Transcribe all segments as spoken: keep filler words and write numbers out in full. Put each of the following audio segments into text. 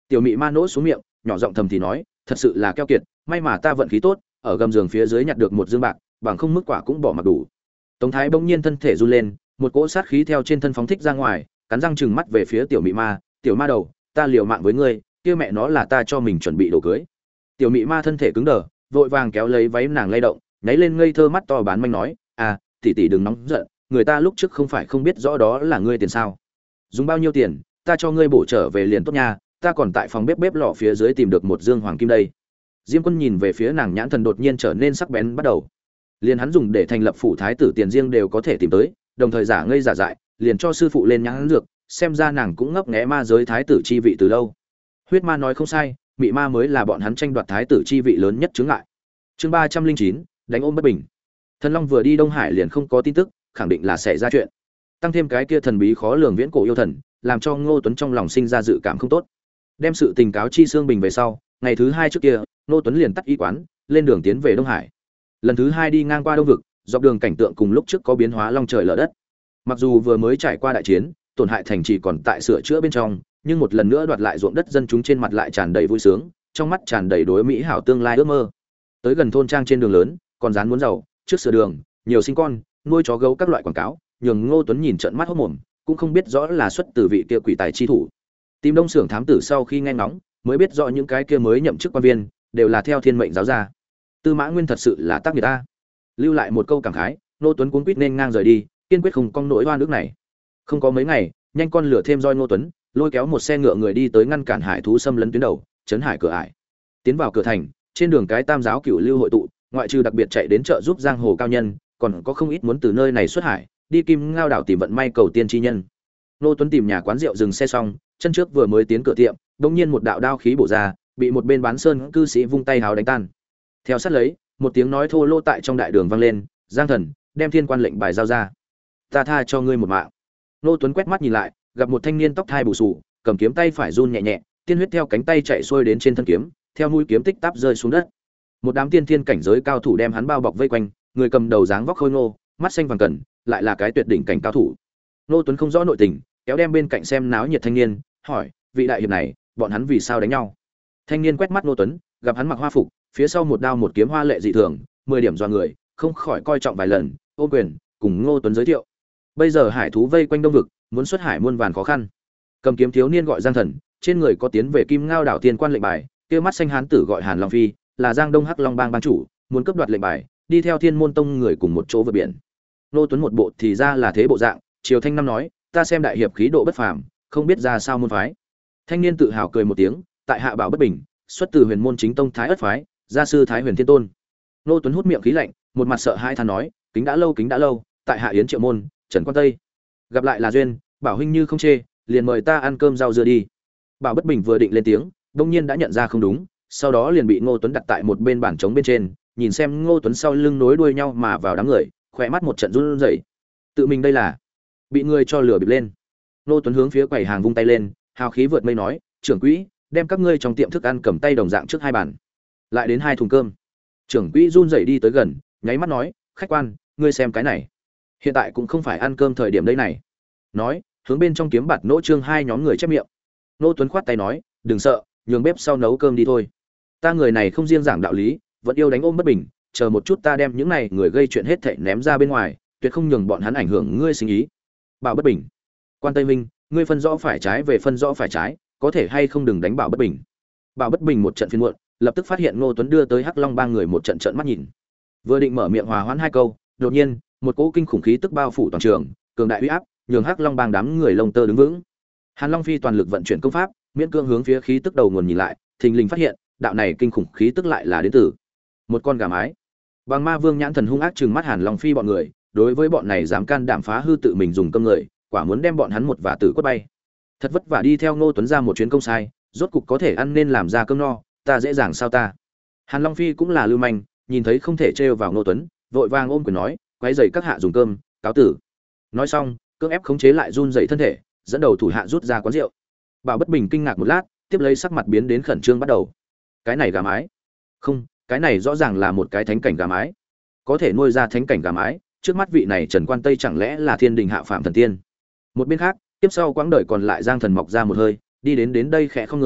Tiểu mị ma nỗ xuống miệng, nhỏ giọng thầm thì nói, thật sự là keo kiệt, may mà ta vận khí tốt, ở gầm giường phía dưới nhặt được một dương bạc, bằng không mức quả cũng bỏ mặc đủ. Tống Thái bỗng nhiên thân thể run lên, một cỗ sát khí theo trên thân phóng thích ra ngoài, cắn răng trừng mắt về phía tiểu mị ma, tiểu ma đầu, ta liều mạng với ngươi, kia mẹ nó là ta cho mình chuẩn bị đồ cưới. Tiểu mị ma thân thể cứng đờ, vội vàng kéo lấy váy nàng lay động, nháy lên ngây thơ mắt to bán manh nói, à, tỷ tỷ đừng nóng giận, người ta lúc trước không phải không biết rõ đó là ngươi tiền sao? Dùng bao nhiêu tiền, ta cho ngươi bổ trở về liền tốt nha, ta còn tại phòng bếp bếp lò phía dưới tìm được một dương hoàng kim đây. Diêm Quân nhìn về phía nàng, nhãn thần đột nhiên trở nên sắc bén bắt đầu. Liền hắn dùng để thành lập phủ thái tử tiền riêng đều có thể tìm tới, đồng thời giả ngây giả dại, liền cho sư phụ lên nhãn dược, xem ra nàng cũng ngấp nghé ma giới thái tử chi vị từ lâu. Huyết ma nói không sai, mị ma mới là bọn hắn tranh đoạt thái tử chi vị lớn nhất chướng ngại. Chương ba trăm linh chín, đánh ôm bất bình. Thần Long vừa đi Đông Hải liền không có tin tức, khẳng định là sẽ ra chuyện. Tăng thêm cái kia thần bí khó lường viễn cổ yêu thần, làm cho Ngô Tuấn trong lòng sinh ra dự cảm không tốt. Đem sự tình cáo chi Sương Bình về sau, ngày thứ hai trước kia, Ngô Tuấn liền tắt y quán, lên đường tiến về Đông Hải. Lần thứ hai đi ngang qua Đông vực, dọc đường cảnh tượng cùng lúc trước có biến hóa long trời lở đất. Mặc dù vừa mới trải qua đại chiến, tổn hại thành trì còn tại sửa chữa bên trong, nhưng một lần nữa đoạt lại ruộng đất dân chúng trên mặt lại tràn đầy vui sướng, trong mắt tràn đầy đối mỹ hảo tương lai ước mơ. Tới gần thôn trang trên đường lớn, còn dán muốn giàu, trước sửa đường, nhiều sinh con, nuôi chó gấu các loại quảng cáo, nhường Ngô Tuấn nhìn trợn mắt hốt mồm, cũng không biết rõ là xuất từ vị kia quỷ tài chi thủ. Tìm Đông Xưởng thám tử sau khi nghe ngóng, mới biết rõ những cái kia mới nhậm chức quan viên đều là theo thiên mệnh giáo gia. Tư Mã Nguyên thật sự là tác nghiệt ta. Lưu lại một câu cảm khái, Ngô Tuấn cuống quýt nên ngang rời đi, kiên quyết không cong nỗi oan nước này. Không có mấy ngày, nhanh con lửa thêm roi Ngô Tuấn, lôi kéo một xe ngựa người đi tới ngăn cản hải thú xâm lấn tuyến đầu, trấn hải cửa ải. Tiến vào cửa thành, trên đường cái Tam giáo Cửu Lưu hội tụ, ngoại trừ đặc biệt chạy đến chợ giúp giang hồ cao nhân, còn có không ít muốn từ nơi này xuất hải, đi Kim Ngao đảo tìm vận may cầu tiên chi nhân. Ngô Tuấn tìm nhà quán rượu dừng xe xong, chân trước vừa mới tiến cửa tiệm, đột nhiên một đạo đao khí bổ ra, bị một bên bán sơn cư sĩ vung tay hào đánh tan. Theo sát lấy, một tiếng nói thô lô tại trong đại đường vang lên, "Giang thần, đem thiên quan lệnh bài giao ra. Ta tha cho ngươi một mạng." Ngô Tuấn quét mắt nhìn lại, gặp một thanh niên tóc thai bù xù, cầm kiếm tay phải run nhẹ nhẹ, tiên huyết theo cánh tay chạy xuôi đến trên thân kiếm, theo mũi kiếm tích tắp rơi xuống đất. Một đám tiên thiên cảnh giới cao thủ đem hắn bao bọc vây quanh, người cầm đầu dáng vóc khôi ngô, mắt xanh vàng cẩn, lại là cái tuyệt đỉnh cảnh cao thủ. Ngô Tuấn không rõ nội tình, kéo đem bên cạnh xem náo nhiệt thanh niên, hỏi, vị đại hiệp này, bọn hắn vì sao đánh nhau? Thanh niên quét mắt Ngô Tuấn, gặp hắn mặc hoa phục, phía sau một đao một kiếm hoa lệ dị thường, mười điểm doa người, không khỏi coi trọng vài lần, ôm quyền, cùng Ngô Tuấn giới thiệu. Bây giờ hải thú vây quanh Đông vực, muốn xuất hải muôn vàn khó khăn. Cầm kiếm thiếu niên gọi Giang Thần, trên người có tiến về Kim Ngao đảo tiên quan lệnh bài, kia mắt xanh hán tử gọi Hàn Long Phi, là Giang Đông Hắc Long bang bang chủ, muốn cướp đoạt lệnh bài, đi theo Thiên Môn Tông người cùng một chỗ vượt biển. Ngô Tuấn một bộ thì ra là thế bộ dạng, Triều Thanh Năm nói, ta xem đại hiệp khí độ bất phàm, không biết ra sao môn phái. Thanh niên tự hào cười một tiếng, tại hạ bảo bất bình, xuất từ Huyền Môn Chính Tông Thái Ất phái, gia sư Thái Huyền Thiên Tôn. Ngô Tuấn hút miệng khí lạnh, một mặt sợ hãi than nói, kính đã lâu kính đã lâu, tại hạ Yến Triệu Môn, Trần Quan Tây. Gặp lại là duyên, bảo huynh như không chê, liền mời ta ăn cơm rau dưa đi. Bảo Bất Bình vừa định lên tiếng, đông nhiên đã nhận ra không đúng, sau đó liền bị Ngô Tuấn đặt tại một bên bàn trống bên trên, nhìn xem Ngô Tuấn sau lưng nối đuôi nhau mà vào đám người, khỏe mắt một trận run rẩy. Tự mình đây là bị người cho lửa bịp lên. Ngô Tuấn hướng phía quầy hàng vung tay lên, hào khí vượt mây nói, trưởng quỹ, đem các ngươi trong tiệm thức ăn cầm tay đồng dạng trước hai bàn, lại đến hai thùng cơm. Trưởng quỹ run rẩy đi tới gần, nháy mắt nói, khách quan, ngươi xem cái này, hiện tại cũng không phải ăn cơm thời điểm đây này. Nói, hướng bên trong kiếm bạt nỗ trương hai nhóm người chép miệng. Ngô Tuấn khoát tay nói, đừng sợ, nhường bếp sau nấu cơm đi thôi. Ta người này không riêng giảng đạo lý, vẫn yêu đánh ôm bất bình, chờ một chút ta đem những này người gây chuyện hết thảy ném ra bên ngoài, tuyệt không nhường bọn hắn ảnh hưởng ngươi sinh ý. Bảo Bất Bình, Quan Tây Minh, ngươi phân rõ phải trái về phân rõ phải trái, có thể hay không đừng đánh Bảo Bất Bình. Bảo Bất Bình một trận phiền muộn, lập tức phát hiện Ngô Tuấn đưa tới Hắc Long ba người một trận trận mắt nhìn. Vừa định mở miệng hòa hoãn hai câu, đột nhiên, một cỗ kinh khủng khí tức bao phủ toàn trường, cường đại uy áp, nhường Hắc Long bang đám người lông tơ đứng vững. Hàn Long Phi toàn lực vận chuyển công pháp, miễn cương hướng phía khí tức đầu nguồn nhìn lại, thình lình phát hiện, đạo này kinh khủng khí tức lại là đến từ một con gà mái. Bằng Ma Vương nhãn thần hung ác trừng mắt Hàn Long Phi bọn người, đối với bọn này dám can đảm phá hư tự mình dùng cơm người, quả muốn đem bọn hắn một vả tử quất bay. Thật vất vả đi theo Ngô Tuấn ra một chuyến công sai, rốt cục có thể ăn nên làm ra cơm no, ta dễ dàng sao ta? Hàn Long Phi cũng là lưu manh, nhìn thấy không thể trêu vào Ngô Tuấn, vội vàng ôm quyền nói, quấy rầy các hạ dùng cơm, cáo tử. Nói xong, cưỡng ép khống chế lại run rẩy thân thể, dẫn đầu thủ hạ rút ra quán rượu. Bảo Bất Bình kinh ngạc một lát, tiếp lấy sắc mặt biến đến khẩn trương bắt đầu. Cái này gà mái? Không, cái này rõ ràng là một cái thánh cảnh gà mái. Có thể nuôi ra thánh cảnh gà mái, trước mắt vị này Trần Quan Tây chẳng lẽ là thiên đình hạ phàm thần tiên? Một bên khác, tiếp sau quãng đời còn lại Giang Thần mọc ra một hơi, đi đến đến đây khẽ không người,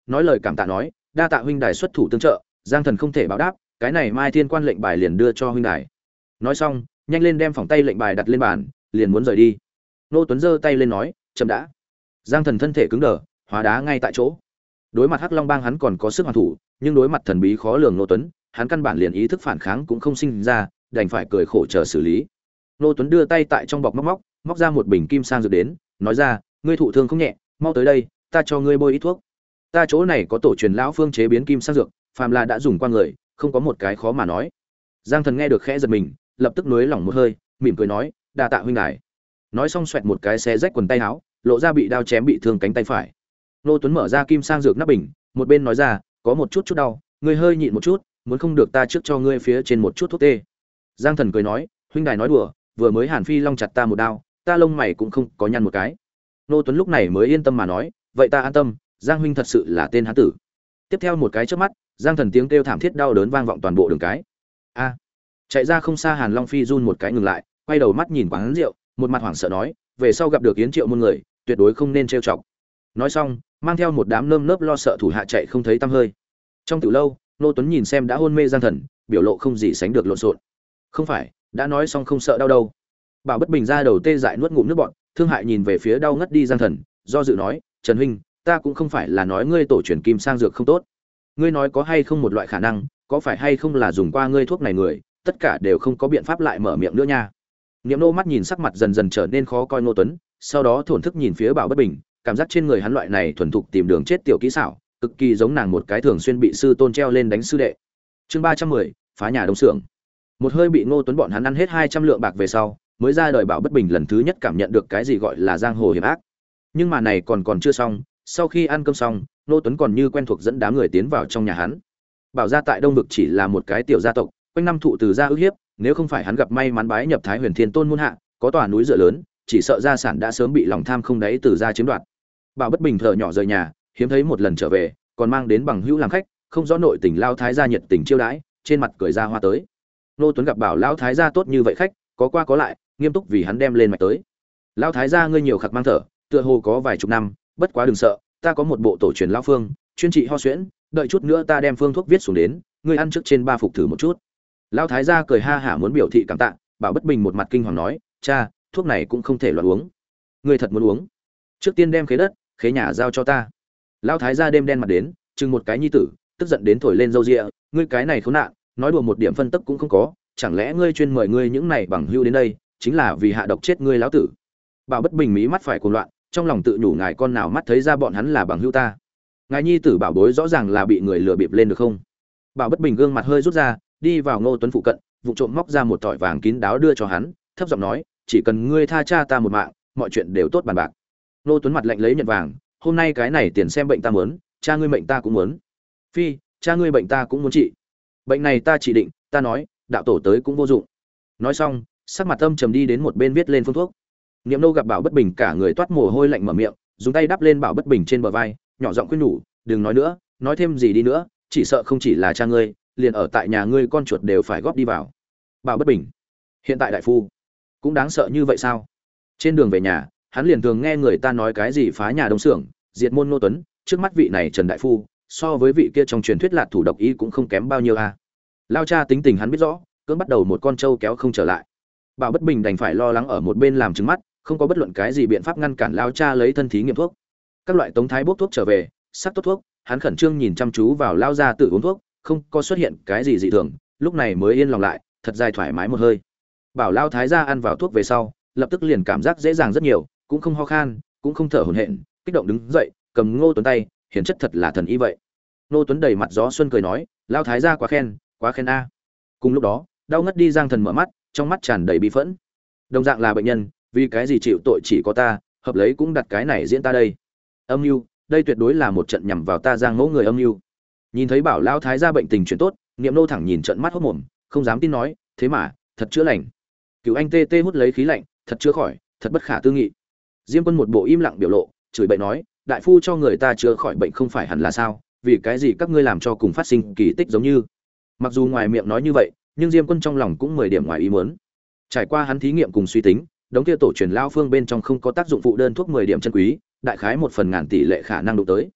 nói lời cảm tạ nói, đa tạ huynh đài xuất thủ tương trợ, Giang thần không thể báo đáp, cái này Mai Thiên Quan lệnh bài liền đưa cho huynh đài. Nói xong, nhanh lên đem phòng tay lệnh bài đặt lên bàn, liền muốn rời đi. Nô Tuấn giơ tay lên nói, chậm đã. Giang thần thân thể cứng đờ, hóa đá ngay tại chỗ. Đối mặt Hắc Long Bang hắn còn có sức hoàn thủ, nhưng đối mặt thần bí khó lường Nô Tuấn, hắn căn bản liền ý thức phản kháng cũng không sinh ra, đành phải cười khổ chờ xử lý. Nô Tuấn đưa tay tại trong bọc móc móc, móc ra một bình kim sang dược đến, nói ra, ngươi thụ thương không nhẹ, mau tới đây, ta cho ngươi bôi ít thuốc. Ta chỗ này có tổ truyền lão phương chế biến kim sang dược, phàm là đã dùng qua người, không có một cái khó mà nói. Giang thần nghe được khẽ giật mình, lập tức nuối lỏng một hơi, mỉm cười nói, đa tạ huynh đài. Nói xong xoẹt một cái xé rách quần tay áo, lộ ra bị đao chém bị thương cánh tay phải. Nô Tuấn mở ra kim sang dược nắp bình, một bên nói ra, có một chút chút đau, ngươi hơi nhịn một chút, muốn không được ta trước cho ngươi phía trên một chút thuốc tê. Giang thần cười nói, huynh đài nói đùa, vừa mới Hàn Phi Long chặt ta một đao, ta lông mày cũng không có nhăn một cái. Nô Tuấn lúc này mới yên tâm mà nói, vậy ta an tâm, Giang huynh thật sự là tên hán tử. Tiếp theo một cái chớp mắt, Giang thần tiếng kêu thảm thiết đau đớn vang vọng toàn bộ đường cái. A! Chạy ra không xa Hàn Long Phi run một cái ngừng lại, quay đầu mắt nhìn quán rượu, một mặt hoảng sợ nói, về sau gặp được Yến Triệu môn người, tuyệt đối không nên trêu chọc. Nói xong, mang theo một đám nơm nớp lo sợ thủ hạ chạy không thấy tăm hơi. Trong tiểu lâu, Nô Tuấn nhìn xem đã hôn mê Giang thần, biểu lộ không gì sánh được lộn xộn. Không phải, đã nói xong không sợ đau đâu. Bảo Bất Bình ra đầu tê dại nuốt ngụm nước bọt, thương hại nhìn về phía đau ngất đi Giang thần, do dự nói, Trần huynh, ta cũng không phải là nói ngươi tổ truyền kim sang dược không tốt. Ngươi nói có hay không một loại khả năng, có phải hay không là dùng qua ngươi thuốc này người, tất cả đều không có biện pháp lại mở miệng nữa nha. Niệm Nô mắt nhìn sắc mặt dần dần trở nên khó coi Nô Tuấn, sau đó thổn thức nhìn phía Bảo Bất Bình, cảm giác trên người hắn loại này thuần thục tìm đường chết tiểu kỹ xảo, cực kỳ giống nàng một cái thường xuyên bị sư tôn treo lên đánh sư đệ. Chương ba trăm mười, phá nhà đông xưởng. Một hơi bị Ngô Tuấn bọn hắn ăn hết hai trăm lượng bạc về sau, mới ra đời Bảo Bất Bình lần thứ nhất cảm nhận được cái gì gọi là giang hồ hiểm ác. Nhưng mà này còn còn chưa xong, sau khi ăn cơm xong, Ngô Tuấn còn như quen thuộc dẫn đám người tiến vào trong nhà hắn. Bảo gia tại Đông vực chỉ là một cái tiểu gia tộc, quanh năm thụ từ gia ức hiếp, nếu không phải hắn gặp may mắn bái nhập Thái Huyền Thiên Tôn môn hạ, có tòa núi dựa lớn, chỉ sợ gia sản đã sớm bị lòng tham không đáy từ gia chiếm đoạt. Bảo Bất Bình thở nhỏ rời nhà, hiếm thấy một lần trở về, còn mang đến bằng hữu làm khách, không rõ nội tình lao thái gia nhiệt tình chiêu đãi, trên mặt cười ra hoa tới. Nô Tuấn gặp Bảo lão thái gia tốt như vậy khách, có qua có lại, nghiêm túc vì hắn đem lên mạch tới. Lão thái gia ngươi nhiều khạc mang thở, tựa hồ có vài chục năm, bất quá đừng sợ, ta có một bộ tổ truyền lão phương, chuyên trị ho suyễn, đợi chút nữa ta đem phương thuốc viết xuống đến, ngươi ăn trước trên ba phục thử một chút. Lão thái gia cười ha hả muốn biểu thị cảm tạ, Bảo Bất Bình một mặt kinh hoàng nói, cha, thuốc này cũng không thể loạn uống. Ngươi thật muốn uống? Trước tiên đem khế đất, khế nhà giao cho ta. Lão thái gia đêm đen mặt đến, chừng một cái nhi tử, tức giận đến thổi lên râu ria, ngươi cái này khốn nạn, nói đùa một điểm phân tức cũng không có, chẳng lẽ ngươi chuyên mời ngươi những này bằng hữu đến đây, chính là vì hạ độc chết ngươi lão tử? Bảo Bất Bình mí mắt phải cuồng loạn, trong lòng tự nhủ ngài con nào mắt thấy ra bọn hắn là bằng hữu ta. Ngài nhi tử bảo bối rõ ràng là bị người lừa bịp lên được không? Bảo Bất Bình gương mặt hơi rút ra, đi vào Ngô Tuấn phụ cận, vụ trộm móc ra một tỏi vàng kín đáo đưa cho hắn, thấp giọng nói, chỉ cần ngươi tha cha ta một mạng, mọi chuyện đều tốt bàn bạc. Ngô Tuấn mặt lạnh lấy nhận vàng, hôm nay cái này tiền xem bệnh ta muốn, cha ngươi mệnh ta cũng muốn. Phi, cha ngươi bệnh ta cũng muốn trị. Bệnh này ta chỉ định, ta nói, đạo tổ tới cũng vô dụng. Nói xong, sắc mặt âm trầm đi đến một bên viết lên phương thuốc. Niệm Nô gặp Bảo Bất Bình cả người toát mồ hôi lạnh mở miệng, dùng tay đắp lên Bảo Bất Bình trên bờ vai, nhỏ giọng khuyên nhủ, đừng nói nữa, nói thêm gì đi nữa, chỉ sợ không chỉ là cha ngươi, liền ở tại nhà ngươi con chuột đều phải góp đi vào. Bảo Bất Bình, hiện tại đại phu cũng đáng sợ như vậy sao? Trên đường về nhà, hắn liền thường nghe người ta nói cái gì phá nhà đông xưởng, diệt môn Ngô Tuấn, trước mắt vị này Trần đại phu, so với vị kia trong truyền thuyết Lạt thủ độc y cũng không kém bao nhiêu a. À. Lao cha tính tình hắn biết rõ, cưỡng bắt đầu một con trâu kéo không trở lại. Bảo Bất Bình đành phải lo lắng ở một bên làm trừng mắt, không có bất luận cái gì biện pháp ngăn cản lao cha lấy thân thí nghiệm thuốc. Các loại tống thái bốc thuốc trở về, sắc tốt thuốc, hắn khẩn trương nhìn chăm chú vào lao ra tự uống thuốc, không có xuất hiện cái gì dị thường, lúc này mới yên lòng lại, thật dài thoải mái một hơi. Bảo lao thái gia ăn vào thuốc về sau, lập tức liền cảm giác dễ dàng rất nhiều, cũng không ho khan, cũng không thở hổn hển, kích động đứng dậy, cầm Ngô Tuấn tay, hiển chất thật là thần y vậy. Ngô Tuấn đầy mặt gió xuân cười nói, lao thái gia quá khen, quá khen a. Cùng lúc đó, đau ngất đi Giang Thần mở mắt, trong mắt tràn đầy bi phẫn. Đồng dạng là bệnh nhân, vì cái gì chịu tội chỉ có ta, hợp lấy cũng đặt cái này diễn ta đây. Âm mưu, đây tuyệt đối là một trận nhằm vào ta Giang Mẫu người âm mưu. Nhìn thấy Bảo lao thái gia bệnh tình chuyển tốt, Niệm Nô thẳng nhìn trận mắt hốt mồm, không dám tin nói, thế mà, thật chữa lành. Cửu Anh tê tê hút lấy khí lạnh, thật chữa khỏi, thật bất khả tư nghị. Diêm Quân một bộ im lặng biểu lộ, chửi bậy nói, đại phu cho người ta chữa khỏi bệnh không phải hẳn là sao, vì cái gì các ngươi làm cho cùng phát sinh kỳ tích giống như. Mặc dù ngoài miệng nói như vậy, nhưng Diêm Quân trong lòng cũng mười điểm ngoài ý muốn. Trải qua hắn thí nghiệm cùng suy tính, đống kia tổ truyền lao phương bên trong không có tác dụng phụ đơn thuốc mười điểm chân quý, đại khái một phần ngàn tỷ lệ khả năng đụng tới.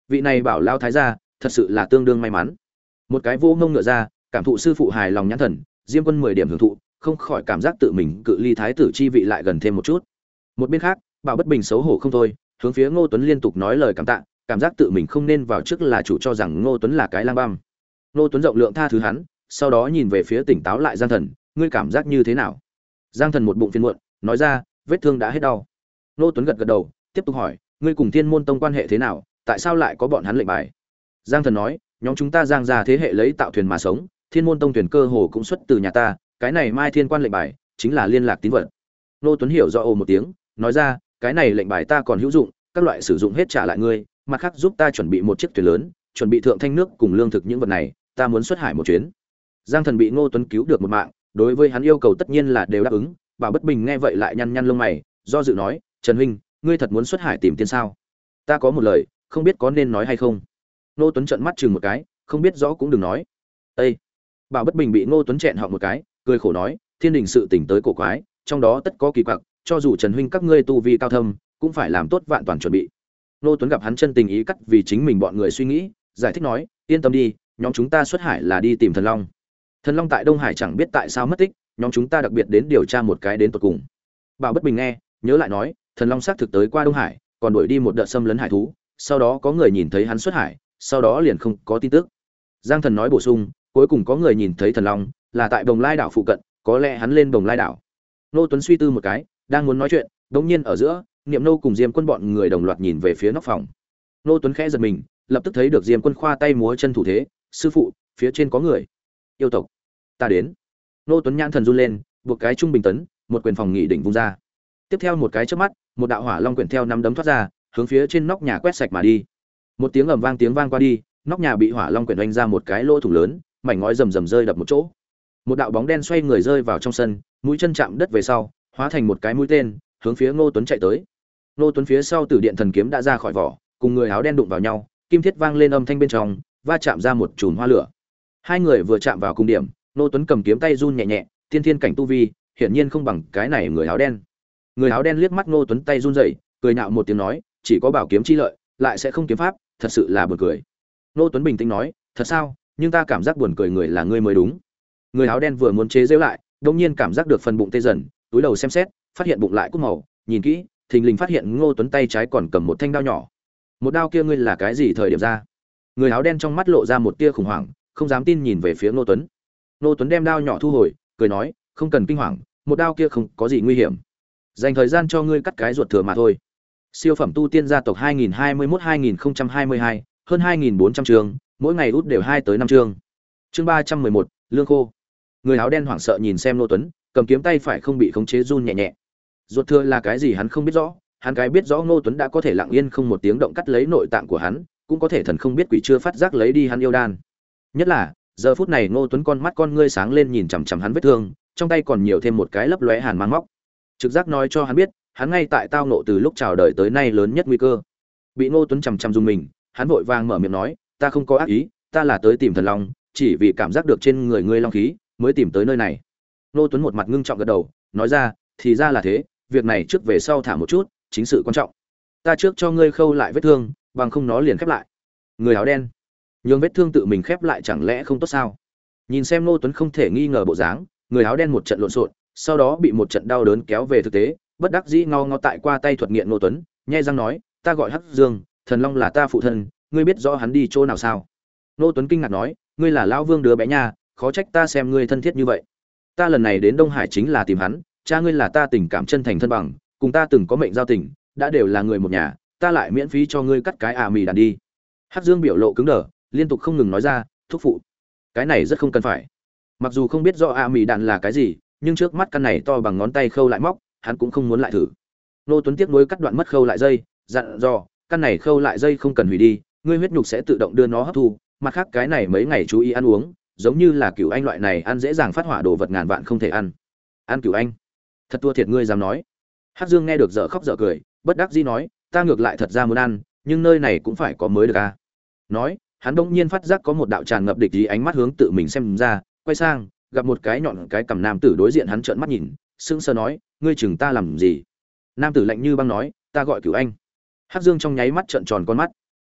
vị này bảo lao thái gia thật sự là tương đương may mắn. Một cái vô ngông ngựa ra, cảm thụ sư phụ hài lòng nhãn thần, Diêm Quân mười điểm hưởng thụ, không khỏi cảm giác tự mình cự ly thái tử chi vị lại gần thêm một chút. Một bên khác, Bảo Bất Bình xấu hổ không thôi, hướng phía Ngô Tuấn liên tục nói lời cảm tạ, cảm giác tự mình không nên vào trước là chủ cho rằng Ngô Tuấn là cái lang băm. Ngô Tuấn rộng lượng tha thứ hắn, sau đó nhìn về phía tỉnh táo lại Giang Thần, ngươi cảm giác như thế nào? Giang Thần một bụng phiền muộn, nói ra, vết thương đã hết đau. Ngô Tuấn gật gật đầu, tiếp tục hỏi, ngươi cùng Thiên Môn Tông quan hệ thế nào, tại sao lại có bọn hắn lệnh bài? Giang Thần nói, nhóm chúng ta Giang gia thế hệ lấy tạo thuyền mà sống, Thiên Môn Tông thuyền cơ hồ cũng xuất từ nhà ta, cái này Mai Thiên Quan lệnh bài chính là liên lạc tín vật. Ngô Tuấn hiểu rõ ồ một tiếng, nói ra, cái này lệnh bài ta còn hữu dụng, các loại sử dụng hết trả lại ngươi, mặt khác giúp ta chuẩn bị một chiếc thuyền lớn, chuẩn bị thượng thanh nước cùng lương thực những vật này, ta muốn xuất hải một chuyến. Giang Thần bị Ngô Tuấn cứu được một mạng, đối với hắn yêu cầu tất nhiên là đều đáp ứng. Bảo Bất Bình nghe vậy lại nhăn nhăn lông mày, do dự nói, Trần huynh, ngươi thật muốn xuất hải tìm tiên sao? Ta có một lời, không biết có nên nói hay không. Ngô Tuấn trợn mắt chừng một cái, không biết rõ cũng đừng nói. Ê! Bảo Bất Bình bị Ngô Tuấn chẹn họng một cái, cười khổ nói, thiên đình sự tỉnh tới cổ quái, trong đó tất có kỳ quặc, cho dù Trần huynh các ngươi tu vi cao thâm, cũng phải làm tốt vạn toàn chuẩn bị. Ngô Tuấn gặp hắn chân tình ý cắt vì chính mình bọn người suy nghĩ, giải thích nói, yên tâm đi, nhóm chúng ta xuất hải là đi tìm Thần Long. Thần Long tại Đông Hải chẳng biết tại sao mất tích, nhóm chúng ta đặc biệt đến điều tra một cái đến tận cùng. Bảo Bất Bình nghe, nhớ lại nói, Thần Long xác thực tới qua Đông Hải, còn đuổi đi một đợt xâm lấn hải thú, sau đó có người nhìn thấy hắn xuất hải, sau đó liền không có tin tức. Giang Thần nói bổ sung, cuối cùng có người nhìn thấy Thần Long, là tại Bồng Lai đảo phụ cận, có lẽ hắn lên Bồng Lai đảo. Ngô Tuấn suy tư một cái, đang muốn nói chuyện, đống nhiên ở giữa, Niệm Nô cùng Diêm Quân bọn người đồng loạt nhìn về phía nóc phòng. Ngô Tuấn khẽ giật mình, lập tức thấy được Diêm Quân khoa tay múa chân thủ thế, sư phụ, phía trên có người. Yêu tộc, ta đến. Ngô Tuấn nhãn thần run lên, buộc cái trung bình tấn, một quyền phòng nghị đỉnh vung ra. Tiếp theo một cái chớp mắt, một đạo hỏa long quyển theo năm đấm thoát ra, hướng phía trên nóc nhà quét sạch mà đi. Một tiếng ầm vang tiếng vang qua đi, nóc nhà bị hỏa long quyển đánh ra một cái lỗ thủng lớn, mảnh ngói rầm rầm rơi đập một chỗ. Một đạo bóng đen xoay người rơi vào trong sân, mũi chân chạm đất về sau, hóa thành một cái mũi tên, hướng phía Ngô Tuấn chạy tới. Ngô Tuấn phía sau Tử Điện Thần kiếm đã ra khỏi vỏ, cùng người áo đen đụng vào nhau, kim thiết vang lên âm thanh bên trong, va chạm ra một chùm hoa lửa. Hai người vừa chạm vào cung điểm, Ngô Tuấn cầm kiếm tay run nhẹ nhẹ, tiên thiên cảnh tu vi, hiển nhiên không bằng cái này người áo đen. Người áo đen liếc mắt Ngô Tuấn tay run rẩy, cười nhạo một tiếng nói, chỉ có bảo kiếm chi lợi, lại sẽ không kiếm pháp, thật sự là buồn cười. Ngô Tuấn bình tĩnh nói, thật sao, nhưng ta cảm giác buồn cười người là ngươi mới đúng. Người áo đen vừa muốn chế giễu lại, đột nhiên cảm giác được phần bụng tê dần, túi đầu xem xét, phát hiện bụng lại cúc màu, nhìn kỹ, thình lình phát hiện Ngô Tuấn tay trái còn cầm một thanh đao nhỏ. Một đao kia ngươi là cái gì thời điểm ra? Người áo đen trong mắt lộ ra một tia khủng hoảng, không dám tin nhìn về phía Ngô Tuấn. Ngô Tuấn đem đao nhỏ thu hồi, cười nói, không cần kinh hoàng, một đao kia không có gì nguy hiểm. Dành thời gian cho ngươi cắt cái ruột thừa mà thôi. Siêu phẩm tu tiên gia tộc hai nghìn hai mươi mốt hai nghìn không trăm hai mươi hai, hơn hai nghìn bốn trăm chương, mỗi ngày út đều hai tới năm chương. Chương ba trăm mười một, lương khô. Người áo đen hoảng sợ nhìn xem Ngô Tuấn, cầm kiếm tay phải không bị khống chế run nhẹ nhẹ. Ruột thừa là cái gì hắn không biết rõ, hắn cái biết rõ Ngô Tuấn đã có thể lặng yên không một tiếng động cắt lấy nội tạng của hắn, cũng có thể thần không biết quỷ chưa phát giác lấy đi hắn yêu đan. Nhất là, giờ phút này Ngô Tuấn con mắt con ngươi sáng lên nhìn chằm chằm hắn vết thương, trong tay còn nhiều thêm một cái lấp lóe hàn mang móc. Trực giác nói cho hắn biết, hắn ngay tại tao nộ từ lúc chào đời tới nay lớn nhất nguy cơ. Bị Ngô Tuấn chằm chằm dùng mình, hắn vội vàng mở miệng nói, ta không có ác ý, ta là tới tìm Thần Long, chỉ vì cảm giác được trên người ngươi long khí, mới tìm tới nơi này. Ngô Tuấn một mặt ngưng trọng gật đầu, nói ra, thì ra là thế, việc này trước về sau thả một chút, chính sự quan trọng. Ta trước cho ngươi khâu lại vết thương, bằng không nó liền khép lại. Người áo đen, nhường vết thương tự mình khép lại chẳng lẽ không tốt sao? Nhìn xem Ngô Tuấn không thể nghi ngờ bộ dáng, người áo đen một trận lộn xộn, sau đó bị một trận đau đớn kéo về thực tế, bất đắc dĩ ngao ngao tại qua tay thuật nghiện Ngô Tuấn, nhẹ răng nói, ta gọi Hắc Dương, Thần Long là ta phụ thân, ngươi biết rõ hắn đi chỗ nào sao? Ngô Tuấn kinh ngạc nói, ngươi là lão Vương đứa bé nha, khó trách ta xem ngươi thân thiết như vậy. Ta lần này đến Đông Hải chính là tìm hắn, cha ngươi là ta tình cảm chân thành thân bằng, cùng ta từng có mệnh giao tình, đã đều là người một nhà, ta lại miễn phí cho ngươi cắt cái à mì đàn đi. Hắc Dương biểu lộ cứng đờ, liên tục không ngừng nói ra, thúc phụ, cái này rất không cần phải. Mặc dù không biết rõ à mì đàn là cái gì, nhưng trước mắt căn này to bằng ngón tay khâu lại móc, hắn cũng không muốn lại thử. Nô Tuấn tiếc nuối cắt đoạn mất khâu lại dây, dặn dò, căn này khâu lại dây không cần hủy đi, ngươi huyết nhục sẽ tự động đưa nó hấp thu, mặt khác cái này mấy ngày chú ý ăn uống, giống như là cửu anh loại này ăn dễ dàng phát hỏa đồ vật ngàn vạn không thể ăn. Ăn cửu anh? Thật thua thiệt ngươi dám nói. Hắc Dương nghe được dở khóc dở cười, bất đắc dĩ nói, ta ngược lại thật ra muốn ăn, nhưng nơi này cũng phải có mới được a. Nói, hắn bỗng nhiên phát giác có một đạo tràn ngập địch ý ánh mắt hướng tự mình xem ra, quay sang, gặp một cái nhọn cái cằm nam tử đối diện hắn trợn mắt nhìn, sững sờ nói, ngươi chừng ta làm gì? Nam tử lạnh như băng nói, ta gọi Cửu Anh. Hắc Dương trong nháy mắt trợn tròn con mắt.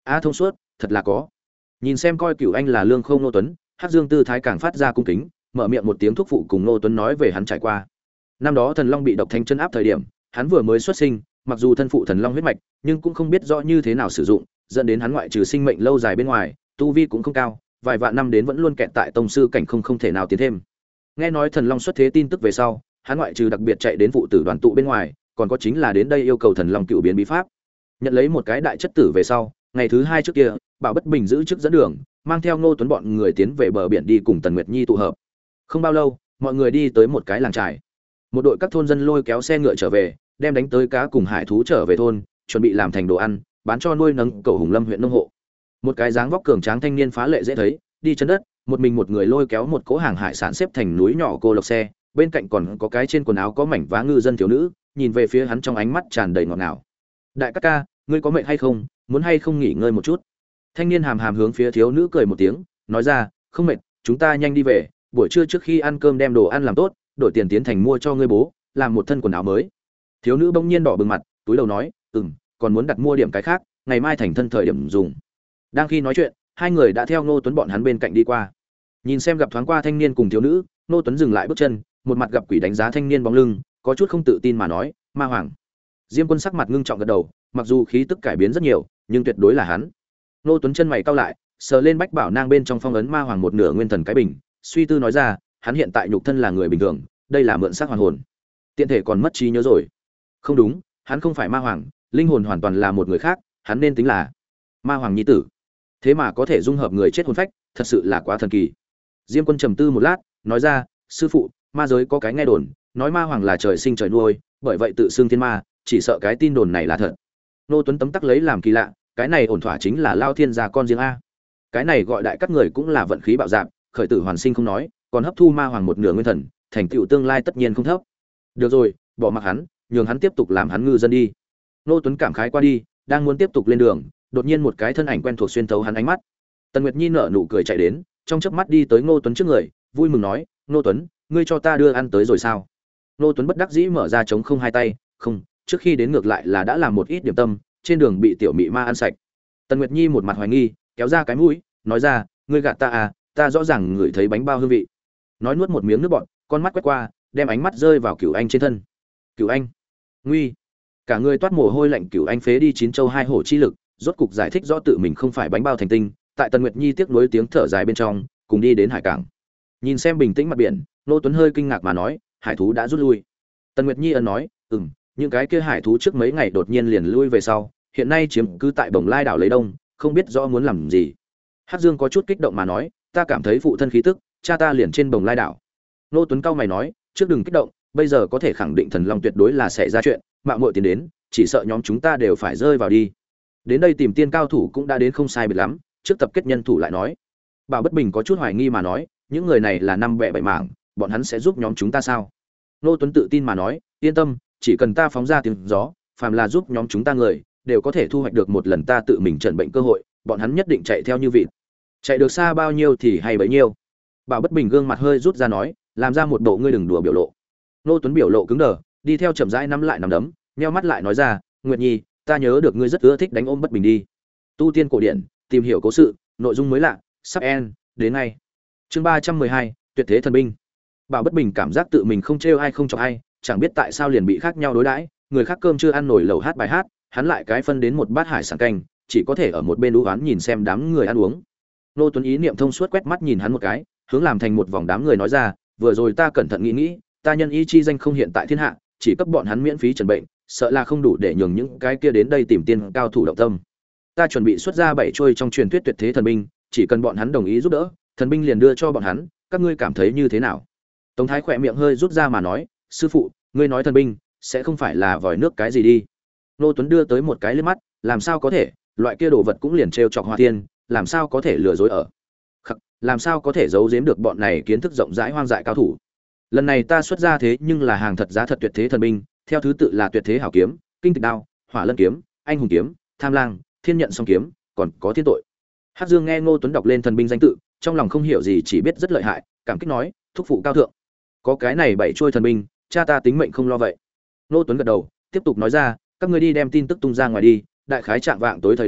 A thông suốt, thật là có. Nhìn xem coi Cửu Anh là lương không Ngô Tuấn, Hắc Dương tư thái càng phát ra cung kính, mở miệng một tiếng thúc phụ cùng Ngô Tuấn nói về hắn trải qua. Năm đó Thần Long bị độc thanh chân áp thời điểm, hắn vừa mới xuất sinh, mặc dù thân phụ Thần Long huyết mạch, nhưng cũng không biết rõ như thế nào sử dụng, dẫn đến hắn ngoại trừ sinh mệnh lâu dài bên ngoài, tu vi cũng không cao, vài vạn năm đến vẫn luôn kẹt tại tông sư cảnh không không thể nào tiến thêm. Nghe nói Thần Long xuất thế tin tức về sau, hắn ngoại trừ đặc biệt chạy đến phụ tử đoàn tụ bên ngoài, còn có chính là đến đây yêu cầu Thần Long cựu biến bí pháp. Nhận lấy một cái đại chất tử về sau, ngày thứ hai trước kia, Bảo Bất Bình giữ chức dẫn đường, mang theo Ngô Tuấn bọn người tiến về bờ biển đi cùng Tần Nguyệt Nhi tụ hợp. Không bao lâu, mọi người đi tới một cái làng trại. Một đội các thôn dân lôi kéo xe ngựa trở về, đem đánh tới cá cùng hải thú trở về thôn, chuẩn bị làm thành đồ ăn, bán cho nuôi nấng cầu Hùng Lâm huyện nông hộ. Một cái dáng vóc cường tráng thanh niên phá lệ dễ thấy, đi chân đất, một mình một người lôi kéo một cỗ hàng hải sản xếp thành núi nhỏ cô lộc xe, bên cạnh còn có cái trên quần áo có mảnh vá ngư dân thiếu nữ, nhìn về phía hắn trong ánh mắt tràn đầy ngọt ngào. Đại ca ca, ngươi có mệt hay không, muốn hay không nghỉ ngơi một chút? Thanh niên hàm hàm hướng phía thiếu nữ cười một tiếng, nói ra, không mệt, chúng ta nhanh đi về, buổi trưa trước khi ăn cơm đem đồ ăn làm tốt, đổi tiền tiến thành mua cho ngươi bố, làm một thân quần áo mới. Thiếu nữ bỗng nhiên đỏ bừng mặt, túi đầu nói, ừm, còn muốn đặt mua điểm cái khác, ngày mai thành thân thời điểm dùng. Đang khi nói chuyện, hai người đã theo Ngô Tuấn bọn hắn bên cạnh đi qua. Nhìn xem gặp thoáng qua thanh niên cùng thiếu nữ, Ngô Tuấn dừng lại bước chân, một mặt gặp quỷ đánh giá thanh niên bóng lưng, có chút không tự tin mà nói, Ma Hoàng. Diêm Quân sắc mặt ngưng trọng gật đầu, mặc dù khí tức cải biến rất nhiều, nhưng tuyệt đối là hắn. Ngô Tuấn chân mày cau lại, sờ lên bách bảo nang bên trong phong ấn Ma Hoàng một nửa nguyên thần cái bình, suy tư nói ra, hắn hiện tại nhục thân là người bình thường, đây là mượn xác hoàn hồn. Tiện thể còn mất trí nhớ rồi. Không đúng, hắn không phải Ma Hoàng, linh hồn hoàn toàn là một người khác, hắn nên tính là Ma Hoàng nhi tử. Thế mà có thể dung hợp người chết hồn phách, thật sự là quá thần kỳ. Diêm Quân trầm tư một lát, nói ra, sư phụ, ma giới có cái nghe đồn, nói Ma Hoàng là trời sinh trời nuôi, bởi vậy tự xưng thiên ma, chỉ sợ cái tin đồn này là thật. Nô Tuấn tấm tắc lấy làm kỳ lạ, cái này ổn thỏa chính là Lao Thiên gia con riêng a. Cái này gọi đại các người cũng là vận khí bạo dạn, khởi tử hoàn sinh không nói, còn hấp thu Ma Hoàng một nửa nguyên thần, thành tựu tương lai tất nhiên không thấp. Được rồi, bỏ mặc hắn, nhường hắn tiếp tục làm hắn ngư dân đi. Nô Tuấn cảm khái qua đi, đang muốn tiếp tục lên đường, đột nhiên một cái thân ảnh quen thuộc xuyên thấu hắn ánh mắt. Tần Nguyệt Nhi nở nụ cười chạy đến, trong chớp mắt đi tới Ngô Tuấn trước người, vui mừng nói, "Ngô Tuấn, ngươi cho ta đưa ăn tới rồi sao?" Ngô Tuấn bất đắc dĩ mở ra trống không hai tay, "Không, trước khi đến ngược lại là đã làm một ít điểm tâm, trên đường bị tiểu mị ma ăn sạch." Tần Nguyệt Nhi một mặt hoài nghi, kéo ra cái mũi, nói ra, "Ngươi gạt ta à, ta rõ ràng ngửi thấy bánh bao hương vị." Nói nuốt một miếng nước bọt, con mắt quét qua, đem ánh mắt rơi vào Cửu Anh trên thân. "Cửu Anh?" "Nguy." Cả người toát mồ hôi lạnh, Cửu Anh phế đi chín châu hai hổ chi lực, rốt cục giải thích rõ tự mình không phải bánh bao thành tinh, tại Tần Nguyệt Nhi tiếc nuối tiếng thở dài bên trong, cùng đi đến hải cảng. Nhìn xem bình tĩnh mặt biển, Nô Tuấn hơi kinh ngạc mà nói, hải thú đã rút lui. Tần Nguyệt Nhi ân nói, ừm, những cái kia hải thú trước mấy ngày đột nhiên liền lui về sau, hiện nay chiếm cứ tại Bồng Lai đảo lấy đông, không biết rõ muốn làm gì. Hắc Dương có chút kích động mà nói, ta cảm thấy phụ thân khí tức, cha ta liền trên Bồng Lai đảo. Nô Tuấn cao mày nói, trước đừng kích động, bây giờ có thể khẳng định Thần Long tuyệt đối là sẽ ra chuyện, mạo muội tiến đến, chỉ sợ nhóm chúng ta đều phải rơi vào đi. Đến đây tìm tiên cao thủ cũng đã đến không sai biệt lắm, trước tập kết nhân thủ lại nói. Bảo Bất Bình có chút hoài nghi mà nói, những người này là năm bè bảy mảng, bọn hắn sẽ giúp nhóm chúng ta sao? Nô Tuấn tự tin mà nói, yên tâm, chỉ cần ta phóng ra tiếng gió, phàm là giúp nhóm chúng ta người, đều có thể thu hoạch được một lần ta tự mình trần bệnh cơ hội, bọn hắn nhất định chạy theo như vịt. Chạy được xa bao nhiêu thì hay bấy nhiêu. Bảo Bất Bình gương mặt hơi rút ra nói, làm ra một bộ ngươi đừng đùa biểu lộ. Nô Tuấn biểu lộ cứng đờ, đi theo chậm rãi nắm lại nắm đấm, nheo mắt lại nói ra, Nguyệt Nhi, ta nhớ được ngươi rất ưa thích đánh ôm Bất Bình đi. Tu tiên cổ điển, tìm hiểu cố sự, nội dung mới lạ, sắp end, đến ngay. Chương ba trăm mười hai, tuyệt thế thần binh. Bảo Bất Bình cảm giác tự mình không trêu ai không chọc ai, chẳng biết tại sao liền bị khác nhau đối đãi, người khác cơm chưa ăn nổi lẩu hát bài hát, hắn lại cái phân đến một bát hải sản canh, chỉ có thể ở một bên đú oán nhìn xem đám người ăn uống. Nô Tuấn ý niệm thông suốt quét mắt nhìn hắn một cái, hướng làm thành một vòng đám người nói ra, vừa rồi ta cẩn thận nghĩ nghĩ, ta nhân ý chi danh không hiện tại thiên hạ, chỉ cấp bọn hắn miễn phí trần bệnh, sợ là không đủ để nhường những cái kia đến đây tìm tiên cao thủ động tâm. Ta chuẩn bị xuất ra bảy trôi trong truyền thuyết tuyệt thế thần binh, chỉ cần bọn hắn đồng ý giúp đỡ, thần binh liền đưa cho bọn hắn, các ngươi cảm thấy như thế nào? Tống Thái khỏe miệng hơi rút ra mà nói, sư phụ, ngươi nói thần binh sẽ không phải là vòi nước cái gì đi? Nô Tuấn đưa tới một cái liếc mắt, làm sao có thể, loại kia đồ vật cũng liền trêu chọc Hoa Tiên, làm sao có thể lừa dối ở? Khắc, làm sao có thể giấu giếm được bọn này kiến thức rộng rãi hoang dại cao thủ? Lần này ta xuất ra thế nhưng là hàng thật giá thật tuyệt thế thần binh, theo thứ tự là tuyệt thế hảo kiếm, kinh tịch đao, hỏa lân kiếm, anh hùng kiếm, tham lang, thiên nhận song kiếm, còn có thiên tội. Hắc Dương nghe Ngô Tuấn đọc lên thần binh danh tự, trong lòng không hiểu gì, chỉ biết rất lợi hại, cảm kích nói, thúc phụ cao thượng. Có cái này bảy trôi thần binh, cha ta tính mệnh không lo vậy. Ngô Tuấn gật đầu, tiếp tục nói ra, các ngươi đi đem tin tức tung ra ngoài đi, đại khái trạng vạng tối thời điểm,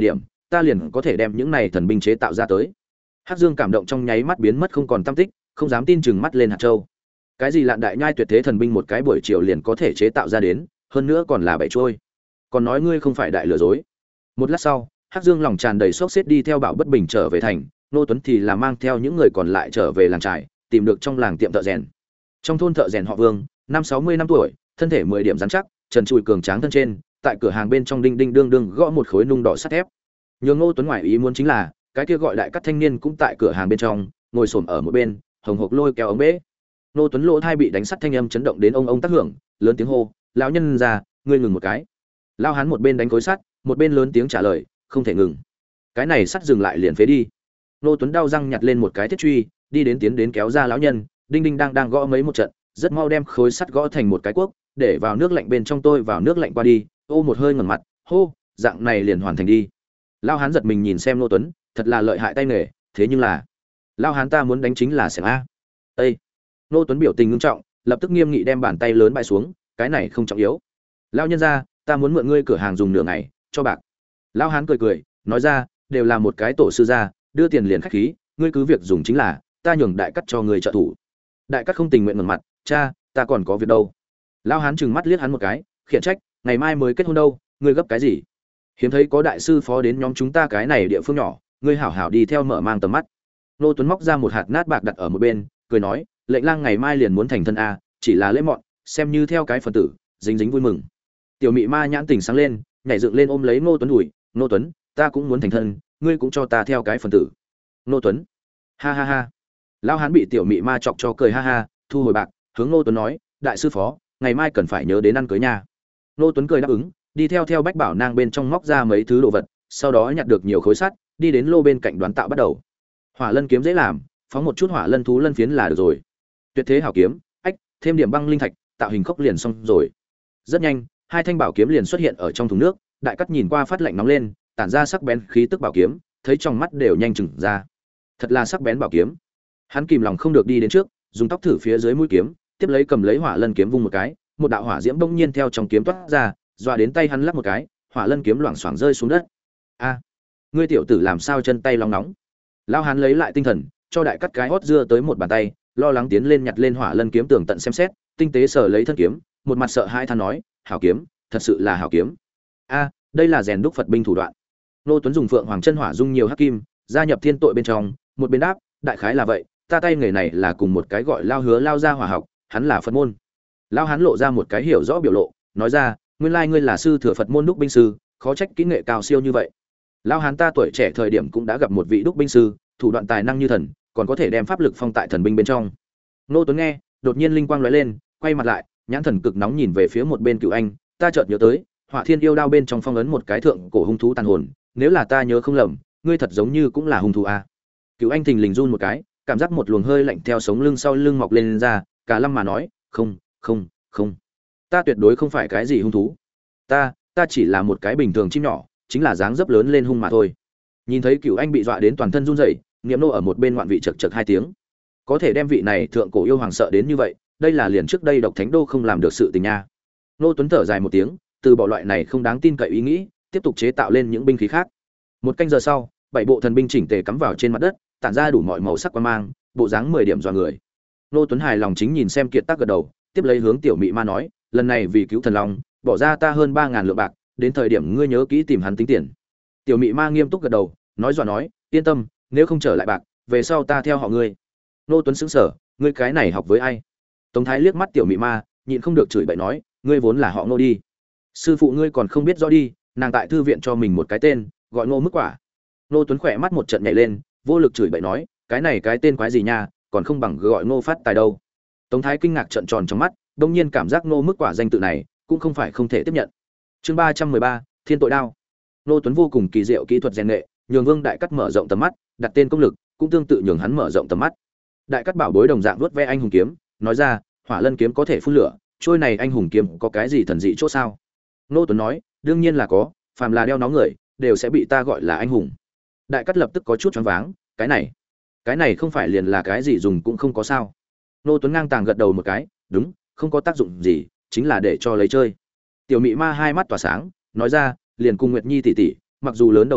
ta liền có thể đem những này thần binh chế tạo ra tới. Hắc Dương cảm động trong nháy mắt biến mất không còn tăm tích, không dám tin chừng mắt lên hạt châu. Cái gì Lạn Đại Nhai tuyệt thế thần binh một cái buổi chiều liền có thể chế tạo ra đến, hơn nữa còn là bảy trôi. Còn nói ngươi không phải đại lừa dối. Một lát sau, Hắc Dương lòng tràn đầy sốt sét đi theo Bảo Bất Bình trở về thành, Nô Tuấn thì là mang theo những người còn lại trở về làng trại, tìm được trong làng tiệm thợ rèn. Trong thôn thợ rèn họ Vương, năm sáu mươi năm tuổi, thân thể mười điểm rắn chắc, trần trụi cường tráng thân trên, tại cửa hàng bên trong đinh đinh đương đương gõ một khối nung đỏ sắt thép. Nhường Nô Tuấn ngoại ý muốn chính là, cái kia gọi đại cắt thanh niên cũng tại cửa hàng bên trong, ngồi xổm ở một bên, hồng hộc lôi kéo ống bể. Nô Tuấn lỗ thai bị đánh sắt thanh âm chấn động đến ông ông tác hưởng, lớn tiếng hô, "Lão nhân già, ngươi ngừng một cái." Lão hán một bên đánh khối sắt, một bên lớn tiếng trả lời, "Không thể ngừng. Cái này sắt dừng lại liền phế đi." Nô Tuấn đau răng nhặt lên một cái thiết truy, đi đến tiến đến kéo ra lão nhân, đinh đinh đang đang gõ mấy một trận, rất mau đem khối sắt gõ thành một cái cuốc, để vào nước lạnh bên trong tôi vào nước lạnh qua đi, ô một hơi ngẩng mặt, hô, dạng này liền hoàn thành đi. Lão hán giật mình nhìn xem Nô Tuấn, thật là lợi hại tay nghề, thế nhưng là, lão hán ta muốn đánh chính là xẻng a. Ê. Nô Tuấn biểu tình nghiêm trọng, lập tức nghiêm nghị đem bàn tay lớn bãi xuống, cái này không trọng yếu. Lão nhân gia, ta muốn mượn ngươi cửa hàng dùng nửa ngày, cho bạc. Lão hán cười cười, nói ra, đều là một cái tổ sư gia, đưa tiền liền khách khí, ngươi cứ việc dùng chính là, ta nhường đại cắt cho ngươi trợ thủ. Đại cắt không tình nguyện ngẩng mặt, cha, ta còn có việc đâu. Lão hán trừng mắt liếc hắn một cái, khiển trách, ngày mai mới kết hôn đâu, ngươi gấp cái gì? Hiếm thấy có đại sư phó đến nhóm chúng ta cái này địa phương nhỏ, ngươi hảo hảo đi theo mở mang tầm mắt. Nô Tuấn móc ra một hạt nát bạc đặt ở một bên, cười nói, lệnh lang ngày mai liền muốn thành thân a, chỉ là lễ mọn, xem như theo cái phần tử, dính dính vui mừng. Tiểu mị ma nhãn tỉnh sáng lên, nhảy dựng lên ôm lấy Nô Tuấn đùi, Nô Tuấn, ta cũng muốn thành thân, ngươi cũng cho ta theo cái phần tử. Nô Tuấn, ha ha ha. Lão hán bị tiểu mị ma chọc cho cười ha ha, thu hồi bạc, hướng Nô Tuấn nói, đại sư phó, ngày mai cần phải nhớ đến ăn cưới nha. Nô Tuấn cười đáp ứng, đi theo theo Bách Bảo Nang bên trong móc ra mấy thứ đồ vật, sau đó nhặt được nhiều khối sắt, đi đến lô bên cạnh đoán tạo bắt đầu. Hỏa lân kiếm dễ làm, phóng một chút hỏa lân thú lân phiến là được rồi. Tuyệt thế hảo kiếm, ách, thêm điểm băng linh thạch, tạo hình khốc liền xong rồi. Rất nhanh, hai thanh bảo kiếm liền xuất hiện ở trong thùng nước, đại cắt nhìn qua phát lạnh nóng lên, tản ra sắc bén khí tức bảo kiếm, thấy trong mắt đều nhanh chừng ra. Thật là sắc bén bảo kiếm. Hắn kìm lòng không được đi đến trước, dùng tóc thử phía dưới mũi kiếm, tiếp lấy cầm lấy hỏa lân kiếm vung một cái, một đạo hỏa diễm bỗng nhiên theo trong kiếm toát ra, dọa đến tay hắn lắc một cái, hỏa lân kiếm loảng xoảng rơi xuống đất. A, ngươi tiểu tử làm sao chân tay long nóng? Lão hán lấy lại tinh thần, cho đại cắt cái hót dưa tới một bàn tay, lo lắng tiến lên nhặt lên hỏa lân kiếm tường tận xem xét, tinh tế sờ lấy thân kiếm, một mặt sợ hãi than nói, hảo kiếm, thật sự là hảo kiếm. A, đây là rèn đúc Phật binh thủ đoạn. Nô Tuấn dùng phượng hoàng chân hỏa dung nhiều hắc kim, gia nhập thiên tội bên trong, một bên đáp, đại khái là vậy, ta tay nghề này là cùng một cái gọi lao hứa lao ra hỏa học, hắn là Phật môn. Lão hán lộ ra một cái hiểu rõ biểu lộ, nói ra, nguyên lai ngươi là sư thừa Phật môn đúc binh sư, khó trách kỹ nghệ cao siêu như vậy. Lão hán ta tuổi trẻ thời điểm cũng đã gặp một vị đúc binh sư, thủ đoạn tài năng như thần, còn có thể đem pháp lực phong tại thần binh bên trong. Nô Tuấn nghe, đột nhiên linh quang lóe lên, quay mặt lại, nhãn thần cực nóng nhìn về phía một bên Cửu Anh, ta chợt nhớ tới, Hỏa Thiên yêu đao bên trong phong ấn một cái thượng cổ hung thú tàn hồn, nếu là ta nhớ không lầm, ngươi thật giống như cũng là hung thú a. Cửu Anh thình lình run một cái, cảm giác một luồng hơi lạnh theo sống lưng sau lưng mọc lên, lên ra, cả lâm mà nói, không, không, không, ta tuyệt đối không phải cái gì hung thú, ta, ta chỉ là một cái bình thường chim nhỏ, chính là dáng dấp lớn lên hung mà thôi. Nhìn thấy Cửu Anh bị dọa đến toàn thân run rẩy, Niệm Nô ở một bên ngoạn vị chật chật hai tiếng. Có thể đem vị này thượng cổ yêu hoàng sợ đến như vậy, đây là liền trước đây Độc Thánh Đô không làm được sự tình nha. Nô Tuấn thở dài một tiếng, từ bỏ loại này không đáng tin cậy ý nghĩ, tiếp tục chế tạo lên những binh khí khác. Một canh giờ sau, bảy bộ thần binh chỉnh tề cắm vào trên mặt đất, tản ra đủ mọi màu sắc quang mang, bộ dáng mười điểm dọa người. Nô Tuấn hài lòng chính nhìn xem kiệt tác gật đầu, tiếp lấy hướng tiểu mị ma nói, lần này vì cứu thần long, bỏ ra ta hơn ba ngàn lượng bạc, đến thời điểm ngươi nhớ kỹ tìm hắn tính tiền. Tiểu mị ma nghiêm túc gật đầu, nói dọa nói, yên tâm, nếu không trở lại bạc, về sau ta theo họ ngươi. Nô Tuấn sững sờ, ngươi cái này học với ai? Tống Thái liếc mắt tiểu mị ma, nhịn không được chửi bậy nói, ngươi vốn là họ Ngô đi. Sư phụ ngươi còn không biết rõ đi, nàng tại thư viện cho mình một cái tên, gọi Ngô Mức Quả. Nô Tuấn khỏe mắt một trận nhảy lên, vô lực chửi bậy nói, cái này cái tên quái gì nha, còn không bằng gọi Ngô Phát Tài đâu. Tống Thái kinh ngạc trợn tròn trong mắt, đột nhiên cảm giác Ngô Mức Quả danh tự này cũng không phải không thể tiếp nhận. Chương ba trăm mười ba, Thiên tội đao. Nô Tuấn vô cùng kỳ diệu kỹ thuật rèn nghệ, nhường Vương Đại Cắt mở rộng tầm mắt, đặt tên công lực, cũng tương tự nhường hắn mở rộng tầm mắt. Đại Cắt bảo bối đồng dạng vuốt ve anh hùng kiếm, nói ra, Hỏa Lân kiếm có thể phun lửa, trôi này anh hùng kiếm có cái gì thần dị chỗ sao? Nô Tuấn nói, đương nhiên là có, phàm là đeo nó người, đều sẽ bị ta gọi là anh hùng. Đại Cắt lập tức có chút choáng váng, cái này, cái này không phải liền là cái gì dùng cũng không có sao? Nô Tuấn ngang tàng gật đầu một cái, đúng, không có tác dụng gì, chính là để cho lấy chơi. Tiểu Mị Ma hai mắt tỏa sáng, nói ra, liền cùng Nguyệt Nhi tỷ tỷ, mặc dù lớn đầu óc,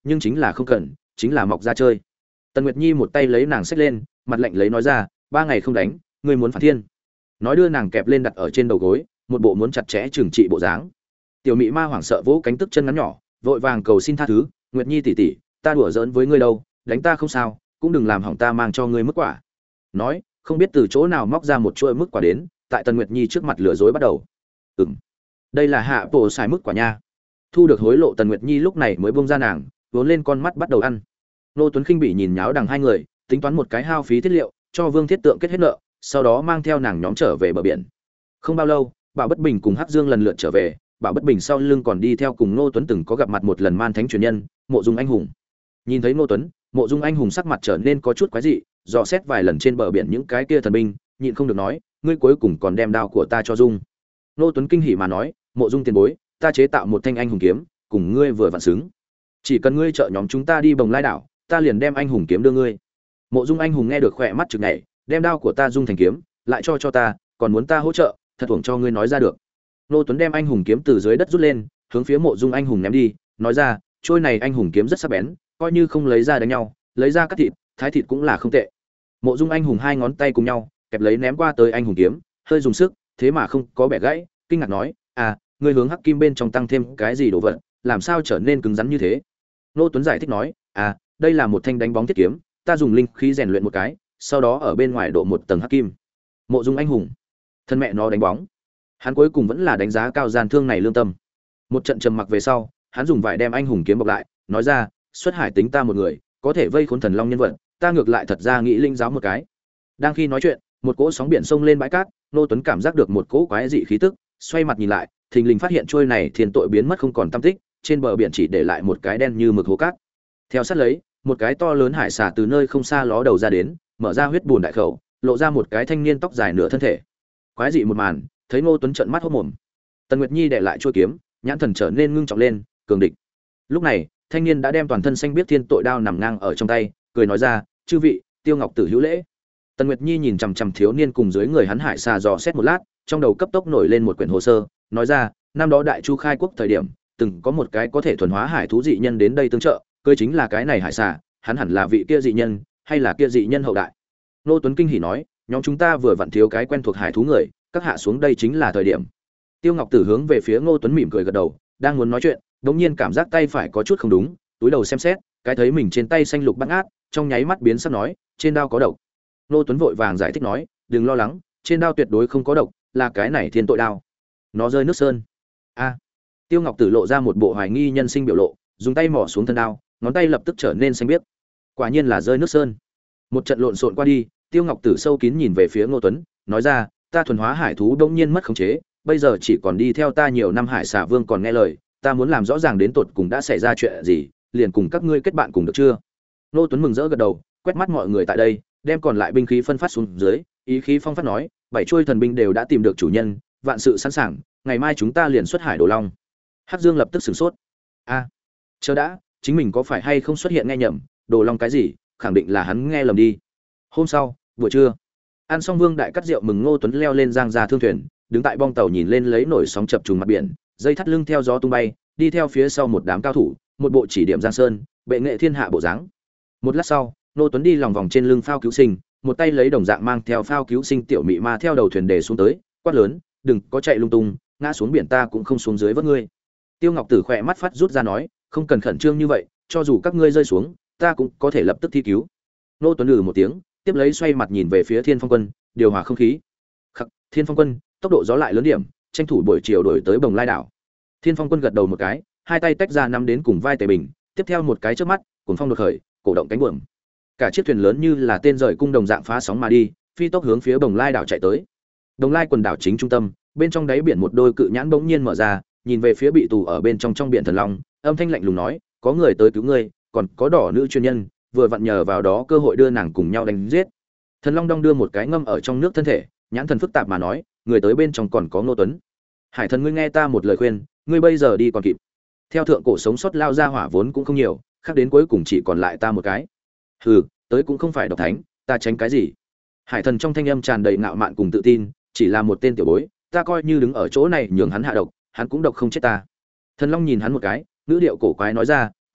nhưng chính là không cần, chính là mọc ra chơi. Tần Nguyệt Nhi một tay lấy nàng xách lên, mặt lạnh lấy nói ra, ba ngày không đánh, ngươi muốn phản thiên. Nói đưa nàng kẹp lên đặt ở trên đầu gối, một bộ muốn chặt chẽ trừng trị bộ dáng. Tiểu Mị Ma hoảng sợ vỗ cánh tức chân ngắn nhỏ, vội vàng cầu xin tha thứ, Nguyệt Nhi tỷ tỷ, ta đùa giỡn với ngươi đâu, đánh ta không sao, cũng đừng làm hỏng ta mang cho ngươi mức quả. Nói, không biết từ chỗ nào móc ra một chuỗi mức quả đến, tại Tần Nguyệt Nhi trước mặt lừa dối bắt đầu. Ừm, đây là hạ bộ xài mức quả nha. Thu được hối lộ Tần Nguyệt Nhi lúc này mới buông ra nàng, vốn lên con mắt bắt đầu ăn. Nô Tuấn khinh bị nhìn nháo đằng hai người, tính toán một cái hao phí thiết liệu, cho Vương Thiết Tượng kết hết nợ, sau đó mang theo nàng nhóm trở về bờ biển. Không bao lâu, Bảo Bất Bình cùng Hắc Dương lần lượt trở về, Bảo Bất Bình sau lưng còn đi theo cùng Nô Tuấn từng có gặp mặt một lần man thánh truyền nhân, Mộ Dung Anh Hùng. Nhìn thấy Nô Tuấn, Mộ Dung Anh Hùng sắc mặt trở nên có chút quái dị, dò xét vài lần trên bờ biển những cái kia thần binh, nhịn không được nói, ngươi cuối cùng còn đem đao của ta cho Dung. Nô Tuấn kinh hỉ mà nói, Mộ Dung tiền bối, ta chế tạo một thanh anh hùng kiếm, cùng ngươi vừa vặn xứng. Chỉ cần ngươi trợ nhóm chúng ta đi Bồng Lai đảo, ta liền đem anh hùng kiếm đưa ngươi. Mộ Dung Anh Hùng nghe được khỏe mắt chực nhảy, đem đao của ta dung thành kiếm, lại cho cho ta, còn muốn ta hỗ trợ, thật uổng cho ngươi nói ra được. Nô Tuấn đem anh hùng kiếm từ dưới đất rút lên, hướng phía Mộ Dung Anh Hùng ném đi, nói ra, trôi này anh hùng kiếm rất sắc bén, coi như không lấy ra đánh nhau, lấy ra cắt thịt, thái thịt cũng là không tệ. Mộ Dung Anh Hùng hai ngón tay cùng nhau, kẹp lấy ném qua tới anh hùng kiếm, hơi dùng sức, thế mà không có bẻ gãy, kinh ngạc nói, à, ngươi hướng hắc kim bên trong tăng thêm cái gì đồ vật, làm sao trở nên cứng rắn như thế? Nô Tuấn giải thích nói, à, đây là một thanh đánh bóng thiết kiếm, ta dùng linh khí rèn luyện một cái, sau đó ở bên ngoài độ một tầng hắc kim. Mộ Dung Anh Hùng, thân mẹ nó đánh bóng. Hắn cuối cùng vẫn là đánh giá cao gian thương này lương tâm. Một trận trầm mặc về sau, hắn dùng vải đem anh hùng kiếm bọc lại, nói ra, xuất hải tính ta một người, có thể vây khốn thần long nhân vật, ta ngược lại thật ra nghĩ linh giáo một cái. Đang khi nói chuyện, một cỗ sóng biển sông lên bãi cát, Nô Tuấn cảm giác được một cỗ quái dị khí tức, xoay mặt nhìn lại, thình lình phát hiện trôi này thiên tội biến mất không còn tăm tích, trên bờ biển chỉ để lại một cái đen như mực hố cát. Theo sát lấy, một cái to lớn hải xà từ nơi không xa ló đầu ra đến, mở ra huyết bùn đại khẩu, lộ ra một cái thanh niên tóc dài nửa thân thể. Quái dị một màn, thấy Ngô Tuấn trợn mắt hốt mồm. Tần Nguyệt Nhi để lại chuôi kiếm, nhãn thần trở nên ngưng trọng lên, cường địch. Lúc này, thanh niên đã đem toàn thân xanh biết thiên tội đao nằm ngang ở trong tay, cười nói ra, "Chư vị, Tiêu Ngọc Tử hữu lễ." Tần Nguyệt Nhi nhìn chằm chằm thiếu niên cùng dưới người hắn hải xà dò xét một lát, trong đầu cấp tốc nổi lên một quyển hồ sơ, nói ra, năm đó Đại Chu khai quốc thời điểm, từng có một cái có thể thuần hóa hải thú dị nhân đến đây tương trợ, cưới chính là cái này hải xà, hắn hẳn là vị kia dị nhân, hay là kia dị nhân hậu đại. Nô Tuấn kinh hỉ nói, nhóm chúng ta vừa vặn thiếu cái quen thuộc hải thú người, các hạ xuống đây chính là thời điểm. Tiêu Ngọc Tử hướng về phía Ngô Tuấn mỉm cười gật đầu, đang muốn nói chuyện, đột nhiên cảm giác tay phải có chút không đúng, túi đầu xem xét, cái thấy mình trên tay xanh lục băng át, trong nháy mắt biến sắc nói, trên đao có độc. Ngô Tuấn vội vàng giải thích nói, đừng lo lắng, trên đao tuyệt đối không có độc, là cái này thiên tội đao. Nó rơi nước sơn. A. Tiêu Ngọc Tử lộ ra một bộ hoài nghi nhân sinh biểu lộ, dùng tay mỏ xuống thân đao, ngón tay lập tức trở nên xanh biếc. Quả nhiên là rơi nước sơn. Một trận lộn xộn qua đi, Tiêu Ngọc Tử sâu kín nhìn về phía Ngô Tuấn, nói ra, ta thuần hóa hải thú đột nhiên mất khống chế, bây giờ chỉ còn đi theo ta nhiều năm hải xà vương còn nghe lời, ta muốn làm rõ ràng đến tột cùng đã xảy ra chuyện gì, liền cùng các ngươi kết bạn cùng được chưa? Ngô Tuấn mừng rỡ gật đầu, quét mắt mọi người tại đây, đem còn lại binh khí phân phát xuống dưới, ý khí phong phát nói, bảy chuôi thần binh đều đã tìm được chủ nhân, vạn sự sẵn sàng, ngày mai chúng ta liền xuất hải đồ long. Hắc Dương lập tức sửng sốt. A, chờ đã, chính mình có phải hay không xuất hiện nghe nhầm, đồ long cái gì, khẳng định là hắn nghe lầm đi. Hôm sau, buổi trưa, ăn xong Vương đại cắt rượu mừng Ngô Tuấn leo lên giang ra thương thuyền, đứng tại bong tàu nhìn lên lấy nổi sóng chập trùng mặt biển, dây thắt lưng theo gió tung bay, đi theo phía sau một đám cao thủ, một bộ chỉ điểm giang sơn, bệ nghệ thiên hạ bộ dáng. Một lát sau, Ngô Tuấn đi lòng vòng trên lưng phao cứu sinh, một tay lấy đồng dạng mang theo phao cứu sinh tiểu mị ma theo đầu thuyền để xuống tới, quát lớn, đừng có chạy lung tung, ngã xuống biển ta cũng không xuống dưới vớt ngươi. Tiêu Ngọc Tử khỏe mắt phát rút ra nói, không cần khẩn trương như vậy, cho dù các ngươi rơi xuống, ta cũng có thể lập tức thi cứu. Nô Tuấn lừ một tiếng, tiếp lấy xoay mặt nhìn về phía Thiên Phong Quân, điều hòa không khí. Khắc, Thiên Phong Quân, tốc độ gió lại lớn điểm, tranh thủ buổi chiều đổi tới Bồng Lai đảo. Thiên Phong Quân gật đầu một cái, hai tay tách ra nắm đến cùng vai Tề Bình, tiếp theo một cái chớp mắt, cuồng phong đột khởi, cổ động cánh buồm. Cả chiếc thuyền lớn như là tên rời cung đồng dạng phá sóng mà đi, phi tốc hướng phía Bồng Lai đảo chạy tới. Bồng Lai quần đảo chính trung tâm, bên trong đáy biển một đôi cự nhãn bỗng nhiên mở ra, nhìn về phía bị tù ở bên trong trong biển thần long, âm thanh lạnh lùng nói, có người tới cứu ngươi, còn có đỏ nữ chuyên nhân, vừa vặn nhờ vào đó cơ hội đưa nàng cùng nhau đánh giết. Thần long đong đưa một cái ngâm ở trong nước thân thể, nhãn thần phức tạp mà nói, người tới bên trong còn có Ngô Tuấn. Hải thần, ngươi nghe ta một lời khuyên, ngươi bây giờ đi còn kịp. Theo thượng cổ sống sót lao ra hỏa vốn cũng không nhiều, khác đến cuối cùng chỉ còn lại ta một cái. Hừ, tới cũng không phải độc thánh, ta tránh cái gì? Hải thần trong thanh âm tràn đầy ngạo mạn cùng tự tin, chỉ là một tên tiểu bối, ta coi như đứng ở chỗ này nhường hắn hạ độc, hắn cũng độc không chết ta. Thần long nhìn hắn một cái, ngữ điệu cổ quái nói ra, không,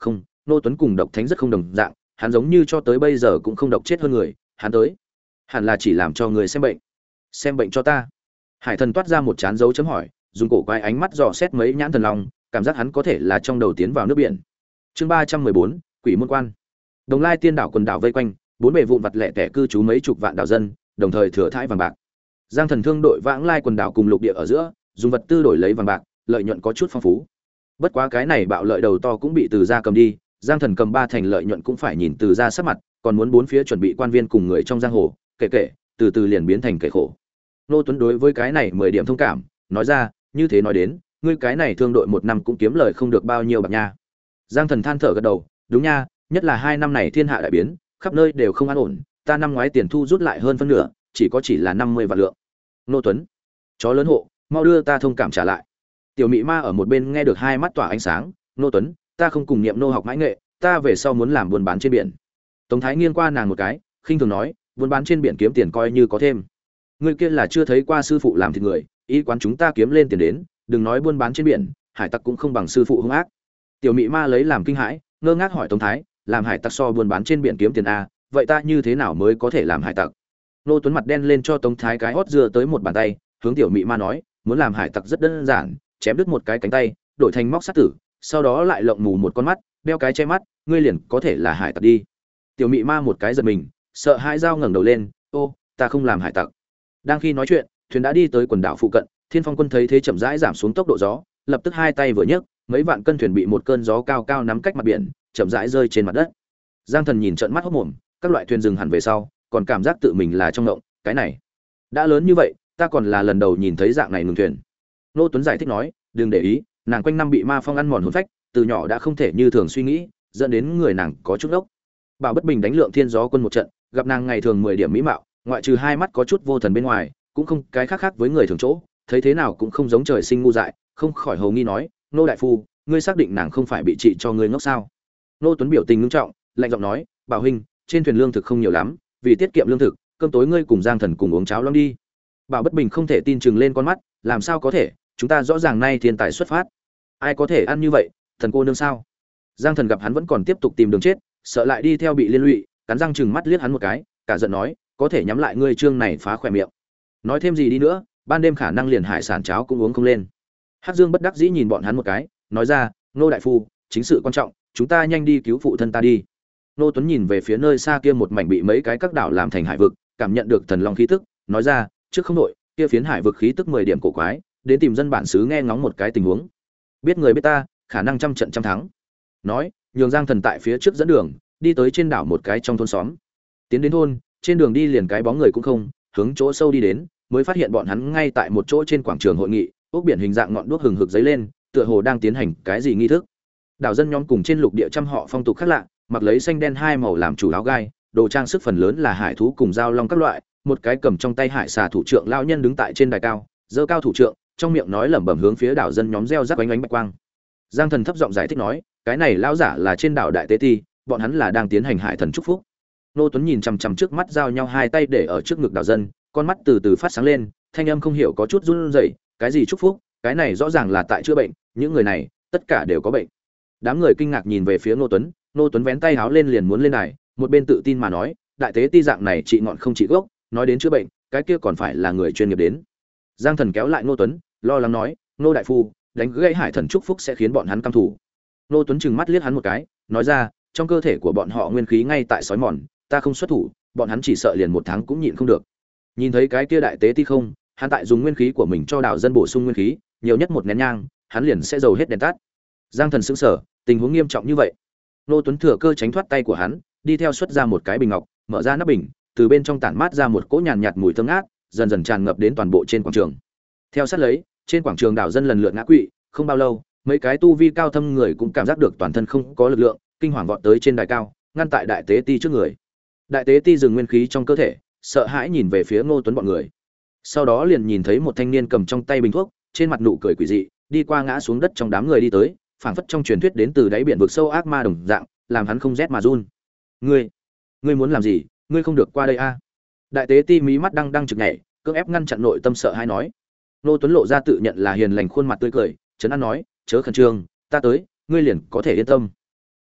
Nô Tuấn cùng độc thánh rất không đồng dạng, hắn giống như cho tới bây giờ cũng không độc chết hơn người, hắn tới hẳn là chỉ làm cho người xem bệnh. Xem bệnh cho ta. Hải thần toát ra một chán dấu chấm hỏi, dùng cổ quái ánh mắt dò xét mấy nhãn thần long, cảm giác hắn có thể là trong đầu tiến vào nước biển. Chương ba trăm mười bốn, Quỷ môn quan. Đồng Lai Tiên đảo quần đảo vây quanh, bốn bề vụn vặt lẻ tẻ cư trú mấy chục vạn đảo dân, đồng thời thừa thãi vàng bạc. Giang Thần thương đội vãng lai quần đảo cùng lục địa ở giữa, dùng vật tư đổi lấy vàng bạc, lợi nhuận có chút phong phú. Bất quá cái này bạo lợi đầu to cũng bị Từ gia cầm đi, Giang Thần cầm ba thành lợi nhuận cũng phải nhìn Từ gia sắc mặt, còn muốn bốn phía chuẩn bị quan viên cùng người trong giang hồ, kể kể, từ từ liền biến thành kẻ khổ. Nô Tuấn đối với cái này mười điểm thông cảm, nói ra, như thế nói đến, ngươi cái này thương đội một năm cũng kiếm lời không được bao nhiêu bạc nha. Giang Thần than thở gật đầu, đúng nha, nhất là hai năm này thiên hạ đại biến, khắp nơi đều không an ổn, ta năm ngoái tiền thu rút lại hơn phân nửa, chỉ có chỉ là năm mươi vạn lượng. Nô Tuấn, chó lớn hộ, mau đưa ta thông cảm trả lại. Tiểu Mị Ma ở một bên nghe được hai mắt tỏa ánh sáng, Nô Tuấn, ta không cùng niệm nô học mãi nghệ, ta về sau muốn làm buôn bán trên biển. Tống Thái nghiêng qua nàng một cái, khinh thường nói, buôn bán trên biển kiếm tiền coi như có thêm. Người kia là chưa thấy qua sư phụ làm thịt người, ý quán chúng ta kiếm lên tiền đến, đừng nói buôn bán trên biển, hải tặc cũng không bằng sư phụ hung ác. Tiểu Mị Ma lấy làm kinh hãi, ngơ ngác hỏi Tống Thái, làm hải tặc so buôn bán trên biển kiếm tiền a, vậy ta như thế nào mới có thể làm hải tặc? Nô Tuấn mặt đen lên cho Tống Thái cái hót dưa tới một bàn tay, hướng Tiểu Mị Ma nói, muốn làm hải tặc rất đơn giản, chém đứt một cái cánh tay, đổi thành móc sắt tử, sau đó lại lộng mù một con mắt, đeo cái che mắt, ngươi liền có thể là hải tặc đi. Tiểu Mị Ma một cái giật mình, sợ hãi dao ngẩng đầu lên, ô, ta không làm hải tặc. Đang khi nói chuyện, thuyền đã đi tới quần đảo phụ cận, Thiên Phong quân thấy thế chậm rãi giảm xuống tốc độ gió, lập tức hai tay vừa nhấc, mấy vạn cân thuyền bị một cơn gió cao cao nắm cách mặt biển, chậm rãi rơi trên mặt đất. Giang Thần nhìn trợn mắt hốt mồm, các loại thuyền dừng hẳn về sau, còn cảm giác tự mình là trong ngộng, cái này đã lớn như vậy, ta còn là lần đầu nhìn thấy dạng này ngừng thuyền. Nô Tuấn giải thích nói, đừng để ý, nàng quanh năm bị ma phong ăn mòn hồn phách, từ nhỏ đã không thể như thường suy nghĩ, dẫn đến người nàng có chút ốc. Bảo Bất Bình đánh Lượng Thiên Gió quân một trận, gặp nàng ngày thường mười điểm mỹ mạo, ngoại trừ hai mắt có chút vô thần bên ngoài, cũng không cái khác khác với người thường chỗ, thấy thế nào cũng không giống trời sinh ngu dại, không khỏi hầu nghi nói, nô đại phu, ngươi xác định nàng không phải bị trị cho ngươi ngốc sao? Nô Tuấn biểu tình nghiêm trọng, lạnh giọng nói, Bảo huynh, trên thuyền lương thực không nhiều lắm, vì tiết kiệm lương thực, cơm tối ngươi cùng Giang Thần cùng uống cháo long đi. Bảo Bất Bình không thể tin chừng lên con mắt, làm sao có thể, chúng ta rõ ràng nay thiên tài xuất phát, ai có thể ăn như vậy, thần cô nương sao? Giang Thần gặp hắn vẫn còn tiếp tục tìm đường chết, sợ lại đi theo bị liên lụy, cắn răng chừng mắt liếc hắn một cái, cả giận nói, có thể nhắm lại ngươi trương này phá khỏe miệng. Nói thêm gì đi nữa, ban đêm khả năng liền hải sản cháo cũng uống không lên. Hắc Dương bất đắc dĩ nhìn bọn hắn một cái, nói ra, nô đại phu, chính sự quan trọng, chúng ta nhanh đi cứu phụ thân ta đi. Nô Tuấn nhìn về phía nơi xa kia một mảnh bị mấy cái các đảo làm thành hải vực, cảm nhận được thần long khí tức, nói ra, trước không đội, kia phiến hải vực khí tức mười điểm cổ quái, đến tìm dân bản xứ nghe ngóng một cái tình huống. Biết người biết ta, khả năng trăm trận trăm thắng. Nói, nhường Giang Thần tại phía trước dẫn đường, đi tới trên đảo một cái trong thôn xóm. Tiến đến thôn, trên đường đi liền cái bóng người cũng không, hướng chỗ sâu đi đến, mới phát hiện bọn hắn ngay tại một chỗ trên quảng trường hội nghị, ốc biển hình dạng ngọn đuốc hừng hực giấy lên, tựa hồ đang tiến hành cái gì nghi thức. Đảo dân nhóm cùng trên lục địa trăm họ phong tục khác lạ, mặc lấy xanh đen hai màu làm chủ áo gai, đồ trang sức phần lớn là hải thú cùng dao long các loại, một cái cầm trong tay hải xà thủ trưởng lão nhân đứng tại trên đài cao, giơ cao thủ trưởng, trong miệng nói lẩm bẩm hướng phía đảo dân nhóm reo rắc ánh ánh bạch quang. Giang Thần thấp giọng giải thích nói, cái này lão giả là trên đảo đại tế ti, bọn hắn là đang tiến hành hải thần chúc phúc. Nô Tuấn nhìn chằm chằm trước mắt giao nhau hai tay để ở trước ngực đảo dân, con mắt từ từ phát sáng lên, thanh âm không hiểu có chút run rẩy, cái gì chúc phúc, cái này rõ ràng là tại chữa bệnh, những người này tất cả đều có bệnh. Đám người kinh ngạc nhìn về phía Nô Tuấn, Nô Tuấn vén tay háo lên liền muốn lên đài, một bên tự tin mà nói, đại tế ti dạng này trị ngọn không trị gốc, nói đến chữa bệnh, cái kia còn phải là người chuyên nghiệp đến. Giang Thần kéo lại Nô Tuấn, lo lắng nói, Nô đại phu, đánh gãy hải thần chúc phúc sẽ khiến bọn hắn căm thù. Nô Tuấn trừng mắt liếc hắn một cái, nói ra, trong cơ thể của bọn họ nguyên khí ngay tại sói mòn, ta không xuất thủ, bọn hắn chỉ sợ liền một tháng cũng nhịn không được. Nhìn thấy cái kia đại tế ti không, hắn tại dùng nguyên khí của mình cho đảo dân bổ sung nguyên khí, nhiều nhất một nén nhang, hắn liền sẽ dầu hết đèn tắt. Giang Thần sững sờ, tình huống nghiêm trọng như vậy. Nô Tuấn thừa cơ tránh thoát tay của hắn, đi theo xuất ra một cái bình ngọc, mở ra nắp bình, từ bên trong tản mát ra một cỗ nhàn nhạt mùi thơm ngát, dần dần tràn ngập đến toàn bộ trên quảng trường. Theo sát lấy, trên quảng trường đảo dân lần lượt ngã quỵ, không bao lâu, mấy cái tu vi cao thâm người cũng cảm giác được toàn thân không có lực lượng, kinh hoàng vọt tới trên đài cao, ngăn tại đại tế ti trước người. Đại tế ti dừng nguyên khí trong cơ thể, sợ hãi nhìn về phía Ngô Tuấn bọn người. Sau đó liền nhìn thấy một thanh niên cầm trong tay bình thuốc, trên mặt nụ cười quỷ dị, đi qua ngã xuống đất trong đám người đi tới, phảng phất trong truyền thuyết đến từ đáy biển vực sâu ác ma đồng dạng, làm hắn không rét mà run. "Ngươi, ngươi muốn làm gì? Ngươi không được qua đây a." Đại tế ti mí mắt đang đang trực nhảy, cưỡng ép ngăn chặn nội tâm sợ hãi nói. Ngô Tuấn lộ ra tự nhận là hiền lành khuôn mặt tươi cười, trấn an nói, "Chớ khẩn trương, ta tới, ngươi liền có thể yên tâm."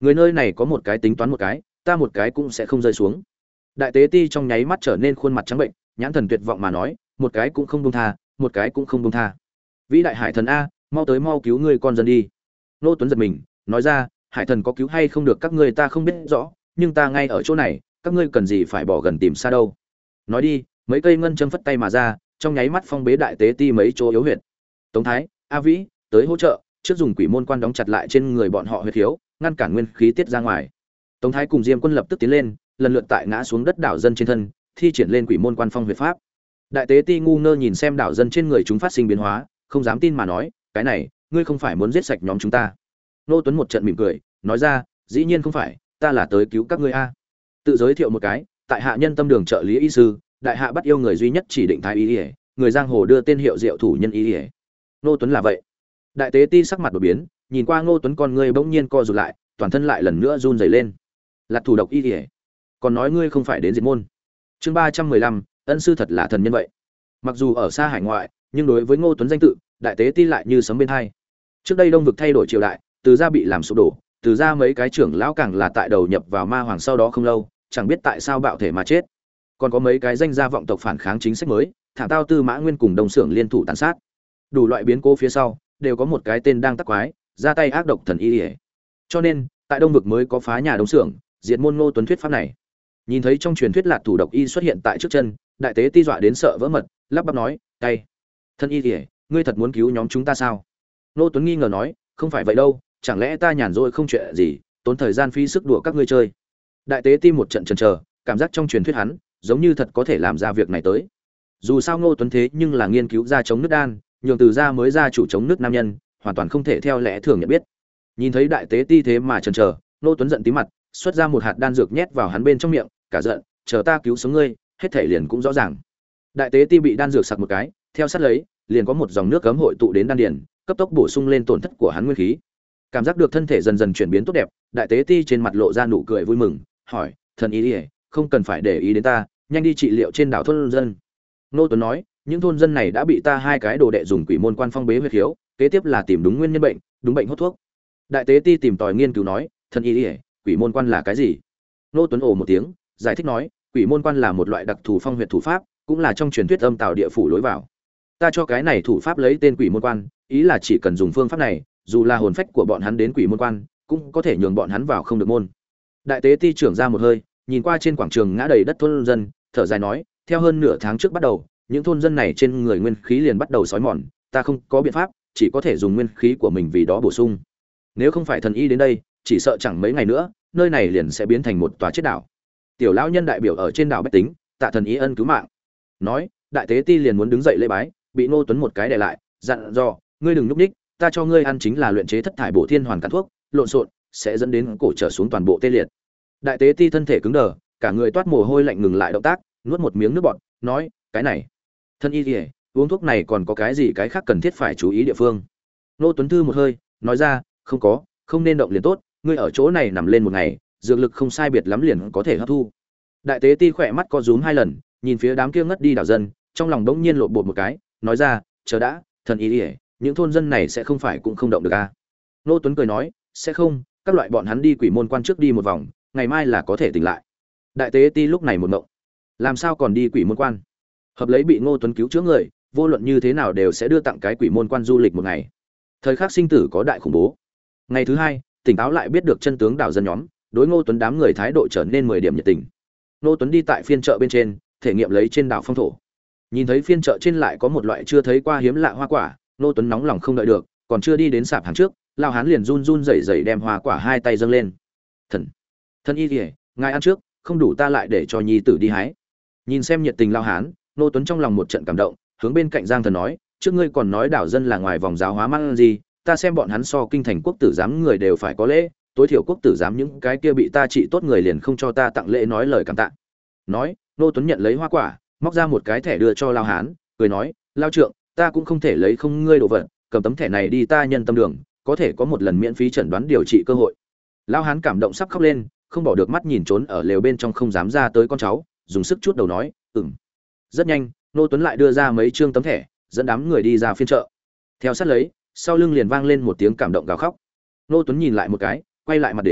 người nơi này có một cái tính toán một cái, ta một cái cũng sẽ không rơi xuống. Đại tế ti trong nháy mắt trở nên khuôn mặt trắng bệnh, nhãn thần tuyệt vọng mà nói, một cái cũng không buông tha, một cái cũng không buông tha. Vĩ đại hải thần a, mau tới mau cứu ngươi con dân đi. Nô Tuấn giật mình, nói ra, hải thần có cứu hay không được các ngươi ta không biết rõ, nhưng ta ngay ở chỗ này, các ngươi cần gì phải bỏ gần tìm xa đâu. Nói đi, mấy cây ngân châm phất tay mà ra, trong nháy mắt phong bế đại tế ti mấy chỗ yếu huyệt. Tống Thái, A Vĩ, tới hỗ trợ, trước dùng quỷ môn quan đóng chặt lại trên người bọn họ huyệt khiếu, ngăn cản nguyên khí tiết ra ngoài. Tống Thái cùng Diêm Quân lập tức tiến lên, lần lượt tại ngã xuống đất đảo dân trên thân, thi triển lên quỷ môn quan phong huyệt pháp. Đại tế ti ngu ngơ nhìn xem đảo dân trên người chúng phát sinh biến hóa, không dám tin mà nói, cái này, ngươi không phải muốn giết sạch nhóm chúng ta? Nô Tuấn một trận mỉm cười, nói ra, dĩ nhiên không phải, ta là tới cứu các ngươi a. Tự giới thiệu một cái, tại hạ nhân tâm đường trợ lý y sư, đại hạ bắt yêu người duy nhất chỉ định thái y, người giang hồ đưa tên hiệu diệu thủ nhân y. Nô Tuấn là vậy. Đại tế ti sắc mặt đổi biến, nhìn qua Ngô Tuấn con ngươi bỗng nhiên co rụt lại, toàn thân lại lần nữa run rẩy lên. Lạc thủ độc y, còn nói ngươi không phải đến diệt môn. Chương ba trăm mười lăm, ân sư thật là thần nhân vậy. Mặc dù ở xa hải ngoại, nhưng đối với Ngô Tuấn danh tự, đại tế ti lại như sấm bên hai. Trước đây Đông vực thay đổi triều đại, từ gia bị làm sụp đổ, từ gia mấy cái trưởng lão càng là tại đầu nhập vào ma hoàng sau đó không lâu, chẳng biết tại sao bạo thể mà chết. Còn có mấy cái danh gia vọng tộc phản kháng chính sách mới, thả tao Tư Mã Nguyên cùng đồng xưởng liên thủ tàn sát. Đủ loại biến cố phía sau, đều có một cái tên đang tắc quái, ra tay ác độc thần y. Cho nên, tại Đông vực mới có phá nhà đồng xưởng, diệt môn Ngô Tuấn thuyết pháp này. Nhìn thấy trong truyền thuyết lạc thủ độc y xuất hiện tại trước chân, đại tế ti dọa đến sợ vỡ mật, lắp bắp nói, "Cay, thần y, ngươi thật muốn cứu nhóm chúng ta sao?" Ngô Tuấn nghi ngờ nói, "Không phải vậy đâu, chẳng lẽ ta nhàn rỗi không chuyện gì, tốn thời gian phí sức đùa các ngươi chơi?" Đại tế ti một trận chần chờ, cảm giác trong truyền thuyết hắn, giống như thật có thể làm ra việc này tới. Dù sao Ngô Tuấn thế nhưng là nghiên cứu ra chống nước đan, nhường từ ra mới ra chủ chống nước nam nhân, hoàn toàn không thể theo lẽ thường nhận biết. Nhìn thấy đại tế ti thế mà chần chờ, Ngô Tuấn giận tí mặt, xuất ra một hạt đan dược nhét vào hắn bên trong miệng, cả giận, "Chờ ta cứu sống ngươi, hết thể liền cũng rõ ràng." Đại tế ti bị đan dược sặc một cái, theo sát lấy, liền có một dòng nước cấm hội tụ đến đan điền, cấp tốc bổ sung lên tổn thất của hắn nguyên khí. Cảm giác được thân thể dần dần chuyển biến tốt đẹp, đại tế ti trên mặt lộ ra nụ cười vui mừng, hỏi, "Thần y, không cần phải để ý đến ta, nhanh đi trị liệu trên đảo thôn dân." Ngô Tuấn nói, "Những thôn dân này đã bị ta hai cái đồ đệ dùng quỷ môn quan phong bế huyết khiếu, kế tiếp là tìm đúng nguyên nhân bệnh, đúng bệnh hốt thuốc." Đại tế ti tìm tòi nghiên cứu nói, "Thần y, quỷ môn quan là cái gì?" Ngô Tuấn ồ một tiếng, giải thích nói, "Quỷ môn quan là một loại đặc thù phong huyệt thủ pháp, cũng là trong truyền thuyết âm tào địa phủ lối vào. Ta cho cái này thủ pháp lấy tên quỷ môn quan, ý là chỉ cần dùng phương pháp này, dù là hồn phách của bọn hắn đến quỷ môn quan, cũng có thể nhường bọn hắn vào không được môn." Đại tế ti trưởng ra một hơi, nhìn qua trên quảng trường ngã đầy đất thôn dân, thở dài nói, "Theo hơn nửa tháng trước bắt đầu, những thôn dân này trên người nguyên khí liền bắt đầu sói mòn, ta không có biện pháp, chỉ có thể dùng nguyên khí của mình vì đó bổ sung. Nếu không phải thần y đến đây, chỉ sợ chẳng mấy ngày nữa, nơi này liền sẽ biến thành một tòa chết đảo." Tiểu lão nhân đại biểu ở trên đảo bách tính, tạ thần y ân cứu mạng. Nói, đại tế ti liền muốn đứng dậy lễ bái, bị Ngô Tuấn một cái đè lại, dặn dò, "Ngươi đừng nhúc nhích, ta cho ngươi ăn chính là luyện chế thất thải bổ thiên hoàn cắn thuốc, lộn xộn sẽ dẫn đến cổ trở xuống toàn bộ tê liệt." Đại tế ti thân thể cứng đờ, cả người toát mồ hôi lạnh ngừng lại động tác, nuốt một miếng nước bọt, nói, "Cái này, thân y liễu, uống thuốc này còn có cái gì cái khác cần thiết phải chú ý địa phương?" Ngô Tuấn thư một hơi, nói ra, "Không có, không nên động liền tốt, ngươi ở chỗ này nằm lên một ngày, dược lực không sai biệt lắm liền có thể hấp thu." Đại tế ti khỏe mắt co rúm hai lần, nhìn phía đám kia ngất đi đảo dân, trong lòng bỗng nhiên lộn bột một cái, nói ra, "Chờ đã, thần y liễu, những thôn dân này sẽ không phải cũng không động được à?" Ngô Tuấn cười nói, "Sẽ không, các loại bọn hắn đi quỷ môn quan trước đi một vòng, ngày mai là có thể tỉnh lại." Đại tế ti lúc này một ngộng, làm sao còn đi quỷ môn quan? Hợp lấy bị Ngô Tuấn cứu chữa người, vô luận như thế nào đều sẽ đưa tặng cái quỷ môn quan du lịch một ngày. Thời khắc sinh tử có đại khủng bố. Ngày thứ hai, tỉnh táo lại biết được chân tướng đảo dân nhóm, đối Ngô Tuấn đám người thái độ trở nên mười điểm nhiệt tình. Ngô Tuấn đi tại phiên chợ bên trên, thể nghiệm lấy trên đảo phong thổ. Nhìn thấy phiên chợ trên lại có một loại chưa thấy qua hiếm lạ hoa quả, Ngô Tuấn nóng lòng không đợi được, còn chưa đi đến sạp hàng trước, lao hán liền run run rẩy rẩy đem hoa quả hai tay dâng lên. "Thần, thân y kìa, ngài ăn trước, không đủ ta lại để cho nhi tử đi hái." Nhìn xem nhiệt tình lao hán, Ngô Tuấn trong lòng một trận cảm động, hướng bên cạnh Giang Thần nói, "Trước ngươi còn nói đảo dân là ngoài vòng giáo hóa mang gì, ta xem bọn hắn so kinh thành quốc tử giám người đều phải có lễ, tối thiểu quốc tử giám những cái kia bị ta trị tốt người liền không cho ta tặng lễ nói lời cảm tạ." Nói, Ngô Tuấn nhận lấy hoa quả, móc ra một cái thẻ đưa cho lao hán, cười nói, "Lao trượng, ta cũng không thể lấy không ngươi đồ vật, cầm tấm thẻ này đi ta nhân tâm đường, có thể có một lần miễn phí chẩn đoán điều trị cơ hội." Lao hán cảm động sắp khóc lên, không bỏ được mắt nhìn trốn ở lều bên trong không dám ra tới con cháu, dùng sức chút đầu nói, "Ừm." Rất nhanh, Ngô Tuấn lại đưa ra mấy trương tấm thẻ, dẫn đám người đi ra phiên chợ. Theo sát lấy, sau lưng liền vang lên một tiếng cảm động gào khóc. Ngô Tuấn nhìn lại một cái, quay lại mặt đến,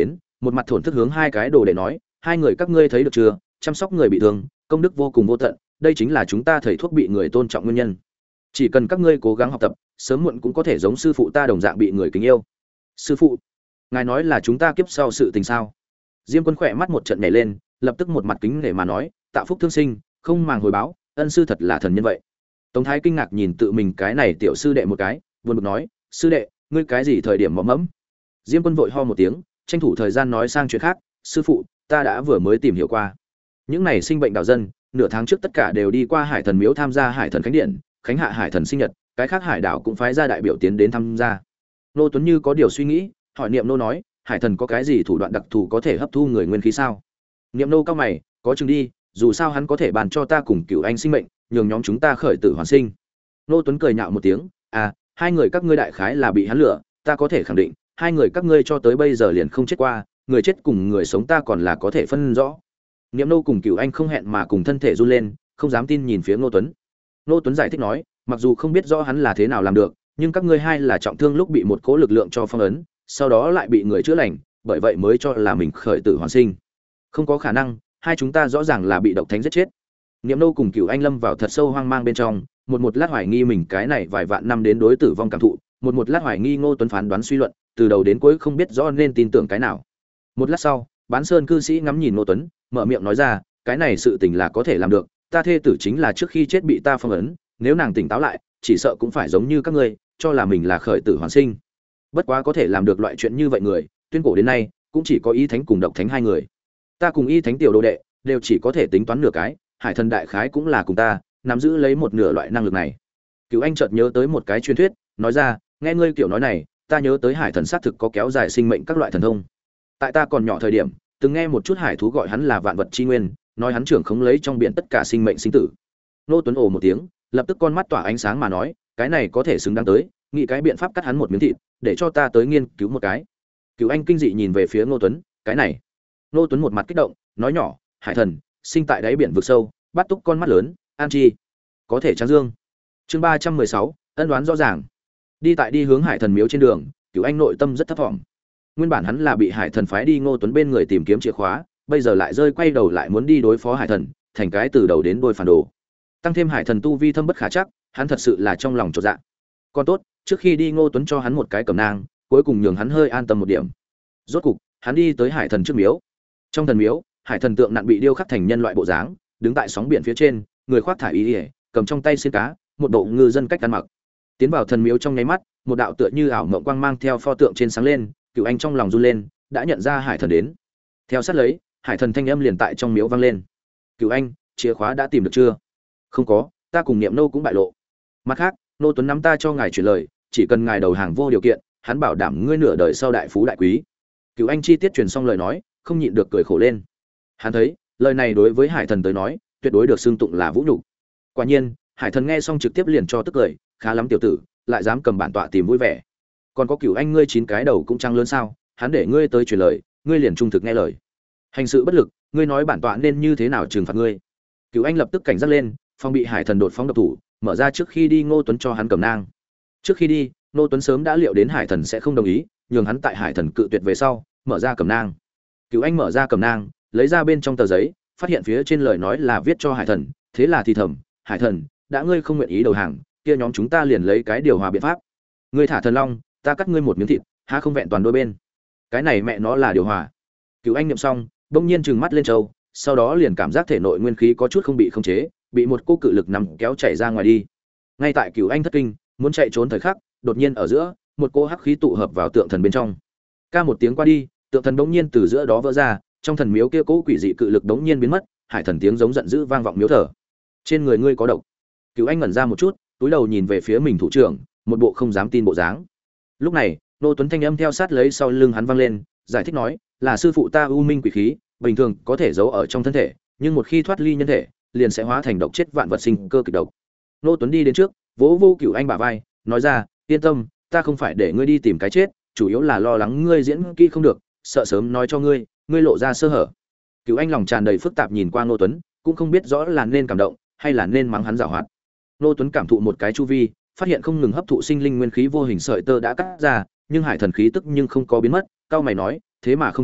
một mặt thổn thức hướng hai cái đồ đệ nói, hai người các ngươi thấy được chưa, chăm sóc người bị thương, công đức vô cùng vô tận, đây chính là chúng ta thầy thuốc bị người tôn trọng nguyên nhân. Chỉ cần các ngươi cố gắng học tập, sớm muộn cũng có thể giống sư phụ ta đồng dạng bị người kính yêu. Sư phụ, ngài nói là chúng ta kiếp sau sự tình sao? Diêm Quân khỏe mắt một trận nhảy lên, lập tức một mặt kính nể mà nói, tạo phúc thương sinh, không màng hồi báo, ân sư thật là thần nhân vậy. Tống Thái kinh ngạc nhìn tự mình cái này tiểu sư đệ một cái, buồn bực nói, sư đệ, ngươi cái gì thời điểm mỏm mẫm? Diêm Quân vội ho một tiếng, tranh thủ thời gian nói sang chuyện khác, sư phụ, ta đã vừa mới tìm hiểu qua. Những này sinh bệnh đạo dân, nửa tháng trước tất cả đều đi qua Hải Thần Miếu tham gia Hải Thần Khánh Điện, khánh hạ Hải Thần sinh nhật, cái khác hải đảo cũng phái ra đại biểu tiến đến tham gia. Nô Tuấn như có điều suy nghĩ, hỏi Niệm Nô nói, Hải Thần có cái gì thủ đoạn đặc thù có thể hấp thu người nguyên khí sao? Niệm Nô cao mày, có chừng đi, dù sao hắn có thể bàn cho ta cùng Cửu Anh sinh mệnh, nhường nhóm chúng ta khởi tử hoàn sinh. Nô Tuấn cười nhạo một tiếng, à, hai người các ngươi đại khái là bị hắn lừa, ta có thể khẳng định, hai người các ngươi cho tới bây giờ liền không chết qua, người chết cùng người sống ta còn là có thể phân rõ. Niệm Nô cùng Cửu Anh không hẹn mà cùng thân thể run lên, không dám tin nhìn phía Nô Tuấn. Nô Tuấn giải thích nói, mặc dù không biết rõ hắn là thế nào làm được, nhưng các ngươi hai là trọng thương lúc bị một cỗ lực lượng cho phong ấn, sau đó lại bị người chữa lành, bởi vậy mới cho là mình khởi tử hoàn sinh. Không có khả năng, hai chúng ta rõ ràng là bị độc thánh giết chết. Niệm Nô cùng Cửu Anh lâm vào thật sâu hoang mang bên trong, một một lát hoài nghi mình cái này vài vạn năm đến đối tử vong cảm thụ, một một lát hoài nghi Ngô Tuấn phán đoán suy luận, từ đầu đến cuối không biết rõ nên tin tưởng cái nào. Một lát sau, Bán Sơn cư sĩ ngắm nhìn Ngô Tuấn, mở miệng nói ra, cái này sự tình là có thể làm được, ta thê tử chính là trước khi chết bị ta phong ấn, nếu nàng tỉnh táo lại, chỉ sợ cũng phải giống như các ngươi, cho là mình là khởi tử hoàn sinh. Bất quá có thể làm được loại chuyện như vậy người, tuyên cổ đến nay cũng chỉ có Y Thánh cùng Độc Thánh hai người. Ta cùng Y Thánh tiểu đồ đệ đều chỉ có thể tính toán nửa cái, Hải Thần đại khái cũng là cùng ta, nắm giữ lấy một nửa loại năng lực này. Cửu Anh chợt nhớ tới một cái truyền thuyết, nói ra, nghe ngươi kiểu nói này, ta nhớ tới Hải Thần xác thực có kéo dài sinh mệnh các loại thần thông. Tại ta còn nhỏ thời điểm, từng nghe một chút hải thú gọi hắn là vạn vật chi nguyên, nói hắn trưởng khống lấy trong biển tất cả sinh mệnh sinh tử. Nô Tuấn ồ một tiếng, lập tức con mắt tỏa ánh sáng mà nói, cái này có thể xứng đáng tới, nghĩ cái biện pháp cắt hắn một miếng thịt, để cho ta tới nghiên cứu một cái. Cửu Anh kinh dị nhìn về phía Ngô Tuấn, cái này. Ngô Tuấn một mặt kích động, nói nhỏ, Hải Thần, sinh tại đáy biển vực sâu, bắt túc con mắt lớn, an chi, có thể trắng dương. Chương ba trăm mười sáu, ân đoán rõ ràng. Đi tại đi hướng Hải Thần miếu trên đường, Cửu Anh nội tâm rất thấp vọng. Nguyên bản hắn là bị Hải Thần phái đi Ngô Tuấn bên người tìm kiếm chìa khóa, bây giờ lại rơi quay đầu lại muốn đi đối phó Hải Thần, thành cái từ đầu đến đuôi phản đồ. Tăng thêm Hải Thần tu vi thâm bất khả chắc, hắn thật sự là trong lòng chột dạ. Còn tốt, trước khi đi Ngô Tuấn cho hắn một cái cẩm nang, cuối cùng nhường hắn hơi an tâm một điểm. Rốt cục, hắn đi tới Hải Thần trước miếu. Trong thần miếu, Hải Thần tượng nặn bị điêu khắc thành nhân loại bộ dáng, đứng tại sóng biển phía trên, người khoác thải y, cầm trong tay xiên cá, một bộ ngư dân cách ăn mặc. Tiến vào thần miếu trong nháy mắt, một đạo tựa như ảo mộng quang mang theo pho tượng trên sáng lên, Cửu Anh trong lòng run lên, đã nhận ra Hải Thần đến. Theo sát lấy, Hải Thần thanh âm liền tại trong miếu vang lên. "Cửu Anh, chìa khóa đã tìm được chưa?" "Không có, ta cùng Niệm Nô cũng bại lộ." "Mặt khác, Nô Tuấn nắm ta cho ngài chuyển lời, chỉ cần ngài đầu hàng vô điều kiện, hắn bảo đảm ngươi nửa đời sau đại phú đại quý." Cửu Anh chi tiết truyền xong lời nói, không nhịn được cười khổ lên. Hắn thấy, lời này đối với Hải Thần tới nói, tuyệt đối được xưng tụng là vũ nhục. Quả nhiên, Hải Thần nghe xong trực tiếp liền cho tức cười, khá lắm tiểu tử, lại dám cầm bản tọa tìm vui vẻ. Còn có Cửu Anh ngươi chín cái đầu cũng trăng lớn sao, hắn để ngươi tới truyền lời, ngươi liền trung thực nghe lời. Hành sự bất lực, ngươi nói bản tọa nên như thế nào trừng phạt ngươi? Cửu Anh lập tức cảnh giác lên, phòng bị Hải Thần đột phóng độc thủ, mở ra trước khi đi Ngô Tuấn cho hắn cầm nang. Trước khi đi, Ngô Tuấn sớm đã liệu đến Hải Thần sẽ không đồng ý, nhường hắn tại Hải Thần cự tuyệt về sau, mở ra cầm nang. Cửu Anh mở ra cầm nang, lấy ra bên trong tờ giấy, phát hiện phía trên lời nói là viết cho Hải Thần, thế là thì thầm, Hải Thần, đã ngươi không nguyện ý đầu hàng, kia nhóm chúng ta liền lấy cái điều hòa biện pháp. Ngươi thả thần long, ta cắt ngươi một miếng thịt, há không vẹn toàn đôi bên. Cái này mẹ nó là điều hòa. Cửu Anh niệm xong, bỗng nhiên trừng mắt lên trâu, sau đó liền cảm giác thể nội nguyên khí có chút không bị khống chế, bị một cô cự lực nằm kéo chảy ra ngoài đi. Ngay tại Cửu Anh thất kinh, muốn chạy trốn thời khắc, đột nhiên ở giữa, một cô hắc khí tụ hợp vào tượng thần bên trong. Ca một tiếng qua đi, tượng thần bỗng nhiên từ giữa đó vỡ ra, trong thần miếu kia cố quỷ dị cự lực bỗng nhiên biến mất, Hải Thần tiếng giống giận dữ vang vọng miếu thờ. Trên người ngươi có độc. Cửu Anh ngẩn ra một chút, túi đầu nhìn về phía mình thủ trưởng, một bộ không dám tin bộ dáng. Lúc này, Nô Tuấn thanh âm theo sát lấy sau lưng hắn vang lên, giải thích nói, là sư phụ ta u minh quỷ khí, bình thường có thể giấu ở trong thân thể, nhưng một khi thoát ly nhân thể, liền sẽ hóa thành độc chết vạn vật sinh cơ kịch độc. Nô Tuấn đi đến trước, vỗ vô Cửu Anh bả vai, nói ra, yên tâm, ta không phải để ngươi đi tìm cái chết, chủ yếu là lo lắng ngươi diễn kỹ không được, sợ sớm nói cho ngươi, ngươi lộ ra sơ hở. Cửu Anh lòng tràn đầy phức tạp nhìn qua Nô Tuấn, cũng không biết rõ là nên cảm động hay là nên mắng hắn giảo hoạt. Nô Tuấn cảm thụ một cái chu vi, phát hiện không ngừng hấp thụ sinh linh nguyên khí vô hình sợi tơ đã cắt ra, nhưng Hải Thần khí tức nhưng không có biến mất, cao mày nói, thế mà không chết,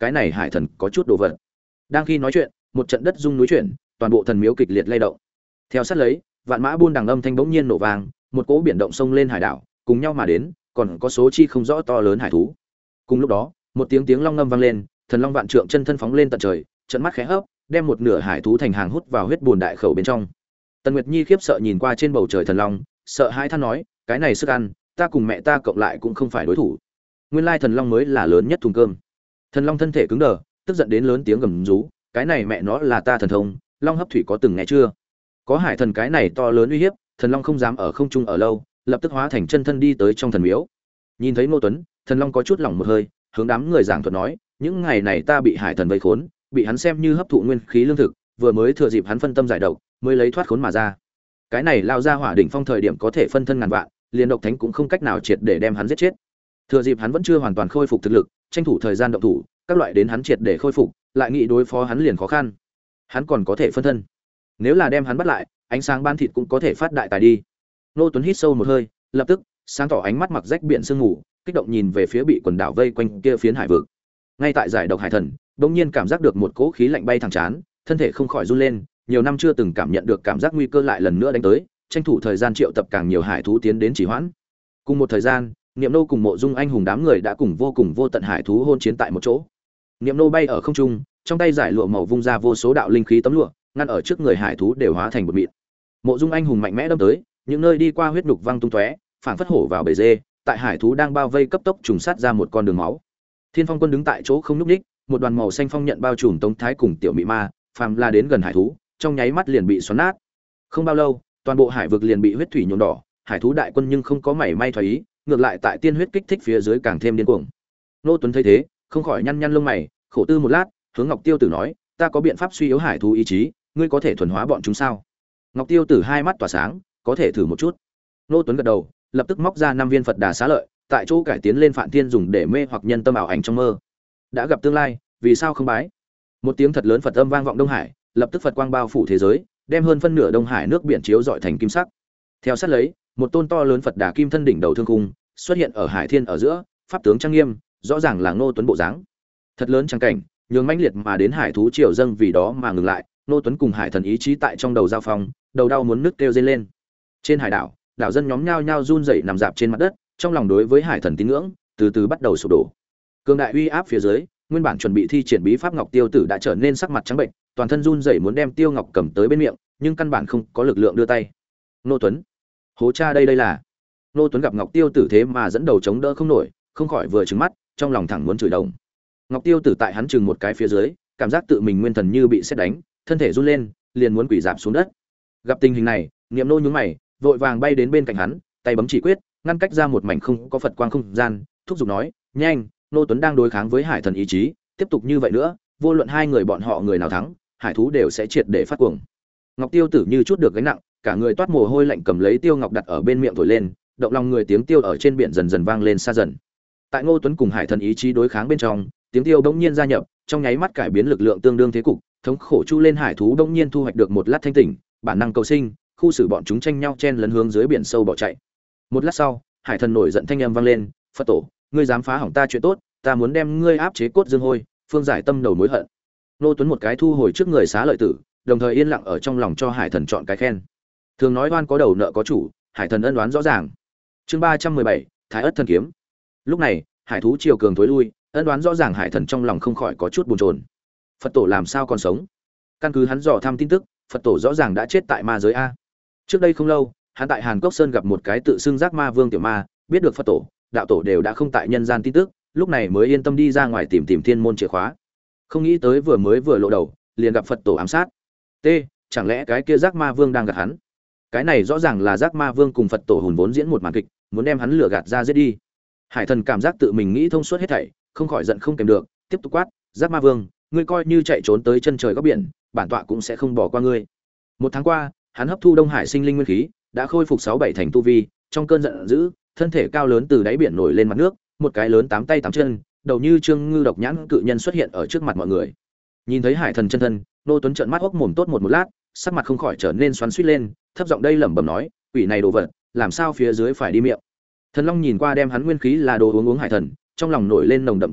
cái này hải thần có chút đồ vật. Đang khi nói chuyện, một trận đất rung núi chuyển, toàn bộ thần miếu kịch liệt lay động. Theo sát lấy, vạn mã buôn đằng âm thanh bỗng nhiên nổ vang, một cỗ biển động sông lên hải đảo, cùng nhau mà đến, còn có số chi không rõ to lớn hải thú. Cùng lúc đó, một tiếng tiếng long ngâm vang lên, thần long vạn trượng chân thân phóng lên tận trời, trận mắt khẽ hấp, đem một nửa hải thú thành hàng hút vào huyết buồn đại khẩu bên trong. Tần Nguyệt Nhi khiếp sợ nhìn qua trên bầu trời thần long, sợ hãi than nói, cái này sức ăn, ta cùng mẹ ta cộng lại cũng không phải đối thủ. Nguyên lai thần long mới là lớn nhất thùng cơm. Thần long thân thể cứng đờ, tức giận đến lớn tiếng gầm rú, cái này mẹ nó là ta thần thông, long hấp thủy có từng nghe chưa? Có hải thần cái này to lớn uy hiếp, thần long không dám ở không trung ở lâu, lập tức hóa thành chân thân đi tới trong thần miếu. Nhìn thấy Ngô Tuấn, thần long có chút lỏng một hơi, hướng đám người giảng thuật nói, những ngày này ta bị hải thần vây khốn, bị hắn xem như hấp thụ nguyên khí lương thực, vừa mới thừa dịp hắn phân tâm giải độc, mới lấy thoát khốn mà ra. Cái này lao ra hỏa đỉnh phong thời điểm có thể phân thân ngàn vạn, liền độc thánh cũng không cách nào triệt để đem hắn giết chết. Thừa dịp hắn vẫn chưa hoàn toàn khôi phục thực lực, tranh thủ thời gian động thủ, các loại đến hắn triệt để khôi phục, lại nghĩ đối phó hắn liền khó khăn. Hắn còn có thể phân thân. Nếu là đem hắn bắt lại, ánh sáng ban thịt cũng có thể phát đại tài đi. Nô Tuấn hít sâu một hơi, lập tức sáng tỏ ánh mắt mặc rách biển sương ngủ, kích động nhìn về phía bị quần đảo vây quanh kia phiến hải vực. Ngay tại giải độc hải thần, bỗng nhiên cảm giác được một cỗ khí lạnh bay thẳng chán, thân thể không khỏi run lên, nhiều năm chưa từng cảm nhận được cảm giác nguy cơ lại lần nữa đánh tới, tranh thủ thời gian triệu tập càng nhiều hải thú tiến đến chỉ hoãn. Cùng một thời gian, Niệm Nô cùng Mộ Dung anh hùng đám người đã cùng vô cùng vô tận hải thú hôn chiến tại một chỗ. Niệm Nô bay ở không trung, trong tay giải lụa màu vung ra vô số đạo linh khí tấm lụa, ngăn ở trước người hải thú đều hóa thành một mịn. Mộ Dung anh hùng mạnh mẽ đâm tới, những nơi đi qua huyết nhục văng tung tóe, phảng phất hổ vào bể dê, tại hải thú đang bao vây cấp tốc trùng sát ra một con đường máu. Thiên Phong Quân đứng tại chỗ không nhúc nhích, một đoàn màu xanh phong nhận bao trùm Tống Thái cùng Tiểu Mị Ma, phàm là đến gần hải thú, trong nháy mắt liền bị xoắn nát. Không bao lâu, toàn bộ hải vực liền bị huyết thủy nhuộm đỏ, hải thú đại quân nhưng không có mảy may thoái ý, ngược lại tại tiên huyết kích thích phía dưới càng thêm điên cuồng. Nô Tuấn thấy thế, không khỏi nhăn nhăn lông mày, khổ tư một lát, hướng Ngọc Tiêu Tử nói, ta có biện pháp suy yếu hải thú ý chí, ngươi có thể thuần hóa bọn chúng sao? Ngọc Tiêu Tử hai mắt tỏa sáng, có thể thử một chút. Nô Tuấn gật đầu, lập tức móc ra năm viên Phật Đà Xá Lợi, tại chỗ cải tiến lên Phạn Thiên dùng để mê hoặc nhân tâm ảo ảnh trong mơ. Đã gặp tương lai, vì sao không bái? Một tiếng thật lớn Phật âm vang vọng Đông Hải, lập tức Phật quang bao phủ thế giới, đem hơn phân nửa Đông Hải nước biển chiếu rọi thành kim sắc. Theo sát lấy, một tôn to lớn Phật Đà kim thân đỉnh đầu thương khung xuất hiện ở hải thiên ở giữa, pháp tướng trang nghiêm, rõ ràng là Ngô Tuấn bộ dáng. Thật lớn trang cảnh, nhường mãnh liệt mà đến hải thú triều dâng vì đó mà ngừng lại, Ngô Tuấn cùng hải thần ý chí tại trong đầu giao phong, đầu đau muốn nứt kêu dây lên. Trên hải đảo, đảo dân nhóm nhao nhao run rẩy nằm dạp trên mặt đất, trong lòng đối với hải thần tín ngưỡng từ từ bắt đầu sụp đổ. Cường đại uy áp phía dưới, nguyên bản chuẩn bị thi triển bí pháp Ngọc Tiêu Tử đã trở nên sắc mặt trắng bệnh, toàn thân run rẩy muốn đem Tiêu Ngọc cầm tới bên miệng, nhưng căn bản không có lực lượng đưa tay. Ngô Tuấn, hố cha đây đây là. Ngô Tuấn gặp Ngọc Tiêu Tử thế mà dẫn đầu chống đỡ không nổi, không khỏi vừa trừng mắt, trong lòng thẳng muốn chửi đồng. Ngọc Tiêu Tử tại hắn chừng một cái phía dưới, cảm giác tự mình nguyên thần như bị sét đánh, thân thể run lên, liền muốn quỳ rạp xuống đất. Gặp tình hình này, Niệm Nô nhướng mày, vội vàng bay đến bên cạnh hắn, tay bấm chỉ quyết, ngăn cách ra một mảnh không có Phật quang không gian, thúc giục nói, "Nhanh, Ngô Tuấn đang đối kháng với hải thần ý chí, tiếp tục như vậy nữa, vô luận hai người bọn họ người nào thắng, hải thú đều sẽ triệt để phát cuồng." Ngọc Tiêu Tử như chút được gánh nặng, cả người toát mồ hôi lạnh cầm lấy tiêu ngọc đặt ở bên miệng thổi lên, động lòng người tiếng tiêu ở trên biển dần dần vang lên xa dần. Tại Ngô Tuấn cùng hải thần ý chí đối kháng bên trong, tiếng tiêu bỗng nhiên gia nhập, trong nháy mắt cải biến lực lượng tương đương thế cục, thống khổ chu lên hải thú bỗng nhiên thu hoạch được một lát thanh tỉnh, bản năng cầu sinh, khu xử bọn chúng tranh nhau chen lấn hướng dưới biển sâu bỏ chạy. Một lát sau, hải thần nổi giận thanh âm vang lên, "Phật tổ, ngươi dám phá hỏng ta chuyện tốt, ta muốn đem ngươi áp chế cốt dương hôi, phương giải tâm đầu mối hận." Ngô Tuấn một cái thu hồi trước người Xá Lợi Tử, đồng thời yên lặng ở trong lòng cho hải thần chọn cái khen. Thường nói oan có đầu nợ có chủ, hải thần ân oán rõ ràng. Chương ba trăm mười bảy, Thái Ức thần kiếm. Lúc này, hải thú chiều cường tối lui, ân oán rõ ràng hải thần trong lòng không khỏi có chút buồn chồn. Phật tổ làm sao còn sống? Căn cứ hắn dò thăm tin tức, Phật tổ rõ ràng đã chết tại ma giới a. Trước đây không lâu, hắn tại Hàn Cốc Sơn gặp một cái tự xưng giác ma vương tiểu ma, biết được Phật tổ, đạo tổ đều đã không tại nhân gian tin tức, lúc này mới yên tâm đi ra ngoài tìm tìm thiên môn chìa khóa. Không nghĩ tới vừa mới vừa lộ đầu, liền gặp Phật tổ ám sát. T, chẳng lẽ cái kia giác ma vương đang gạt hắn? Cái này rõ ràng là giác ma vương cùng Phật tổ hùn vốn diễn một màn kịch, muốn đem hắn lừa gạt ra giết đi. Hải thần cảm giác tự mình nghĩ thông suốt hết thảy, không khỏi giận không kèm được, tiếp tục quát, "Giác ma vương, ngươi coi như chạy trốn tới chân trời góc biển, bản tọa cũng sẽ không bỏ qua ngươi." Một tháng qua, hắn hấp thu Đông Hải sinh linh nguyên khí, đã khôi phục sáu bảy thành tu vi, trong cơn giận dữ, thân thể cao lớn từ đáy biển nổi lên mặt nước, một cái lớn tám tay tám chân, đầu như trương ngư độc nhãn cự nhân xuất hiện ở trước mặt mọi người. Nhìn thấy hải thần chân thân, Nô Tuấn trợn mắt hốc mồm tốt một một lát, sắc mặt không khỏi trở nên xoắn xuýt lên, thấp giọng đây lẩm bẩm nói, "Quỷ này đồ vật, làm sao phía dưới phải đi miệng?" Thần Long nhìn qua đem hắn nguyên khí là đồ uống uống hải thần, trong lòng nổi lên nồng đậm cừu hận,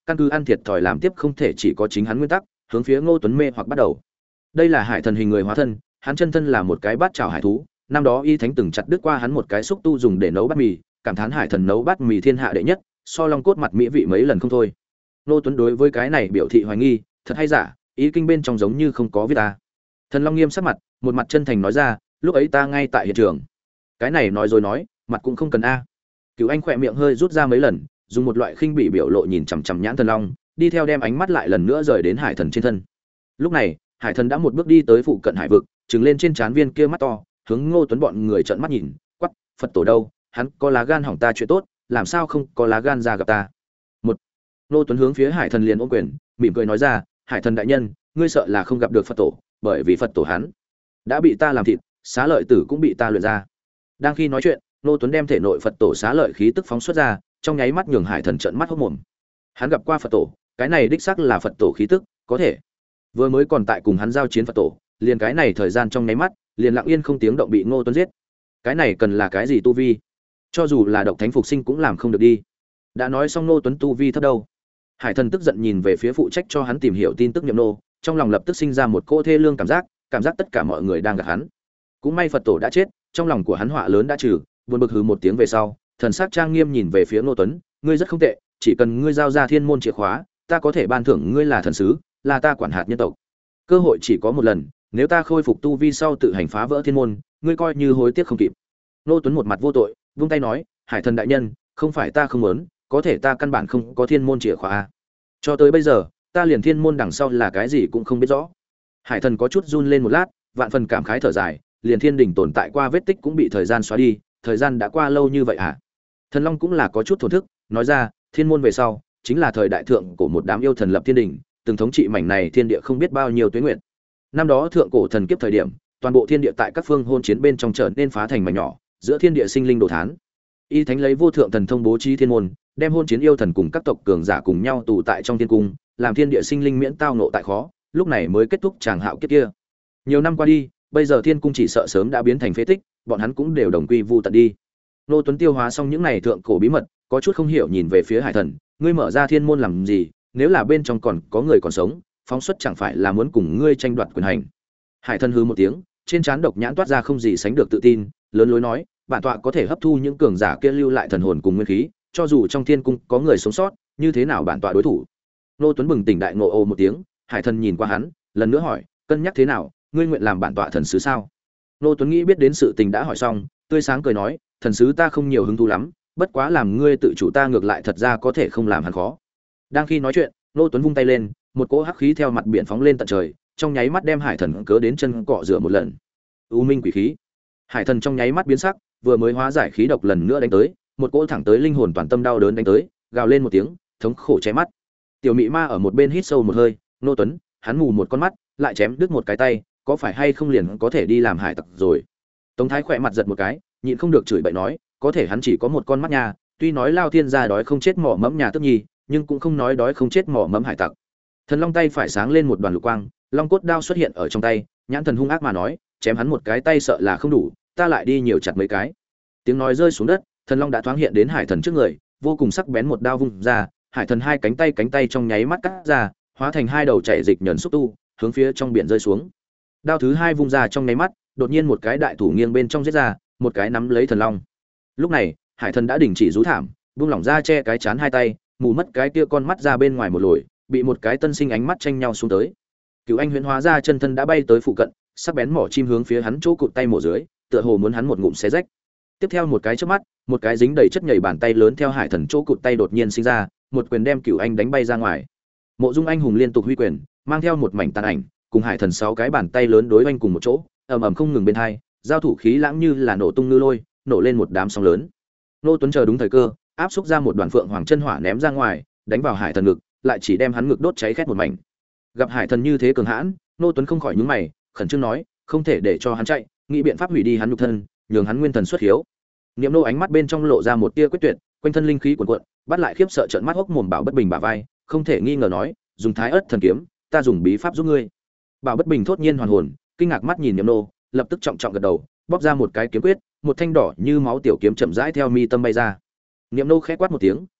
căn cứ ăn thiệt thòi làm tiếp không thể chỉ có chính hắn nguyên tắc, hướng phía Ngô Tuấn mê hoặc bắt đầu. Đây là hải thần hình người hóa thân, hắn chân thân là một cái bát chảo hải thú, năm đó y thánh từng chặt đứt qua hắn một cái xúc tu dùng để nấu bát mì, cảm thán hải thần nấu bát mì thiên hạ đệ nhất, so long cốt mặt mỹ vị mấy lần không thôi. Ngô Tuấn đối với cái này biểu thị hoài nghi, thật hay giả, ý kinh bên trong giống như không có viết ta. Thần Long nghiêm sắc mặt, một mặt chân thành nói ra, lúc ấy ta ngay tại hiện trường. Cái này nói rồi nói, mặt cũng không cần a. Cửu Anh khỏe miệng hơi rút ra mấy lần, dùng một loại khinh bỉ biểu lộ nhìn chằm chằm nhãn Thần Long, đi theo đem ánh mắt lại lần nữa rời đến hải thần trên thân. Lúc này, hải thần đã một bước đi tới phụ cận hải vực, trừng lên trên trán viên kia mắt to, hướng Ngô Tuấn bọn người trợn mắt nhìn, quắc, Phật tổ đâu, hắn có lá gan hỏng ta chuyện tốt, làm sao không có lá gan ra gặp ta. Một Ngô Tuấn hướng phía hải thần liền ôm quyền, mỉm cười nói ra, hải thần đại nhân, ngươi sợ là không gặp được Phật tổ, bởi vì Phật tổ hắn đã bị ta làm thịt, xá lợi tử cũng bị ta luyện ra. Đang khi nói chuyện, Ngô Tuấn đem thể nội Phật tổ xá lợi khí tức phóng xuất ra, trong nháy mắt nhường hải thần trợn mắt hốt mồm. Hắn gặp qua Phật tổ, cái này đích xác là Phật tổ khí tức, có thể vừa mới còn tại cùng hắn giao chiến Phật tổ, liền cái này thời gian trong nháy mắt, liền lặng yên không tiếng động bị Ngô Tuấn giết. Cái này cần là cái gì tu vi? Cho dù là độc thánh phục sinh cũng làm không được đi. Đã nói xong Ngô Tuấn tu vi thấp đâu. Hải thần tức giận nhìn về phía phụ trách cho hắn tìm hiểu tin tức Niệm Nô, trong lòng lập tức sinh ra một cỗ thê lương cảm giác, cảm giác tất cả mọi người đang gạt hắn. Cũng may Phật tổ đã chết, trong lòng của hắn họa lớn đã trừ, buồn bực hừ một tiếng về sau, thần sắc trang nghiêm nhìn về phía Ngô Tuấn, ngươi rất không tệ, chỉ cần ngươi giao ra thiên môn chìa khóa, ta có thể ban thưởng ngươi là thần sứ, là ta quản hạt nhân tộc. Cơ hội chỉ có một lần, nếu ta khôi phục tu vi sau tự hành phá vỡ thiên môn, ngươi coi như hối tiếc không kịp. Ngô Tuấn một mặt vô tội, vung tay nói, hải thần đại nhân, không phải ta không muốn, có thể ta căn bản không có thiên môn chìa khóa. Cho tới bây giờ, ta liền thiên môn đằng sau là cái gì cũng không biết rõ. Hải thần có chút run lên một lát, vạn phần cảm khái thở dài, liền thiên đỉnh tồn tại qua vết tích cũng bị thời gian xóa đi, thời gian đã qua lâu như vậy à? Thần Long cũng là có chút thổn thức, nói ra, thiên môn về sau, chính là thời đại thượng của một đám yêu thần lập thiên đỉnh, từng thống trị mảnh này thiên địa không biết bao nhiêu tuế nguyệt. Năm đó thượng cổ thần kiếp thời điểm, toàn bộ thiên địa tại các phương hôn chiến bên trong trở nên phá thành mảnh nhỏ, giữa thiên địa sinh linh đồ thán. Y thánh lấy vô thượng thần thông bố trí thiên môn, đem hôn chiến yêu thần cùng các tộc cường giả cùng nhau tụ tại trong thiên cung, làm thiên địa sinh linh miễn tao ngộ tại khó, lúc này mới kết thúc tràng hạo kiếp kia. Nhiều năm qua đi, bây giờ thiên cung chỉ sợ sớm đã biến thành phế tích, bọn hắn cũng đều đồng quy vu tận đi. Nô Tuấn tiêu hóa xong những này thượng cổ bí mật, có chút không hiểu nhìn về phía Hải Thần, ngươi mở ra thiên môn làm gì, nếu là bên trong còn có người còn sống, phóng xuất chẳng phải là muốn cùng ngươi tranh đoạt quyền hành. Hải Thần hừ một tiếng, trên trán độc nhãn toát ra không gì sánh được tự tin, lớn lối nói, bản tọa có thể hấp thu những cường giả kia lưu lại thần hồn cùng nguyên khí, cho dù trong thiên cung có người sống sót, như thế nào bản tọa đối thủ. Nô Tuấn bừng tỉnh đại ngộ ồ một tiếng, Hải Thần nhìn qua hắn, lần nữa hỏi, cân nhắc thế nào, ngươi nguyện làm bản tọa thần sứ sao? Nô Tuấn nghĩ biết đến sự tình đã hỏi xong, tươi sáng cười nói, thần sứ ta không nhiều hứng thú lắm, bất quá làm ngươi tự chủ ta ngược lại thật ra có thể không làm hắn khó. Đang khi nói chuyện, Nô Tuấn vung tay lên, một cỗ hắc khí theo mặt biển phóng lên tận trời, trong nháy mắt đem Hải Thần cớ đến chân cọ rửa một lần. U minh quỷ khí. Hải Thần trong nháy mắt biến sắc, vừa mới hóa giải khí độc lần nữa đánh tới, một cỗ thẳng tới linh hồn toàn tâm đau đớn đánh tới, gào lên một tiếng, thống khổ che mắt. Tiểu Mị Ma ở một bên hít sâu một hơi, Nô Tuấn, hắn mù một con mắt, lại chém đứt một cái tay, có phải hay không liền có thể đi làm hải tặc rồi. Tống Thái khỏe mặt giật một cái, nhịn không được chửi bậy nói, có thể hắn chỉ có một con mắt nha, tuy nói Lao Thiên gia đói không chết mỏ mẫm nhà tức nhi, nhưng cũng không nói đói không chết mỏ mẫm hải tặc. Thần Long tay phải sáng lên một đoàn lục quang, long cốt đao xuất hiện ở trong tay, nhãn thần hung ác mà nói, chém hắn một cái tay sợ là không đủ, ta lại đi nhiều chặt mấy cái. Tiếng nói rơi xuống đất, Thần Long đã thoáng hiện đến Hải Thần trước người, vô cùng sắc bén một đao vung ra, Hải Thần hai cánh tay cánh tay trong nháy mắt cắt ra, hóa thành hai đầu chảy dịch nhẫn xúc tu, hướng phía trong biển rơi xuống. Đao thứ hai vung ra trong nháy mắt, đột nhiên một cái đại thủ nghiêng bên trong giết ra, một cái nắm lấy Thần Long. Lúc này, Hải Thần đã đình chỉ rú thảm, buông lỏng ra che cái chán hai tay, mù mất cái kia con mắt ra bên ngoài một lồi, bị một cái tân sinh ánh mắt tranh nhau xuống tới. Cửu Anh huyễn hóa ra chân thân đã bay tới phụ cận, sắc bén mỏ chim hướng phía hắn chỗ cụt tay mổ dưới, tựa hồ muốn hắn một ngụm xé rách. Tiếp theo một cái chớp mắt, một cái dính đầy chất nhầy bàn tay lớn theo Hải Thần chỗ cụt tay đột nhiên sinh ra, một quyền đem Cửu Anh đánh bay ra ngoài. Mộ Dung Anh hùng liên tục huy quyền, mang theo một mảnh tàn ảnh, cùng Hải Thần sáu cái bàn tay lớn đối oanh cùng một chỗ, ầm ầm không ngừng bên hai, giao thủ khí lãng như là nổ tung ngư lôi, nổ lên một đám sóng lớn. Nô Tuấn chờ đúng thời cơ, áp xúc ra một đoàn phượng hoàng chân hỏa ném ra ngoài, đánh vào Hải Thần ngực, lại chỉ đem hắn ngực đốt cháy khét một mảnh. Gặp Hải Thần như thế cường hãn, Nô Tuấn không khỏi nhướng mày, khẩn trương nói, không thể để cho hắn chạy, nghĩ biện pháp hủy đi hắn nhục thân, nhường hắn nguyên thần xuất hiếu. Niệm Nô ánh mắt bên trong lộ ra một tia quyết tuyệt, quanh thân linh khí cuồn cuộn, bắt lại khiếp sợ trợn mắt hốc mồm Bảo Bất Bình bả vai, không thể nghi ngờ nói, dùng Thái Ức thần kiếm, ta dùng bí pháp giúp ngươi. Bảo Bất Bình thốt nhiên hoàn hồn, kinh ngạc mắt nhìn Niệm Nô, lập tức trọng trọng gật đầu, bóp ra một cái kiếm quyết, một thanh đỏ như máu tiểu kiếm chậm rãi theo mi tâm bay ra. Niệm Nô khẽ quát một tiếng,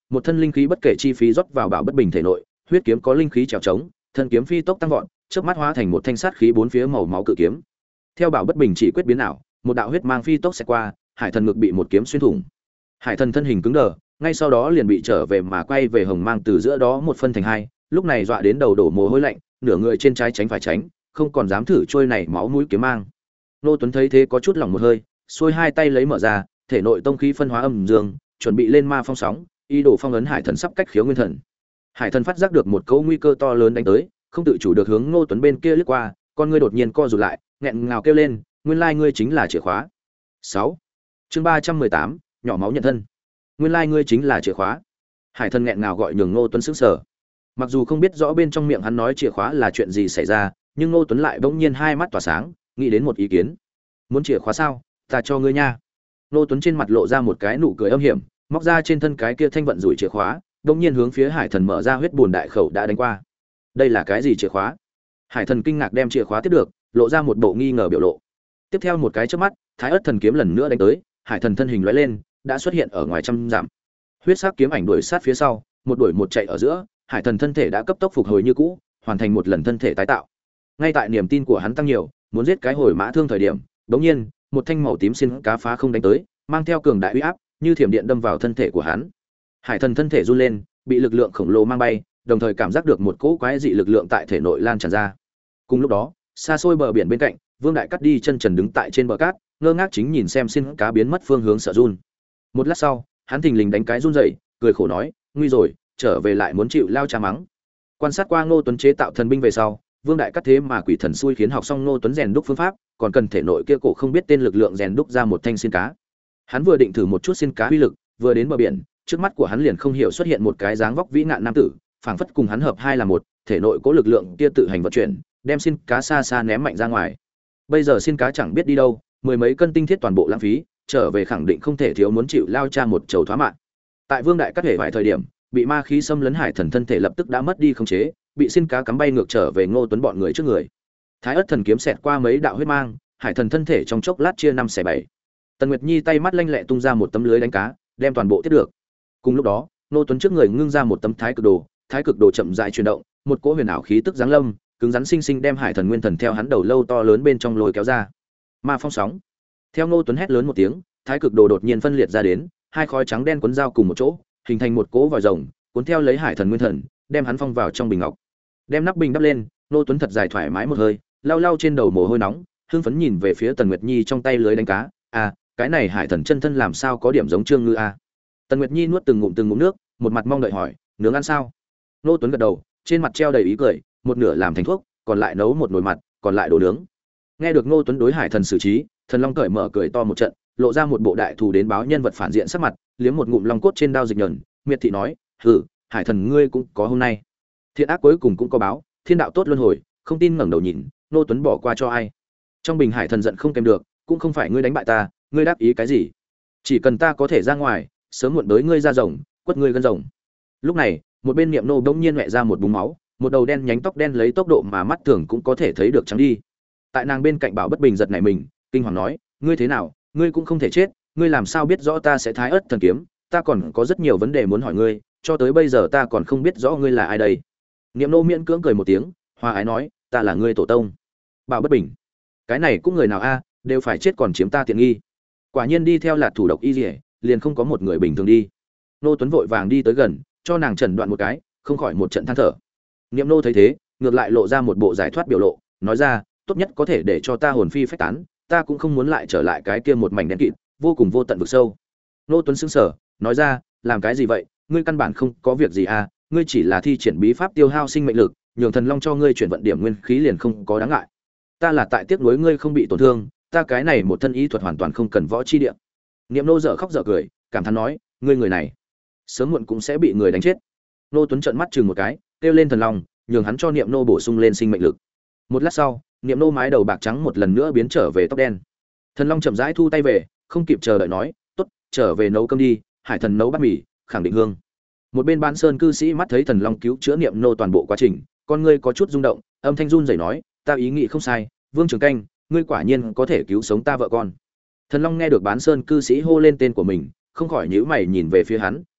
một thân linh khí bất kể chi phí rót vào Bảo Bất Bình thể nội, huyết kiếm có linh khí trèo trống, thân kiếm phi tốc tăng vọt, chớp mắt hóa thành một thanh sát khí bốn phía màu máu cự kiếm. Theo Bảo Bất Bình chỉ quyết biến ảo, một đạo huyết mang phi tốc sẽ qua, Hải Thần ngực bị một kiếm xuyên thủng. Hải Thần thân hình cứng đờ, ngay sau đó liền bị trở về mà quay về hồng mang từ giữa đó một phân thành hai, lúc này dọa đến đầu đổ mồ hôi lạnh, nửa người trên trái tránh phải tránh, không còn dám thử trôi này máu mũi kiếm mang. Nô Tuấn thấy thế có chút lỏng một hơi, xuôi hai tay lấy mở ra, thể nội tông khí phân hóa âm dương, chuẩn bị lên ma phong sóng, ý đồ phong ấn Hải Thần sắp cách khiếu nguyên thần. Hải Thần phát giác được một cỗ nguy cơ to lớn đánh tới, không tự chủ được hướng Ngô Tuấn bên kia liếc qua, con ngươi đột nhiên co rụt lại, nghẹn ngào kêu lên, nguyên lai ngươi chính là chìa khóa. sáu. Chương ba trăm mười tám, nhỏ máu nhận thân. Nguyên lai ngươi chính là chìa khóa. Hải Thần nghẹn ngào gọi nhường Ngô Tuấn sững sờ. Mặc dù không biết rõ bên trong miệng hắn nói chìa khóa là chuyện gì xảy ra, nhưng Ngô Tuấn lại bỗng nhiên hai mắt tỏa sáng, nghĩ đến một ý kiến. Muốn chìa khóa sao? Ta cho ngươi nha. Ngô Tuấn trên mặt lộ ra một cái nụ cười âm hiểm, móc ra trên thân cái kia thanh vận rủi chìa khóa, bỗng nhiên hướng phía Hải Thần mở ra huyết buồn đại khẩu đã đánh qua. Đây là cái gì chìa khóa? Hải Thần kinh ngạc đem chìa khóa tiếp được, lộ ra một bộ nghi ngờ biểu lộ. Tiếp theo một cái chớp mắt, Thái Ức Thần kiếm lần nữa đánh tới, Hải Thần thân hình lóe lên, đã xuất hiện ở ngoài trăm dặm. Huyết sắc kiếm ảnh đuổi sát phía sau, một đuổi một chạy ở giữa, Hải Thần thân thể đã cấp tốc phục hồi như cũ, hoàn thành một lần thân thể tái tạo. Ngay tại niềm tin của hắn tăng nhiều, muốn giết cái hồi mã thương thời điểm, đột nhiên, một thanh màu tím xin cá phá không đánh tới, mang theo cường đại uy áp, như thiểm điện đâm vào thân thể của hắn. Hải Thần thân thể run lên, bị lực lượng khổng lồ mang bay, đồng thời cảm giác được một cỗ quái dị lực lượng tại thể nội lan tràn ra. Cùng lúc đó, xa xôi bờ biển bên cạnh, Vương Đại Cắt đi chân trần đứng tại trên bờ cát, ngơ ngác chính nhìn xem xin cá biến mất phương hướng sợ run. Một lát sau, hắn thình lình đánh cái run rẩy, cười khổ nói, nguy rồi, trở về lại muốn chịu lao cha mắng. Quan sát qua Ngô Tuấn chế tạo thần binh về sau, Vương Đại Cắt thế mà quỷ thần xui khiến học xong Ngô Tuấn rèn đúc phương pháp, còn cần thể nội kia cổ không biết tên lực lượng rèn đúc ra một thanh xin cá. Hắn vừa định thử một chút xin cá uy lực, vừa đến bờ biển, trước mắt của hắn liền không hiểu xuất hiện một cái dáng vóc vĩ ngạn nam tử, phảng phất cùng hắn hợp hai là một, thể nội có lực lượng kia tự hành vận chuyển, đem xin cá xa xa ném mạnh ra ngoài. Bây giờ xin cá chẳng biết đi đâu, mười mấy cân tinh thiết toàn bộ lãng phí, trở về khẳng định không thể thiếu muốn chịu lao cha một chầu thoá mạng. Tại Vương Đại Cắt hể vài thời điểm, bị ma khí xâm lấn Hải Thần thân thể lập tức đã mất đi khống chế, bị xin cá cắm bay ngược trở về Ngô Tuấn bọn người trước người. Thái Ức Thần kiếm xẹt qua mấy đạo huyết mang, Hải Thần thân thể trong chốc lát chia năm xẻ bảy. Tần Nguyệt Nhi tay mắt lanh lẹ tung ra một tấm lưới đánh cá, đem toàn bộ tiếp được. Cùng lúc đó, Ngô Tuấn trước người ngưng ra một tấm thái cực đồ, thái cực đồ chậm rãi chuyển động, một cỗ huyền ảo khí tức giáng lâm, cứng rắn sinh sinh đem Hải Thần nguyên thần theo hắn đầu lâu to lớn bên trong lôi kéo ra. Ma phong sóng. Theo Ngô Tuấn hét lớn một tiếng, thái cực đồ đột nhiên phân liệt ra đến, hai khói trắng đen cuốn dao cùng một chỗ, hình thành một cỗ vòi rồng, cuốn theo lấy Hải Thần nguyên thần, đem hắn phong vào trong bình ngọc. Đem nắp bình đắp lên, Ngô Tuấn thật dài thoải mái một hơi, lau lau trên đầu mồ hôi nóng, hưng phấn nhìn về phía Tần Nguyệt Nhi trong tay lưới đánh cá, à, cái này Hải Thần chân thân làm sao có điểm giống Trương Ngư a? Tần Nguyệt Nhi nuốt từng ngụm từng ngụm nước, một mặt mong đợi hỏi, nướng ăn sao? Ngô Tuấn gật đầu, trên mặt treo đầy ý cười, một nửa làm thành thuốc, còn lại nấu một nồi mặt, còn lại đồ nướng. Nghe được Ngô Tuấn đối Hải Thần xử trí, Thần Long cởi mở cười to một trận, lộ ra một bộ đại thù đến báo nhân vật phản diện sắc mặt, liếm một ngụm long cốt trên đao dịch nhẫn, miệt thị nói, "Hừ, Hải Thần ngươi cũng có hôm nay. Thiện ác cuối cùng cũng có báo, thiên đạo tốt luân hồi, không tin ngẩng đầu nhìn, Ngô Tuấn bỏ qua cho ai?" Trong bình Hải Thần giận không kèm được, cũng không phải ngươi đánh bại ta, ngươi đáp ý cái gì? Chỉ cần ta có thể ra ngoài, sớm muộn tới ngươi ra rồng, quất ngươi gân rồng. Lúc này, một bên Niệm Nô bỗng nhiên nhẹ ra một búng máu, một đầu đen nhánh tóc đen lấy tốc độ mà mắt thường cũng có thể thấy được trắng đi. Tại nàng bên cạnh Bảo Bất Bình giật nảy mình, kinh hoàng nói, ngươi thế nào, ngươi cũng không thể chết, ngươi làm sao biết rõ ta sẽ Thái Ức Thần kiếm, ta còn có rất nhiều vấn đề muốn hỏi ngươi, cho tới bây giờ ta còn không biết rõ ngươi là ai đây. Niệm Nô miễn cưỡng cười một tiếng, hòa ái nói, ta là ngươi tổ tông. Bảo Bất Bình, cái này cũng người nào a, đều phải chết còn chiếm ta tiện nghi. Quả nhiên đi theo Lạt Thủ độc y liễu, liền không có một người bình thường đi. Nô Tuấn vội vàng đi tới gần, cho nàng chẩn đoạn một cái, không khỏi một trận than thở. Niệm Nô thấy thế, ngược lại lộ ra một bộ giải thoát biểu lộ, nói ra, tốt nhất có thể để cho ta hồn phi phách tán, ta cũng không muốn lại trở lại cái kia một mảnh đen kịt, vô cùng vô tận vực sâu. Nô Tuấn sững sờ, nói ra, làm cái gì vậy, ngươi căn bản không có việc gì à, ngươi chỉ là thi triển bí pháp tiêu hao sinh mệnh lực, nhường Thần Long cho ngươi chuyển vận điểm nguyên khí liền không có đáng ngại. Ta là tại tiếc nuối ngươi không bị tổn thương, ta cái này một thân y thuật hoàn toàn không cần võ chi địa. Niệm Nô dở khóc dở cười, cảm thán nói, ngươi người này, sớm muộn cũng sẽ bị người đánh chết. Nô Tuấn trợn mắt chừng một cái, kêu lên Thần Long, nhường hắn cho Niệm Nô bổ sung lên sinh mệnh lực. Một lát sau, Niệm Nô mái đầu bạc trắng một lần nữa biến trở về tóc đen. Thần Long chậm rãi thu tay về, không kịp chờ đợi nói, "Tốt, trở về nấu cơm đi, Hải Thần nấu bát mì, khẳng định hương." Một bên Bán Sơn cư sĩ mắt thấy Thần Long cứu chữa Niệm Nô toàn bộ quá trình, con ngươi có chút rung động, âm thanh run rẩy nói, "Ta ý nghĩ không sai, Vương Trường Canh, ngươi quả nhiên có thể cứu sống ta vợ con." Thần Long nghe được Bán Sơn cư sĩ hô lên tên của mình, không khỏi nhíu mày nhìn về phía hắn,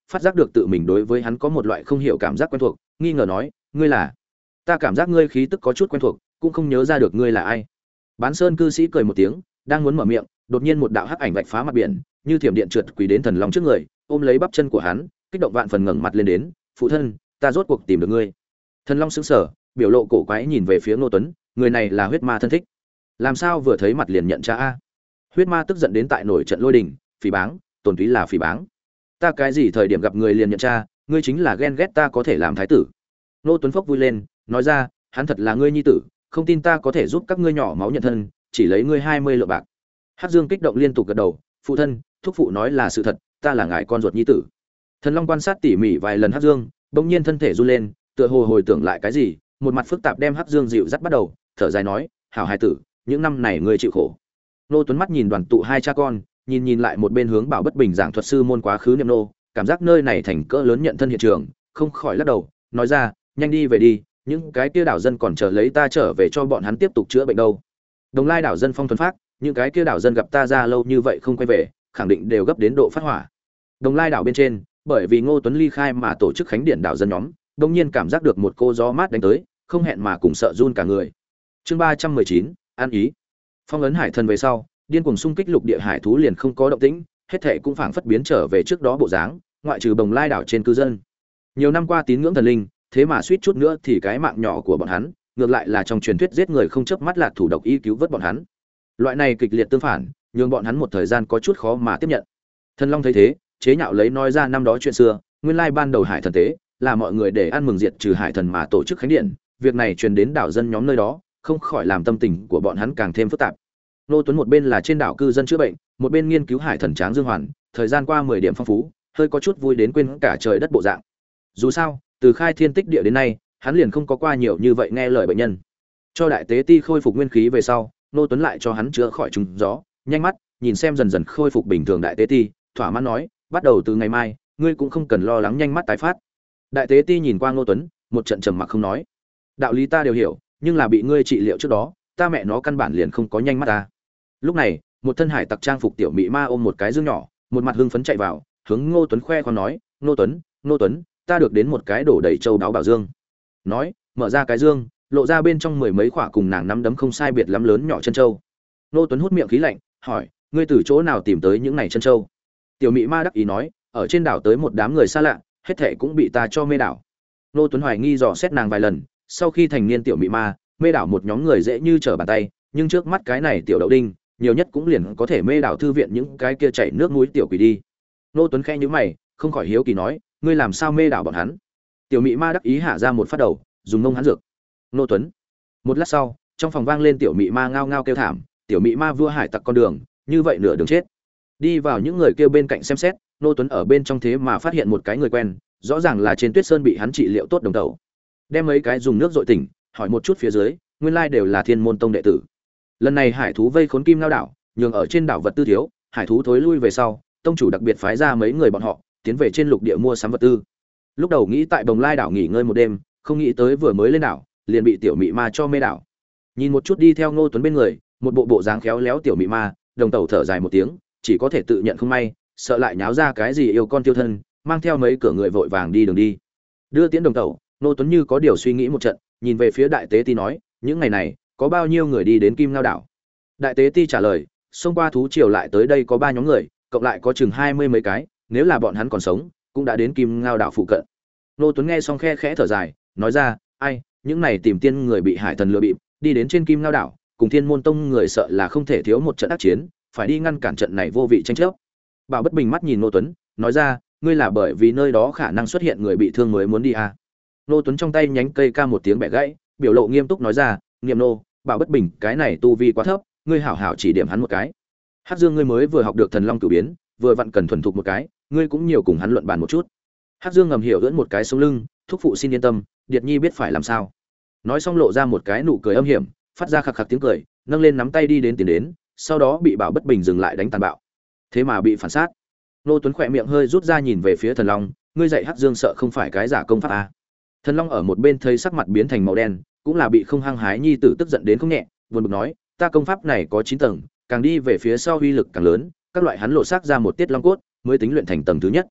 phát giác được tự mình đối với hắn có một loại không hiểu cảm giác quen thuộc, nghi ngờ nói, ngươi là? Ta cảm giác ngươi khí tức có chút quen thuộc, cũng không nhớ ra được ngươi là ai. Bán Sơn cư sĩ cười một tiếng, đang muốn mở miệng, đột nhiên một đạo hắc ảnh vạch phá mặt biển, như thiểm điện trượt quỳ đến Thần Long trước người, ôm lấy bắp chân của hắn, kích động vạn phần ngẩng mặt lên đến, "Phụ thân, ta rốt cuộc tìm được ngươi." Thần Long sững sờ, biểu lộ cổ quái nhìn về phía Ngô Tuấn, người này là huyết ma thân thích. Làm sao vừa thấy mặt liền nhận ra a? Huyết ma tức giận đến tại nổi trận lôi đình, phỉ báng, tổn túy là phỉ báng. Ta cái gì thời điểm gặp người liền nhận ra, ngươi chính là ghen ghét ta có thể làm thái tử. Ngô Tuấn phốc vui lên, nói ra, hắn thật là ngươi nhi tử, không tin ta có thể giúp các ngươi nhỏ máu nhận thân, chỉ lấy ngươi hai mươi lượng bạc. Hắc Dương kích động liên tục gật đầu, phụ thân, thúc phụ nói là sự thật, ta là ngài con ruột nhi tử. Thần Long quan sát tỉ mỉ vài lần Hắc Dương, bỗng nhiên thân thể run lên, tựa hồ hồi tưởng lại cái gì, một mặt phức tạp đem Hắc Dương dịu dắt bắt đầu, thở dài nói, hảo hài tử, những năm này ngươi chịu khổ. Nô Tuấn mắt nhìn đoàn tụ hai cha con, nhìn nhìn lại một bên hướng Bảo Bất Bình giảng thuật sư môn quá khứ niệm nô, cảm giác nơi này thành cỡ lớn nhận thân hiện trường, không khỏi lắc đầu, nói ra, nhanh đi về đi, những cái kia đảo dân còn chờ lấy ta trở về cho bọn hắn tiếp tục chữa bệnh đâu. Đồng Lai đảo dân phong thuần phát, những cái kia đảo dân gặp ta ra lâu như vậy không quay về, khẳng định đều gấp đến độ phát hỏa. Đồng Lai đảo bên trên, bởi vì Ngô Tuấn ly khai mà tổ chức khánh điện đảo dân nhóm, đột nhiên cảm giác được một cô gió mát đánh tới, không hẹn mà cùng sợ run cả người. Chương ba trăm mười chín, an ý. Phong ấn hải thần về sau, điên cuồng xung kích lục địa hải thú liền không có động tĩnh, hết thảy cũng phảng phất biến trở về trước đó bộ dáng, ngoại trừ Đồng Lai đảo trên cư dân. Nhiều năm qua tín ngưỡng thần linh, thế mà suýt chút nữa thì cái mạng nhỏ của bọn hắn, ngược lại là trong truyền thuyết giết người không chớp mắt lạc thủ độc y cứu vớt bọn hắn. Loại này kịch liệt tương phản, nhường bọn hắn một thời gian có chút khó mà tiếp nhận. Thần Long thấy thế, chế nhạo lấy nói ra năm đó chuyện xưa, nguyên lai ban đầu hải thần tế là mọi người để ăn mừng diệt trừ hải thần mà tổ chức khánh điện, việc này truyền đến đảo dân nhóm nơi đó, không khỏi làm tâm tình của bọn hắn càng thêm phức tạp. Nô Tuấn một bên là trên đảo cư dân chữa bệnh, một bên nghiên cứu hải thần tráng dương hoàn, thời gian qua mười điểm phong phú, hơi có chút vui đến quên cả trời đất bộ dạng. Dù sao, từ khai thiên tích địa đến nay, hắn liền không có qua nhiều như vậy nghe lời bệnh nhân. Cho đại tế ti khôi phục nguyên khí về sau, Nô Tuấn lại cho hắn chữa khỏi trùng gió, nhanh mắt, nhìn xem dần dần khôi phục bình thường đại tế ti, thỏa mãn nói, bắt đầu từ ngày mai, ngươi cũng không cần lo lắng nhanh mắt tái phát. Đại tế ti nhìn qua Ngô Tuấn, một trận trầm mặc không nói. Đạo lý ta đều hiểu, nhưng là bị ngươi trị liệu trước đó, ta mẹ nó căn bản liền không có nhanh mắt ta. Lúc này, một thân hải tặc trang phục tiểu mị ma ôm một cái dương nhỏ, một mặt hưng phấn chạy vào, hướng Ngô Tuấn khoe khoang nói, "Ngô Tuấn, Ngô Tuấn, ta được đến một cái đổ đầy châu đáo bảo dương." Nói, mở ra cái dương, lộ ra bên trong mười mấy quả cùng nàng nắm đấm không sai biệt lắm lớn nhỏ chân châu. Ngô Tuấn hút miệng khí lạnh, hỏi, "Ngươi từ chỗ nào tìm tới những này chân châu?" Tiểu mị ma đắc ý nói, "Ở trên đảo tới một đám người xa lạ, hết thảy cũng bị ta cho mê đảo." Ngô Tuấn hoài nghi dò xét nàng vài lần, sau khi thành niên tiểu mị ma, mê đảo một nhóm người dễ như trở bàn tay, nhưng trước mắt cái này tiểu đậu đinh, nhiều nhất cũng liền có thể mê đảo thư viện những cái kia chảy nước mũi tiểu quỷ đi. Ngô Tuấn khẽ nhíu mày, không khỏi hiếu kỳ nói, "Ngươi làm sao mê đảo bọn hắn?" Tiểu mị ma đắc ý hạ ra một phát đầu, dùng mông hắn dược. Ngô Tuấn. Một lát sau, trong phòng vang lên tiểu mị ma ngao ngao kêu thảm, tiểu mị ma vua hải tặc con đường, như vậy nửa đường chết. Đi vào những người kêu bên cạnh xem xét, Ngô Tuấn ở bên trong thế mà phát hiện một cái người quen, rõ ràng là trên Tuyết Sơn bị hắn trị liệu tốt đồng tẩu. Đem mấy cái dùng nước dội tỉnh, hỏi một chút phía dưới, nguyên lai đều là Thiên Môn Tông đệ tử. Lần này hải thú vây khốn Kim Ngao đảo, nhường ở trên đảo vật tư thiếu, hải thú thối lui về sau, tông chủ đặc biệt phái ra mấy người bọn họ tiến về trên lục địa mua sắm vật tư. Lúc đầu nghĩ tại Bồng Lai đảo nghỉ ngơi một đêm, không nghĩ tới vừa mới lên đảo, liền bị tiểu mị ma cho mê đảo. Nhìn một chút đi theo Ngô Tuấn bên người, một bộ bộ dáng khéo léo tiểu mị ma, đồng tẩu thở dài một tiếng, chỉ có thể tự nhận không may, sợ lại nháo ra cái gì yêu con tiêu thân, mang theo mấy cửa người vội vàng đi đường đi. Đưa tiễn đồng tẩu, Ngô Tuấn như có điều suy nghĩ một trận, nhìn về phía đại tế ti nói, những ngày này có bao nhiêu người đi đến Kim Ngao đảo? Đại tế ti trả lời, xông qua thú triều lại tới đây có ba nhóm người, cộng lại có chừng hai mươi mấy cái, nếu là bọn hắn còn sống, cũng đã đến Kim Ngao đảo phụ cận. Ngô Tuấn nghe xong khe khẽ thở dài, nói ra, ai, những này tìm tiên người bị hải thần lừa bịp, đi đến trên Kim Ngao đảo, cùng Thiên Môn Tông người sợ là không thể thiếu một trận ác chiến, phải đi ngăn cản trận này vô vị tranh chấp. Bảo Bất Bình mắt nhìn Ngô Tuấn, nói ra, ngươi là bởi vì nơi đó khả năng xuất hiện người bị thương mới muốn đi à? Ngô Tuấn trong tay nhánh cây ca một tiếng bẻ gãy, biểu lộ nghiêm túc nói ra, Niệm nô, Bảo Bất Bình, cái này tu vi quá thấp, ngươi hảo hảo chỉ điểm hắn một cái. Hắc Dương ngươi mới vừa học được Thần Long Cửu Biến, vừa vặn cần thuần thục một cái, ngươi cũng nhiều cùng hắn luận bàn một chút. Hắc Dương ngầm hiểu ưỡn một cái sống lưng, thúc phụ xin yên tâm, Điệt Nhi biết phải làm sao. Nói xong lộ ra một cái nụ cười âm hiểm, phát ra khạc khạc tiếng cười, nâng lên nắm tay đi đến tiến đến, sau đó bị Bảo Bất Bình dừng lại đánh tàn bạo. Thế mà bị phản sát. Nô Tuấn khỏe miệng hơi rút ra nhìn về phía Thần Long, ngươi dạy Hắc Dương sợ không phải cái giả công pháp à? Thần Long ở một bên thấy sắc mặt biến thành màu đen, cũng là bị không hăng hái nhi tử tức giận đến không nhẹ, buồn bực nói, ta công pháp này có chín tầng, càng đi về phía sau uy lực càng lớn, các loại hắn lộ xác ra một tiết long cốt, mới tính luyện thành tầng thứ nhất.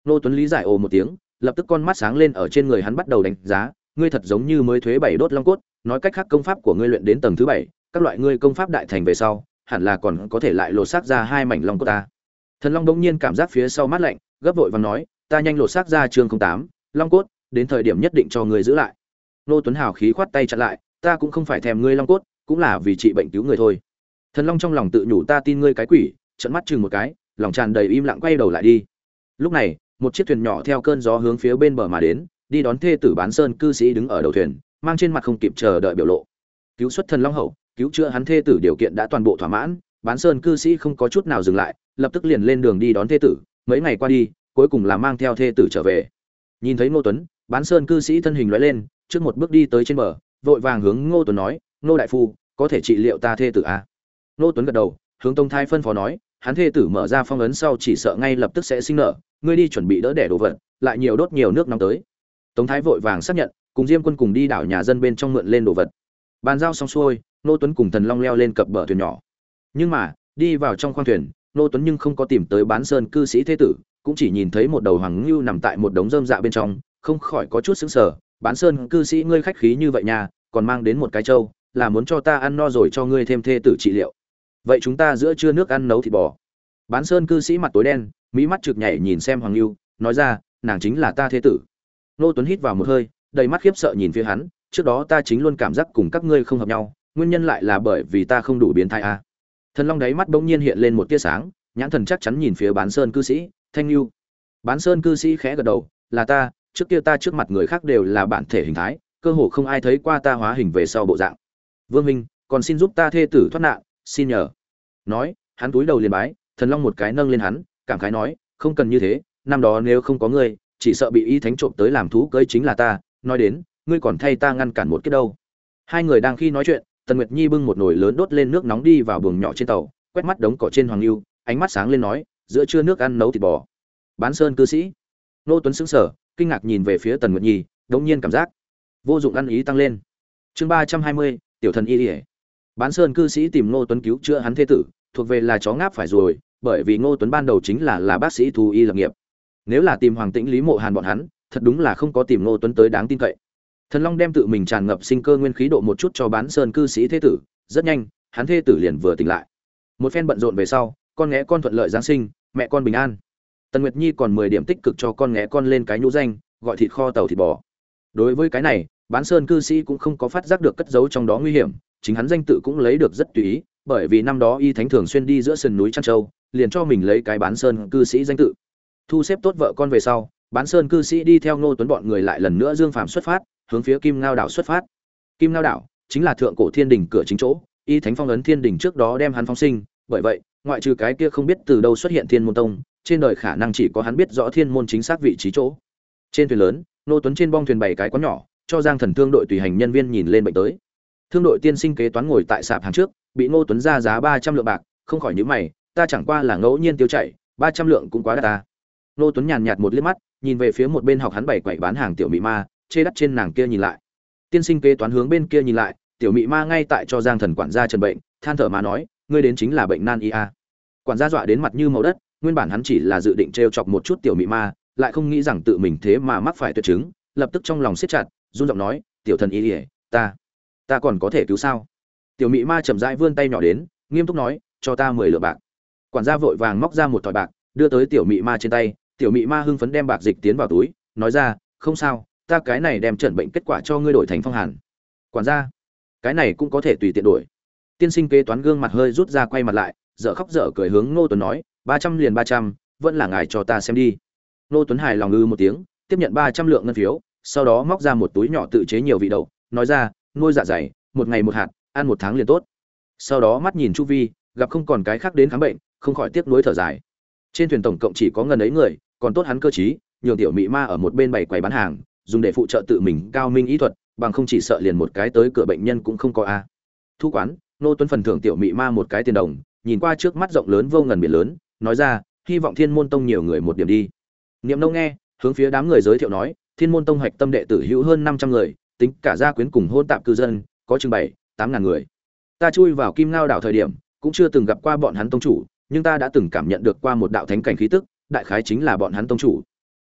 Nô Tuấn lý giải ồ một tiếng, lập tức con mắt sáng lên ở trên người hắn bắt đầu đánh giá, ngươi thật giống như mới thuế bảy đốt long cốt, nói cách khác công pháp của ngươi luyện đến tầng thứ bảy, các loại ngươi công pháp đại thành về sau, hẳn là còn có thể lại lột xác ra hai mảnh long cốt ta. Thần Long đống nhiên cảm giác phía sau mát lạnh, gấp vội vàng nói, ta nhanh lột xác ra chương không tám, long cốt, đến thời điểm nhất định cho ngươi giữ lại. Nô Tuấn hào khí khoát tay chặn lại, ta cũng không phải thèm ngươi long cốt, cũng là vì trị bệnh cứu người thôi. Thần Long trong lòng tự nhủ ta tin ngươi cái quỷ, trợn mắt chừng một cái, lòng tràn đầy im lặng quay đầu lại đi. Lúc này, một chiếc thuyền nhỏ theo cơn gió hướng phía bên bờ mà đến, đi đón thê tử Bán Sơn cư sĩ đứng ở đầu thuyền, mang trên mặt không kịp chờ đợi biểu lộ. Cứu xuất Thần Long hậu, cứu chữa hắn thê tử điều kiện đã toàn bộ thỏa mãn, Bán Sơn cư sĩ không có chút nào dừng lại, lập tức liền lên đường đi đón thê tử, mấy ngày qua đi, cuối cùng là mang theo thê tử trở về. Nhìn thấy Ngô Tuấn, Bán Sơn cư sĩ thân hình lóe lên, trước một bước đi tới trên bờ, vội vàng hướng Ngô Tuấn nói, "Ngô đại phu, có thể trị liệu ta thê tử à?" Ngô Tuấn gật đầu, hướng Tông Thái phân phó nói, hắn thê tử mở ra phong ấn sau chỉ sợ ngay lập tức sẽ sinh nở, ngươi đi chuẩn bị đỡ đẻ đồ vật, lại nhiều đốt nhiều nước nóng tới. Tống Thái vội vàng xác nhận, cùng Diêm Quân cùng đi đảo nhà dân bên trong mượn lên đồ vật. Bàn giao xong xuôi, Ngô Tuấn cùng Thần Long leo lên cập bờ thuyền nhỏ. Nhưng mà, đi vào trong khoang thuyền, Ngô Tuấn nhưng không có tìm tới Bán Sơn cư sĩ thế tử, cũng chỉ nhìn thấy một đầu hoàng ngưu nằm tại một đống rơm dạ bên trong, không khỏi có chút sững sờ. Bán Sơn cư sĩ ngươi khách khí như vậy nha, còn mang đến một cái trâu, là muốn cho ta ăn no rồi cho ngươi thêm thê tử trị liệu. Vậy chúng ta giữa trưa nước ăn nấu thịt bò. Bán Sơn cư sĩ mặt tối đen, mỹ mắt trực nhảy nhìn xem hoàng ngưu, nói ra, nàng chính là ta thế tử. Ngô Tuấn hít vào một hơi, đầy mắt khiếp sợ nhìn phía hắn, trước đó ta chính luôn cảm giác cùng các ngươi không hợp nhau, nguyên nhân lại là bởi vì ta không đủ biến thái a. À. Thần Long đáy mắt bỗng nhiên hiện lên một tia sáng, nhãn thần chắc chắn nhìn phía Bán Sơn cư sĩ, Thanh Nưu. Bán Sơn cư sĩ khẽ gật đầu, là ta, trước kia ta trước mặt người khác đều là bản thể hình thái, cơ hồ không ai thấy qua ta hóa hình về sau bộ dạng. Vương minh, còn xin giúp ta thê tử thoát nạn, xin nhờ. Nói, hắn cúi đầu liền bái, Thần Long một cái nâng lên hắn, cảm khái nói, không cần như thế, năm đó nếu không có ngươi, chỉ sợ bị y thánh trộm tới làm thú cưới chính là ta, nói đến, ngươi còn thay ta ngăn cản một cái đâu. Hai người đang khi nói chuyện, Tần Nguyệt Nhi bưng một nồi lớn đốt lên nước nóng đi vào buồng nhỏ trên tàu, quét mắt đống cỏ trên hoàng lưu, ánh mắt sáng lên nói, giữa trưa nước ăn nấu thịt bò. Bán Sơn cư sĩ. Nô Tuấn sững sờ, kinh ngạc nhìn về phía Tần Nguyệt Nhi, đống nhiên cảm giác vô dụng ăn ý tăng lên. Chương ba trăm hai mươi, tiểu thần y y. Bán Sơn cư sĩ tìm Nô Tuấn cứu chữa hắn thế tử, thuộc về là chó ngáp phải rồi, bởi vì Ngô Tuấn ban đầu chính là là bác sĩ thú y lập nghiệp. Nếu là tìm Hoàng Tĩnh Lý Mộ Hàn bọn hắn, thật đúng là không có tìm Ngô Tuấn tới đáng tin cậy. Thần Long đem tự mình tràn ngập sinh cơ nguyên khí độ một chút cho Bán Sơn cư sĩ thế tử, rất nhanh, hắn thế tử liền vừa tỉnh lại. Một phen bận rộn về sau, con nghé con thuận lợi giáng sinh, mẹ con bình an. Tần Nguyệt Nhi còn mười điểm tích cực cho con nghé con lên cái nhũ danh, gọi thịt kho tàu thịt bò. Đối với cái này, Bán Sơn cư sĩ cũng không có phát giác được cất giấu trong đó nguy hiểm, chính hắn danh tự cũng lấy được rất tùy ý, bởi vì năm đó y thánh thường xuyên đi giữa sườn núi Trăn Châu, liền cho mình lấy cái Bán Sơn cư sĩ danh tự. Thu xếp tốt vợ con về sau, Bán Sơn cư sĩ đi theo Ngô Tuấn bọn người lại lần nữa dương phàm xuất phát, hướng phía Kim Ngao đảo xuất phát. Kim Ngao đảo chính là thượng cổ thiên đình cửa chính chỗ, y thánh phong ấn thiên đình trước đó đem hắn phóng sinh, bởi vậy, ngoại trừ cái kia không biết từ đâu xuất hiện Thiên Môn Tông, trên đời khả năng chỉ có hắn biết rõ thiên môn chính xác vị trí chỗ. Trên thuyền lớn, Ngô Tuấn trên bong thuyền bày cái quán nhỏ, cho Giang Thần thương đội tùy hành nhân viên nhìn lên bệnh tới. Thương đội tiên sinh kế toán ngồi tại sạp hàng trước, bị Ngô Tuấn ra giá ba trăm lượng bạc, không khỏi nhíu mày, ta chẳng qua là ngẫu nhiên tiêu chảy, ba trăm lượng cũng quá đắt ta. Ngô Tuấn nhàn nhạt một liếc mắt, nhìn về phía một bên học hắn bày quậy bán hàng tiểu mị ma, chê đắt trên nàng kia nhìn lại. Tiên sinh kế toán hướng bên kia nhìn lại, tiểu mị ma ngay tại cho Giang Thần quản gia trần bệnh, than thở mà nói, ngươi đến chính là bệnh nan y a. Quản gia dọa đến mặt như màu đất, nguyên bản hắn chỉ là dự định trêu chọc một chút tiểu mị ma, lại không nghĩ rằng tự mình thế mà mắc phải tuyệt chứng, lập tức trong lòng siết chặt, run giọng nói, tiểu thần y, ta, ta còn có thể cứu sao? Tiểu mị ma chậm rãi vươn tay nhỏ đến, nghiêm túc nói, cho ta mười lượng bạc. Quản gia vội vàng móc ra một thỏi bạc, đưa tới tiểu mị ma trên tay, tiểu mị ma hưng phấn đem bạc dịch tiến vào túi, nói ra, không sao, ta cái này đem chẩn bệnh kết quả cho ngươi đổi thành phong hàn. Quản gia, cái này cũng có thể tùy tiện đổi. Tiên sinh kế toán gương mặt hơi rút ra quay mặt lại, dở khóc dở cười hướng Ngô Tuấn nói, ba trăm liền ba trăm, vẫn là ngài cho ta xem đi. Ngô Tuấn hài lòng ư một tiếng, tiếp nhận ba trăm lượng ngân phiếu, sau đó móc ra một túi nhỏ tự chế nhiều vị đậu, nói ra, nuôi dạ dày, một ngày một hạt, ăn một tháng liền tốt. Sau đó mắt nhìn chu vi, gặp không còn cái khác đến khám bệnh, không khỏi tiếc nuối thở dài. Trên thuyền tổng cộng chỉ có ngần ấy người, còn tốt hắn cơ trí, nhường tiểu mị ma ở một bên bày quầy bán hàng, dùng để phụ trợ tự mình cao minh ý thuật, bằng không chỉ sợ liền một cái tới cửa bệnh nhân cũng không có a. Thu quán, Ngô Tuấn phần thưởng tiểu mị ma một cái tiền đồng, nhìn qua trước mắt rộng lớn vô ngần biển lớn, nói ra, hy vọng Thiên Môn Tông nhiều người một điểm đi. Niệm Nông nghe, hướng phía đám người giới thiệu nói, Thiên Môn Tông hạch tâm đệ tử hữu hơn năm trăm người, tính cả gia quyến cùng hôn tạp cư dân, có chừng bảy, tám ngàn người. Ta chui vào Kim Ngao đảo thời điểm, cũng chưa từng gặp qua bọn hắn tông chủ, nhưng ta đã từng cảm nhận được qua một đạo thánh cảnh khí tức, đại khái chính là bọn hắn tông chủ.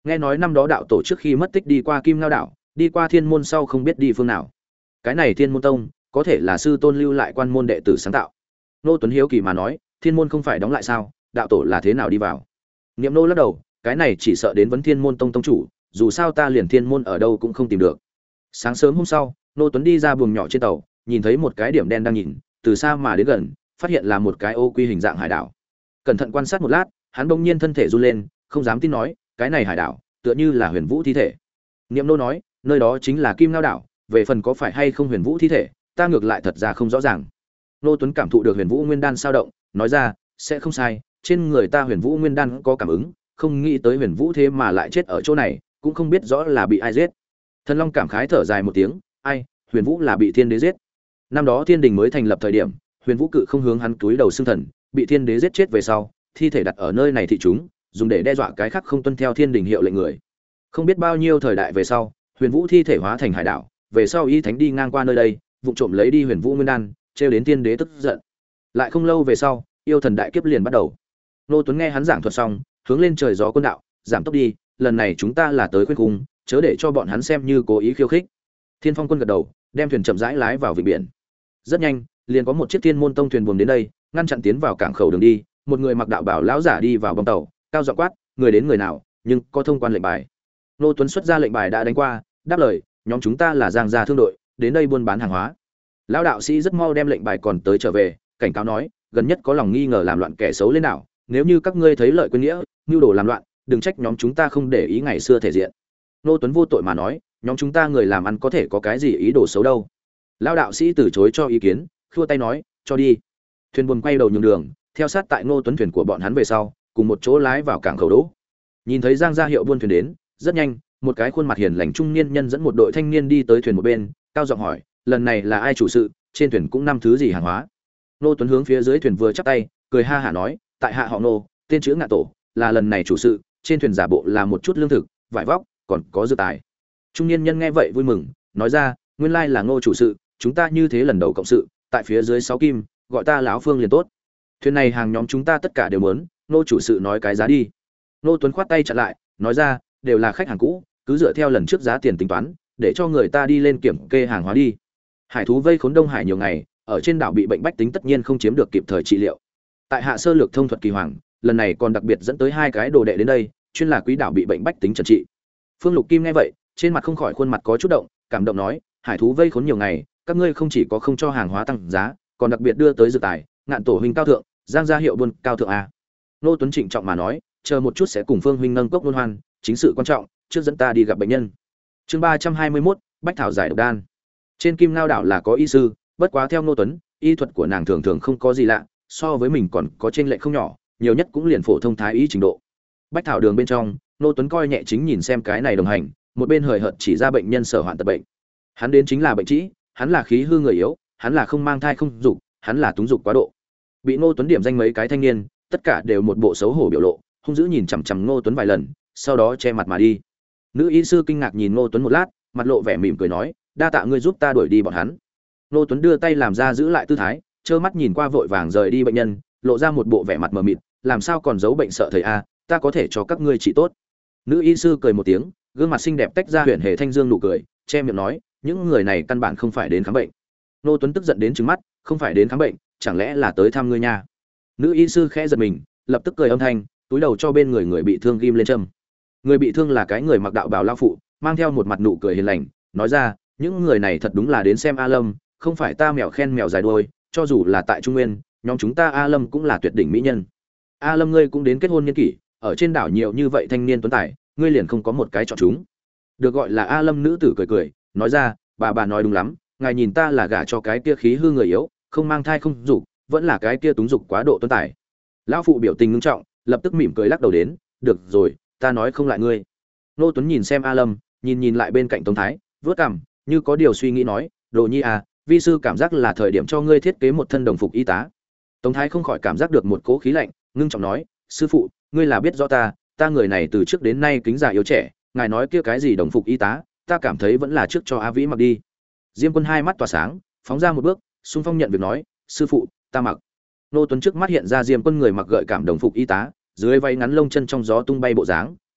nghe nói năm đó đạo tổ trước khi mất tích đi qua Kim Ngao đảo, đi qua Thiên môn sau không biết đi phương nào. Cái này Thiên môn tông, có thể là sư tôn lưu lại quan môn đệ tử sáng tạo. Nô Tuấn hiếu kỳ mà nói, Thiên môn không phải đóng lại sao, đạo tổ là thế nào đi vào? Niệm nô lắc đầu, cái này chỉ sợ đến vấn Thiên môn tông tông chủ, dù sao ta liền Thiên môn ở đâu cũng không tìm được. Sáng sớm hôm sau, Nô Tuấn đi ra buồng nhỏ trên tàu, nhìn thấy một cái điểm đen đang nhìn, từ xa mà đến gần, phát hiện là một cái ô quy hình dạng hải đảo. Cẩn thận quan sát một lát, hắn bỗng nhiên thân thể run lên, không dám tin nói, cái này hải đảo, tựa như là Huyền Vũ thi thể. Niệm nô nói, nơi đó chính là Kim Ngao đảo, về phần có phải hay không Huyền Vũ thi thể, ta ngược lại thật ra không rõ ràng. Nô Tuấn cảm thụ được Huyền Vũ Nguyên Đan sao động, nói ra, sẽ không sai, trên người ta Huyền Vũ Nguyên Đan có cảm ứng, không nghĩ tới Huyền Vũ thế mà lại chết ở chỗ này, cũng không biết rõ là bị ai giết. Thần Long cảm khái thở dài một tiếng, ai, Huyền Vũ là bị Thiên Đế giết. Năm đó Thiên Đình mới thành lập thời điểm, Huyền Vũ cự không hướng hắn túi đầu xưng thần, bị Thiên Đế giết chết về sau, thi thể đặt ở nơi này thị chúng, dùng để đe dọa cái khác không tuân theo Thiên Đình hiệu lệnh người. Không biết bao nhiêu thời đại về sau, Huyền Vũ thi thể hóa thành hải đảo, về sau y thánh đi ngang qua nơi đây, vụng trộm lấy đi Huyền Vũ Nguyên Đan, trêu đến Thiên Đế tức giận. Lại không lâu về sau, yêu thần đại kiếp liền bắt đầu. Nô Tuấn nghe hắn giảng thuật xong, hướng lên trời gió quân đạo, giảm tốc đi, lần này chúng ta là tới khuyên cung, chớ để cho bọn hắn xem như cố ý khiêu khích. Thiên Phong quân gật đầu, đem thuyền chậm rãi lái vào vịnh biển. Rất nhanh, liền có một chiếc Thiên môn tông thuyền buồm đến đây, ngăn chặn tiến vào cảng khẩu đường đi, một người mặc đạo bào lão giả đi vào bong tàu, cao giọng quát, người đến người nào, nhưng có thông quan lệnh bài. Nô Tuấn xuất ra lệnh bài đã đánh qua, đáp lời, nhóm chúng ta là Giang gia thương đội, đến đây buôn bán hàng hóa. Lão đạo sĩ rất mau đem lệnh bài còn tới trở về, cảnh cáo nói, gần nhất có lòng nghi ngờ làm loạn kẻ xấu lên đảo, nếu như các ngươi thấy lợi quên nghĩa, nưu đồ làm loạn, đừng trách nhóm chúng ta không để ý ngày xưa thể diện. Nô Tuấn vô tội mà nói, nhóm chúng ta người làm ăn có thể có cái gì ý đồ xấu đâu. Lão đạo sĩ từ chối cho ý kiến, khua tay nói, cho đi. Thuyền buồm quay đầu nhường đường, theo sát tại Nô Tuấn thuyền của bọn hắn về sau, cùng một chỗ lái vào cảng khẩu đỗ. Nhìn thấy Giang gia hiệu buôn thuyền đến, rất nhanh, một cái khuôn mặt hiền lành trung niên nhân dẫn một đội thanh niên đi tới thuyền một bên, cao giọng hỏi, lần này là ai chủ sự, trên thuyền cũng năm thứ gì hàng hóa. Nô Tuấn hướng phía dưới thuyền vừa chắp tay, cười ha hả nói, tại hạ họ Nô, tên chữ Ngạn Tổ, là lần này chủ sự, trên thuyền giả bộ là một chút lương thực, vải vóc, còn có dược tài. Trung niên nhân nghe vậy vui mừng, nói ra, nguyên lai là Ngô chủ sự, chúng ta như thế lần đầu cộng sự, tại phía dưới sáu kim, gọi ta lão Phương liền tốt. Thuyền này hàng nhóm chúng ta tất cả đều muốn, Ngô chủ sự nói cái giá đi. Nô Tuấn khoát tay chặn lại, nói ra, đều là khách hàng cũ, cứ dựa theo lần trước giá tiền tính toán, để cho người ta đi lên kiểm kê hàng hóa đi. Hải thú vây khốn Đông Hải nhiều ngày, ở trên đảo bị bệnh bách tính tất nhiên không chiếm được kịp thời trị liệu. Tại hạ sơ lược thông thuật kỳ hoàng, lần này còn đặc biệt dẫn tới hai cái đồ đệ đến đây, chuyên là quý đảo bị bệnh bách tính trần trị. Phương Lục Kim nghe vậy, trên mặt không khỏi khuôn mặt có chút động, cảm động nói, hải thú vây khốn nhiều ngày, các ngươi không chỉ có không cho hàng hóa tăng giá, còn đặc biệt đưa tới dược tài, Ngạn Tổ huynh cao thượng, Giang gia hiệu buôn cao thượng a. Nô Tuấn trịnh trọng mà nói, chờ một chút sẽ cùng Phương huynh nâng cốc luân hoan, chính sự quan trọng, trước dẫn ta đi gặp bệnh nhân. Chương ba trăm hai mươi mốt, bách thảo giải độc đan. Trên Kim Ngao đảo là có y sư, bất quá theo Nô Tuấn, y thuật của nàng thường thường không có gì lạ, so với mình còn có chênh lệch không nhỏ, nhiều nhất cũng liền phổ thông thái y trình độ. Bách thảo đường bên trong, Nô Tuấn coi nhẹ chính nhìn xem cái này đồng hành, một bên hời hợt chỉ ra bệnh nhân sở hoạn tật bệnh. Hắn đến chính là bệnh trĩ, hắn là khí hư người yếu, hắn là không mang thai không dục, hắn là túng dục quá độ. Bị Nô Tuấn điểm danh mấy cái thanh niên, tất cả đều một bộ xấu hổ biểu lộ, hung dữ nhìn chằm chằm Nô Tuấn vài lần, sau đó che mặt mà đi. Nữ y sư kinh ngạc nhìn Nô Tuấn một lát, mặt lộ vẻ mỉm cười nói, đa tạ ngươi giúp ta đuổi đi bọn hắn. Nô Tuấn đưa tay làm ra giữ lại tư thái, trơ mắt nhìn qua vội vàng rời đi bệnh nhân, lộ ra một bộ vẻ mặt mờ mịt, làm sao còn giấu bệnh sợ thầy a, ta có thể cho các ngươi trị tốt. Nữ y sư cười một tiếng, gương mặt xinh đẹp tách ra huyền hề thanh dương nụ cười, che miệng nói, những người này căn bản không phải đến khám bệnh. Nô Tuấn tức giận đến trừng mắt, không phải đến khám bệnh, chẳng lẽ là tới thăm ngươi nha? Nữ y sư khẽ giật mình, lập tức cười âm thanh, túi đầu cho bên người người bị thương ghim lên châm. Người bị thương là cái người mặc đạo bào lao phụ, mang theo một mặt nụ cười hiền lành, nói ra, những người này thật đúng là đến xem A Lâm, không phải ta mèo khen mèo dài đuôi, cho dù là tại Trung Nguyên, nhóm chúng ta A Lâm cũng là tuyệt đỉnh mỹ nhân. A Lâm ngươi cũng đến kết hôn niên kỷ, ở trên đảo nhiều như vậy thanh niên tuấn tài, ngươi liền không có một cái chọn chúng. Được gọi là A Lâm nữ tử cười cười, nói ra, bà bà nói đúng lắm, ngài nhìn ta là gả cho cái kia khí hư người yếu, không mang thai không dục, vẫn là cái kia túng dục quá độ tuấn tài. Lão phụ biểu tình nghiêm trọng, lập tức mỉm cười lắc đầu đến, được rồi, ta nói không lại ngươi. Nô Tuấn nhìn xem A Lâm, nhìn nhìn lại bên cạnh Tống Thái, vớt cằm, như có điều suy nghĩ nói, Đồ Nhi à, vi sư cảm giác là thời điểm cho ngươi thiết kế một thân đồng phục y tá. Tống Thái không khỏi cảm giác được một cỗ khí lạnh, ngưng trọng nói, sư phụ, ngươi là biết rõ ta, ta người này từ trước đến nay kính già yếu trẻ, ngài nói kia cái gì đồng phục y tá, ta cảm thấy vẫn là trước cho A Vĩ mặc đi. Diêm Quân hai mắt tỏa sáng, phóng ra một bước, xung phong nhận việc nói, sư phụ, ta mặc. Nô Tuấn trước mắt hiện ra Diêm Quân người mặc gợi cảm đồng phục y tá, dưới váy ngắn lông chân trong gió tung bay bộ dáng,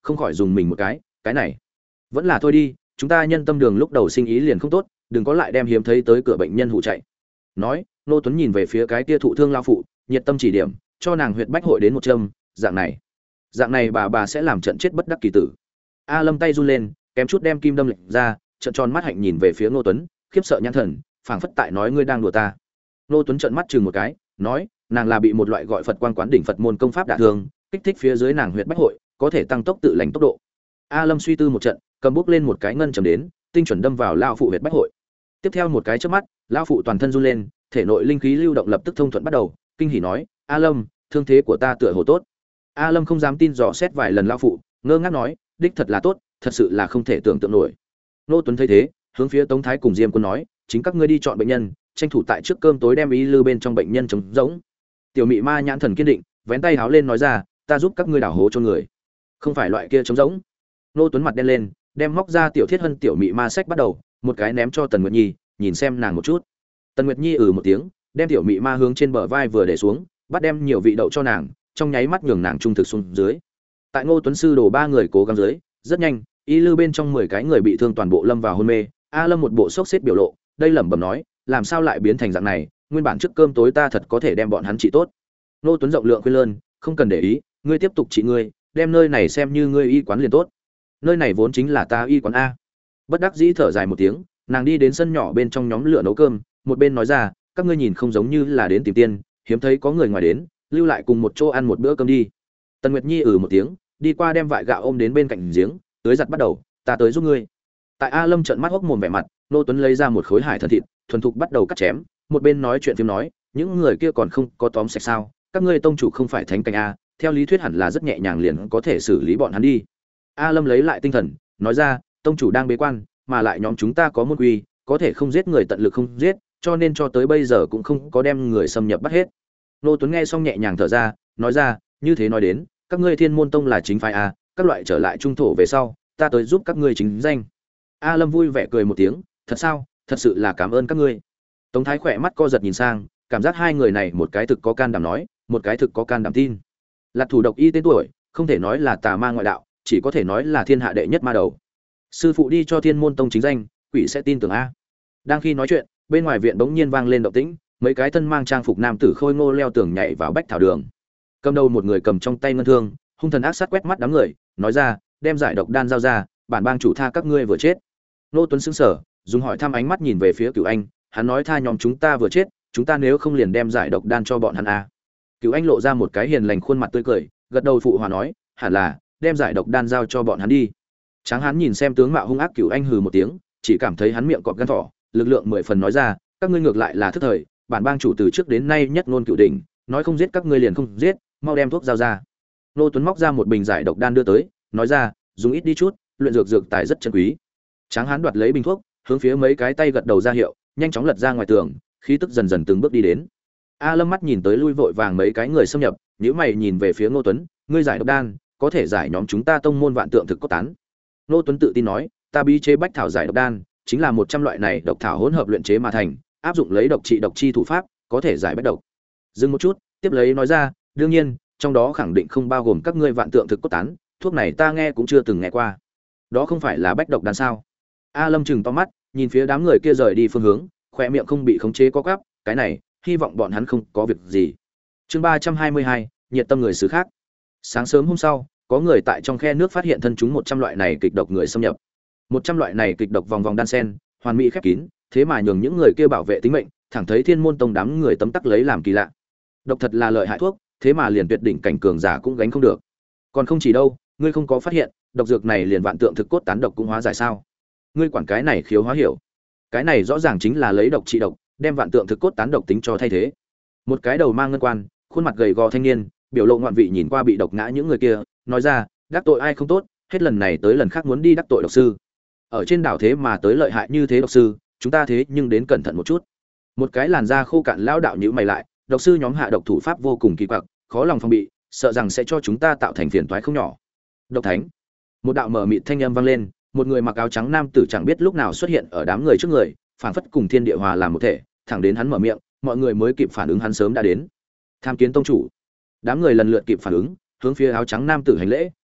không khỏi dùng mình một cái, cái này vẫn là thôi đi, chúng ta nhân tâm đường lúc đầu sinh ý liền không tốt, đừng có lại đem hiếm thấy tới cửa bệnh nhân hụ chạy. Nói, Nô Tuấn nhìn về phía cái tia thụ thương lao phụ, nhiệt tâm chỉ điểm, cho nàng huyệt bách hội đến một châm, dạng này, dạng này bà bà sẽ làm trận chết bất đắc kỳ tử. A Lâm tay run lên, kém chút đem kim đâm lệnh ra, trợn tròn mắt hạnh nhìn về phía Nô Tuấn, khiếp sợ nhãn thần, phảng phất tại nói ngươi đang đùa ta. Nô Tuấn trợn mắt chừng một cái, nói, nàng là bị một loại gọi Phật quan quán đỉnh Phật môn công pháp đả thương, kích thích phía dưới nàng huyệt bách hội, có thể tăng tốc tự lành tốc độ. A Lâm suy tư một trận, cầm bút lên một cái ngân chầm đến, tinh chuẩn đâm vào lao phụ huyệt bách hội. Tiếp theo một cái chớp mắt, lao phụ toàn thân run lên, thể nội linh khí lưu động lập tức thông thuận bắt đầu, kinh hỉ nói, A Lâm, thương thế của ta tựa hồ tốt. A Lâm không dám tin dò xét vài lần lao phụ, ngơ ngác nói, đích thật là tốt, thật sự là không thể tưởng tượng nổi. Nô Tuấn thấy thế, hướng phía Tống Thái cùng Diêm Quân nói, chính các ngươi đi chọn bệnh nhân, tranh thủ tại trước cơm tối đem ý lư bên trong bệnh nhân trống rỗng. Tiểu mị ma nhãn thần kiên định, vén tay háo lên nói ra, ta giúp các ngươi đào hố cho người, không phải loại kia trống rỗng. Nô Tuấn mặt đen lên, đem móc ra tiểu thiết hân tiểu mị ma sách bắt đầu, một cái ném cho Tần Nguyệt Nhi, nhìn xem nàng một chút. Tần Nguyệt Nhi ừ một tiếng, đem tiểu mị ma hướng trên bờ vai vừa để xuống, bắt đem nhiều vị đậu cho nàng, trong nháy mắt nhường nàng trung thực xuống dưới. Tại Ngô Tuấn sư đổ ba người cố gắng dưới, rất nhanh, y lư bên trong mười cái người bị thương toàn bộ lâm vào hôn mê. A Lâm một bộ sốc xếp biểu lộ, đây lẩm bẩm nói, làm sao lại biến thành dạng này, nguyên bản trước cơm tối ta thật có thể đem bọn hắn trị tốt. Ngô Tuấn rộng lượng khuyên lơn, không cần để ý, ngươi tiếp tục trị ngươi, đem nơi này xem như ngươi y quán liền tốt. Nơi này vốn chính là ta y quán a. Bất đắc dĩ thở dài một tiếng, nàng đi đến sân nhỏ bên trong nhóm lửa nấu cơm, một bên nói ra, các ngươi nhìn không giống như là đến tìm tiên, hiếm thấy có người ngoài đến, lưu lại cùng một chỗ ăn một bữa cơm đi. Tần Nguyệt Nhi ừ một tiếng, đi qua đem vại gạo ôm đến bên cạnh giếng, tưới giặt bắt đầu, ta tới giúp ngươi. Tại A Lâm trợn mắt hốc mồm vẻ mặt, Nô Tuấn lấy ra một khối hải thần thịt, thuần thục bắt đầu cắt chém, một bên nói chuyện phím nói, những người kia còn không có tóm sạch sao, các ngươi tông chủ không phải thánh cảnh a, theo lý thuyết hẳn là rất nhẹ nhàng liền có thể xử lý bọn hắn đi. A Lâm lấy lại tinh thần, nói ra, tông chủ đang bế quan, mà lại nhóm chúng ta có môn quy, có thể không giết người tận lực không giết, cho nên cho tới bây giờ cũng không có đem người xâm nhập bắt hết. Nô Tuấn nghe xong nhẹ nhàng thở ra, nói ra, như thế nói đến, các ngươi Thiên Môn Tông là chính phái a, các loại trở lại trung thổ về sau, ta tới giúp các ngươi chính danh. A Lâm vui vẻ cười một tiếng, thật sao, thật sự là cảm ơn các ngươi. Tống Thái khỏe mắt co giật nhìn sang, cảm giác hai người này một cái thực có can đảm nói, một cái thực có can đảm tin. Lạc thủ độc y tên tuổi, không thể nói là tà ma ngoại đạo, chỉ có thể nói là thiên hạ đệ nhất ma đầu. Sư phụ đi cho Thiên Môn Tông chính danh, quỷ sẽ tin tưởng a. Đang khi nói chuyện, bên ngoài viện bỗng nhiên vang lên động tĩnh, mấy cái thân mang trang phục nam tử khôi ngô leo tường nhảy vào bách thảo đường. Cầm đầu một người cầm trong tay ngân thương, hung thần ác sát quét mắt đám người, nói ra, đem giải độc đan giao ra, bản bang chủ tha các ngươi vừa chết. Nô Tuấn sững sờ, dùng hỏi thăm ánh mắt nhìn về phía Cửu Anh, hắn nói tha nhóm chúng ta vừa chết, chúng ta nếu không liền đem giải độc đan cho bọn hắn a. Cửu Anh lộ ra một cái hiền lành khuôn mặt tươi cười, gật đầu phụ hòa nói, hẳn là đem giải độc đan giao cho bọn hắn đi. Tráng Hán nhìn xem tướng mạo hung ác Cửu Anh hừ một tiếng, chỉ cảm thấy hắn miệng cọp gan thỏ, lực lượng mười phần nói ra, các ngươi ngược lại là thức thời, bản bang chủ từ trước đến nay nhất ngôn cửu đỉnh, nói không giết các ngươi liền không giết, mau đem thuốc giao ra. Nô Tuấn móc ra một bình giải độc đan đưa tới, nói ra, dùng ít đi chút, luyện dược dược tài rất chân quý. Tráng Hán đoạt lấy bình thuốc, hướng phía mấy cái tay gật đầu ra hiệu, nhanh chóng lật ra ngoài tường, khí tức dần dần từng bước đi đến. A Lâm mắt nhìn tới lui vội vàng mấy cái người xâm nhập, nhíu mày nhìn về phía Ngô Tuấn, ngươi giải độc đan, có thể giải nhóm chúng ta tông môn vạn tượng thực cốt tán. Ngô Tuấn tự tin nói, ta bí chế bách thảo giải độc đan, chính là một trăm loại này độc thảo hỗn hợp luyện chế mà thành, áp dụng lấy độc trị độc chi thủ pháp, có thể giải bách độc. Dừng một chút, tiếp lấy nói ra, đương nhiên, trong đó khẳng định không bao gồm các ngươi vạn tượng thực cốt tán, thuốc này ta nghe cũng chưa từng nghe qua. Đó không phải là bách độc đan sao? A Lâm chừng to mắt, nhìn phía đám người kia rời đi phương hướng, khóe miệng không bị khống chế có quắp, cái này, hy vọng bọn hắn không có việc gì. Chương ba trăm hai mươi hai, nhiệt tâm người xứ khác. Sáng sớm hôm sau, có người tại trong khe nước phát hiện thân chúng một trăm loại này kịch độc người xâm nhập. một trăm loại này kịch độc vòng vòng đan sen, hoàn mỹ khép kín, thế mà nhường những người kia bảo vệ tính mệnh, thẳng thấy Thiên Môn Tông đám người tấm tắc lấy làm kỳ lạ. Độc thật là lợi hại thuốc, thế mà liền tuyệt đỉnh cảnh cường giả cũng gánh không được. Còn không chỉ đâu, ngươi không có phát hiện, độc dược này liền vạn tượng thực cốt tán độc cũng hóa giải sao? Ngươi quản cái này khiếu hóa hiểu. Cái này rõ ràng chính là lấy độc trị độc, đem vạn tượng thực cốt tán độc tính cho thay thế. Một cái đầu mang ngân quan, khuôn mặt gầy gò thanh niên, biểu lộ ngoạn vị nhìn qua bị độc ngã những người kia, nói ra, đắc tội ai không tốt, hết lần này tới lần khác muốn đi đắc tội độc sư. Ở trên đảo thế mà tới lợi hại như thế độc sư, chúng ta thế nhưng đến cẩn thận một chút. Một cái làn da khô cạn lão đạo nhíu mày lại, độc sư nhóm hạ độc thủ pháp vô cùng kỳ quặc, khó lòng phòng bị, sợ rằng sẽ cho chúng ta tạo thành phiền toái không nhỏ. Độc thánh. Một đạo mờ mịt thanh âm vang lên, một người mặc áo trắng nam tử chẳng biết lúc nào xuất hiện ở đám người trước người, phảng phất cùng thiên địa hòa làm một thể, thẳng đến hắn mở miệng, mọi người mới kịp phản ứng hắn sớm đã đến. Tham kiến tông chủ. Đám người lần lượt kịp phản ứng, hướng phía áo trắng nam tử hành lễ,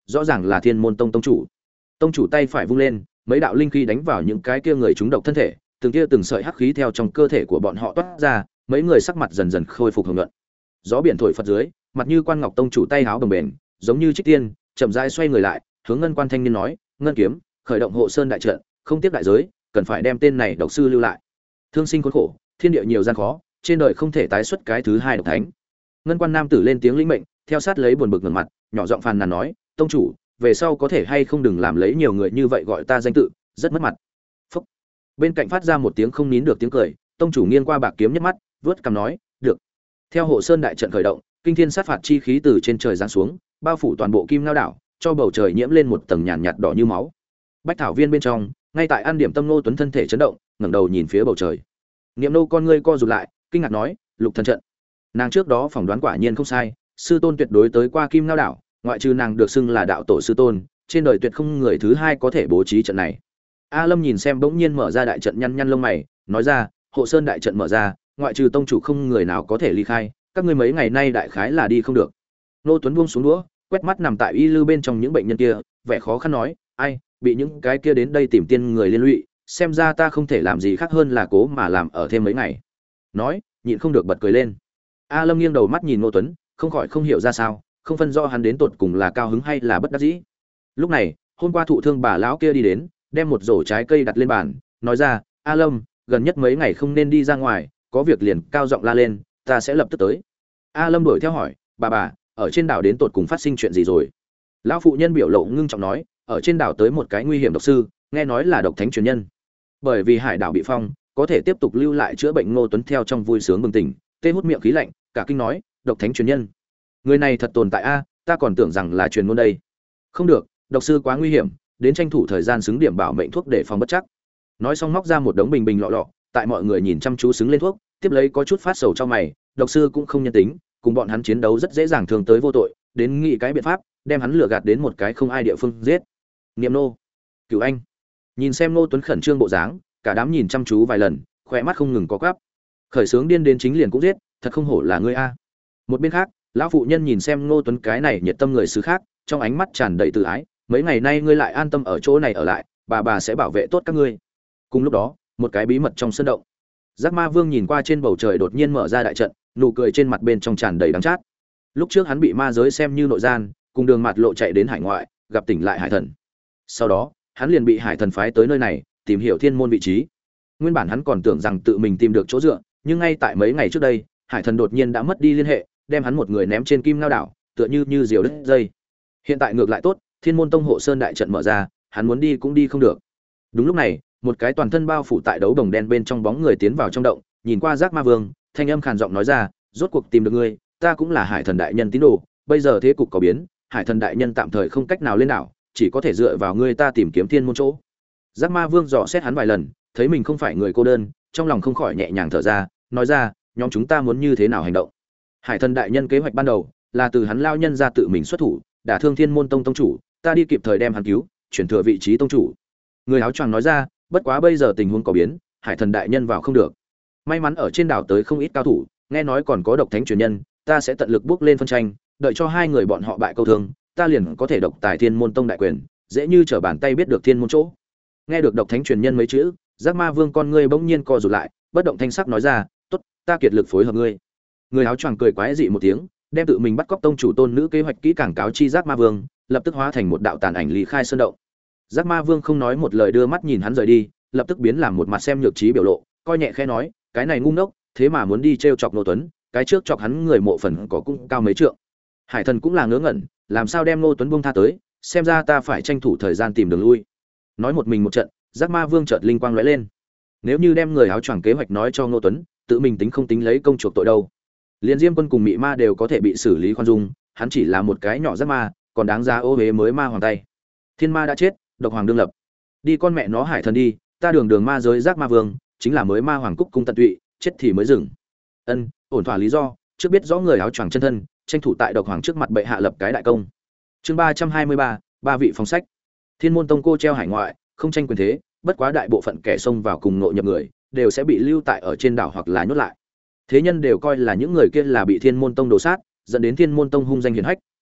rõ ràng là Thiên Môn Tông tông chủ. Tông chủ tay phải vung lên, mấy đạo linh khí đánh vào những cái kia người trúng độc thân thể, từng kia từng sợi hắc khí theo trong cơ thể của bọn họ toát ra, mấy người sắc mặt dần dần khôi phục hồng nhuận. Gió biển thổi phật dưới, mặt như Quan Ngọc tông chủ tay háo đồng bền, giống như trích tiên, chậm rãi xoay người lại, hướng Ngân Quan thanh niên nói, "Ngân kiếm, khởi động hộ sơn đại trận, không tiếc đại giới, cần phải đem tên này độc sư lưu lại. Thương sinh khốn khổ, thiên địa nhiều gian khó, trên đời không thể tái xuất cái thứ hai độc thánh." Ngân Quan nam tử lên tiếng lĩnh mệnh, theo sát lấy buồn bực ngẩng mặt, nhỏ giọng phàn nàn nói, "Tông chủ, về sau có thể hay không đừng làm lấy nhiều người như vậy gọi ta danh tự, rất mất mặt." Phúc. Bên cạnh phát ra một tiếng không nín được tiếng cười, tông chủ nghiêng qua bạc kiếm nhếch mắt, vớt cằm nói, "Được." Theo hộ sơn đại trận khởi động, kinh thiên sát phạt chi khí từ trên trời giáng xuống, bao phủ toàn bộ Kim Ngao đảo, cho bầu trời nhiễm lên một tầng nhàn nhạt đỏ như máu. Bách thảo viên bên trong, ngay tại An Điểm Tâm Nô Tuấn thân thể chấn động, ngẩng đầu nhìn phía bầu trời. Niệm nô con ngươi co rụt lại, kinh ngạc nói, "Lục thần trận." Nàng trước đó phỏng đoán quả nhiên không sai, sư tôn tuyệt đối tới qua Kim Ngao đảo, ngoại trừ nàng được xưng là đạo tổ sư tôn, trên đời tuyệt không người thứ hai có thể bố trí trận này. A Lâm nhìn xem bỗng nhiên mở ra đại trận, nhăn nhăn lông mày, nói ra, "Hộ sơn đại trận mở ra, ngoại trừ tông chủ không người nào có thể ly khai, các ngươi mấy ngày nay đại khái là đi không được." Nô Tuấn buông xuống đũa, quét mắt nằm tại y lư bên trong những bệnh nhân kia, vẻ khó khăn nói, "Ai, bị những cái kia đến đây tìm tiên người liên lụy, xem ra ta không thể làm gì khác hơn là cố mà làm ở thêm mấy ngày." Nói, nhịn không được bật cười lên. A Lâm nghiêng đầu mắt nhìn Nô Tuấn, không khỏi không hiểu ra sao, không phân rõ hắn đến tột cùng là cao hứng hay là bất đắc dĩ. Lúc này, hôm qua thụ thương bà lão kia đi đến, đem một rổ trái cây đặt lên bàn, nói ra, "A Lâm, gần nhất mấy ngày không nên đi ra ngoài, có việc liền cao giọng la lên, ta sẽ lập tức tới." A Lâm đuổi theo hỏi, "Bà bà, ở trên đảo đến tột cùng phát sinh chuyện gì rồi?" Lão phụ nhân biểu lộ ngưng trọng nói, "Ở trên đảo tới một cái nguy hiểm độc sư, nghe nói là độc thánh truyền nhân." Bởi vì hải đảo bị phong, có thể tiếp tục lưu lại chữa bệnh. Ngô Tuấn theo trong vui sướng bừng tỉnh, tê hút miệng khí lạnh, cả kinh nói, "Độc thánh truyền nhân? Người này thật tồn tại a, ta còn tưởng rằng là truyền ngôn đây." "Không được, độc sư quá nguy hiểm, đến tranh thủ thời gian xứng điểm bảo mệnh thuốc để phòng bất chắc." Nói xong móc ra một đống bình bình lọ lọ, tại mọi người nhìn chăm chú xứng lên thuốc, tiếp lấy có chút phát sầu trong mày, độc sư cũng không nhân tính, cùng bọn hắn chiến đấu rất dễ dàng thương tới vô tội, đến nghĩ cái biện pháp đem hắn lừa gạt đến một cái không ai địa phương giết. Niệm nô, Cửu Anh. Nhìn xem Ngô Tuấn khẩn trương bộ dáng, cả đám nhìn chăm chú vài lần, khỏe mắt không ngừng có quắp. Khởi sướng điên đến chính liền cũng giết, thật không hổ là ngươi a. Một bên khác, lão phụ nhân nhìn xem Ngô Tuấn cái này nhiệt tâm người xứ khác, trong ánh mắt tràn đầy từ ái, "Mấy ngày nay ngươi lại an tâm ở chỗ này ở lại, bà bà sẽ bảo vệ tốt các ngươi." Cùng lúc đó, một cái bí mật trong sân động. Giác Ma Vương nhìn qua trên bầu trời đột nhiên mở ra đại trận, nụ cười trên mặt bên trong tràn đầy đắng chát. Lúc trước hắn bị ma giới xem như nội gian, cùng đường mạt lộ chạy đến hải ngoại, gặp tỉnh lại hải thần. Sau đó, hắn liền bị hải thần phái tới nơi này, tìm hiểu thiên môn vị trí. Nguyên bản hắn còn tưởng rằng tự mình tìm được chỗ dựa, nhưng ngay tại mấy ngày trước đây, hải thần đột nhiên đã mất đi liên hệ, đem hắn một người ném trên Kim Ngao đảo, tựa như như diều đứt dây. Hiện tại ngược lại tốt, Thiên Môn Tông hộ sơn đại trận mở ra, hắn muốn đi cũng đi không được. Đúng lúc này, một cái toàn thân bao phủ tại đấu đồng đen bên trong bóng người tiến vào trong động, nhìn qua Giác Ma Vương, thanh âm khàn giọng nói ra, "Rốt cuộc tìm được ngươi, ta cũng là hải thần đại nhân tín đồ, bây giờ thế cục có biến, hải thần đại nhân tạm thời không cách nào lên đảo, chỉ có thể dựa vào ngươi ta tìm kiếm thiên môn chỗ." Giác Ma Vương dò xét hắn vài lần, thấy mình không phải người cô đơn, trong lòng không khỏi nhẹ nhàng thở ra, nói ra, "Nhóm chúng ta muốn như thế nào hành động?" Hải thần đại nhân kế hoạch ban đầu là từ hắn lao nhân ra tự mình xuất thủ, đả thương Thiên Môn Tông tông chủ, ta đi kịp thời đem hắn cứu, chuyển thừa vị trí tông chủ. Người áo choàng nói ra, "Bất quá bây giờ tình huống có biến, hải thần đại nhân vào không được. May mắn ở trên đảo tới không ít cao thủ, nghe nói còn có độc thánh truyền nhân, ta sẽ tận lực bước lên phân tranh, đợi cho hai người bọn họ bại câu thương, ta liền có thể độc tài Thiên Môn Tông đại quyền, dễ như trở bàn tay biết được thiên môn chỗ." Nghe được độc thánh truyền nhân mấy chữ, Giác Ma Vương con ngươi bỗng nhiên co rụt lại, bất động thanh sắc nói ra, "Tốt, ta kiệt lực phối hợp ngươi." Người áo choàng cười quái dị một tiếng, đem tự mình bắt cóc tông chủ tôn nữ kế hoạch kỹ càng cáo chi Giác Ma Vương, lập tức hóa thành một đạo tàn ảnh lý khai sơn động. Giác Ma Vương không nói một lời đưa mắt nhìn hắn rời đi, lập tức biến làm một mặt xem nhược trí biểu lộ, coi nhẹ khẽ nói, "Cái này ngu ngốc, thế mà muốn đi trêu chọc Ngô Tuấn, cái trước chọc hắn người mộ phần có cũng cao mấy trượng." Hải thần cũng là ngớ ngẩn, làm sao đem Ngô Tuấn buông tha tới, xem ra ta phải tranh thủ thời gian tìm đường lui. Nói một mình một trận, Giác Ma Vương chợt linh quang lóe lên. Nếu như đem người áo choàng kế hoạch nói cho Ngô Tuấn, tự mình tính không tính lấy công chuộc tội đâu. Liên Diêm Quân cùng Mị Ma đều có thể bị xử lý khoan dung, hắn chỉ là một cái nhỏ giác ma, còn đáng giá ô hế mới ma hoàng tay. Thiên ma đã chết, độc hoàng đương lập. Đi con mẹ nó hải thần đi, ta đường đường ma giới Giác Ma Vương, chính là mới ma hoàng cúc cung tận tụy, chết thì mới dừng. Ân, ổn thỏa lý do, trước biết rõ người áo choàng chân thân, tranh thủ tại độc hoàng trước mặt bệ hạ lập cái đại công. Chương ba trăm hai mươi ba, ba vị phong sách. Thiên Môn Tông cô treo hải ngoại, không tranh quyền thế, bất quá đại bộ phận kẻ xông vào cùng ngộ nhập người, đều sẽ bị lưu tại ở trên đảo hoặc là nhốt lại. Thế nhân đều coi là những người kia là bị Thiên Môn Tông đồ sát, dẫn đến Thiên Môn Tông hung danh hiển hách,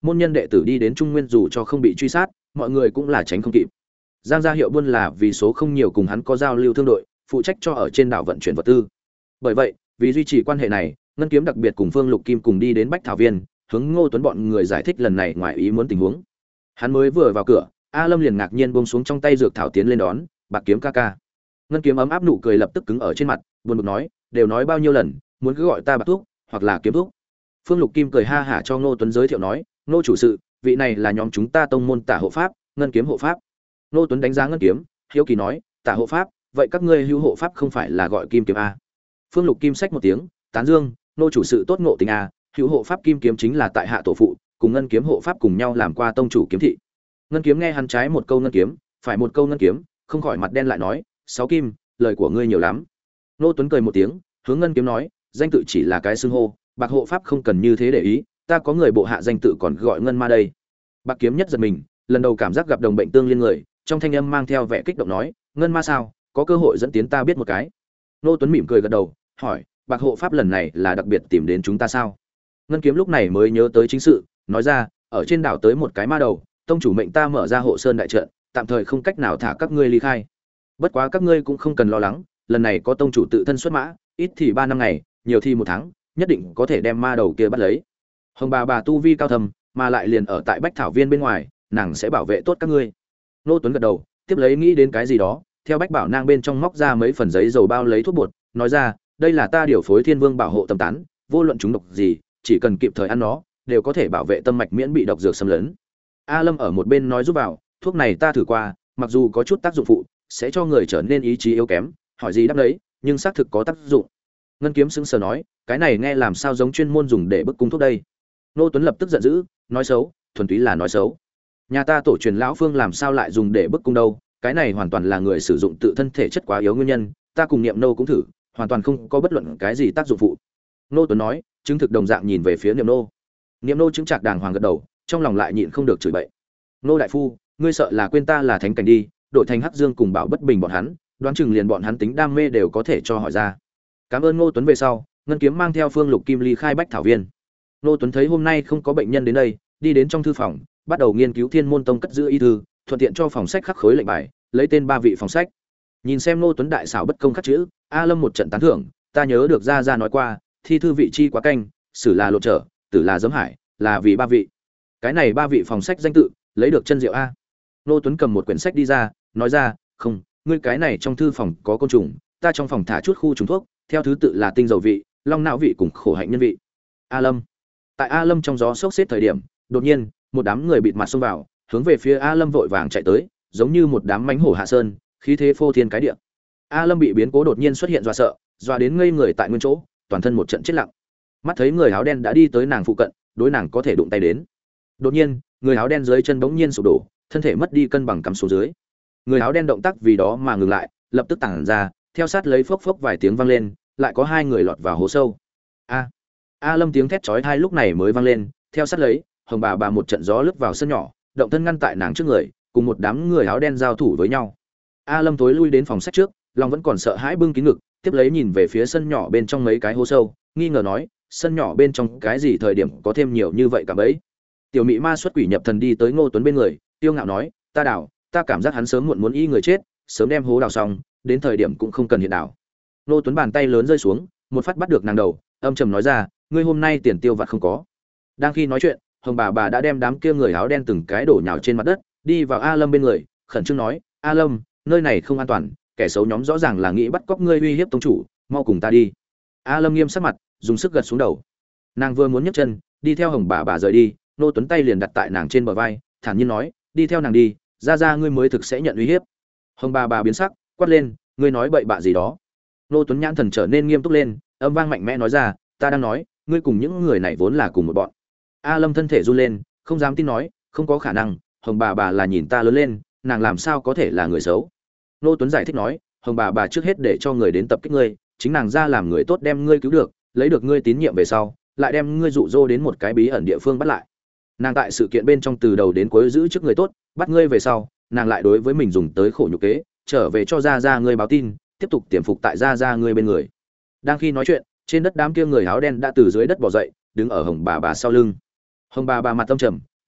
môn nhân đệ tử đi đến Trung Nguyên dù cho không bị truy sát, mọi người cũng là tránh không kịp. Giang gia Hiệu Buôn là vì số không nhiều cùng hắn có giao lưu thương đội, phụ trách cho ở trên đảo vận chuyển vật tư. Bởi vậy, vì duy trì quan hệ này, Ngân Kiếm đặc biệt cùng Phương Lục Kim cùng đi đến Bách Thảo Viên, hướng Ngô Tuấn bọn người giải thích lần này ngoài ý muốn tình huống. Hắn mới vừa vào cửa, A Lâm liền ngạc nhiên buông xuống trong tay dược thảo tiến lên đón, "Bạc Kiếm ca ca." Ngân Kiếm ấm áp nụ cười lập tức cứng ở trên mặt, buồn bực nói, "Đều nói bao nhiêu lần, muốn cứ gọi ta Bạc Thúc, hoặc là Kiếm Thúc." Phương Lục Kim cười ha hả cho Ngô Tuấn giới thiệu nói, "Ngô chủ sự, vị này là nhóm chúng ta tông môn Tả hộ pháp, Ngân Kiếm hộ pháp." Ngô Tuấn đánh giá Ngân Kiếm, hiếu kỳ nói, "Tả hộ pháp, vậy các ngươi hữu hộ pháp không phải là gọi Kim Kiếm a?" Phương Lục Kim xách một tiếng, tán dương, "Ngô chủ sự tốt ngộ tình a, hữu hộ pháp Kim Kiếm chính là tại hạ tổ phụ, cùng Ngân Kiếm hộ pháp cùng nhau làm qua tông chủ kiếm thị." Ngân Kiếm nghe hắn trái một câu Ngân Kiếm, phải một câu Ngân Kiếm, không khỏi mặt đen lại nói, "Sáu Kim, lời của ngươi nhiều lắm." Ngô Tuấn cười một tiếng, hướng Ngân Kiếm nói, "Danh tự chỉ là cái xưng hô, Bạc hộ pháp không cần như thế để ý, ta có người bộ hạ danh tự còn gọi Ngân Ma đây." Bạc Kiếm nhất giật mình, lần đầu cảm giác gặp đồng bệnh tương liên người, trong thanh âm mang theo vẻ kích động nói, "Ngân Ma sao, có cơ hội dẫn tiến ta biết một cái." Ngô Tuấn mỉm cười gật đầu, hỏi, "Bạc hộ pháp lần này là đặc biệt tìm đến chúng ta sao?" Ngân Kiếm lúc này mới nhớ tới chính sự, nói ra, "Ở trên đảo tới một cái ma đầu, tông chủ mệnh ta mở ra hộ sơn đại trận, tạm thời không cách nào thả các ngươi ly khai. Bất quá các ngươi cũng không cần lo lắng, lần này có tông chủ tự thân xuất mã, ít thì ba năm ngày, nhiều thì một tháng, nhất định có thể đem ma đầu kia bắt lấy." Hồng bà bà tu vi cao thầm, mà lại liền ở tại Bách Thảo Viên bên ngoài, nàng sẽ bảo vệ tốt các ngươi. Ngô Tuấn gật đầu, tiếp lấy nghĩ đến cái gì đó, theo Bách Bảo Nang bên trong móc ra mấy phần giấy dầu bao lấy thuốc bột, nói ra, "Đây là ta điều phối Thiên Vương bảo hộ tâm tán, vô luận chúng độc gì, chỉ cần kịp thời ăn nó, đều có thể bảo vệ tâm mạch miễn bị độc dược xâm lấn." A Lâm ở một bên nói giúp vào, "Thuốc này ta thử qua, mặc dù có chút tác dụng phụ, sẽ cho người trở nên ý chí yếu kém, hỏi gì đáp đấy, nhưng xác thực có tác dụng." Ngân Kiếm sững sờ nói, "Cái này nghe làm sao giống chuyên môn dùng để bức cung thuốc đây?" Ngô Tuấn lập tức giận dữ, nói xấu, thuần túy là nói xấu. Nhà ta tổ truyền lão phương làm sao lại dùng để bức cung đâu, cái này hoàn toàn là người sử dụng tự thân thể chất quá yếu nguyên nhân, ta cùng Niệm Nô cũng thử, hoàn toàn không có bất luận cái gì tác dụng phụ. Ngô Tuấn nói, chứng thực đồng dạng nhìn về phía Niệm Nô. Niệm Nô chứng trạc đàng hoàng gật đầu, trong lòng lại nhịn không được chửi bậy. "Ngô đại phu, ngươi sợ là quên ta là thánh cảnh đi, đổi thành Hắc Dương cùng Bảo Bất Bình bọn hắn, đoán chừng liền bọn hắn tính đam mê đều có thể cho hỏi ra." Cảm ơn Ngô Tuấn về sau, Ngân Kiếm mang theo Phương Lục Kim ly khai Bách Thảo Viên. Ngô Tuấn thấy hôm nay không có bệnh nhân đến đây, đi đến trong thư phòng, bắt đầu nghiên cứu Thiên Môn Tông cất giữ y thư, thuận tiện cho phòng sách khắc khối lệnh bài, lấy tên ba vị phòng sách. Nhìn xem Ngô Tuấn đại xảo bất công khắc chữ, A Lâm một trận tán thưởng, "Ta nhớ được gia gia nói qua, thi thư vị chi quá canh, sử là lộ trở, tử là giấm hải, là vì ba vị. Cái này ba vị phòng sách danh tự, lấy được chân diệu a." Ngô Tuấn cầm một quyển sách đi ra, nói ra, "Không, ngươi cái này trong thư phòng có côn trùng, ta trong phòng thả chút khu trùng thuốc, theo thứ tự là tinh dầu vị, long não vị cùng khổ hạnh nhân vị." A Lâm. Tại A Lâm trong gió sốc xếp thời điểm, đột nhiên, một đám người bịt mặt xông vào, hướng về phía A Lâm vội vàng chạy tới, giống như một đám mãnh hổ hạ sơn, khí thế phô thiên cái địa. A Lâm bị biến cố đột nhiên xuất hiện dọa sợ, dọa đến ngây người tại nguyên chỗ, toàn thân một trận chết lặng. Mắt thấy người áo đen đã đi tới nàng phụ cận, đối nàng có thể đụng tay đến. Đột nhiên, người áo đen dưới chân bỗng nhiên sụp đổ, thân thể mất đi cân bằng cắm xuống dưới. Người áo đen động tác vì đó mà ngừng lại, lập tức tản ra, theo sát lấy phốc phốc vài tiếng vang lên, lại có hai người lọt vào hố sâu. A! A Lâm tiếng thét chói tai lúc này mới vang lên, theo sát lấy, Hồng bà bà một trận gió lướt vào sân nhỏ, động thân ngăn tại nàng trước người, cùng một đám người áo đen giao thủ với nhau. A Lâm tối lui đến phòng sách trước, lòng vẫn còn sợ hãi bưng kín ngực, tiếp lấy nhìn về phía sân nhỏ bên trong mấy cái hố sâu, nghi ngờ nói, sân nhỏ bên trong cái gì thời điểm có thêm nhiều như vậy cả bấy. Tiểu Mị Ma xuất quỷ nhập thần đi tới Ngô Tuấn bên người, tiêu ngạo nói, "Ta đào, ta cảm giác hắn sớm muộn muốn y người chết, sớm đem hố đào xong, đến thời điểm cũng không cần hiện đào." Ngô Tuấn bàn tay lớn rơi xuống, một phát bắt được nàng đầu, âm trầm nói ra, "Ngươi hôm nay tiền tiêu vặt không có." Đang khi nói chuyện, Hồng bà bà đã đem đám kia người áo đen từng cái đổ nhào trên mặt đất, đi vào A Lâm bên người, khẩn trương nói, "A Lâm, nơi này không an toàn, kẻ xấu nhóm rõ ràng là nghĩ bắt cóc ngươi uy hiếp tông chủ, mau cùng ta đi." A Lâm nghiêm sắc mặt, dùng sức gật xuống đầu. Nàng vừa muốn nhấc chân, đi theo Hồng bà bà rời đi, Ngô Tuấn tay liền đặt tại nàng trên bờ vai, thản nhiên nói, "Đi theo nàng đi, ra ra ngươi mới thực sẽ nhận uy hiếp." Hồng bà bà biến sắc, quát lên, "Ngươi nói bậy bạ gì đó?" Ngô Tuấn nhãn thần trở nên nghiêm túc lên, âm vang mạnh mẽ nói ra, "Ta đang nói, ngươi cùng những người này vốn là cùng một bọn." A Lâm thân thể run lên, không dám tin nói, "Không có khả năng, Hồng bà bà là nhìn ta lớn lên, nàng làm sao có thể là người xấu?" Ngô Tuấn giải thích nói, "Hồng bà bà trước hết để cho người đến tập kích ngươi, chính nàng ra làm người tốt đem ngươi cứu được, lấy được ngươi tín nhiệm về sau, lại đem ngươi dụ dỗ đến một cái bí ẩn địa phương bắt lại. Nàng tại sự kiện bên trong từ đầu đến cuối giữ trước người tốt, bắt ngươi về sau, nàng lại đối với mình dùng tới khổ nhục kế, trở về cho ra ra ngươi báo tin, tiếp tục tiềm phục tại ra ra ngươi bên người." Đang khi nói chuyện, trên đất đám kia người áo đen đã từ dưới đất bò dậy, đứng ở Hồng bà bà sau lưng. Hồng bà bà mặt tâm trầm,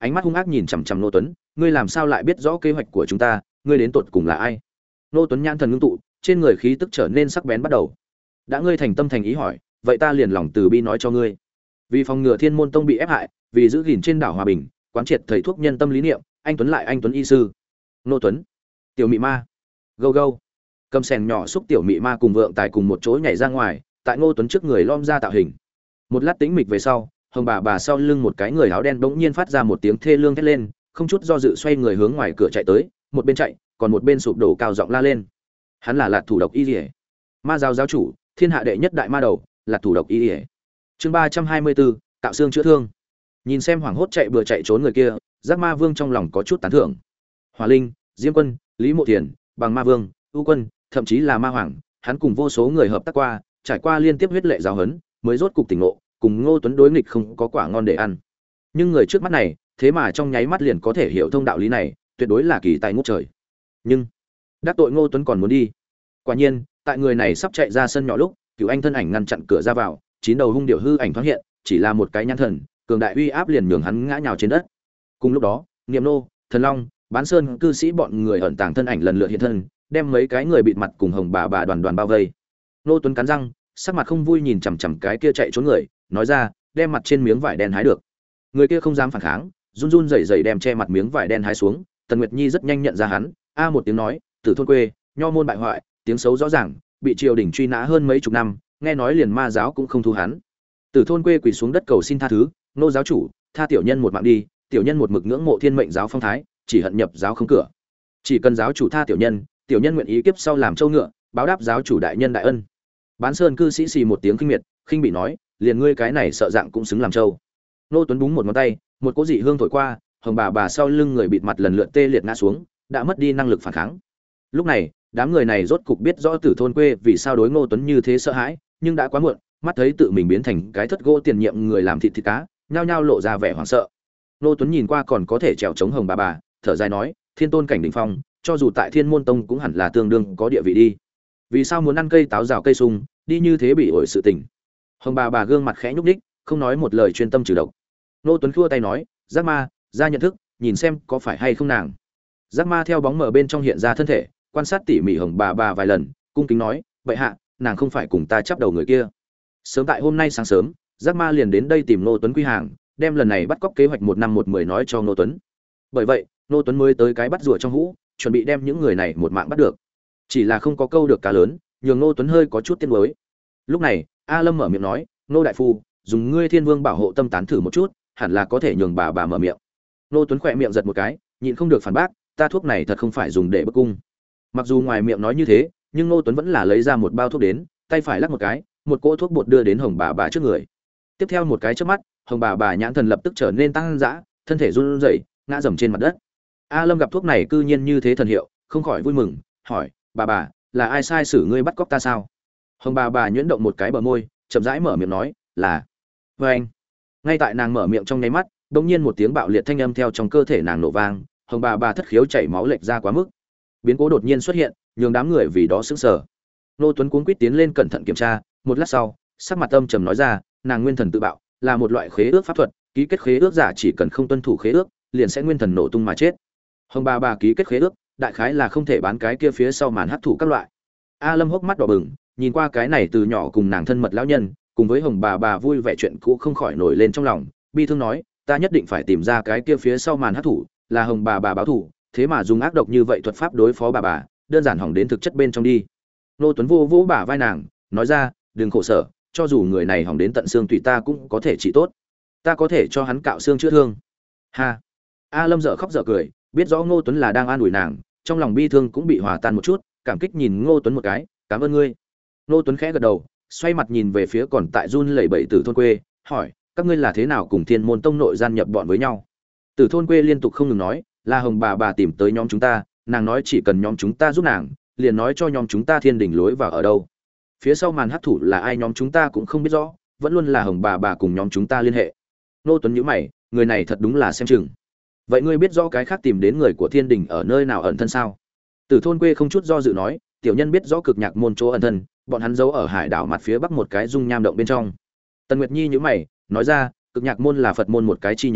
ánh mắt hung ác nhìn chằm chằm Ngô Tuấn, ngươi làm sao lại biết rõ kế hoạch của chúng ta, ngươi đến tột cùng là ai? Ngô Tuấn nhãn thần ngưng tụ, trên người khí tức trở nên sắc bén bắt đầu. Đã ngươi thành tâm thành ý hỏi, vậy ta liền lòng từ bi nói cho ngươi. Vì phòng ngừa Thiên Môn Tông bị ép hại, vì giữ gìn trên đảo hòa bình, quán triệt thầy thuốc nhân tâm lý niệm, anh Tuấn lại anh Tuấn y sư. Ngô Tuấn, tiểu mị ma, gâu gâu. Cầm sèn nhỏ xúc tiểu mị ma cùng vượng tài cùng một chỗ nhảy ra ngoài, tại Ngô Tuấn trước người lom ra tạo hình. Một lát tĩnh mịch về sau, hồng bà bà sau lưng một cái người áo đen bỗng nhiên phát ra một tiếng thê lương thét lên, không chút do dự xoay người hướng ngoài cửa chạy tới, một bên chạy, còn một bên sụp đổ cao giọng la lên. Hắn là Lạt Thủ Độc Y Liễu, ma giáo giáo chủ, thiên hạ đệ nhất đại ma đầu, Lạt Thủ Độc Y Liễu. Chương ba trăm hai mươi bốn, tạo xương chữa thương. Nhìn xem hoảng hốt chạy bừa chạy trốn người kia, Giác Ma Vương trong lòng có chút tán thưởng. Hỏa Linh, Diêm Quân, Lý Mộ Thiền, Bằng Ma Vương, U Quân, thậm chí là Ma Hoàng, hắn cùng vô số người hợp tác qua, trải qua liên tiếp huyết lệ giáo huấn, mới rốt cục tỉnh ngộ, cùng Ngô Tuấn đối nghịch không có quả ngon để ăn. Nhưng người trước mắt này, thế mà trong nháy mắt liền có thể hiểu thông đạo lý này, tuyệt đối là kỳ tài ngút trời. Nhưng đắc tội Ngô Tuấn còn muốn đi. Quả nhiên, tại người này sắp chạy ra sân nhỏ lúc, Cửu Anh thân ảnh ngăn chặn cửa ra vào, chín đầu hung điểu hư ảnh thoáng hiện, chỉ là một cái nhãn thần, cường đại uy áp liền nhường hắn ngã nhào trên đất. Cùng lúc đó, Niệm Nô, Thần Long, Bán Sơn cư sĩ bọn người ẩn tàng thân ảnh lần lượt hiện thân, đem mấy cái người bịt mặt cùng hồng bà bà đoàn đoàn bao vây. Ngô Tuấn cắn răng, sắc mặt không vui nhìn chằm chằm cái kia chạy trốn người, nói ra, đem mặt trên miếng vải đen hái được. Người kia không dám phản kháng, run run rẩy rẩy đem che mặt miếng vải đen hái xuống. Tần Nguyệt Nhi rất nhanh nhận ra hắn, a một tiếng nói, Tử thôn quê, nho môn bại hoại, tiếng xấu rõ ràng, bị triều đình truy nã hơn mấy chục năm, nghe nói liền ma giáo cũng không thu hắn. Tử thôn quê quỳ xuống đất cầu xin tha thứ, nô giáo chủ, tha tiểu nhân một mạng đi, tiểu nhân một mực ngưỡng mộ Thiên Mệnh giáo phong thái, chỉ hận nhập giáo không cửa. Chỉ cần giáo chủ tha tiểu nhân, tiểu nhân nguyện ý kiếp sau làm châu ngựa, báo đáp giáo chủ đại nhân đại ân. Bán Sơn cư sĩ xì một tiếng khinh miệt, khinh bị nói, liền ngươi cái này sợ dạng cũng xứng làm châu. Nô Tuấn búng một ngón tay, một cỗ dị hương thổi qua, hồng bà bà sau lưng người bịt mặt lần lượt tê liệt ngã xuống, đã mất đi năng lực phản kháng. Lúc này, đám người này rốt cục biết rõ Tử thôn quê vì sao đối Ngô Tuấn như thế sợ hãi, nhưng đã quá muộn, mắt thấy tự mình biến thành cái thất gỗ tiền nhiệm người làm thịt thịt cá, nhao nhao lộ ra vẻ hoảng sợ. Ngô Tuấn nhìn qua còn có thể trèo chống hồng bà bà, thở dài nói, thiên tôn cảnh đỉnh phong, cho dù tại Thiên Môn Tông cũng hẳn là tương đương có địa vị đi. Vì sao muốn ăn cây táo rào cây sung, đi như thế bị ổi sự tình. Hồng bà bà gương mặt khẽ nhúc nhích, không nói một lời, chuyên tâm trừ độc. Ngô Tuấn khua tay nói, Giác Ma, ra nhận thức, nhìn xem có phải hay không nàng. Giác Ma theo bóng mờ bên trong hiện ra thân thể, quan sát tỉ mỉ hồng bà bà vài lần, cung kính nói, vậy hạ, nàng không phải cùng ta chắp đầu người kia. Sớm tại hôm nay sáng sớm, Giác Ma liền đến đây tìm Ngô Tuấn quy hàng, đem lần này bắt cóc kế hoạch một năm một mười nói cho Ngô Tuấn. Bởi vậy, Ngô Tuấn mới tới cái bắt rùa trong hũ, chuẩn bị đem những người này một mạng bắt được. Chỉ là không có câu được cá lớn, nhường Ngô Tuấn hơi có chút tiếc nuối. Lúc này, A Lâm mở miệng nói, Ngô đại phu, dùng ngươi Thiên Vương bảo hộ tâm tán thử một chút, hẳn là có thể nhường bà bà mở miệng. Ngô Tuấn khỏe miệng giật một cái, nhịn không được phản bác, ta thuốc này thật không phải dùng để bức cung. Mặc dù ngoài miệng nói như thế, nhưng Ngô Tuấn vẫn là lấy ra một bao thuốc đến, tay phải lắc một cái, một cỗ thuốc bột đưa đến hồng bà bà trước người. Tiếp theo một cái chớp mắt, hồng bà bà nhãn thần lập tức trở nên tăng dã, thân thể run rẩy, ngã dầm trên mặt đất. A Lâm gặp thuốc này cư nhiên như thế thần hiệu, không khỏi vui mừng, hỏi, bà bà, là ai sai xử ngươi bắt cóc ta sao? Hồng bà bà nhuyễn động một cái bờ môi, chậm rãi mở miệng nói, là. Và anh. Ngay tại nàng mở miệng trong nháy mắt, đột nhiên một tiếng bạo liệt thanh âm theo trong cơ thể nàng nổ vang, hồng bà bà thất khiếu chảy máu lệch ra quá mức. Biến cố đột nhiên xuất hiện, nhường đám người vì đó sững sờ. Nô Tuấn cuống quýt tiến lên cẩn thận kiểm tra, một lát sau, sắc mặt âm trầm nói ra, nàng nguyên thần tự bạo, là một loại khế ước pháp thuật, ký kết khế ước giả chỉ cần không tuân thủ khế ước, liền sẽ nguyên thần nổ tung mà chết. Hồng bà bà ký kết khế ước, đại khái là không thể bán cái kia phía sau màn hấp thụ các loại. A Lâm hốc mắt đỏ bừng, nhìn qua cái này từ nhỏ cùng nàng thân mật lão nhân, cùng với hồng bà bà vui vẻ chuyện cũ không khỏi nổi lên trong lòng, bi thương nói, ta nhất định phải tìm ra cái kia phía sau màn hấp thụ, là hồng bà bà báo thù, thế mà dùng ác độc như vậy thuật pháp đối phó bà bà, đơn giản hỏng đến thực chất bên trong đi. Nô Tuấn vô vỗ bả vai nàng, nói ra, đừng khổ sở, cho dù người này hỏng đến tận xương tùy ta cũng có thể trị tốt, ta có thể cho hắn cạo xương chữa thương. Ha. A Lâm dở khóc dở cười, biết rõ Ngô Tuấn là đang an ủi nàng, trong lòng bi thương cũng bị hòa tan một chút, cảm kích nhìn Ngô Tuấn một cái, cảm ơn ngươi. Ngô Tuấn khẽ gật đầu, xoay mặt nhìn về phía còn tại run lẩy bẩy Tử thôn quê, hỏi, các ngươi là thế nào cùng Thiên Môn Tông nội gian nhập bọn với nhau? Tử thôn quê liên tục không ngừng nói, là hồng bà bà tìm tới nhóm chúng ta, nàng nói chỉ cần nhóm chúng ta giúp nàng, liền nói cho nhóm chúng ta thiên đình lối vào ở đâu. Phía sau màn hắc thủ là ai nhóm chúng ta cũng không biết rõ, vẫn luôn là hồng bà bà cùng nhóm chúng ta liên hệ. Ngô Tuấn nhíu mày, người này thật đúng là xem chừng. Vậy ngươi biết rõ cái khác tìm đến người của thiên đình ở nơi nào ẩn thân sao? Tử thôn quê không chút do dự nói, tiểu nhân biết rõ cực nhạc môn chỗ ẩn thân, bọn hắn giấu ở hải đảo mặt phía bắc một cái dung nham động bên trong. Tần Nguyệt Nhi nhíu mày, nói ra, cực nhạc môn là Phật môn một cái chi nhánh,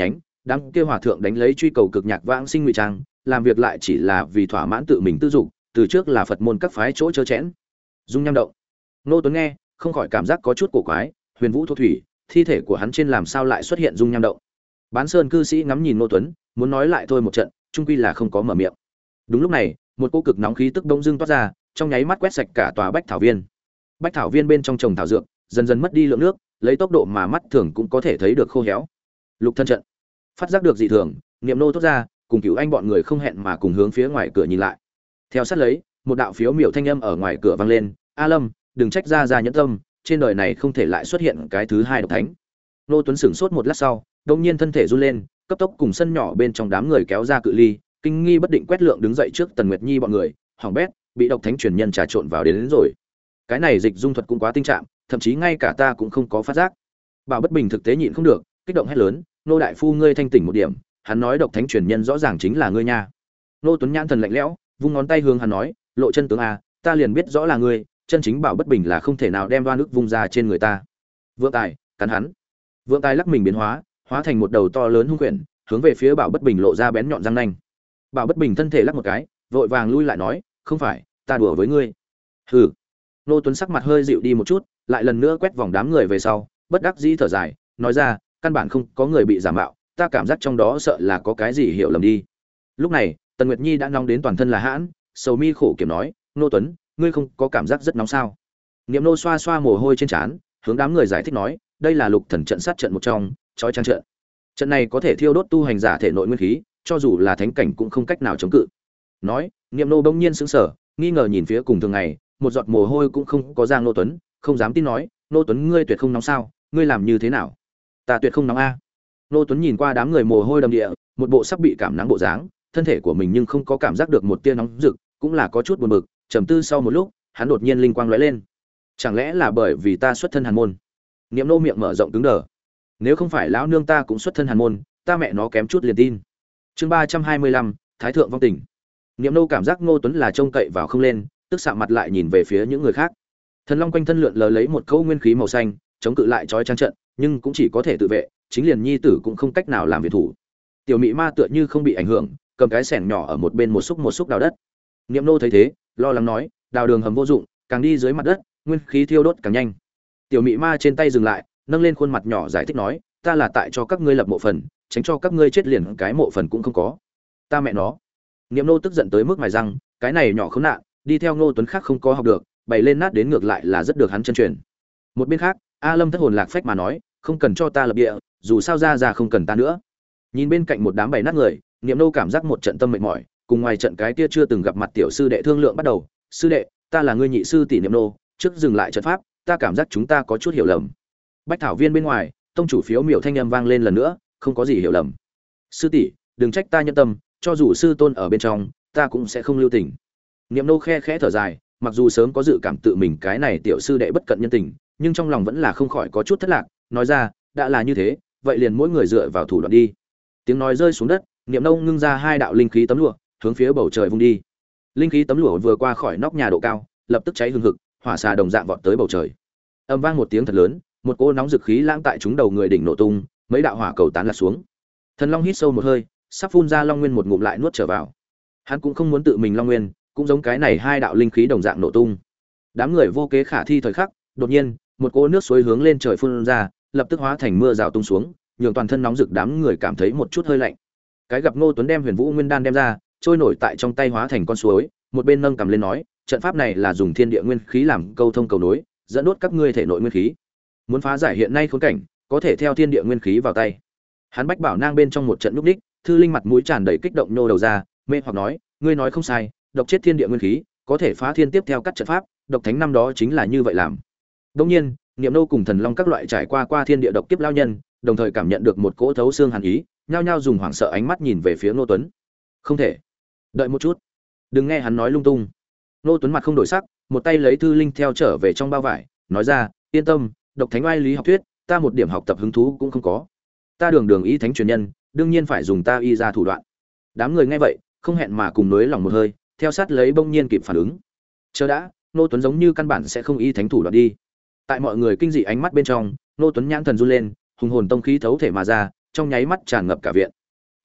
đám kia hòa thượng đánh lấy truy cầu cực nhạc vãng sinh ngụy trang, làm việc lại chỉ là vì thỏa mãn tự mình tư dục, từ trước là Phật môn các phái chỗ chớ chẽn. Dung nham động. Ngô Tuấn nghe, không khỏi cảm giác có chút cổ quái, Huyền Vũ Thổ Thủy, thi thể của hắn trên làm sao lại xuất hiện dung nham động? Bán Sơn cư sĩ ngắm nhìn Ngô Tuấn, muốn nói lại thôi một trận, chung quy là không có mở miệng. Đúng lúc này, một cỗ cực nóng khí tức bỗng dưng toát ra, trong nháy mắt quét sạch cả tòa Bách Thảo Viên. Bách Thảo Viên bên trong trồng thảo dược, dần dần mất đi lượng nước, lấy tốc độ mà mắt thường cũng có thể thấy được khô héo. Lục thân trận, phát giác được dị thường, Niệm Nô thốt ra, cùng Cửu Anh bọn người không hẹn mà cùng hướng phía ngoài cửa nhìn lại. Theo sát lấy, một đạo phiếu miểu thanh âm ở ngoài cửa vang lên, "A Lâm, đừng trách ra ra nhẫn tâm, trên đời này không thể lại xuất hiện cái thứ hai độc thánh." Nô Tuấn sửng sốt một lát sau, đột nhiên thân thể run lên, cấp tốc cùng sân nhỏ bên trong đám người kéo ra cự ly, kinh nghi bất định quét lượng đứng dậy trước Tần Nguyệt Nhi bọn người, hỏng bét, bị độc thánh truyền nhân trà trộn vào đến, đến rồi. Cái này dịch dung thuật cũng quá tinh trạng, thậm chí ngay cả ta cũng không có phát giác. Bảo Bất Bình thực tế nhịn không được, kích động hét lớn, "Nô đại phu ngươi thanh tỉnh một điểm, hắn nói độc thánh truyền nhân rõ ràng chính là ngươi nha." Nô Tuấn nhãn thần lạnh lẽo, vung ngón tay hướng hắn nói, "Lộ chân tướng a, ta liền biết rõ là ngươi, chân chính Bảo Bất Bình là không thể nào đem đoan ức vung ra trên người ta." Vượng Tài, cắn hắn. Vượng Tài lắc mình biến hóa, hóa thành một đầu to lớn hung quyển, hướng về phía Bảo Bất Bình lộ ra bén nhọn răng nanh. Bảo Bất Bình thân thể lắc một cái, vội vàng lui lại nói, "Không phải, ta đùa với ngươi." Hừ. Nô Tuấn sắc mặt hơi dịu đi một chút, lại lần nữa quét vòng đám người về sau, bất đắc dĩ thở dài, nói ra, căn bản không có người bị giả mạo, ta cảm giác trong đó sợ là có cái gì hiểu lầm đi. Lúc này, Tần Nguyệt Nhi đã nóng đến toàn thân là hãn, sầu mi khổ kiểm nói, "Nô Tuấn, ngươi không có cảm giác rất nóng sao?" Niệm Nô xoa xoa mồ hôi trên trán, hướng đám người giải thích nói, "Đây là Lục Thần trận sát trận một trong, chói trang trận. Trận này có thể thiêu đốt tu hành giả thể nội nguyên khí, cho dù là thánh cảnh cũng không cách nào chống cự." Nói, Niệm Nô bỗng nhiên sững sờ, nghi ngờ nhìn phía cùng thường ngày, một giọt mồ hôi cũng không có ra Nô Tuấn, không dám tin nói, "Nô Tuấn ngươi tuyệt không nóng sao? Ngươi làm như thế nào?" "Ta tuyệt không nóng a." Nô Tuấn nhìn qua đám người mồ hôi đầm địa, một bộ sắp bị cảm nắng bộ dáng, thân thể của mình nhưng không có cảm giác được một tia nóng rực, cũng là có chút buồn bực, trầm tư sau một lúc, hắn đột nhiên linh quang lóe lên. Chẳng lẽ là bởi vì ta xuất thân hàn môn? Niệm Nô miệng mở rộng cứng đờ. Nếu không phải lão nương ta cũng xuất thân hàn môn, ta mẹ nó kém chút liền tin. Chương ba trăm hai mươi lăm, Thái thượng vong tình. Niệm Nô cảm giác Ngô Tuấn là trông cậy vào không lên, tức sạm mặt lại nhìn về phía những người khác. Thần Long quanh thân lượn lờ lấy một câu nguyên khí màu xanh, chống cự lại chói trang trận, nhưng cũng chỉ có thể tự vệ, chính liền nhi tử cũng không cách nào làm viện thủ. Tiểu Mị Ma tựa như không bị ảnh hưởng, cầm cái xẻng nhỏ ở một bên một xúc một xúc đào đất. Niệm Nô thấy thế, lo lắng nói, đào đường hầm vô dụng, càng đi dưới mặt đất, nguyên khí thiêu đốt càng nhanh. Tiểu Mị Ma trên tay dừng lại, nâng lên khuôn mặt nhỏ giải thích nói, ta là tại cho các ngươi lập mộ phần, tránh cho các ngươi chết liền cái mộ phần cũng không có. Ta mẹ nó. Niệm Nô tức giận tới mức mài răng, cái này nhỏ khốn nạn, đi theo Ngô Tuấn khác không có học được, bày lên nát đến ngược lại là rất được hắn chân truyền. Một bên khác, A Lâm thất hồn lạc phách mà nói, không cần cho ta lập địa, dù sao ra ra không cần ta nữa. Nhìn bên cạnh một đám bày nát người, Niệm Nô cảm giác một trận tâm mệt mỏi, cùng ngoài trận cái kia chưa từng gặp mặt tiểu sư đệ thương lượng bắt đầu, sư đệ, ta là ngươi nhị sư tỷ Niệm Nô, trước dừng lại trận pháp, ta cảm giác chúng ta có chút hiểu lầm. Bách Thảo Viên bên ngoài, tông chủ phiếu miểu thanh âm vang lên lần nữa, không có gì hiểu lầm. Sư tỷ, đừng trách ta nhân tâm, cho dù sư tôn ở bên trong, ta cũng sẽ không lưu tình. Niệm Nô khe khẽ thở dài, mặc dù sớm có dự cảm tự mình cái này tiểu sư đệ bất cận nhân tình, nhưng trong lòng vẫn là không khỏi có chút thất lạc, nói ra, đã là như thế, vậy liền mỗi người dựa vào thủ đoạn đi. Tiếng nói rơi xuống đất, Niệm Nô ngưng ra hai đạo linh khí tấm lụa, hướng phía bầu trời vung đi. Linh khí tấm lụa vừa qua khỏi nóc nhà độ cao, lập tức cháy hừng hực, hỏa xà đồng dạng vọt tới bầu trời. Âm vang một tiếng thật lớn, một cỗ nóng dực khí lãng tại chúng đầu người đỉnh nổ tung, mấy đạo hỏa cầu tán lạc xuống. Thần Long hít sâu một hơi, sắp phun ra long nguyên một ngụm lại nuốt trở vào. Hắn cũng không muốn tự mình long nguyên, cũng giống cái này hai đạo linh khí đồng dạng nổ tung. Đám người vô kế khả thi thời khắc, đột nhiên, một cỗ nước suối hướng lên trời phun ra, lập tức hóa thành mưa rào tung xuống, nhường toàn thân nóng rực đám người cảm thấy một chút hơi lạnh. Cái gặp Ngô Tuấn đem Huyền Vũ Nguyên Đan đem ra, trôi nổi tại trong tay hóa thành con suối, một bên nâng cầm lên nói, trận pháp này là dùng thiên địa nguyên khí làm câu thông cầu nối, dẫn đốt các ngươi thể nội nguyên khí. Muốn phá giải hiện nay khốn cảnh, có thể theo thiên địa nguyên khí vào tay. Hắn bách bảo nang bên trong một trận lúc đích, Thư Linh mặt mũi tràn đầy kích động nhô đầu ra, mê hoặc nói, ngươi nói không sai, độc chết thiên địa nguyên khí, có thể phá thiên tiếp theo các trận pháp, độc thánh năm đó chính là như vậy làm. Đương nhiên, Niệm Nô cùng Thần Long các loại trải qua qua thiên địa độc kiếp lao nhân, đồng thời cảm nhận được một cỗ thấu xương hàn ý, nhao nhao dùng hoảng sợ ánh mắt nhìn về phía Ngô Tuấn. Không thể, đợi một chút, đừng nghe hắn nói lung tung. Ngô Tuấn mặt không đổi sắc, một tay lấy Thư Linh theo trở về trong bao vải, nói ra, yên tâm, độc thánh oai lý học thuyết, ta một điểm học tập hứng thú cũng không có. Ta đường đường y thánh truyền nhân, đương nhiên phải dùng ta y ra thủ đoạn. Đám người nghe vậy, không hẹn mà cùng nới lòng một hơi, theo sát lấy bỗng nhiên kịp phản ứng. Chờ đã, Ngô Tuấn giống như căn bản sẽ không y thánh thủ đoạn đi. Tại mọi người kinh dị ánh mắt bên trong, Ngô Tuấn nhãn thần run lên, hùng hồn tông khí thấu thể mà ra, trong nháy mắt tràn ngập cả viện.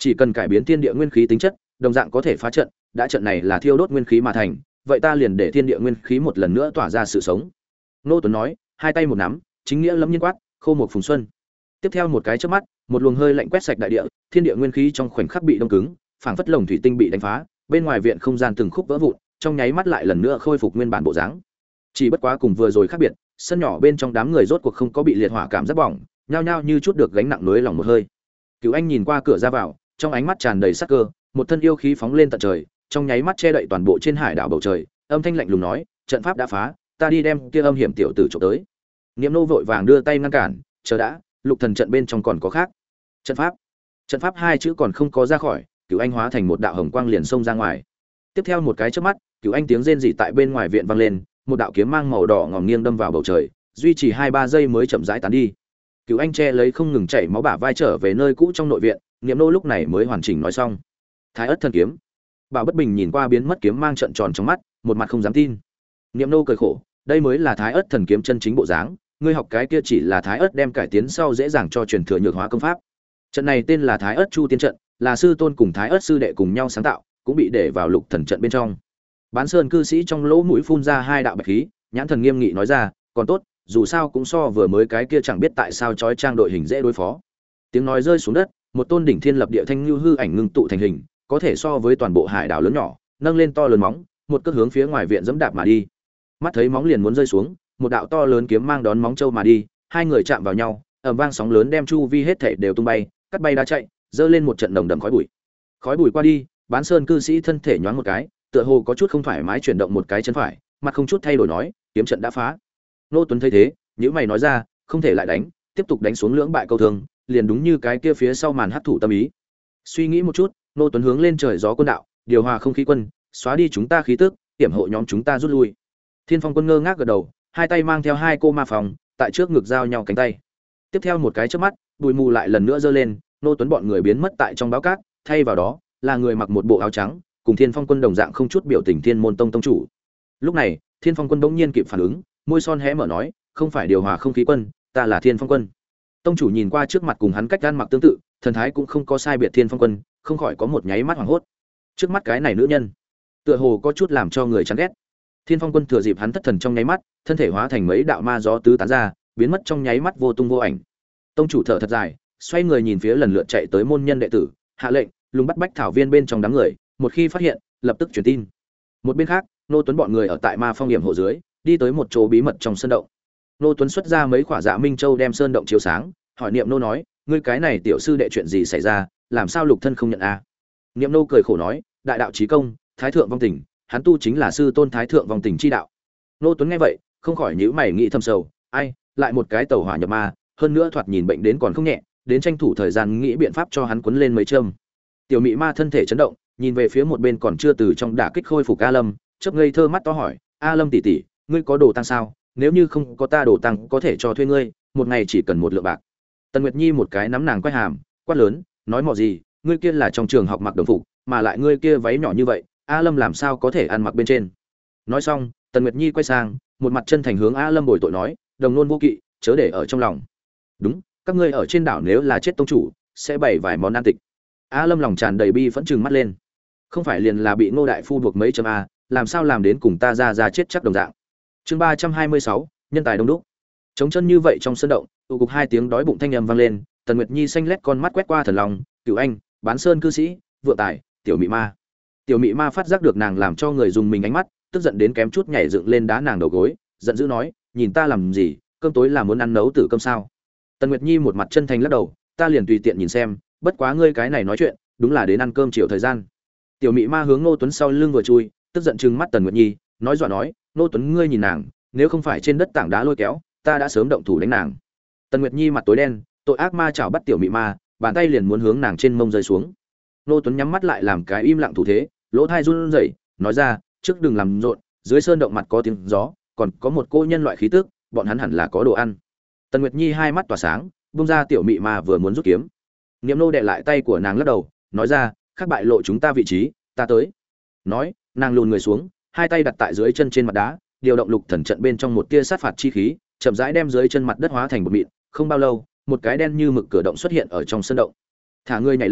Chỉ cần cải biến thiên địa nguyên khí tính chất, đồng dạng có thể phá trận, đã trận này là thiêu đốt nguyên khí mà thành, vậy ta liền để thiên địa nguyên khí một lần nữa tỏa ra sự sống. Nô Tuấn nói, hai tay một nắm, chính nghĩa lẫm nhiên quát, khô một phùng xuân. Tiếp theo một cái chớp mắt, một luồng hơi lạnh quét sạch đại địa, thiên địa nguyên khí trong khoảnh khắc bị đông cứng, phảng phất lồng thủy tinh bị đánh phá, bên ngoài viện không gian từng khúc vỡ vụn, trong nháy mắt lại lần nữa khôi phục nguyên bản bộ dáng. Chỉ bất quá cùng vừa rồi khác biệt, sân nhỏ bên trong đám người rốt cuộc không có bị liệt hỏa cảm giác bỏng, nhao nhao như chút được gánh nặng núi lòng một hơi. Cửu Anh nhìn qua cửa ra vào, trong ánh mắt tràn đầy sắc cơ, một thân yêu khí phóng lên tận trời, trong nháy mắt che đậy toàn bộ trên hải đảo bầu trời, âm thanh lạnh lùng nói, trận pháp đã phá, ta đi đem kia âm hiểm tiểu tử trộm tới. Niệm Nô vội vàng đưa tay ngăn cản, chờ đã, Lục Thần trận bên trong còn có khác. Trận pháp. Trận pháp hai chữ còn không có ra khỏi, Cửu Anh hóa thành một đạo hồng quang liền xông ra ngoài. Tiếp theo một cái chớp mắt, Cửu Anh tiếng rên rỉ tại bên ngoài viện vang lên, một đạo kiếm mang màu đỏ ngòm nghiêng đâm vào bầu trời, duy trì hai ba giây mới chậm rãi tán đi. Cửu Anh che lấy không ngừng chảy máu bả vai trở về nơi cũ trong nội viện, Niệm Nô lúc này mới hoàn chỉnh nói xong. Thái Ức thần kiếm. Bảo Bất Bình nhìn qua biến mất kiếm mang trận tròn trong mắt, một mặt không dám tin. Niệm Nô cười khổ, đây mới là Thái Ức thần kiếm chân chính bộ dáng, ngươi học cái kia chỉ là Thái Ức đem cải tiến sau dễ dàng cho truyền thừa nhược hóa công pháp. Trận này tên là Thái Ức Chu Tiên trận, là sư tôn cùng Thái Ức sư đệ cùng nhau sáng tạo, cũng bị để vào Lục Thần trận bên trong. Bán Sơn cư sĩ trong lỗ mũi phun ra hai đạo bạch khí, nhãn thần nghiêm nghị nói ra, còn tốt, dù sao cũng so vừa mới cái kia chẳng biết tại sao chói trang đội hình dễ đối phó. Tiếng nói rơi xuống đất, một tôn đỉnh thiên lập địa thanh lưu hư ảnh ngưng tụ thành hình, có thể so với toàn bộ hải đảo lớn nhỏ, nâng lên to lớn móng, một cước hướng phía ngoài viện dẫm đạp mà đi. Mắt thấy móng liền muốn rơi xuống, một đạo to lớn kiếm mang đón móng châu mà đi, hai người chạm vào nhau, ầm vang sóng lớn đem chu vi hết thảy đều tung bay, cắt bay đá chạy, dơ lên một trận nồng đậm khói bụi. Khói bụi qua đi, Bán Sơn cư sĩ thân thể nhoáng một cái, tựa hồ có chút không thoải mái chuyển động một cái chân phải, mặt không chút thay đổi nói, kiếm trận đã phá. Nô Tuấn thấy thế, nhíu mày nói ra, không thể lại đánh, tiếp tục đánh xuống lưỡng bại câu thương, liền đúng như cái kia phía sau màn hấp thụ tâm ý. Suy nghĩ một chút, Nô Tuấn hướng lên trời gió quân đạo, điều hòa không khí quân, xóa đi chúng ta khí tức, tiểm hộ nhóm chúng ta rút lui. Thiên Phong quân ngơ ngác gật đầu, hai tay mang theo hai cô ma phòng, tại trước ngực giao nhau cánh tay. Tiếp theo một cái chớp mắt, bụi mù lại lần nữa dơ lên, Nô Tuấn bọn người biến mất tại trong báo cát, thay vào đó là người mặc một bộ áo trắng, cùng Thiên Phong quân đồng dạng không chút biểu tình Thiên Môn Tông tông chủ. Lúc này, Thiên Phong quân bỗng nhiên kịp phản ứng, môi son hé mở nói, không phải điều hòa không khí quân, ta là Thiên Phong quân. Tông chủ nhìn qua trước mặt cùng hắn cách ăn mặc tương tự, thần thái cũng không có sai biệt Thiên Phong quân, không khỏi có một nháy mắt hoảng hốt. Trước mắt cái này nữ nhân, tựa hồ có chút làm cho người chán ghét. Thiên Phong quân thừa dịp hắn thất thần trong nháy mắt, thân thể hóa thành mấy đạo ma gió tứ tán ra, biến mất trong nháy mắt vô tung vô ảnh. Tông chủ thở thật dài, xoay người nhìn phía lần lượt chạy tới môn nhân đệ tử, hạ lệnh, lùng bắt bách thảo viên bên trong đám người, một khi phát hiện, lập tức truyền tin. Một bên khác, Nô Tuấn bọn người ở tại Ma Phong điểm hộ dưới, đi tới một chỗ bí mật trong sơn động. Nô Tuấn xuất ra mấy quả dạ minh châu đem sơn động chiếu sáng, hỏi Niệm Nô nói, ngươi cái này tiểu sư đệ chuyện gì xảy ra, làm sao Lục thân không nhận a? Niệm Nô cười khổ nói, đại đạo chí công, thái thượng vong tình, hắn tu chính là sư tôn thái thượng vong tình chi đạo. Nô Tuấn nghe vậy, không khỏi nhíu mày nghĩ thầm sầu, ai, lại một cái tàu hỏa nhập ma, hơn nữa thoạt nhìn bệnh đến còn không nhẹ, đến tranh thủ thời gian nghĩ biện pháp cho hắn quấn lên mấy châm. Tiểu mị ma thân thể chấn động, nhìn về phía một bên còn chưa từ trong đả kích khôi phục A Lâm, chớp ngây thơ mắt to hỏi, A Lâm tỷ tỷ, ngươi có đồ tăng sao? Nếu như không có ta đồ tăng, có thể cho thuê ngươi, một ngày chỉ cần một lượng bạc. Tần Nguyệt Nhi một cái nắm nàng quay hàm, quát lớn, nói mọ gì, ngươi kia là trong trường học mặc đồng phục, mà lại ngươi kia váy nhỏ như vậy, A Lâm làm sao có thể ăn mặc bên trên? Nói xong, Tần Nguyệt Nhi quay sang, một mặt chân thành hướng A Lâm bồi tội nói, đồng nôn vô kỵ, chớ để ở trong lòng. Đúng, các ngươi ở trên đảo nếu là chết tông chủ, sẽ bày vài món ăn tịch. A Lâm lòng tràn đầy bi phẫn trừng mắt lên. Không phải liền là bị Ngô đại phu buộc mấy chấm a, làm sao làm đến cùng ta ra ra chết chắc đồng dạng. Chương ba trăm hai mươi sáu, nhân tài đông đúc. Trống chân như vậy trong sân động, tụ cục hai tiếng đói bụng thanh âm vang lên, Tần Nguyệt Nhi xanh lét con mắt quét qua thần lòng, Cửu Anh, Bán Sơn cư sĩ, Vượng Tài, Tiểu Mị Ma. Tiểu Mị Ma phát giác được nàng làm cho người dùng mình ánh mắt, tức giận đến kém chút nhảy dựng lên đá nàng đầu gối, giận dữ nói, nhìn ta làm gì, cơm tối là muốn ăn nấu tử cơm sao? Tần Nguyệt Nhi một mặt chân thành lắc đầu, ta liền tùy tiện nhìn xem, bất quá ngươi cái này nói chuyện, đúng là đến ăn cơm chiều thời gian. Tiểu Mị Ma hướng Ngô Tuấn sau lưng vừa chui, tức giận trừng mắt Tần Nguyệt Nhi, nói dọa nói, Ngô Tuấn ngươi nhìn nàng, nếu không phải trên đất tảng đá lôi kéo, ta đã sớm động thủ đánh nàng. Tần Nguyệt Nhi mặt tối đen, tội ác ma chảo bắt Tiểu Mị Ma, bàn tay liền muốn hướng nàng trên mông rơi xuống. Ngô Tuấn nhắm mắt lại làm cái im lặng thủ thế, lỗ tai run rẩy, nói ra, trước đừng làm rộn, dưới sơn động mặt có tiếng gió, còn có một cô nhân loại khí tức, bọn hắn hẳn là có đồ ăn. Tần Nguyệt Nhi hai mắt tỏa sáng, buông ra Tiểu Mị Ma vừa muốn rút kiếm. Niệm Nô đè lại tay của nàng lắc đầu, nói ra, khác bại lộ chúng ta vị trí, ta tới. Nói, nàng lùn người xuống, hai tay đặt tại dưới chân trên mặt đá, điều động lục thần trận bên trong một tia sát phạt chi khí, chậm rãi đem dưới chân mặt đất hóa thành một mịn. Không bao lâu, một cái đen như mực cửa động xuất hiện ở trong sân động. Thả người nhảy lên,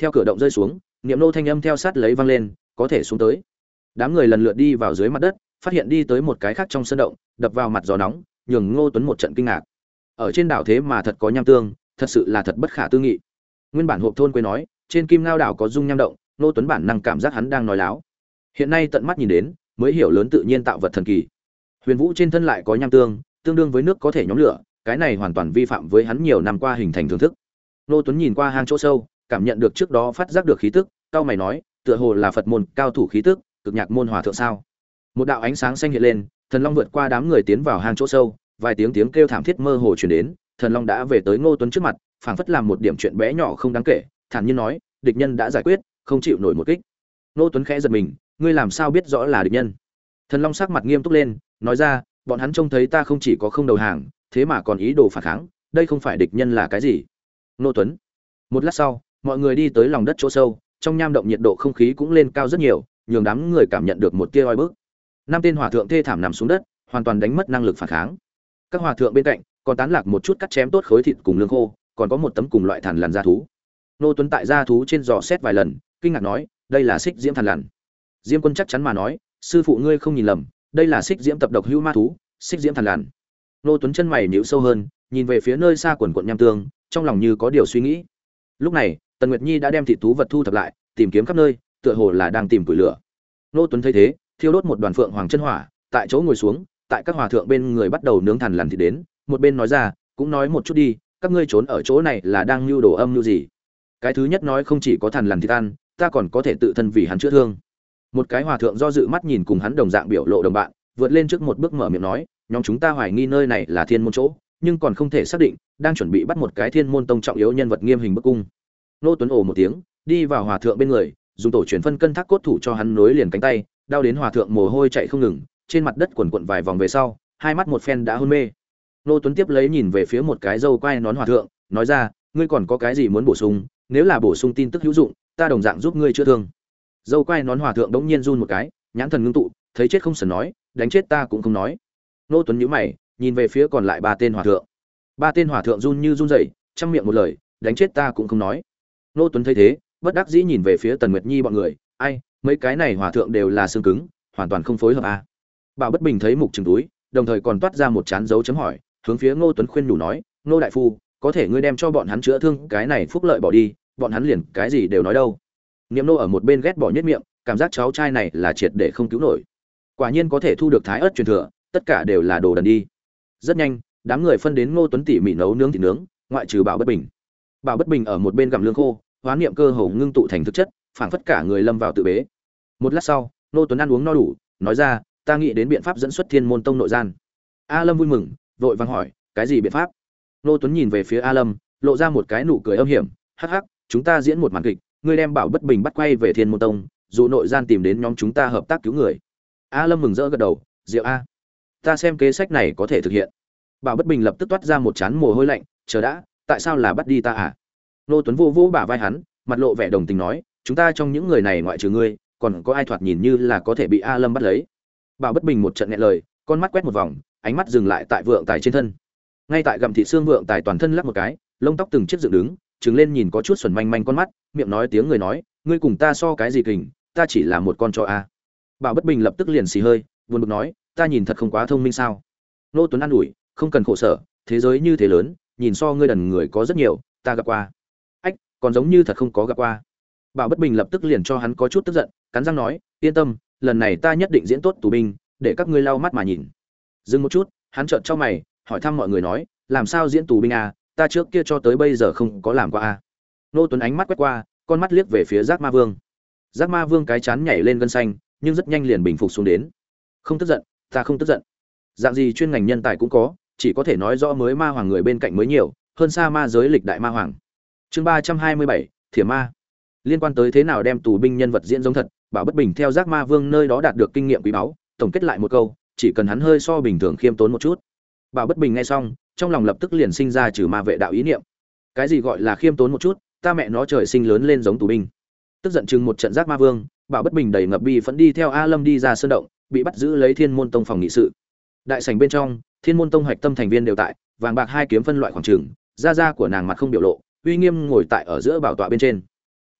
Theo cửa động rơi xuống, niệm nô thanh âm theo sát lấy vang lên, có thể xuống tới. Đám người lần lượt đi vào dưới mặt đất, phát hiện đi tới một cái khác trong sân động, đập vào mặt gió nóng, nhường Ngô Tuấn một trận kinh ngạc. Ở trên đảo thế mà thật có nham tương, thật sự là thật bất khả tư nghị. Nguyên bản hộp thôn quê nói, trên Kim Ngao đảo có dung nham động, Ngô Tuấn bản năng cảm giác hắn đang nói láo. Hiện nay tận mắt nhìn đến, mới hiểu lớn tự nhiên tạo vật thần kỳ. Huyền Vũ trên thân lại có nham tương, tương đương với nước có thể nhóm lửa, cái này hoàn toàn vi phạm với hắn nhiều năm qua hình thành thưởng thức. Ngô Tuấn nhìn qua hang chỗ sâu, cảm nhận được trước đó phát giác được khí tức, cao mày nói, tựa hồ là Phật môn cao thủ khí tức, cực nhạc môn hòa thượng sao? Một đạo ánh sáng xanh hiện lên, thần long vượt qua đám người tiến vào hang chỗ sâu, vài tiếng tiếng kêu thảm thiết mơ hồ truyền đến, thần long đã về tới Ngô Tuấn trước mặt, phảng phất làm một điểm chuyện bé nhỏ không đáng kể, thản nhiên nói, địch nhân đã giải quyết, không chịu nổi một kích. Ngô Tuấn khẽ giật mình, ngươi làm sao biết rõ là địch nhân? Thần long sắc mặt nghiêm túc lên, nói ra, bọn hắn trông thấy ta không chỉ có không đầu hàng, thế mà còn ý đồ phản kháng, đây không phải địch nhân là cái gì? Ngô Tuấn. Một lát sau, mọi người đi tới lòng đất chỗ sâu, trong nham động nhiệt độ không khí cũng lên cao rất nhiều, nhường đám người cảm nhận được một tia oi bức. Năm tên hòa thượng thê thảm nằm xuống đất, hoàn toàn đánh mất năng lực phản kháng. Các hòa thượng bên cạnh còn tán lạc một chút cắt chém tốt khối thịt cùng lương khô, còn có một tấm cùng loại thằn lằn da thú. Nô Tuấn tại da thú trên dò xét vài lần, kinh ngạc nói, đây là xích diễm thằn lằn. Diêm Quân chắc chắn mà nói, sư phụ ngươi không nhìn lầm, đây là xích diễm tập độc hữu ma thú, xích diễm thằn lằn. Nô Tuấn chân mày nhíu sâu hơn, nhìn về phía nơi xa quần quần nham tương, trong lòng như có điều suy nghĩ. Lúc này, Tần Nguyệt Nhi đã đem thịt thú vật thu thập lại, tìm kiếm khắp nơi, tựa hồ là đang tìm củi lửa. Nô Tuấn thấy thế, thiêu đốt một đoàn phượng hoàng chân hỏa, tại chỗ ngồi xuống, tại các hòa thượng bên người bắt đầu nướng thằn lằn thịt đến, một bên nói ra, cũng nói một chút đi, các ngươi trốn ở chỗ này là đang lưu đồ âm lưu gì? Cái thứ nhất nói không chỉ có thằn lằn thịt ăn, ta còn có thể tự thân vì hắn chữa thương. Một cái hòa thượng do dự mắt nhìn cùng hắn đồng dạng biểu lộ đồng bạn, vượt lên trước một bước mở miệng nói, nhóm chúng ta hoài nghi nơi này là thiên môn chỗ, nhưng còn không thể xác định, đang chuẩn bị bắt một cái thiên môn tông trọng yếu nhân vật nghiêm hình bức cung. Nô Tuấn ồ một tiếng, đi vào hòa thượng bên người, dùng tổ truyền phân cân thác cốt thủ cho hắn nối liền cánh tay, đau đến hòa thượng mồ hôi chạy không ngừng, trên mặt đất quần quần vài vòng về sau, hai mắt một phen đã hôn mê. Nô Tuấn tiếp lấy nhìn về phía một cái râu quai nón hòa thượng, nói ra, ngươi còn có cái gì muốn bổ sung, nếu là bổ sung tin tức hữu dụng, ta đồng dạng giúp ngươi chữa thương. Râu quai nón hòa thượng đống nhiên run một cái, nhãn thần ngưng tụ, thấy chết không sờn nói, đánh chết ta cũng không nói. Nô Tuấn nhíu mày, nhìn về phía còn lại ba tên hòa thượng. Ba tên hòa thượng run như run rẩy, trăm miệng một lời, đánh chết ta cũng không nói. Nô Tuấn thấy thế, bất đắc dĩ nhìn về phía Tần Nguyệt Nhi bọn người, ai, mấy cái này hòa thượng đều là xương cứng, hoàn toàn không phối hợp à. Bảo Bất Bình thấy mục trừng túi, đồng thời còn toát ra một chán dấu chấm hỏi, hướng phía Ngô Tuấn khuyên nhủ nói, Ngô đại phu, có thể ngươi đem cho bọn hắn chữa thương, cái này phúc lợi bỏ đi, bọn hắn liền cái gì đều nói đâu. Niệm Nô ở một bên ghét bỏ nhất miệng, cảm giác cháu trai này là triệt để không cứu nổi. Quả nhiên có thể thu được thái ớt truyền thừa, tất cả đều là đồ đần đi. Rất nhanh, đám người phân đến Ngô Tuấn tỉ mỉ nấu nướng thịt nướng, ngoại trừ Bảo Bất Bình. Bảo Bất Bình ở một bên gặm lương khô, hoán niệm cơ hồ ngưng tụ thành thực chất, phảng phất cả người lâm vào tự bế. Một lát sau, Ngô Tuấn ăn uống no đủ, nói ra, ta nghĩ đến biện pháp dẫn xuất Thiên Môn Tông nội gian. A Lâm vui mừng, vội vàng hỏi, cái gì biện pháp? Ngô Tuấn nhìn về phía A Lâm, lộ ra một cái nụ cười âm hiểm, hắc hắc, chúng ta diễn một màn kịch, ngươi đem Bảo Bất Bình bắt quay về Thiên Môn Tông, dụ nội gian tìm đến nhóm chúng ta hợp tác cứu người. A Lâm mừng rỡ gật đầu, diệu a, ta xem kế sách này có thể thực hiện. Bảo Bất Bình lập tức toát ra một chán mồ hôi lạnh, chờ đã, tại sao là bắt đi ta à? Ngô Tuấn vô vô bả vai hắn, mặt lộ vẻ đồng tình nói, chúng ta trong những người này ngoại trừ ngươi, còn có ai thoạt nhìn như là có thể bị A Lâm bắt lấy? Bảo Bất Bình một trận nghẹn lời, con mắt quét một vòng, ánh mắt dừng lại tại vượng tài trên thân. Ngay tại gầm thị xương vượng tài toàn thân lắc một cái, lông tóc từng chiếc dựng đứng, trừng lên nhìn có chút xuẩn manh manh con mắt, miệng nói tiếng người nói, ngươi cùng ta so cái gì kình, ta chỉ là một con chó a. Bảo Bất Bình lập tức liền xì hơi, buồn bực nói, ta nhìn thật không quá thông minh sao? Ngô Tuấn an ủi, không cần khổ sở, thế giới như thế lớn, nhìn so ngươi đần người có rất nhiều, ta gặp qua. Ách, còn giống như thật không có gặp qua. Bảo Bất Bình lập tức liền cho hắn có chút tức giận, cắn răng nói, yên tâm, lần này ta nhất định diễn tốt tù binh, để các ngươi lau mắt mà nhìn. Dừng một chút, hắn trợn cho mày, hỏi thăm mọi người nói, làm sao diễn tù binh à, ta trước kia cho tới bây giờ không có làm qua à. Ngô Tuấn ánh mắt quét qua, con mắt liếc về phía Giác Ma Vương. Giác Ma Vương cái chán nhảy lên gân xanh, nhưng rất nhanh liền bình phục xuống đến. Không tức giận, ta không tức giận. Dạng gì chuyên ngành nhân tài cũng có, chỉ có thể nói rõ mới ma hoàng người bên cạnh mới nhiều, hơn xa ma giới lịch đại ma hoàng. Chương ba trăm hai mươi bảy, Thiểm Ma. Liên quan tới thế nào đem tù binh nhân vật diễn giống thật, Bảo Bất Bình theo Giác Ma Vương nơi đó đạt được kinh nghiệm quý báu, tổng kết lại một câu, chỉ cần hắn hơi so bình thường khiêm tốn một chút. Bảo Bất Bình nghe xong, trong lòng lập tức liền sinh ra trừ ma vệ đạo ý niệm. Cái gì gọi là khiêm tốn một chút, ta mẹ nó trời sinh lớn lên giống tù binh. Tức giận chừng một trận Giác Ma Vương, Bảo Bất Bình đầy ngập bi phẫn đi theo A Lâm đi ra sơn động, bị bắt giữ lấy Thiên Môn Tông phòng nghị sự. Đại sảnh bên trong, Thiên Môn Tông hoạch tâm thành viên đều tại, vàng bạc hai kiếm phân loại khoảng trường, da da của nàng mặt không biểu lộ, uy nghiêm ngồi tại ở giữa bảo tọa bên trên.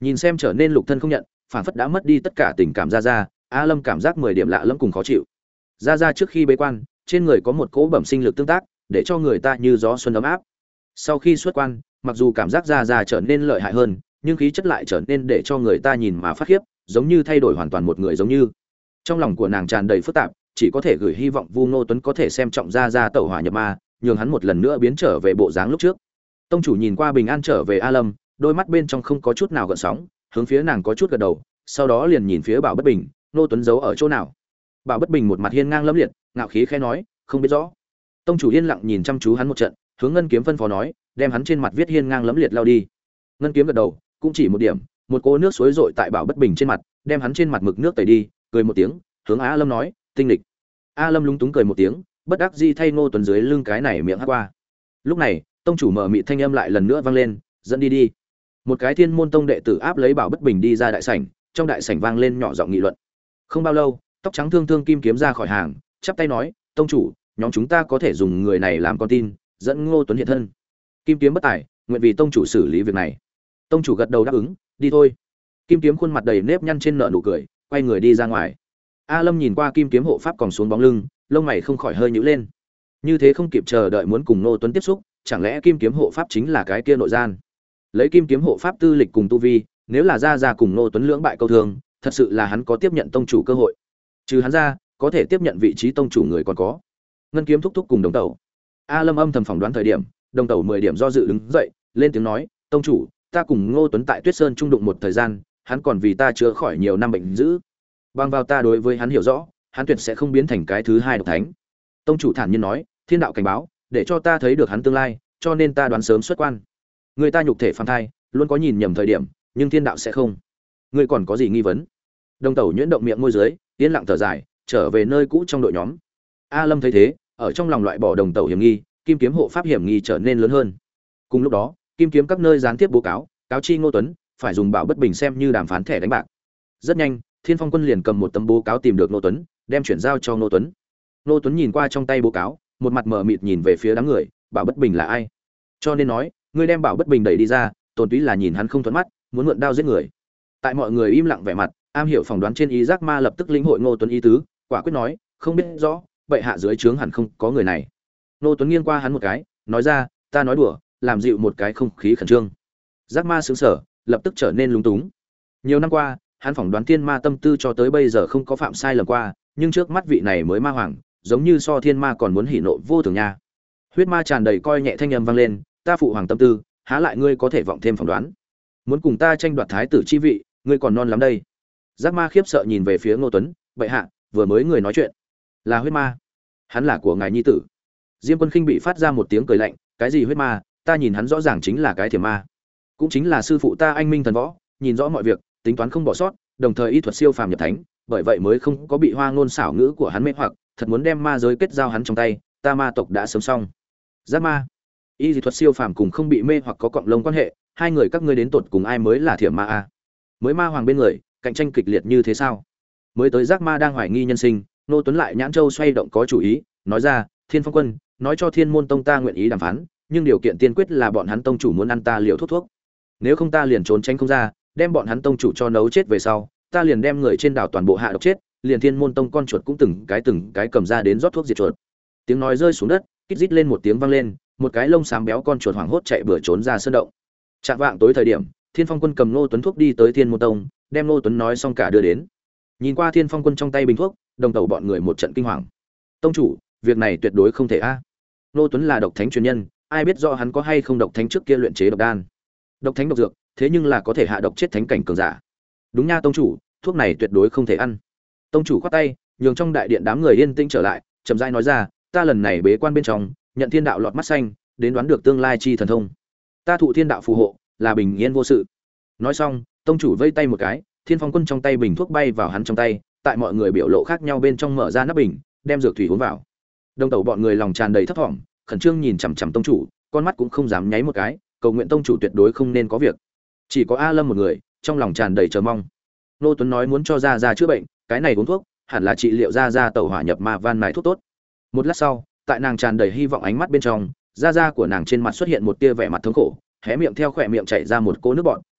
Nhìn xem trở nên lục thân không nhận, phản phất đã mất đi tất cả tình cảm ra ra, A Lâm cảm giác mười điểm lạ lẫm cùng khó chịu. Ra ra trước khi bế quan, trên người có một cỗ bẩm sinh lực tương tác, để cho người ta như gió xuân ấm áp. Sau khi xuất quan, mặc dù cảm giác ra ra trở nên lợi hại hơn, nhưng khí chất lại trở nên để cho người ta nhìn mà phát khiếp, giống như thay đổi hoàn toàn một người giống như. Trong lòng của nàng tràn đầy phức tạp, chỉ có thể gửi hy vọng Vu Ngô Tuấn có thể xem trọng ra ra tẩu hỏa nhập ma, nhường hắn một lần nữa biến trở về bộ dáng lúc trước. Tông chủ nhìn qua bình an trở về A Lâm, đôi mắt bên trong không có chút nào gợn sóng, hướng phía nàng có chút gật đầu, sau đó liền nhìn phía Bảo Bất Bình, Ngô Tuấn giấu ở chỗ nào? Bảo Bất Bình một mặt hiên ngang lẫm liệt, ngạo khí khẽ nói, không biết rõ. Tông chủ yên lặng nhìn chăm chú hắn một trận, hướng Ngân Kiếm phân phó nói, đem hắn trên mặt viết hiên ngang lẫm liệt lao đi. Ngân Kiếm gật đầu, cũng chỉ một điểm, một cô nước suối rội tại Bảo Bất Bình trên mặt, đem hắn trên mặt mực nước tẩy đi, cười một tiếng, hướng A Lâm nói, tinh lịch. A Lâm lúng túng cười một tiếng, bất đắc dĩ thay Ngô Tuấn dưới lưng cái này miệng hắc qua. Lúc này, tông chủ mở mịt thanh âm lại lần nữa vang lên, dẫn đi đi. Một cái Thiên Môn Tông đệ tử áp lấy Bảo Bất Bình đi ra đại sảnh, trong đại sảnh vang lên nhỏ giọng nghị luận. Không bao lâu, tóc trắng thương thương Kim Kiếm ra khỏi hàng, chắp tay nói, tông chủ, nhóm chúng ta có thể dùng người này làm con tin, dẫn Ngô Tuấn hiện thân. Kim Kiếm bất tài, nguyện vì tông chủ xử lý việc này. Tông chủ gật đầu đáp ứng, đi thôi. Kim Kiếm khuôn mặt đầy nếp nhăn trên nợ nụ cười, quay người đi ra ngoài. A Lâm nhìn qua Kim Kiếm hộ pháp còn xuống bóng lưng, lông mày không khỏi hơi nhíu lên. Như thế không kịp chờ đợi muốn cùng Ngô Tuấn tiếp xúc, chẳng lẽ Kim Kiếm hộ pháp chính là cái kia nội gian? Lấy Kim Kiếm hộ pháp tư lịch cùng tu vi, nếu là ra ra cùng Ngô Tuấn lưỡng bại câu thương, thật sự là hắn có tiếp nhận tông chủ cơ hội. Trừ hắn ra, có thể tiếp nhận vị trí tông chủ người còn có Ngân Kiếm thúc thúc cùng Đồng Tẩu. A Lâm âm thầm phỏng đoán thời điểm, Đồng Tẩu mười điểm do dự đứng dậy, lên tiếng nói, tông chủ, ta cùng Ngô Tuấn tại Tuyết Sơn trung đụng một thời gian, hắn còn vì ta chữa khỏi nhiều năm bệnh dữ. Bằng vào ta đối với hắn hiểu rõ, hắn tuyệt sẽ không biến thành cái thứ hai độc thánh. Tông chủ thản nhiên nói, thiên đạo cảnh báo, để cho ta thấy được hắn tương lai, cho nên ta đoán sớm xuất quan. Người ta nhục thể phàm thai, luôn có nhìn nhầm thời điểm, nhưng thiên đạo sẽ không. Ngươi còn có gì nghi vấn? Đồng Tẩu nhuyễn động miệng môi dưới, yên lặng thở dài, trở về nơi cũ trong đội nhóm. A Lâm thấy thế, ở trong lòng loại bỏ Đồng Tẩu hiểm nghi, Kim Kiếm hộ pháp hiểm nghi trở nên lớn hơn. Cùng lúc đó, Kim Kiếm các nơi gián tiếp báo cáo, cáo chi Ngô Tuấn, phải dùng Bảo Bất Bình xem như đàm phán thẻ đánh bạc. Rất nhanh, Thiên Phong Quân liền cầm một tấm báo cáo tìm được Ngô Tuấn, đem chuyển giao cho Ngô Tuấn. Ngô Tuấn nhìn qua trong tay báo cáo, một mặt mờ mịt nhìn về phía đám người, Bảo Bất Bình là ai? Cho nên nói, ngươi đem Bảo Bất Bình đẩy đi ra, tồn túy là nhìn hắn không thuận mắt, muốn mượn đao giết người. Tại mọi người im lặng vẻ mặt, am hiểu phỏng đoán trên ý giác ma lập tức lĩnh hội Ngô Tuấn ý tứ, quả quyết nói, không biết rõ, bệ hạ dưới trướng hẳn không có người này. Ngô Tuấn nghiêng qua hắn một cái, nói ra, ta nói đùa, làm dịu một cái không khí khẩn trương. Giác ma sững sờ, lập tức trở nên lúng túng. Nhiều năm qua, hắn phỏng đoán thiên ma tâm tư cho tới bây giờ không có phạm sai lầm qua, nhưng trước mắt vị này mới ma hoàng, giống như so thiên ma còn muốn hỉ nộ vô thường nha. Huyết ma tràn đầy coi nhẹ thanh âm vang lên, ta phụ hoàng tâm tư, há lại ngươi có thể vọng thêm phỏng đoán? Muốn cùng ta tranh đoạt thái tử chi vị, ngươi còn non lắm đây. Giác ma khiếp sợ nhìn về phía Ngô Tuấn, bệ hạ, vừa mới người nói chuyện là huyết ma, hắn là của ngài nhi tử. Diêm Quân Khinh bị phát ra một tiếng cười lạnh, cái gì huyết ma, ta nhìn hắn rõ ràng chính là cái thiểm ma, cũng chính là sư phụ ta anh minh thần võ, nhìn rõ mọi việc, tính toán không bỏ sót, đồng thời y thuật siêu phàm nhập thánh, bởi vậy mới không có bị hoa ngôn xảo ngữ của hắn mê hoặc, thật muốn đem ma giới kết giao hắn trong tay, ta ma tộc đã sớm xong. Giác ma, y thuật siêu phàm cùng không bị mê hoặc có cộng lông quan hệ, hai người các ngươi đến tột cùng ai mới là thiểm ma a? Mới ma hoàng bên người, cạnh tranh kịch liệt như thế sao? Mới tới Giác ma đang hoài nghi nhân sinh, Nô Tuấn lại nhãn châu xoay động có chủ ý, nói ra, Thiên Phong Quân, nói cho Thiên Môn Tông ta nguyện ý đàm phán, nhưng điều kiện tiên quyết là bọn hắn tông chủ muốn ăn ta liều thuốc thuốc. Nếu không ta liền trốn tránh không ra, đem bọn hắn tông chủ cho nấu chết về sau, ta liền đem người trên đảo toàn bộ hạ độc chết, liền Thiên Môn Tông con chuột cũng từng cái từng cái cầm ra đến rót thuốc diệt chuột. Tiếng nói rơi xuống đất, kít rít lên một tiếng vang lên, một cái lông xám béo con chuột hoảng hốt chạy bừa trốn ra sơn động. Trạng vạng tối thời điểm, Thiên Phong Quân cầm Ngô Tuấn thuốc đi tới Thiên Môn Tông, đem Ngô Tuấn nói xong cả đưa đến. Nhìn qua Thiên Phong Quân trong tay bình thuốc, Đồng Tẩu bọn người một trận kinh hoàng. Tông chủ, việc này tuyệt đối không thể a. Ngô Tuấn là độc thánh truyền nhân, ai biết rõ hắn có hay không độc thánh trước kia luyện chế độc đan. Độc thánh độc dược, thế nhưng là có thể hạ độc chết thánh cảnh cường giả. Đúng nha tông chủ, thuốc này tuyệt đối không thể ăn. Tông chủ khoát tay, nhường trong đại điện đám người yên tĩnh trở lại, chậm rãi nói ra, ta lần này bế quan bên trong, nhận thiên đạo lọt mắt xanh, đến đoán được tương lai chi thần thông. Ta thụ thiên đạo phù hộ, là bình yên vô sự. Nói xong, tông chủ vây tay một cái, Thiên Phong Quân trong tay bình thuốc bay vào hắn trong tay, tại mọi người biểu lộ khác nhau bên trong mở ra nắp bình, đem dược thủy uống vào. Đồng Tẩu bọn người lòng tràn đầy thấp thỏm, khẩn trương nhìn chằm chằm tông chủ, con mắt cũng không dám nháy một cái, cầu nguyện tông chủ tuyệt đối không nên có việc. Chỉ có A Lâm một người, trong lòng tràn đầy chờ mong. Nô Tuấn nói muốn cho gia gia chữa bệnh, cái này uống thuốc, hẳn là trị liệu gia gia tẩu hỏa nhập ma van này thuốc tốt. Một lát sau, tại nàng tràn đầy hy vọng ánh mắt bên trong, gia gia của nàng trên mặt xuất hiện một tia vẻ mặt thống khổ, hé miệng theo khỏe miệng chảy ra một cỗ nước bọt,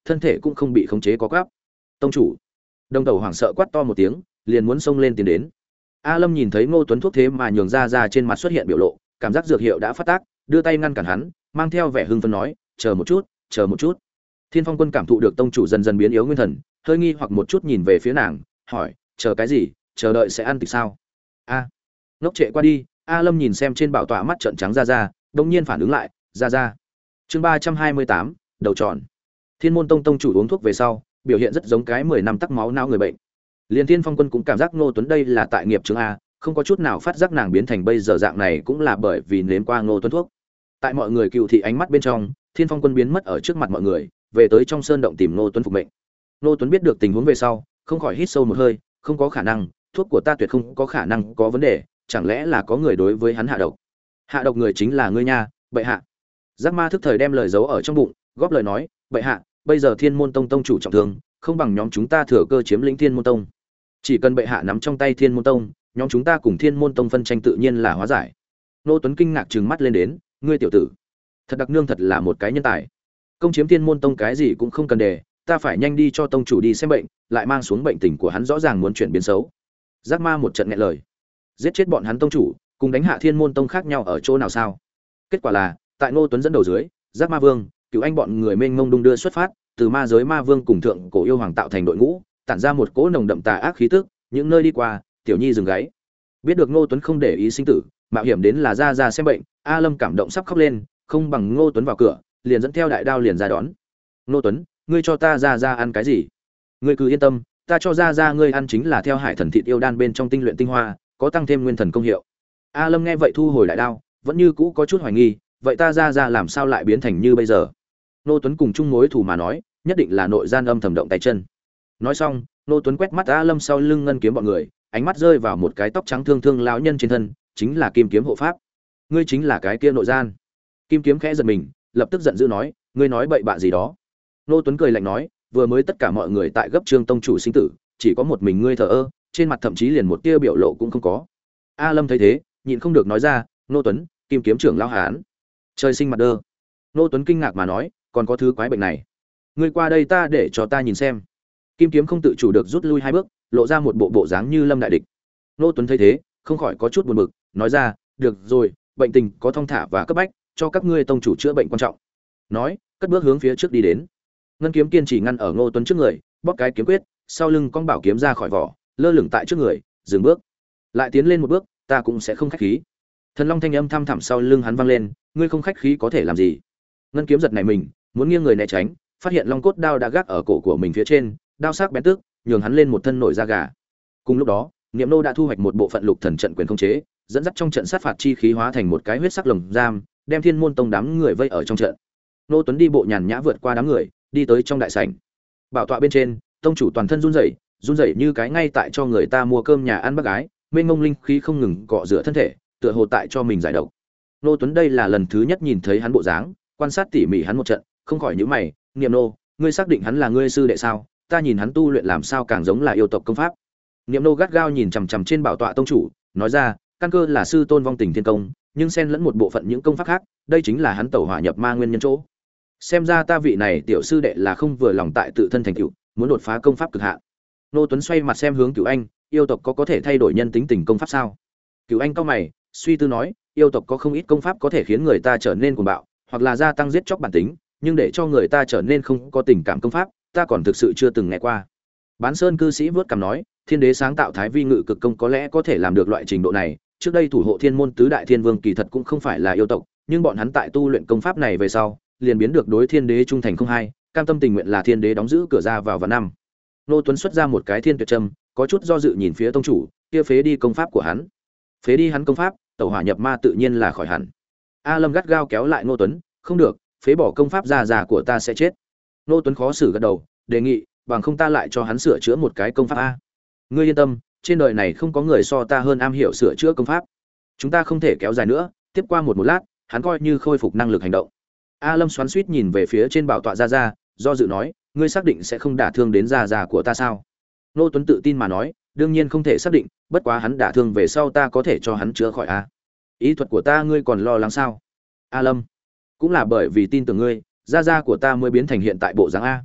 thân thể cũng không bị khống chế có gáp. Tông chủ. Đồng Tẩu hoảng sợ quát to một tiếng, liền muốn xông lên tiến đến. A Lâm nhìn thấy Ngô Tuấn thuốc thế mà nhường ra ra trên mặt xuất hiện biểu lộ, cảm giác dược hiệu đã phát tác, đưa tay ngăn cản hắn, mang theo vẻ hưng phấn nói, "Chờ một chút, chờ một chút." Thiên Phong Quân cảm thụ được tông chủ dần dần biến yếu nguyên thần, hơi nghi hoặc một chút nhìn về phía nàng, hỏi, "Chờ cái gì? Chờ đợi sẽ ăn tịch sao?" A. Ngốc trệ qua đi, A Lâm nhìn xem trên bảo tọa mắt trợn trắng ra ra, đột nhiên phản ứng lại, ra ra. Chương ba trăm hai mươi tám, đầu tròn. Thiên Môn Tông tông chủ uống thuốc về sau, biểu hiện rất giống cái mười năm tắc máu não người bệnh. Liên Thiên Phong Quân cũng cảm giác Ngô Tuấn đây là tại nghiệp chứng a, không có chút nào phát giác nàng biến thành bây giờ dạng này cũng là bởi vì nếm qua Ngô Tuấn thuốc. Tại mọi người cựu thị ánh mắt bên trong, Thiên Phong Quân biến mất ở trước mặt mọi người, về tới trong sơn động tìm Ngô Tuấn phục mệnh. Ngô Tuấn biết được tình huống về sau, không khỏi hít sâu một hơi, không có khả năng, thuốc của ta tuyệt không có khả năng có vấn đề, chẳng lẽ là có người đối với hắn hạ độc? Hạ độc người chính là ngươi nha, bệ hạ. Giác Ma thức thời đem lời giấu ở trong bụng, góp lời nói, bệ hạ, bây giờ Thiên Môn Tông tông chủ trọng thương, không bằng nhóm chúng ta thừa cơ chiếm lĩnh Thiên Môn Tông. Chỉ cần bệ hạ nắm trong tay Thiên Môn Tông, nhóm chúng ta cùng Thiên Môn Tông phân tranh tự nhiên là hóa giải. Ngô Tuấn kinh ngạc trừng mắt lên đến, ngươi tiểu tử, thật đặc nương thật là một cái nhân tài. Công chiếm Thiên Môn Tông cái gì cũng không cần đề, ta phải nhanh đi cho tông chủ đi xem bệnh, lại mang xuống bệnh tình của hắn rõ ràng muốn chuyển biến xấu. Giác Ma một trận nghẹn lời, giết chết bọn hắn tông chủ, cùng đánh hạ Thiên Môn Tông khác nhau ở chỗ nào sao? Kết quả là, tại Ngô Tuấn dẫn đầu dưới, Giác Ma Vương, Cửu Anh bọn người mênh mông đung đưa xuất phát, từ ma giới ma vương cùng thượng cổ yêu hoàng tạo thành đội ngũ, tản ra một cỗ nồng đậm tà ác khí tức, những nơi đi qua, tiểu nhi dừng gáy. Biết được Ngô Tuấn không để ý sinh tử, mạo hiểm đến là ra ra xem bệnh, A Lâm cảm động sắp khóc lên, không bằng Ngô Tuấn vào cửa, liền dẫn theo đại đao liền ra đón. Ngô Tuấn, ngươi cho ta ra ra ăn cái gì? Ngươi cứ yên tâm, ta cho ra ra ngươi ăn chính là theo hải thần thịt yêu đan bên trong tinh luyện tinh hoa, có tăng thêm nguyên thần công hiệu. A Lâm nghe vậy thu hồi đại đao, vẫn như cũ có chút hoài nghi, vậy ta ra ra làm sao lại biến thành như bây giờ? Ngô Tuấn cùng chung mối thù mà nói, nhất định là nội gian âm thầm động tay chân. Nói xong, Ngô Tuấn quét mắt A Lâm sau lưng ngân kiếm bọn người, ánh mắt rơi vào một cái tóc trắng thương thương lão nhân trên thân, chính là Kim Kiếm hộ pháp. Ngươi chính là cái kia nội gian. Kim Kiếm khẽ giật mình, lập tức giận dữ nói, ngươi nói bậy bạ gì đó? Ngô Tuấn cười lạnh nói, vừa mới tất cả mọi người tại gấp Trương tông chủ sinh tử, chỉ có một mình ngươi thờ ơ, trên mặt thậm chí liền một tia biểu lộ cũng không có. A Lâm thấy thế, nhịn không được nói ra, Ngô Tuấn, Kim Kiếm trưởng lão hán, trời sinh mặt đơ. Ngô Tuấn kinh ngạc mà nói, còn có thứ quái bệnh này? Ngươi qua đây ta để cho ta nhìn xem. Kim Kiếm không tự chủ được rút lui hai bước, lộ ra một bộ bộ dáng như lâm đại địch. Ngô Tuấn thấy thế, không khỏi có chút buồn bực, nói ra, được rồi, bệnh tình có thong thả và cấp bách, cho các ngươi tông chủ chữa bệnh quan trọng. Nói, cất bước hướng phía trước đi đến. Ngân kiếm kiên trì ngăn ở Ngô Tuấn trước người, bóp cái kiếm quyết, sau lưng con bảo kiếm ra khỏi vỏ, lơ lửng tại trước người, dừng bước. Lại tiến lên một bước, ta cũng sẽ không khách khí. Thần Long thanh âm thăm thẳm sau lưng hắn vang lên, ngươi không khách khí có thể làm gì? Ngân kiếm giật này mình, muốn nghiêng người né tránh, phát hiện long cốt đao đã gác ở cổ của mình phía trên, đao sắc bén tức, nhường hắn lên một thân nổi da gà. Cùng lúc đó, Niệm Nô đã thu hoạch một bộ phận lục thần trận quyền không chế, dẫn dắt trong trận sát phạt chi khí hóa thành một cái huyết sắc lồng giam, đem Thiên Môn Tông đám người vây ở trong trận. Nô Tuấn đi bộ nhàn nhã vượt qua đám người, đi tới trong đại sảnh. Bảo tọa bên trên, tông chủ toàn thân run rẩy, run rẩy như cái ngay tại cho người ta mua cơm nhà ăn bác gái, mênh mông linh khí không ngừng cọ rửa thân thể, tựa hồ tại cho mình giải độc. Nô Tuấn đây là lần thứ nhất nhìn thấy hắn bộ dáng, quan sát tỉ mỉ hắn một trận, không khỏi nhíu mày, Niệm Nô, ngươi xác định hắn là ngươi sư đệ sao? Ta nhìn hắn tu luyện làm sao càng giống là yêu tộc công pháp. Niệm Nô gắt gao nhìn chằm chằm trên bảo tọa tông chủ, nói ra, căn cơ là sư tôn vong tình thiên công, nhưng xen lẫn một bộ phận những công pháp khác, đây chính là hắn tẩu hỏa nhập ma nguyên nhân chỗ. Xem ra ta vị này tiểu sư đệ là không vừa lòng tại tự thân thành tựu, muốn đột phá công pháp cực hạn. Nô Tuấn xoay mặt xem hướng Cửu Anh, yêu tộc có có thể thay đổi nhân tính tình công pháp sao? Cửu Anh cau mày, suy tư nói, yêu tộc có không ít công pháp có thể khiến người ta trở nên cuồng bạo, hoặc là gia tăng giết chóc bản tính, nhưng để cho người ta trở nên không có tình cảm công pháp, ta còn thực sự chưa từng nghe qua. Bán Sơn cư sĩ vớt cằm nói, Thiên Đế sáng tạo Thái Vi Ngự Cực Công có lẽ có thể làm được loại trình độ này, trước đây thủ hộ Thiên Môn tứ đại thiên vương kỳ thật cũng không phải là yêu tộc, nhưng bọn hắn tại tu luyện công pháp này về sau, liền biến được đối Thiên Đế trung thành không hai, cam tâm tình nguyện là Thiên Đế đóng giữ cửa ra vào vào năm. Nô Tuấn xuất ra một cái Thiên Tuyệt Trâm, có chút do dự nhìn phía tông chủ, kia phế đi công pháp của hắn. Phế đi hắn công pháp, tẩu hỏa nhập ma tự nhiên là khỏi hẳn. A Lâm gắt gao kéo lại Nô Tuấn, không được, phế bỏ công pháp già già của ta sẽ chết. Nô Tuấn khó xử gật đầu, đề nghị, bằng không ta lại cho hắn sửa chữa một cái công pháp a. Ngươi yên tâm, trên đời này không có người so ta hơn am hiểu sửa chữa công pháp. Chúng ta không thể kéo dài nữa, tiếp qua một một lát, hắn coi như khôi phục năng lực hành động. A Lâm xoắn xuýt nhìn về phía trên bảo tọa gia gia, do dự nói, ngươi xác định sẽ không đả thương đến gia gia của ta sao? Nô Tuấn tự tin mà nói, đương nhiên không thể xác định, bất quá hắn đả thương về sau ta có thể cho hắn chữa khỏi a. Ý thuật của ta ngươi còn lo lắng sao? A Lâm, cũng là bởi vì tin tưởng ngươi, gia gia của ta mới biến thành hiện tại bộ dáng a.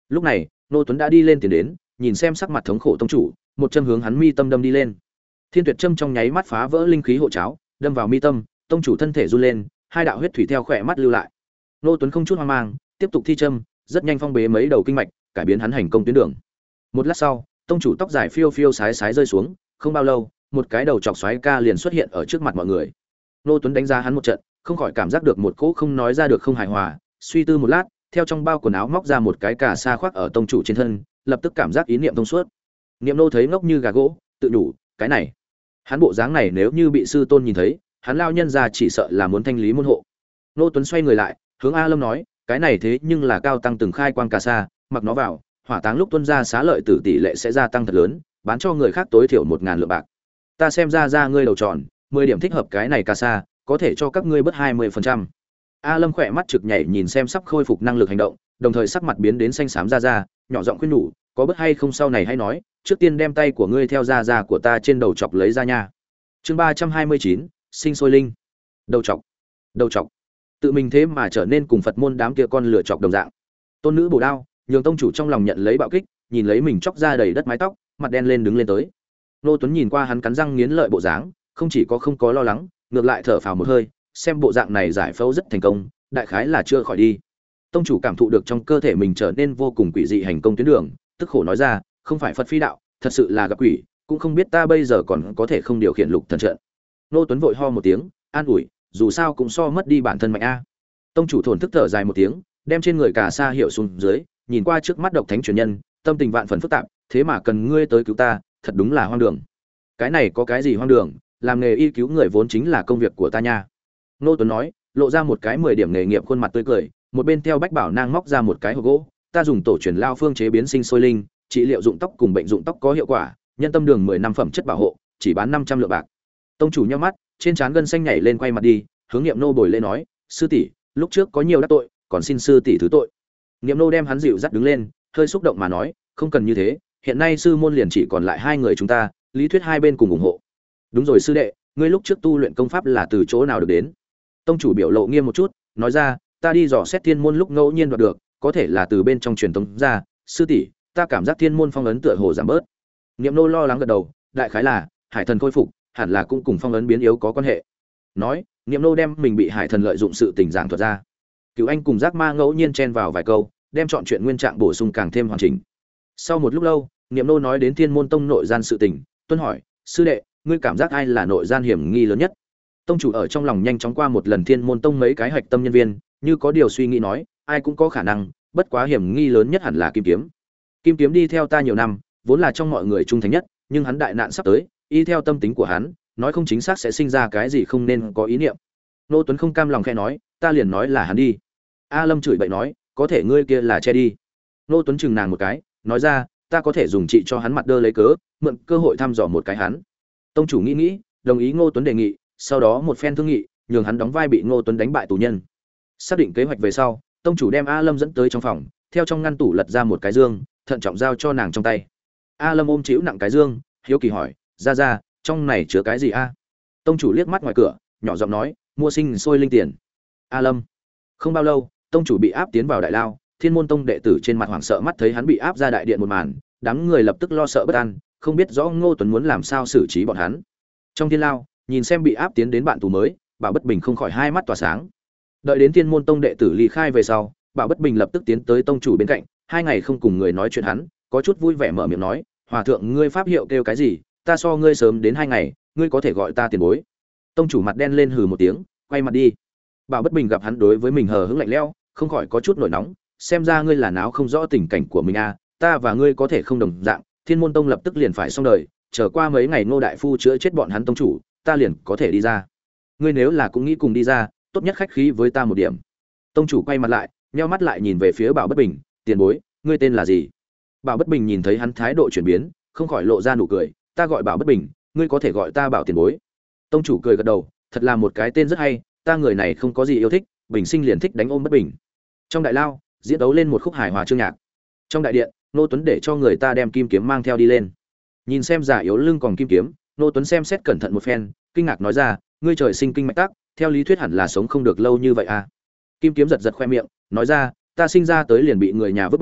Lúc này Ngô Tuấn đã đi lên tiền đến, nhìn xem sắc mặt thống khổ tông chủ, một châm hướng hắn mi tâm đâm đi lên. Thiên tuyệt châm trong nháy mắt phá vỡ linh khí hộ cháo, đâm vào mi tâm, tông chủ thân thể run lên, hai đạo huyết thủy theo khỏe mắt lưu lại. Ngô Tuấn không chút hoang mang, tiếp tục thi châm, rất nhanh phong bế mấy đầu kinh mạch, cải biến hắn hành công tuyến đường. Một lát sau, tông chủ tóc dài phiêu phiêu sái sái rơi xuống, không bao lâu, một cái đầu chọc xoáy ca liền xuất hiện ở trước mặt mọi người. Ngô Tuấn đánh giá hắn một trận, không khỏi cảm giác được một cỗ không nói ra được không hài hòa, suy tư một lát, theo trong bao quần áo móc ra một cái cà sa khoác ở tông chủ trên thân, lập tức cảm giác ý niệm thông suốt. Niệm nô thấy ngốc như gà gỗ, tự đủ, cái này, hắn bộ dáng này nếu như bị sư tôn nhìn thấy, hắn lao nhân ra chỉ sợ là muốn thanh lý môn hộ. Ngô Tuấn xoay người lại, hướng A Lâm nói, cái này thế nhưng là cao tăng từng khai quang cà sa, mặc nó vào, hỏa táng lúc tuân ra xá lợi tử tỷ lệ sẽ gia tăng thật lớn, bán cho người khác tối thiểu một ngàn lượng bạc. Ta xem ra ra ngươi đầu tròn, mười điểm thích hợp cái này cà sa, có thể cho các ngươi bớt hai mươi phần trăm. A Lâm khỏe mắt trực nhảy nhìn xem sắp khôi phục năng lực hành động, đồng thời sắc mặt biến đến xanh xám ra ra, nhỏ giọng khuyên nhủ, có bớt hay không sau này hay nói, trước tiên đem tay của ngươi theo da da của ta trên đầu chọc lấy ra nha. Chương ba trăm hai mươi chín, sinh sôi linh. Đầu chọc, đầu chọc. Tự mình thế mà trở nên cùng Phật môn đám kia con lửa chọc đồng dạng. Tôn nữ bổ đao, nhường tông chủ trong lòng nhận lấy bạo kích, nhìn lấy mình chọc ra đầy đất mái tóc, mặt đen lên đứng lên tới. Nô Tuấn nhìn qua hắn cắn răng nghiến lợi bộ dáng, không chỉ có không có lo lắng, ngược lại thở phào một hơi, xem bộ dạng này giải phẫu rất thành công, đại khái là chưa khỏi đi. Tông chủ cảm thụ được trong cơ thể mình trở nên vô cùng quỷ dị hành công tuyến đường, tức khổ nói ra, không phải Phật phi đạo, thật sự là gặp quỷ, cũng không biết ta bây giờ còn có thể không điều khiển lục thần trận. Nô Tuấn vội ho một tiếng, an ủi, dù sao cũng so mất đi bản thân mạnh a. Tông chủ thổn thức thở dài một tiếng, đem trên người cả sa hiệu xuống dưới, nhìn qua trước mắt độc thánh truyền nhân, tâm tình vạn phần phức tạp, thế mà cần ngươi tới cứu ta, thật đúng là hoang đường. Cái này có cái gì hoang đường, làm nghề y cứu người vốn chính là công việc của ta nha. Nô Tuấn nói, lộ ra một cái mười điểm nghề nghiệp khuôn mặt tươi cười, một bên theo bách bảo nang móc ra một cái hộp gỗ, ta dùng tổ truyền lao phương chế biến sinh sôi linh, trị liệu dụng tóc cùng bệnh dụng tóc có hiệu quả, nhân tâm đường mười năm phẩm chất bảo hộ, chỉ bán năm trăm lượng bạc. Tông chủ nhíu mắt, trên trán gân xanh nhảy lên quay mặt đi, hướng Niệm Nô bồi lên nói, sư tỷ, lúc trước có nhiều đắc tội, còn xin sư tỷ thứ tội. Niệm Nô đem hắn dịu dắt đứng lên, hơi xúc động mà nói, không cần như thế, hiện nay sư môn liền chỉ còn lại hai người chúng ta, lý thuyết hai bên cùng ủng hộ. Đúng rồi sư đệ, ngươi lúc trước tu luyện công pháp là từ chỗ nào được đến? Tông chủ biểu lộ nghiêm một chút, nói ra, ta đi dò xét thiên môn lúc ngẫu nhiên đoạt được, có thể là từ bên trong truyền tông ra, sư tỷ, ta cảm giác thiên môn phong ấn tựa hồ giảm bớt. Niệm Nô lo lắng gật đầu, đại khái là hải thần khôi phục, hẳn là cũng cùng phong ấn biến yếu có quan hệ. Nói, Niệm Nô đem mình bị hải thần lợi dụng sự tình giảng thuật ra. Cửu Anh cùng Giác Ma ngẫu nhiên chen vào vài câu, đem chọn chuyện nguyên trạng bổ sung càng thêm hoàn chỉnh. Sau một lúc lâu, Niệm Nô nói đến Thiên Môn Tông nội gian sự tình, tuân hỏi, sư đệ, ngươi cảm giác ai là nội gian hiểm nghi lớn nhất? Tông chủ ở trong lòng nhanh chóng qua một lần Thiên Môn Tông mấy cái hạch tâm nhân viên, như có điều suy nghĩ nói, ai cũng có khả năng, bất quá hiểm nghi lớn nhất hẳn là Kim Kiếm. Kim Kiếm đi theo ta nhiều năm, vốn là trong mọi người trung thành nhất, nhưng hắn đại nạn sắp tới, y theo tâm tính của hắn, nói không chính xác sẽ sinh ra cái gì không nên có ý niệm. Nô Tuấn không cam lòng khẽ nói, ta liền nói là hắn đi. A Lâm chửi bậy nói, có thể ngươi kia là che đi. Nô Tuấn chừng nàng một cái, nói ra, ta có thể dùng trị cho hắn mặt đơ lấy cớ, mượn cơ hội thăm dò một cái hắn. Tông chủ nghĩ nghĩ, đồng ý Ngô Tuấn đề nghị, sau đó một phen thương nghị, nhường hắn đóng vai bị Ngô Tuấn đánh bại tù nhân. Xác định kế hoạch về sau, tông chủ đem A Lâm dẫn tới trong phòng, theo trong ngăn tủ lật ra một cái dương, thận trọng giao cho nàng trong tay. A Lâm ôm chịu nặng cái dương, hiếu kỳ hỏi, ra ra, trong này chứa cái gì a? Tông chủ liếc mắt ngoài cửa, nhỏ giọng nói, mua sinh sôi linh tiền. A Lâm. Không bao lâu, tông chủ bị áp tiến vào đại lao, Thiên Môn Tông đệ tử trên mặt hoảng sợ mắt thấy hắn bị áp ra đại điện một màn, đám người lập tức lo sợ bất an, không biết rõ Ngô Tuấn muốn làm sao xử trí bọn hắn. Trong thiên lao, nhìn xem bị áp tiến đến bạn tù mới, Bảo Bất Bình không khỏi hai mắt tỏa sáng. Đợi đến Thiên Môn Tông đệ tử ly khai về sau, Bảo Bất Bình lập tức tiến tới tông chủ bên cạnh, hai ngày không cùng người nói chuyện hắn, có chút vui vẻ mở miệng nói, hòa thượng ngươi pháp hiệu kêu cái gì, ta so ngươi sớm đến hai ngày, ngươi có thể gọi ta tiền bối. Tông chủ mặt đen lên hừ một tiếng, quay mặt đi. Bảo Bất Bình gặp hắn đối với mình hờ hững lạnh lẽo, không khỏi có chút nổi nóng, xem ra ngươi là náo không rõ tình cảnh của mình a, à, ta và ngươi có thể không đồng dạng, Thiên Môn Tông lập tức liền phải xong đời, chờ qua mấy ngày Ngô đại phu chữa chết bọn hắn tông chủ, ta liền có thể đi ra. Ngươi nếu là cũng nghĩ cùng đi ra, tốt nhất khách khí với ta một điểm. Tông chủ quay mặt lại, nheo mắt lại nhìn về phía Bảo Bất Bình, tiền bối, ngươi tên là gì? Bảo Bất Bình nhìn thấy hắn thái độ chuyển biến, không khỏi lộ ra nụ cười, ta gọi Bảo Bất Bình, ngươi có thể gọi ta Bảo tiền bối. Tông chủ cười gật đầu, thật là một cái tên rất hay, ta người này không có gì yêu thích, bình sinh liền thích đánh ôm bất bình. Trong đại lao, diễn đấu lên một khúc hài hòa chương nhạc. Trong đại điện, Nô Tuấn để cho người ta đem kim kiếm mang theo đi lên. Nhìn xem giả yếu lưng còn kim kiếm, Nô Tuấn xem xét cẩn thận một phen, kinh ngạc nói ra, ngươi trời sinh kinh mạch tắc, theo lý thuyết hẳn là sống không được lâu như vậy à? Kim kiếm giật giật khoe miệng, nói ra, ta sinh ra tới liền bị người nhà vứt bỏ,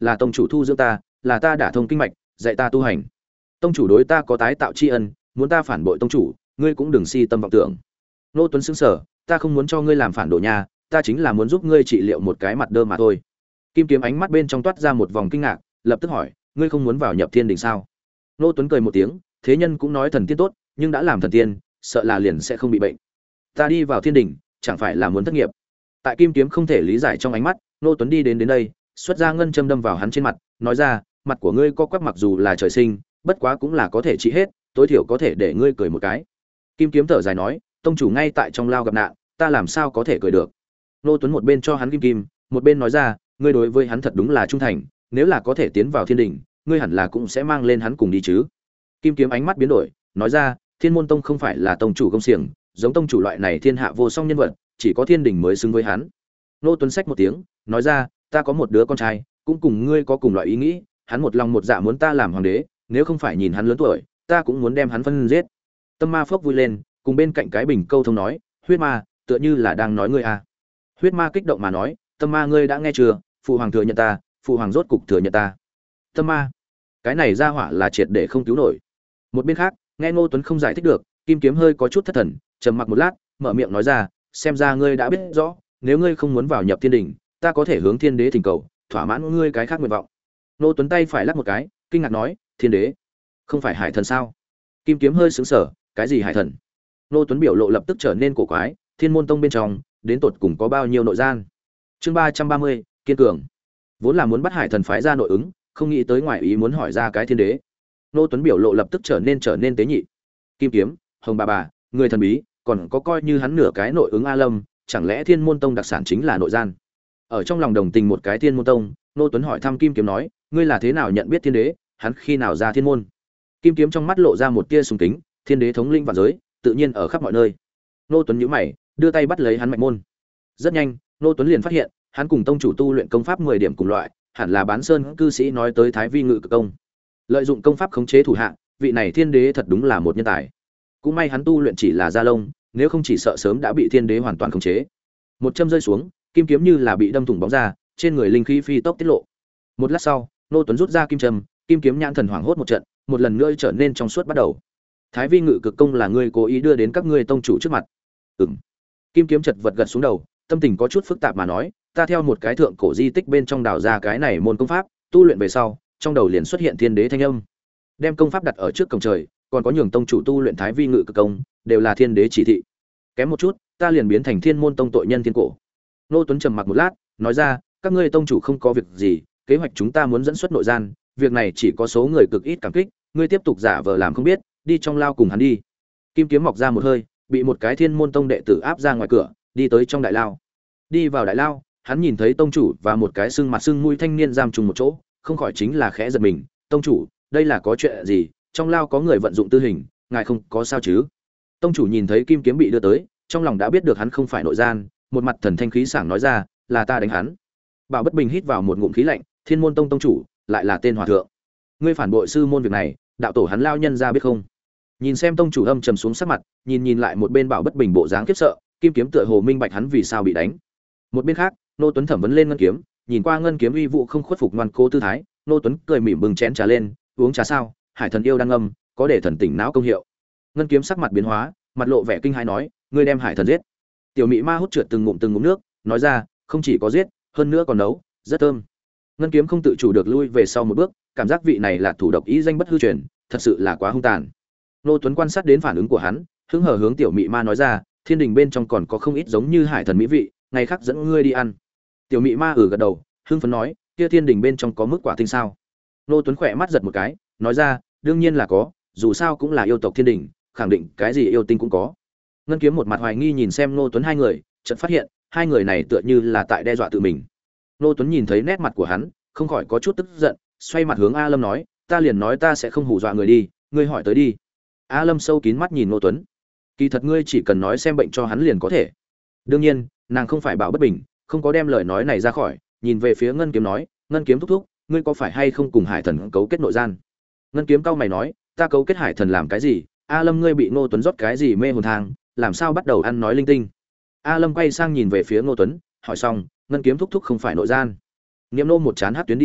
là tông chủ thu dưỡng ta, là ta đả thông kinh mạch, dạy ta tu hành. Tông chủ đối ta có tái tạo tri ân, muốn ta phản bội tông chủ, ngươi cũng đừng si tâm vọng tưởng. Nô Tuấn sững sờ, ta không muốn cho ngươi làm phản đồ nha, ta chính là muốn giúp ngươi trị liệu một cái mặt đơ mà thôi. Kim Kiếm ánh mắt bên trong toát ra một vòng kinh ngạc, lập tức hỏi, ngươi không muốn vào nhập thiên đình sao? Nô Tuấn cười một tiếng, thế nhân cũng nói thần tiên tốt, nhưng đã làm thần tiên, sợ là liền sẽ không bị bệnh. Ta đi vào thiên đình, chẳng phải là muốn thất nghiệp? Tại Kim Kiếm không thể lý giải trong ánh mắt, Nô Tuấn đi đến đến đây, xuất ra ngân châm đâm vào hắn trên mặt, nói ra, mặt của ngươi co quắp mặc dù là trời sinh, bất quá cũng là có thể trị hết, tối thiểu có thể để ngươi cười một cái. Kim Kiếm thở dài nói, tông chủ ngay tại trong lao gặp nạn, ta làm sao có thể cười được? Nô Tuấn một bên cho hắn kim kim, một bên nói ra, ngươi đối với hắn thật đúng là trung thành, nếu là có thể tiến vào thiên đình, ngươi hẳn là cũng sẽ mang lên hắn cùng đi chứ? Kim Kiếm ánh mắt biến đổi, nói ra, Thiên Môn Tông không phải là tông chủ công xiềng, giống tông chủ loại này thiên hạ vô song nhân vật, chỉ có thiên đình mới xứng với hắn. Nô Tuấn xách một tiếng, nói ra, ta có một đứa con trai, cũng cùng ngươi có cùng loại ý nghĩ, hắn một lòng một dạ muốn ta làm hoàng đế, nếu không phải nhìn hắn lớn tuổi, ta cũng muốn đem hắn phân giết. Tâm Ma phốc vui lên, cùng bên cạnh cái bình câu thông nói, huyết ma, tựa như là đang nói ngươi à. Huyết ma kích động mà nói, Tâm Ma ngươi đã nghe chưa, phụ hoàng thừa nhận ta, phụ hoàng rốt cục thừa nhận ta. Tâm Ma, cái này ra hỏa là triệt để không cứu nổi. Một bên khác, nghe Ngô Tuấn không giải thích được, Kim Kiếm hơi có chút thất thần, trầm mặc một lát, mở miệng nói ra, xem ra ngươi đã biết rõ, nếu ngươi không muốn vào nhập thiên đình, ta có thể hướng thiên đế thỉnh cầu, thỏa mãn ngươi cái khác nguyện vọng. Ngô Tuấn tay phải lắc một cái, kinh ngạc nói, thiên đế, không phải hải thần sao? Kim Kiếm hơi sững sờ, cái gì hải thần? Ngô Tuấn biểu lộ lập tức trở nên cổ quái, Thiên Môn Tông bên trong, đến tột cùng có bao nhiêu nội gian? Chương ba trăm ba mươi, kiên cường. Vốn là muốn bắt hải thần phái ra nội ứng, không nghĩ tới ngoài ý muốn hỏi ra cái thiên đế. Ngô Tuấn biểu lộ lập tức trở nên trở nên tế nhị. Kim Kiếm, Hồng bà bà, người thần bí, còn có coi như hắn nửa cái nội ứng A Lâm, chẳng lẽ Thiên Môn Tông đặc sản chính là nội gian? Ở trong lòng đồng tình một cái Thiên Môn Tông, Ngô Tuấn hỏi thăm Kim Kiếm nói, ngươi là thế nào nhận biết thiên đế, hắn khi nào ra thiên môn? Kim Kiếm trong mắt lộ ra một tia sùng kính, thiên đế thống linh vạn giới, tự nhiên ở khắp mọi nơi. Ngô Tuấn nhíu mày, đưa tay bắt lấy hắn mạch môn. Rất nhanh, Ngô Tuấn liền phát hiện, hắn cùng tông chủ tu luyện công pháp mười điểm cùng loại, hẳn là Bán Sơn cư sĩ nói tới Thái Vi Ngự Cực công. Lợi dụng công pháp khống chế thủ hạ, vị này thiên đế thật đúng là một nhân tài. Cũng may hắn tu luyện chỉ là da lông, nếu không chỉ sợ sớm đã bị thiên đế hoàn toàn khống chế. Một châm rơi xuống, kim kiếm như là bị đâm thủng bóng ra, trên người linh khí phi tốc tiết lộ. Một lát sau, Ngô Tuấn rút ra kim châm, kim kiếm nhãn thần hoảng hốt một trận, một lần nữa trở nên trong suốt bắt đầu. Thái Vi Ngự Cực công là ngươi cố ý đưa đến các ngươi tông chủ trước mặt? Ừm. Kim kiếm chật vật gật xuống đầu, tâm tình có chút phức tạp mà nói, ta theo một cái thượng cổ di tích bên trong đào ra cái này môn công pháp, tu luyện về sau, trong đầu liền xuất hiện thiên đế thanh âm. Đem công pháp đặt ở trước cổng trời, còn có nhường tông chủ tu luyện Thái Vi Ngự Cực công, đều là thiên đế chỉ thị. Kém một chút, ta liền biến thành Thiên Môn Tông tội nhân thiên cổ. Ngô Tuấn trầm mặc một lát, nói ra, các ngươi tông chủ không có việc gì, kế hoạch chúng ta muốn dẫn xuất nội gian, việc này chỉ có số người cực ít cảm kích, ngươi tiếp tục giả vờ làm không biết, đi trong lao cùng hắn đi. Kim kiếm mọc ra một hơi, bị một cái Thiên Môn Tông đệ tử áp ra ngoài cửa, đi tới trong đại lao. Đi vào đại lao, hắn nhìn thấy tông chủ và một cái xương mặt xương mũi thanh niên giam chung một chỗ, không khỏi chính là khẽ giật mình, tông chủ, đây là có chuyện gì? Trong lao có người vận dụng tư hình, ngài không có sao chứ? Tông chủ nhìn thấy kim kiếm bị đưa tới, trong lòng đã biết được hắn không phải nội gian, một mặt thần thanh khí sảng nói ra, là ta đánh hắn. Bảo Bất Bình hít vào một ngụm khí lạnh, Thiên Môn Tông tông chủ, lại là tên hòa thượng. Ngươi phản bội sư môn việc này, đạo tổ hắn lao nhân ra biết không? Nhìn xem tông chủ âm trầm xuống sắc mặt, nhìn nhìn lại một bên Bảo Bất Bình bộ dáng khiếp sợ, kim kiếm tựa hồ minh bạch hắn vì sao bị đánh. Một bên khác, Nô Tuấn thẩm vấn lên ngân kiếm, nhìn qua ngân kiếm uy vũ không khuất phục ngoan cố tư thái, Nô Tuấn cười mỉm bừng chén trà lên, uống trà sao? Hải thần yêu đang ngâm, có để thần tỉnh não công hiệu. Ngân kiếm sắc mặt biến hóa, mặt lộ vẻ kinh hãi nói, ngươi đem hải thần giết? Tiểu Mị Ma hút trượt từng ngụm từng ngụm nước, nói ra, không chỉ có giết, hơn nữa còn nấu, rất thơm. Ngân kiếm không tự chủ được lui về sau một bước, cảm giác vị này là thủ độc ý danh bất hư truyền, thật sự là quá hung tàn. Nô Tuấn quan sát đến phản ứng của hắn, hứng hờ hướng Tiểu Mị Ma nói ra, thiên đình bên trong còn có không ít giống như hải thần mỹ vị, ngày khác dẫn ngươi đi ăn. Tiểu Mị Ma ử gật đầu, hưng phấn nói, kia thiên đình bên trong có mức quả tinh sao? Nô Tuấn khỏe mắt giật một cái, nói ra, đương nhiên là có, dù sao cũng là yêu tộc thiên đình, khẳng định cái gì yêu tinh cũng có. Ngân kiếm một mặt hoài nghi nhìn xem Nô Tuấn hai người, chợt phát hiện hai người này tựa như là tại đe dọa tự mình. Nô Tuấn nhìn thấy nét mặt của hắn, không khỏi có chút tức giận, xoay mặt hướng A Lâm nói, ta liền nói ta sẽ không hù dọa người đi, ngươi hỏi tới đi. A Lâm sâu kín mắt nhìn Nô Tuấn, kỳ thật ngươi chỉ cần nói xem bệnh cho hắn liền có thể. Đương nhiên, nàng không phải Bảo Bất Bình, không có đem lời nói này ra khỏi, nhìn về phía Ngân kiếm nói, Ngân kiếm thúc thúc, ngươi có phải hay không cùng hải thần cấu kết nội gian? Ngân kiếm cau mày nói, ta cấu kết hải thần làm cái gì? A Lâm ngươi bị Ngô Tuấn rót cái gì mê hồn thang, làm sao bắt đầu ăn nói linh tinh? A Lâm quay sang nhìn về phía Ngô Tuấn, hỏi xong, Ngân kiếm thúc thúc không phải nội gian. Niệm nô một chán hát tuyến đi ra,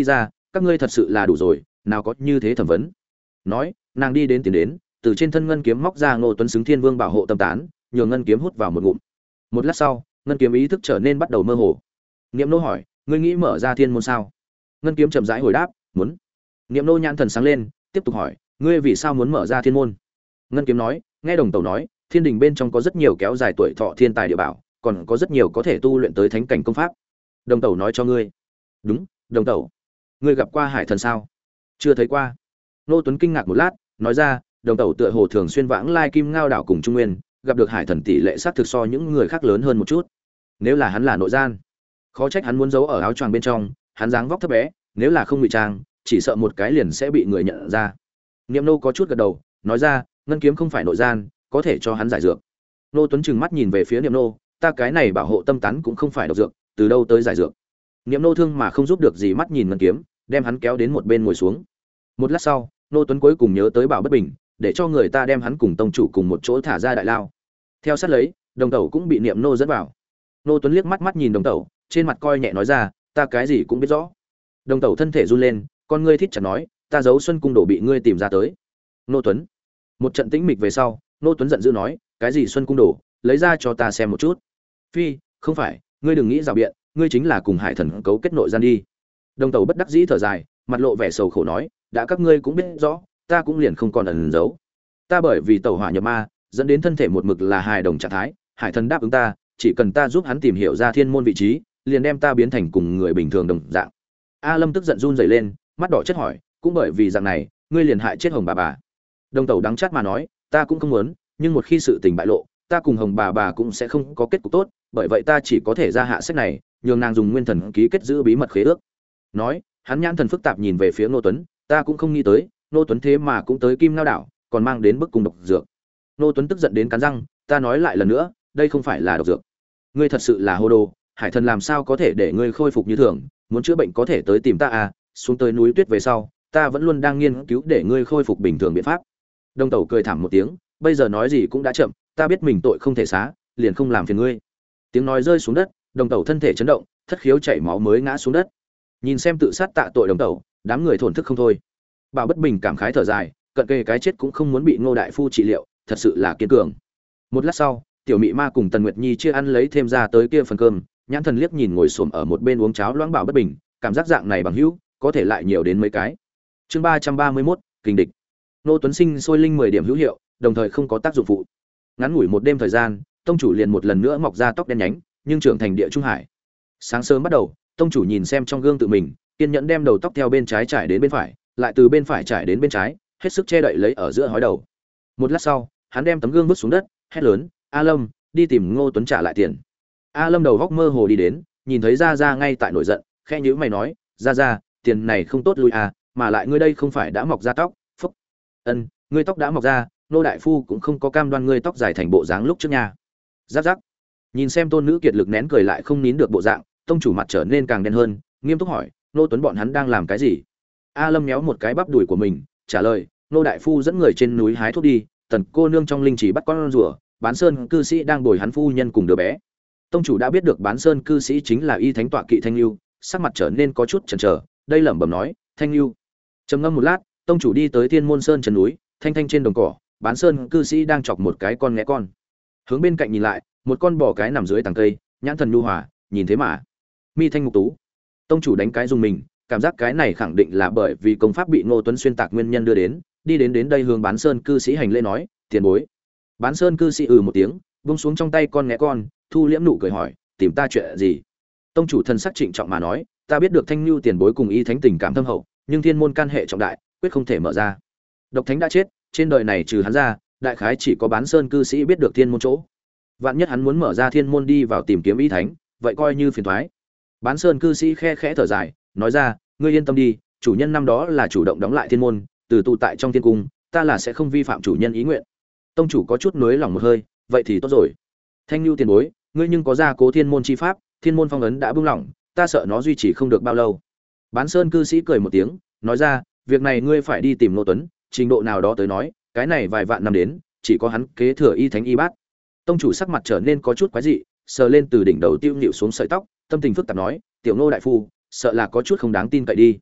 các ngươi thật sự là đủ rồi, nào có như thế thẩm vấn. Nói, nàng đi đến tiến đến, từ trên thân ngân kiếm móc ra Ngô Tuấn xứng Thiên Vương bảo hộ tâm tán, nhường ngân kiếm hút vào một ngụm. Một lát sau, ngân kiếm ý thức trở nên bắt đầu mơ hồ. Niệm nô hỏi, ngươi nghĩ mở ra thiên môn sao? Ngân kiếm chậm rãi hồi đáp, muốn. Niệm nô nhãn thần sáng lên, tiếp tục hỏi, ngươi vì sao muốn mở ra thiên môn? Ngân kiếm nói, nghe đồng tẩu nói, thiên đình bên trong có rất nhiều kéo dài tuổi thọ thiên tài địa bảo, còn có rất nhiều có thể tu luyện tới thánh cảnh công pháp. Đồng tẩu nói cho ngươi. Đúng, đồng tẩu. Ngươi gặp qua hải thần sao? Chưa thấy qua. Nô Tuấn kinh ngạc một lát, nói ra, đồng tẩu tựa hồ thường xuyên vãng lai Kim Ngao đảo cùng Trung Nguyên, gặp được hải thần tỷ lệ sát thực so những người khác lớn hơn một chút. Nếu là hắn là nội gian, khó trách hắn muốn giấu ở áo choàng bên trong, hắn dáng vóc thấp bé, nếu là không ngụy trang, chỉ sợ một cái liền sẽ bị người nhận ra. Niệm nô có chút gật đầu, nói ra, ngân kiếm không phải nội gian, có thể cho hắn giải dược. Nô Tuấn trừng mắt nhìn về phía Niệm nô, ta cái này bảo hộ tâm tán cũng không phải độc dược, từ đâu tới giải dược? Niệm nô thương mà không giúp được gì, mắt nhìn ngân kiếm, đem hắn kéo đến một bên ngồi xuống. Một lát sau, Nô Tuấn cuối cùng nhớ tới Bảo Bất Bình, để cho người ta đem hắn cùng tông chủ cùng một chỗ thả ra đại lao. Theo sát lấy, đồng tẩu cũng bị Niệm nô dẫn vào. Nô Tuấn liếc mắt mắt nhìn đồng tẩu, trên mặt coi nhẹ nói ra, ta cái gì cũng biết rõ. Đồng tẩu thân thể run lên, con ngươi thít chặt nói, ta giấu Xuân cung đồ bị ngươi tìm ra tới. Nô Tuấn. Một trận tĩnh mịch về sau, Nô Tuấn giận dữ nói, cái gì Xuân cung đồ, lấy ra cho ta xem một chút. Phi, không phải, ngươi đừng nghĩ rào biện, ngươi chính là cùng hải thần cấu kết nội gian đi. Đồng tẩu bất đắc dĩ thở dài, mặt lộ vẻ sầu khổ nói, đã các ngươi cũng biết rõ, ta cũng liền không còn ẩn giấu. Ta bởi vì tẩu hỏa nhập ma, dẫn đến thân thể một mực là hài đồng trạng thái, hải thần đáp ứng ta, chỉ cần ta giúp hắn tìm hiểu ra thiên môn vị trí, liền đem ta biến thành cùng người bình thường đồng dạng. A Lâm tức giận run rẩy lên, mắt đỏ chất hỏi, cũng bởi vì dạng này, ngươi liền hại chết Hồng bà bà. Đồng tẩu đắng chát mà nói, ta cũng không muốn, nhưng một khi sự tình bại lộ, ta cùng Hồng bà bà cũng sẽ không có kết cục tốt, bởi vậy ta chỉ có thể ra hạ sách này, nhường nàng dùng nguyên thần ký kết giữ bí mật khế ước. Nói, hắn nhãn thần phức tạp nhìn về phía Ngô Tuấn, ta cũng không nghĩ tới, Ngô Tuấn thế mà cũng tới Kim Ngao đảo, còn mang đến bức cung độc dược. Ngô Tuấn tức giận đến cắn răng, ta nói lại lần nữa, đây không phải là độc dược. Ngươi thật sự là hồ đồ, hải thần làm sao có thể để ngươi khôi phục như thường, muốn chữa bệnh có thể tới tìm ta à, xuống tới núi tuyết về sau, ta vẫn luôn đang nghiên cứu để ngươi khôi phục bình thường biện pháp. Đông Tẩu cười thảm một tiếng, bây giờ nói gì cũng đã chậm, ta biết mình tội không thể xá, liền không làm phiền ngươi. Tiếng nói rơi xuống đất, Đồng Tẩu thân thể chấn động, thất khiếu chảy máu mới ngã xuống đất. Nhìn xem tự sát tạ tội Đồng Tẩu, đám người thổn thức không thôi. Bảo Bất Bình cảm khái thở dài, cận kề cái chết cũng không muốn bị Ngô đại phu trị liệu, thật sự là kiên cường. Một lát sau, Tiểu Mị Ma cùng Tần Nguyệt Nhi chia ăn lấy thêm ra tới kia phần cơm, nhãn thần liếc nhìn ngồi xổm ở một bên uống cháo loãng Bảo Bất Bình, cảm giác dạng này bằng hữu, có thể lại nhiều đến mấy cái. Chương ba trăm ba mươi mốt, kinh địch. Nô Tuấn Sinh sôi linh mười điểm hữu hiệu, đồng thời không có tác dụng phụ. Ngắn ngủi một đêm thời gian, tông chủ liền một lần nữa mọc ra tóc đen nhánh, nhưng trưởng thành địa trung hải. Sáng sớm bắt đầu, tông chủ nhìn xem trong gương tự mình, kiên nhẫn đem đầu tóc theo bên trái trải đến bên phải, lại từ bên phải trải đến bên trái, hết sức che đậy lấy ở giữa hói đầu. Một lát sau, hắn đem tấm gương vứt xuống đất, hét lớn, "A Lâm, đi tìm Ngô Tuấn trả lại tiền." A Lâm đầu góc mơ hồ đi đến, nhìn thấy Gia Gia ngay tại nổi giận, khẽ nhíu mày nói, "Gia Gia, tiền này không tốt lui à, mà lại ngươi đây không phải đã mọc ra tóc?" Phúc. "Ân, ngươi tóc đã mọc ra, nô đại phu cũng không có cam đoan ngươi tóc dài thành bộ dáng lúc trước nha." Giáp giáp. Nhìn xem tôn nữ kiệt lực nén cười lại không nín được bộ dạng, tông chủ mặt trở nên càng đen hơn, nghiêm túc hỏi, "Nô Tuấn bọn hắn đang làm cái gì?" A Lâm méo một cái bắp đùi của mình, trả lời, "Nô đại phu dẫn người trên núi hái thuốc đi, Tần cô nương trong linh chỉ bắt con rùa, Bán Sơn cư sĩ đang bồi hắn phu nhân cùng đứa bé." Tông chủ đã biết được Bán Sơn cư sĩ chính là y thánh tọa kỵ Thanh Lưu, sắc mặt trở nên có chút chần chờ, đây lẩm bẩm nói, "Thanh Lưu." Trầm ngâm một lát, tông chủ đi tới Thiên Môn Sơn chân núi, thanh thanh trên đồng cỏ, Bán Sơn cư sĩ đang chọc một cái con nghé con. Hướng bên cạnh nhìn lại, một con bò cái nằm dưới tàng cây, nhãn thần nhu hòa, nhìn thế mà mi thanh ngục tú. Tông chủ đánh cái dùng mình, cảm giác cái này khẳng định là bởi vì công pháp bị Ngô Tuấn xuyên tạc nguyên nhân đưa đến, đi đến đến đây hướng Bán Sơn cư sĩ hành lễ nói, "Tiền bối." Bán Sơn cư sĩ ừ một tiếng, buông xuống trong tay con nghé con, thu liễm nụ cười hỏi, "Tìm ta chuyện gì?" Tông chủ thần sắc trịnh trọng mà nói, "Ta biết được Thanh Nưu tiền bối cùng y thánh tình cảm thâm hậu, nhưng thiên môn can hệ trọng đại, quyết không thể mở ra. Độc thánh đã chết, trên đời này trừ hắn ra, đại khái chỉ có Bán Sơn cư sĩ biết được thiên môn chỗ. Vạn nhất hắn muốn mở ra thiên môn đi vào tìm kiếm y thánh, vậy coi như phiền toái." Bán Sơn cư sĩ khe khẽ thở dài, nói ra, "Ngươi yên tâm đi, chủ nhân năm đó là chủ động đóng lại thiên môn, từ tụ tại trong thiên cung, ta là sẽ không vi phạm chủ nhân ý nguyện." Tông chủ có chút nuối lòng một hơi, "Vậy thì tốt rồi. Thanh Nưu tiền bối, ngươi nhưng có gia cố thiên môn chi pháp, thiên môn phong ấn đã buông lỏng, ta sợ nó duy trì không được bao lâu." Bán Sơn cư sĩ cười một tiếng, nói ra, "Việc này ngươi phải đi tìm Ngô Tuấn, trình độ nào đó tới nói, cái này vài vạn năm đến, chỉ có hắn kế thừa y thánh y bát." Tông chủ sắc mặt trở nên có chút quái dị, sờ lên từ đỉnh đầu tiêu nhịu xuống sợi tóc, tâm tình phức tạp nói, "Tiểu Ngô đại phu, sợ là có chút không đáng tin cậy đi."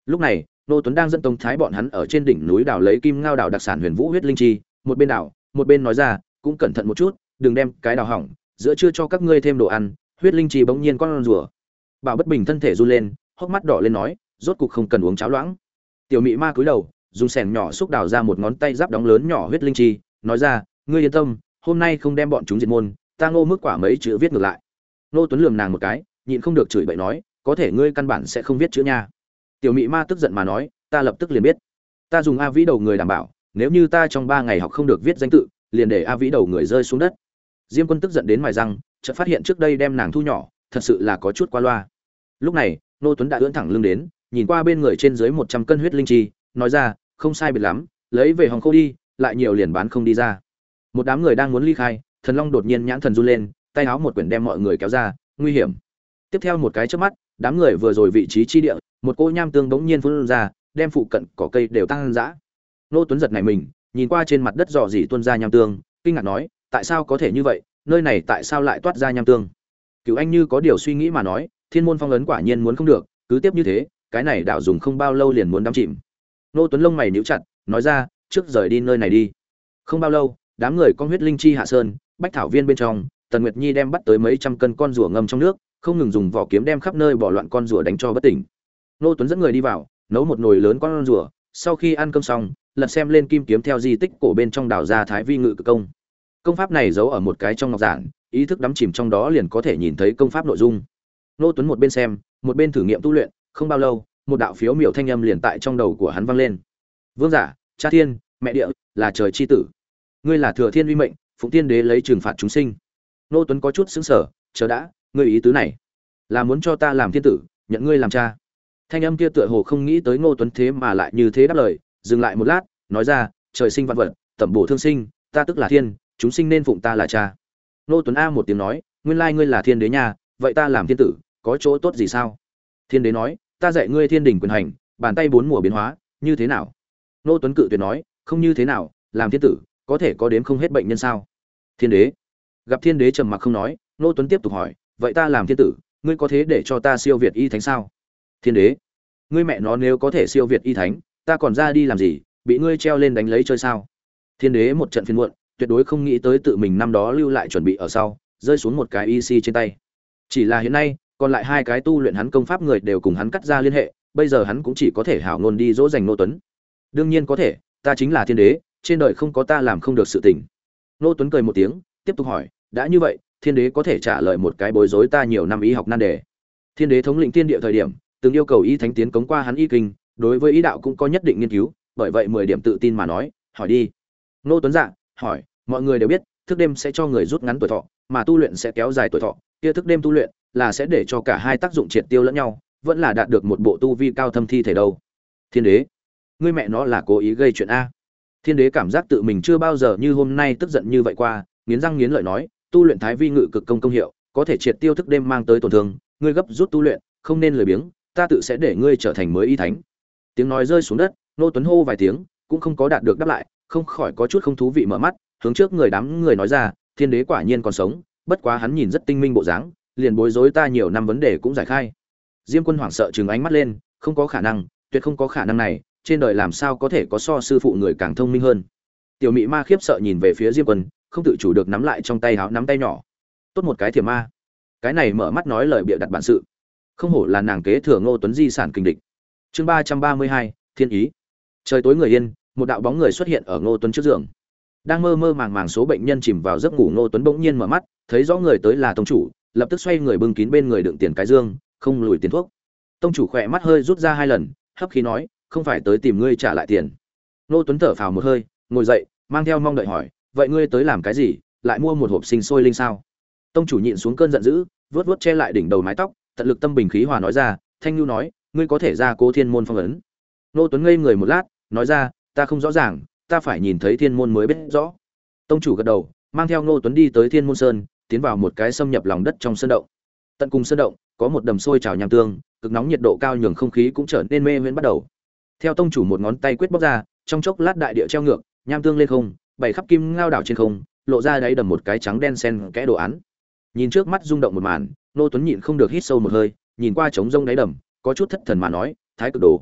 Lúc này, Nô Tuấn đang dẫn Tống Thái bọn hắn ở trên đỉnh núi đào lấy kim ngao đảo đặc sản Huyền Vũ huyết linh chi, một bên đào, một bên nói ra, cũng cẩn thận một chút, đừng đem cái đào hỏng, giữa trưa cho các ngươi thêm đồ ăn. Huyết linh chi bỗng nhiên con rùa. Bảo Bất Bình thân thể run lên, hốc mắt đỏ lên nói, rốt cục không cần uống cháo loãng. Tiểu Mị Ma cúi đầu, dùng xẻng nhỏ xúc đào ra một ngón tay giáp đóng lớn nhỏ huyết linh chi, nói ra, ngươi yên tâm, hôm nay không đem bọn chúng diệt môn, ta Ngô Mức Quả mấy chữ viết ngược lại. Nô Tuấn lườm nàng một cái, nhịn không được chửi bậy nói, có thể ngươi căn bản sẽ không viết chữ nha. Tiểu Mị Ma tức giận mà nói, ta lập tức liền biết. Ta dùng A Vĩ đầu người đảm bảo, nếu như ta trong ba ngày học không được viết danh tự, liền để A Vĩ đầu người rơi xuống đất. Diêm Quân tức giận đến mài răng, chợt phát hiện trước đây đem nàng thu nhỏ, thật sự là có chút qua loa. Lúc này, Nô Tuấn đã ưỡn thẳng lưng đến, nhìn qua bên người trên dưới một trăm cân huyết linh chi, nói ra, không sai biệt lắm, lấy về hòng khô đi, lại nhiều liền bán không đi ra. Một đám người đang muốn ly khai, Thần Long đột nhiên nhãn thần run lên, tay áo một quyển đem mọi người kéo ra, nguy hiểm. Tiếp theo một cái chớp mắt, đám người vừa rồi vị trí chi địa, một cỗ nham tương bỗng nhiên phun ra, đem phụ cận cỏ cây đều tăng dã. Nô Tuấn giật này mình, nhìn qua trên mặt đất rò rỉ tuôn ra nham tương, kinh ngạc nói, tại sao có thể như vậy, nơi này tại sao lại toát ra nham tương? Cửu Anh như có điều suy nghĩ mà nói, Thiên môn phong ấn quả nhiên muốn không được, cứ tiếp như thế, cái này đảo dùng không bao lâu liền muốn đắm chìm. Nô Tuấn lông mày nhíu chặt, nói ra, trước rời đi nơi này đi. Không bao lâu, đám người con huyết linh chi hạ sơn, bách thảo viên bên trong, Tần Nguyệt Nhi đem bắt tới mấy trăm cân con rùa ngâm trong nước, không ngừng dùng vỏ kiếm đem khắp nơi bỏ loạn con rùa đánh cho bất tỉnh. Nô Tuấn dẫn người đi vào, nấu một nồi lớn con rùa, sau khi ăn cơm xong, lật xem lên kim kiếm theo di tích cổ bên trong đào ra Thái Vi Ngự Cực công. Công pháp này giấu ở một cái trong ngọc giản, ý thức đắm chìm trong đó liền có thể nhìn thấy công pháp nội dung. Nô Tuấn một bên xem, một bên thử nghiệm tu luyện, không bao lâu, một đạo phiếu miểu thanh âm liền tại trong đầu của hắn vang lên. Vương giả, Cha Thiên, mẹ địa, là trời chi tử. Ngươi là thừa thiên uy mệnh, Phụng Tiên Đế lấy trừng phạt chúng sinh. Nô Tuấn có chút sững sờ, chờ đã, ngươi ý tứ này là muốn cho ta làm thiên tử, nhận ngươi làm cha? Thanh âm kia tựa hồ không nghĩ tới Ngô Tuấn thế mà lại như thế đáp lời, dừng lại một lát, nói ra, trời sinh vạn vật, tẩm bổ thương sinh, ta tức là thiên, chúng sinh nên phụng ta là cha. Ngô Tuấn a một tiếng nói, nguyên lai ngươi là thiên đế nha, vậy ta làm thiên tử, có chỗ tốt gì sao? Thiên đế nói, ta dạy ngươi thiên đình quyền hành, bàn tay bốn mùa biến hóa, như thế nào? Ngô Tuấn cự tuyệt nói, không như thế nào, làm thiên tử, có thể có đếm không hết bệnh nhân sao? Thiên đế. Gặp thiên đế trầm mặc không nói, Ngô Tuấn tiếp tục hỏi, vậy ta làm thiên tử, ngươi có thế để cho ta siêu việt y thánh sao? Thiên đế, ngươi mẹ nó nếu có thể siêu việt y thánh, ta còn ra đi làm gì, bị ngươi treo lên đánh lấy chơi sao? Thiên đế một trận phiền muộn, tuyệt đối không nghĩ tới tự mình năm đó lưu lại chuẩn bị ở sau, rơi xuống một cái y si trên tay. Chỉ là hiện nay, còn lại hai cái tu luyện hắn công pháp người đều cùng hắn cắt ra liên hệ, bây giờ hắn cũng chỉ có thể hảo ngôn đi dỗ dành Ngô Tuấn. Đương nhiên có thể, ta chính là thiên đế, trên đời không có ta làm không được sự tình. Ngô Tuấn cười một tiếng, tiếp tục hỏi, đã như vậy, thiên đế có thể trả lời một cái bối rối ta nhiều năm y học nan đề. Thiên đế thống lĩnh thiên địa thời điểm, từng yêu cầu y thánh tiến cống qua hắn y kinh, đối với y đạo cũng có nhất định nghiên cứu, bởi vậy mười điểm tự tin mà nói, hỏi đi. Ngô Tuấn dạ, hỏi, mọi người đều biết, thức đêm sẽ cho người rút ngắn tuổi thọ, mà tu luyện sẽ kéo dài tuổi thọ, kia thức đêm tu luyện là sẽ để cho cả hai tác dụng triệt tiêu lẫn nhau, vẫn là đạt được một bộ tu vi cao thâm thi thể đâu. Thiên đế, ngươi mẹ nó là cố ý gây chuyện a? Thiên đế cảm giác tự mình chưa bao giờ như hôm nay tức giận như vậy qua, nghiến răng nghiến lợi nói, tu luyện Thái Vi Ngự Cực công công hiệu, có thể triệt tiêu thức đêm mang tới tổn thương, ngươi gấp rút tu luyện, không nên lười biếng, ta tự sẽ để ngươi trở thành mới y thánh. Tiếng nói rơi xuống đất, Nô Tuấn hô vài tiếng, cũng không có đạt được đáp lại, không khỏi có chút không thú vị mở mắt, hướng trước người đám người nói ra, thiên đế quả nhiên còn sống, bất quá hắn nhìn rất tinh minh bộ dáng, liền bối rối ta nhiều năm vấn đề cũng giải khai. Diêm Quân hoảng sợ trừng ánh mắt lên, không có khả năng, tuyệt không có khả năng này, trên đời làm sao có thể có so sư phụ người càng thông minh hơn. Tiểu Mị Ma khiếp sợ nhìn về phía Diêm Quân, không tự chủ được nắm lại trong tay háo nắm tay nhỏ. Tốt một cái thiểm ma, cái này mở mắt nói lời bịa đặt bản sự, không hổ là nàng kế thừa Ngô Tuấn di sản kinh địch. Chương ba trăm ba mươi hai, Thiên ý. Trời tối người yên, một đạo bóng người xuất hiện ở Ngô Tuấn trước giường. Đang mơ mơ màng màng số bệnh nhân chìm vào giấc ngủ, Ngô Tuấn bỗng nhiên mở mắt, thấy rõ người tới là tông chủ, lập tức xoay người bưng kín bên người đựng tiền cái dương, không lùi tiền thuốc. Tông chủ khỏe mắt hơi rút ra hai lần, hấp khí nói, không phải tới tìm ngươi trả lại tiền. Ngô Tuấn thở phào một hơi, ngồi dậy, mang theo mong đợi hỏi, vậy ngươi tới làm cái gì, lại mua một hộp sinh sôi linh sao? Tông chủ nhịn xuống cơn giận dữ, vuốt vuốt che lại đỉnh đầu mái tóc, tận lực tâm bình khí hòa nói ra, Thanh Nhu nói, ngươi có thể ra Cố Thiên môn phong ấn. Ngô Tuấn ngây người một lát, nói ra, ta không rõ ràng, ta phải nhìn thấy thiên môn mới biết rõ. Tông chủ gật đầu, mang theo Ngô Tuấn đi tới Thiên Môn Sơn, tiến vào một cái xâm nhập lòng đất trong sơn động. Tận cùng sơn động có một đầm sôi trào nham tương, cực nóng nhiệt độ cao nhường không khí cũng trở nên mê viễn bắt đầu. Theo tông chủ một ngón tay quyết bóc ra, trong chốc lát đại địa treo ngược, nham tương lên không, bảy khắp kim ngao đảo trên không, lộ ra đáy đầm một cái trắng đen xen kẽ đồ án. Nhìn trước mắt rung động một màn, Ngô Tuấn nhịn không được hít sâu một hơi, nhìn qua trống rông đáy đầm, có chút thất thần mà nói, Thái Cực Đồ.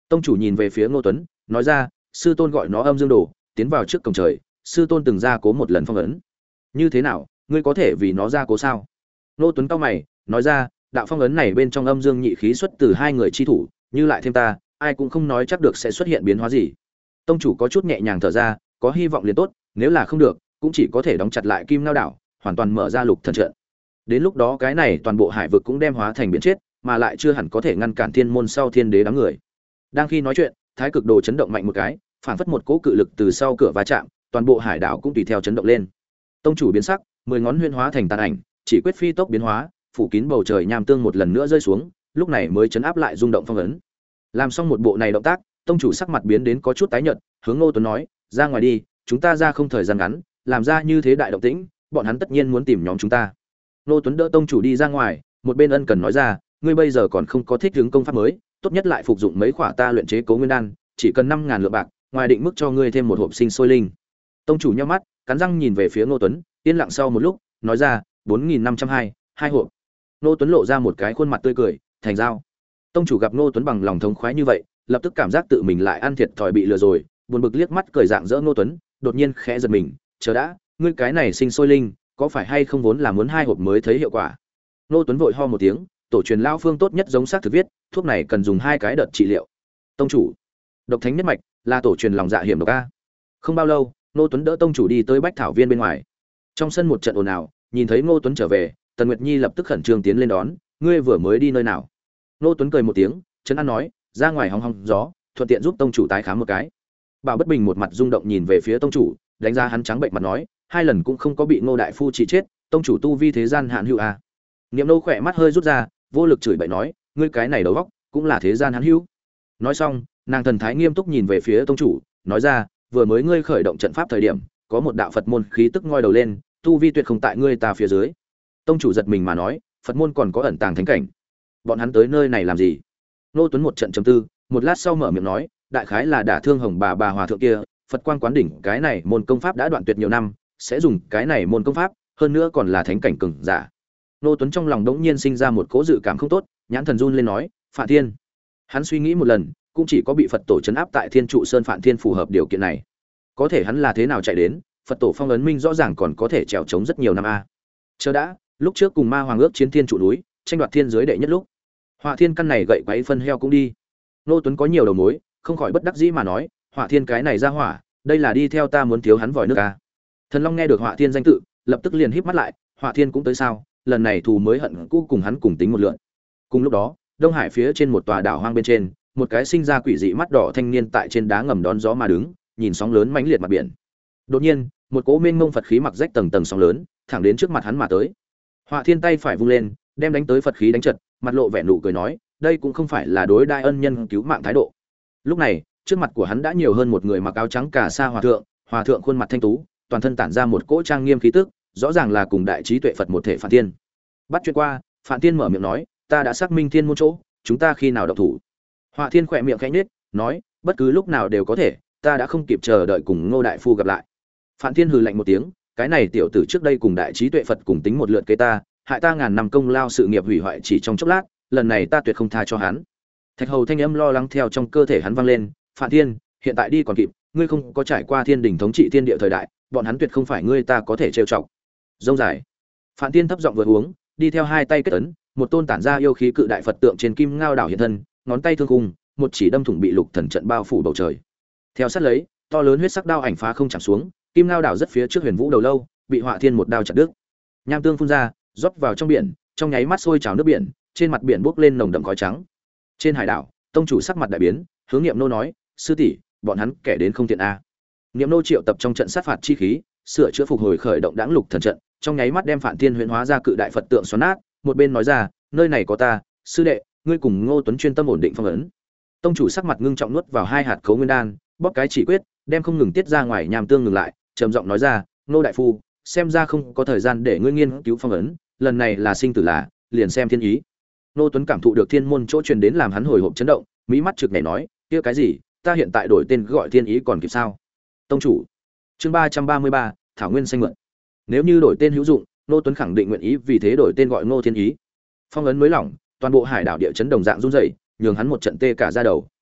Tông chủ nhìn về phía Ngô Tuấn, nói ra, sư tôn gọi nó âm dương đồ, tiến vào trước cổng trời, sư tôn từng ra cố một lần phong ấn. Như thế nào, ngươi có thể vì nó ra cố sao? Ngô Tuấn cau mày, nói ra, đạo phong ấn này bên trong âm dương nhị khí xuất từ hai người chi thủ, như lại thêm ta, ai cũng không nói chắc được sẽ xuất hiện biến hóa gì. Tông chủ có chút nhẹ nhàng thở ra, có hy vọng liền tốt, nếu là không được, cũng chỉ có thể đóng chặt lại Kim Ngao đảo, hoàn toàn mở ra lục thần trận. Đến lúc đó cái này toàn bộ hải vực cũng đem hóa thành biển chết, mà lại chưa hẳn có thể ngăn cản thiên môn sau thiên đế đám người. Đang khi nói chuyện, thái cực đồ chấn động mạnh một cái, phản phất một cỗ cự lực từ sau cửa va chạm, toàn bộ hải đảo cũng tùy theo chấn động lên. Tông chủ biến sắc, mười ngón huyễn hóa thành tàn ảnh, chỉ quyết phi tốc biến hóa, phủ kín bầu trời nham tương một lần nữa rơi xuống, lúc này mới chấn áp lại rung động phong ấn. Làm xong một bộ này động tác, tông chủ sắc mặt biến đến có chút tái nhợt, hướng Ngô Tuấn nói, ra ngoài đi, chúng ta ra không thời gian ngắn, làm ra như thế đại động tĩnh, bọn hắn tất nhiên muốn tìm nhóm chúng ta. Ngô Tuấn đỡ tông chủ đi ra ngoài, một bên ân cần nói ra, ngươi bây giờ còn không có thích ứng công pháp mới, tốt nhất lại phục dụng mấy khỏa ta luyện chế Cố Nguyên đan, chỉ cần năm ngàn lượng bạc, ngoài định mức cho ngươi thêm một hộp sinh sôi linh. Tông chủ nhíu mắt, cắn răng nhìn về phía Ngô Tuấn, yên lặng sau một lúc, nói ra, bốn nghìn năm trăm hai, hai hộp. Ngô Tuấn lộ ra một cái khuôn mặt tươi cười, thành giao. Tông chủ gặp Ngô Tuấn bằng lòng thống khoái như vậy, lập tức cảm giác tự mình lại ăn thiệt thòi bị lừa rồi, buồn bực liếc mắt cười dạng dỡ Ngô Tuấn, đột nhiên khẽ giật mình, chờ đã, ngươi cái này sinh sôi linh, có phải hay không vốn là muốn hai hộp mới thấy hiệu quả? Ngô Tuấn vội ho một tiếng, tổ truyền lao phương tốt nhất giống xác thực viết, thuốc này cần dùng hai cái đợt trị liệu. Tông chủ, độc thánh nhất mạch là tổ truyền lòng dạ hiểm độc a. Không bao lâu, Ngô Tuấn đỡ tông chủ đi tới bách thảo viên bên ngoài. Trong sân một trận ồn ào, nhìn thấy Ngô Tuấn trở về, Tần Nguyệt Nhi lập tức khẩn trương tiến lên đón, ngươi vừa mới đi nơi nào? Ngô Tuấn cười một tiếng, trấn an nói, ra ngoài hóng hóng gió, thuận tiện giúp tông chủ tái khám một cái. Bảo Bất Bình một mặt rung động nhìn về phía tông chủ, đánh giá hắn trắng bệnh mặt nói, hai lần cũng không có bị Ngô đại phu trị chết, tông chủ tu vi thế gian hạn hữu a. Niệm Nô khỏe mắt hơi rút ra, vô lực chửi bậy nói, ngươi cái này đầu óc, cũng là thế gian hạn hữu. Nói xong, nàng thần thái nghiêm túc nhìn về phía tông chủ, nói ra, vừa mới ngươi khởi động trận pháp thời điểm, có một đạo Phật môn khí tức ngoi đầu lên, tu vi tuyệt không tại ngươi ta phía dưới. Tông chủ giật mình mà nói, Phật môn còn có ẩn tàng thánh cảnh, bọn hắn tới nơi này làm gì? Nô Tuấn một trận trầm tư, một lát sau mở miệng nói, đại khái là đả thương Hồng bà bà hòa thượng kia, Phật Quang Quán đỉnh, cái này môn công pháp đã đoạn tuyệt nhiều năm, sẽ dùng cái này môn công pháp, hơn nữa còn là thánh cảnh cường giả. Nô Tuấn trong lòng đống nhiên sinh ra một cỗ dự cảm không tốt, nhãn thần run lên nói, Phạn Thiên. Hắn suy nghĩ một lần, cũng chỉ có bị Phật tổ trấn áp tại Thiên trụ sơn Phạn Thiên phù hợp điều kiện này. Có thể hắn là thế nào chạy đến, Phật tổ phong ấn minh rõ ràng còn có thể trèo chống rất nhiều năm a. Chờ đã, lúc trước cùng Ma Hoàng ước chiến Thiên trụ núi, tranh đoạt thiên giới đệ nhất lúc. Họa Thiên căn này gậy quấy phân heo cũng đi. Nô Tuấn có nhiều đầu mối, không khỏi bất đắc dĩ mà nói, Họa Thiên cái này ra hỏa, đây là đi theo ta muốn thiếu hắn vòi nước a. Thần Long nghe được Họa Thiên danh tự, lập tức liền híp mắt lại, Họa Thiên cũng tới sao? Lần này thù mới hận cũ cùng hắn cùng tính một lượt. Cùng lúc đó, Đông Hải phía trên một tòa đảo hoang bên trên, một cái sinh ra quỷ dị mắt đỏ thanh niên tại trên đá ngầm đón gió mà đứng, nhìn sóng lớn mãnh liệt mặt biển. Đột nhiên, một cỗ mênh mông Phật khí mặc rách tầng tầng sóng lớn, thẳng đến trước mặt hắn mà tới. Họa Thiên tay phải vung lên, đem đánh tới Phật khí đánh trật, mặt lộ vẻ nụ cười nói, đây cũng không phải là đối đại ân nhân cứu mạng thái độ. Lúc này, trước mặt của hắn đã nhiều hơn một người mặc áo trắng cà sa hòa thượng, hòa thượng khuôn mặt thanh tú, toàn thân tản ra một cỗ trang nghiêm khí tức, rõ ràng là cùng đại trí tuệ Phật một thể Phạn Thiên. Bắt chuyện qua, Phạn Thiên mở miệng nói, ta đã xác minh thiên môn chỗ, chúng ta khi nào động thủ? Họa Thiên khỏe miệng khẽ nhếch, nói, bất cứ lúc nào đều có thể, ta đã không kịp chờ đợi cùng Ngô đại phu gặp lại. Phạn Thiên hừ lạnh một tiếng, cái này tiểu tử trước đây cùng đại trí tuệ Phật cùng tính một lượt kế ta, hại ta ngàn năm công lao sự nghiệp hủy hoại chỉ trong chốc lát, lần này ta tuyệt không tha cho hắn. Thạch Hầu thanh âm lo lắng theo trong cơ thể hắn vang lên, Phạn Thiên, hiện tại đi còn kịp, ngươi không có trải qua thiên đình thống trị thiên địa thời đại, bọn hắn tuyệt không phải ngươi ta có thể trêu chọc. Rông dài. Phạn Thiên thấp giọng vừa uống, đi theo hai tay kết ấn, một tôn tản ra yêu khí cự đại Phật tượng trên kim ngao đảo hiện thân, ngón tay thương khung, một chỉ đâm thủng bị lục thần trận bao phủ bầu trời. Theo sát lấy, to lớn huyết sắc đao ảnh phá không chạm xuống, kim ngao đảo rất phía trước Huyền Vũ đầu lâu, bị Họa Thiên một đao chặt đứt. Nham tương phun ra, rót vào trong biển, trong nháy mắt sôi trào nước biển, trên mặt biển bốc lên nồng đậm khói trắng. Trên hải đảo, tông chủ sắc mặt đại biến, hướng Niệm Nô nói, sư tỷ, bọn hắn kẻ đến không tiện a. Niệm Nô triệu tập trong trận sát phạt chi khí, sửa chữa phục hồi khởi động đãng lục thần trận, trong nháy mắt đem Phạn Thiên huyễn hóa ra cự đại Phật tượng xoắn nát, một bên nói ra, nơi này có ta, sư đệ, ngươi cùng Ngô Tuấn chuyên tâm ổn định phong ấn. Tông chủ sắc mặt ngưng trọng nuốt vào hai hạt Khấu Nguyên đan, bóp cái chỉ quyết, đem không ngừng tiết ra ngoài nham tương ngừng lại, trầm giọng nói ra, Ngô đại phu, xem ra không có thời gian để ngươi nghiên cứu phong ấn, lần này là sinh tử là, liền xem thiên ý. Ngô Tuấn cảm thụ được thiên môn chỗ truyền đến làm hắn hồi hộp chấn động, mỹ mắt trực nhảy nói, kia cái gì, ta hiện tại đổi tên gọi thiên ý còn kịp sao? Tông chủ. Chương ba trăm ba mươi ba, Thảo Nguyên xanh mượn. Nếu như đổi tên hữu dụng, Ngô Tuấn khẳng định nguyện ý vì thế đổi tên gọi Ngô Thiên Ý. Phong ấn mới lỏng, toàn bộ hải đảo địa chấn đồng dạng run rẩy, nhường hắn một trận tê cả da đầu.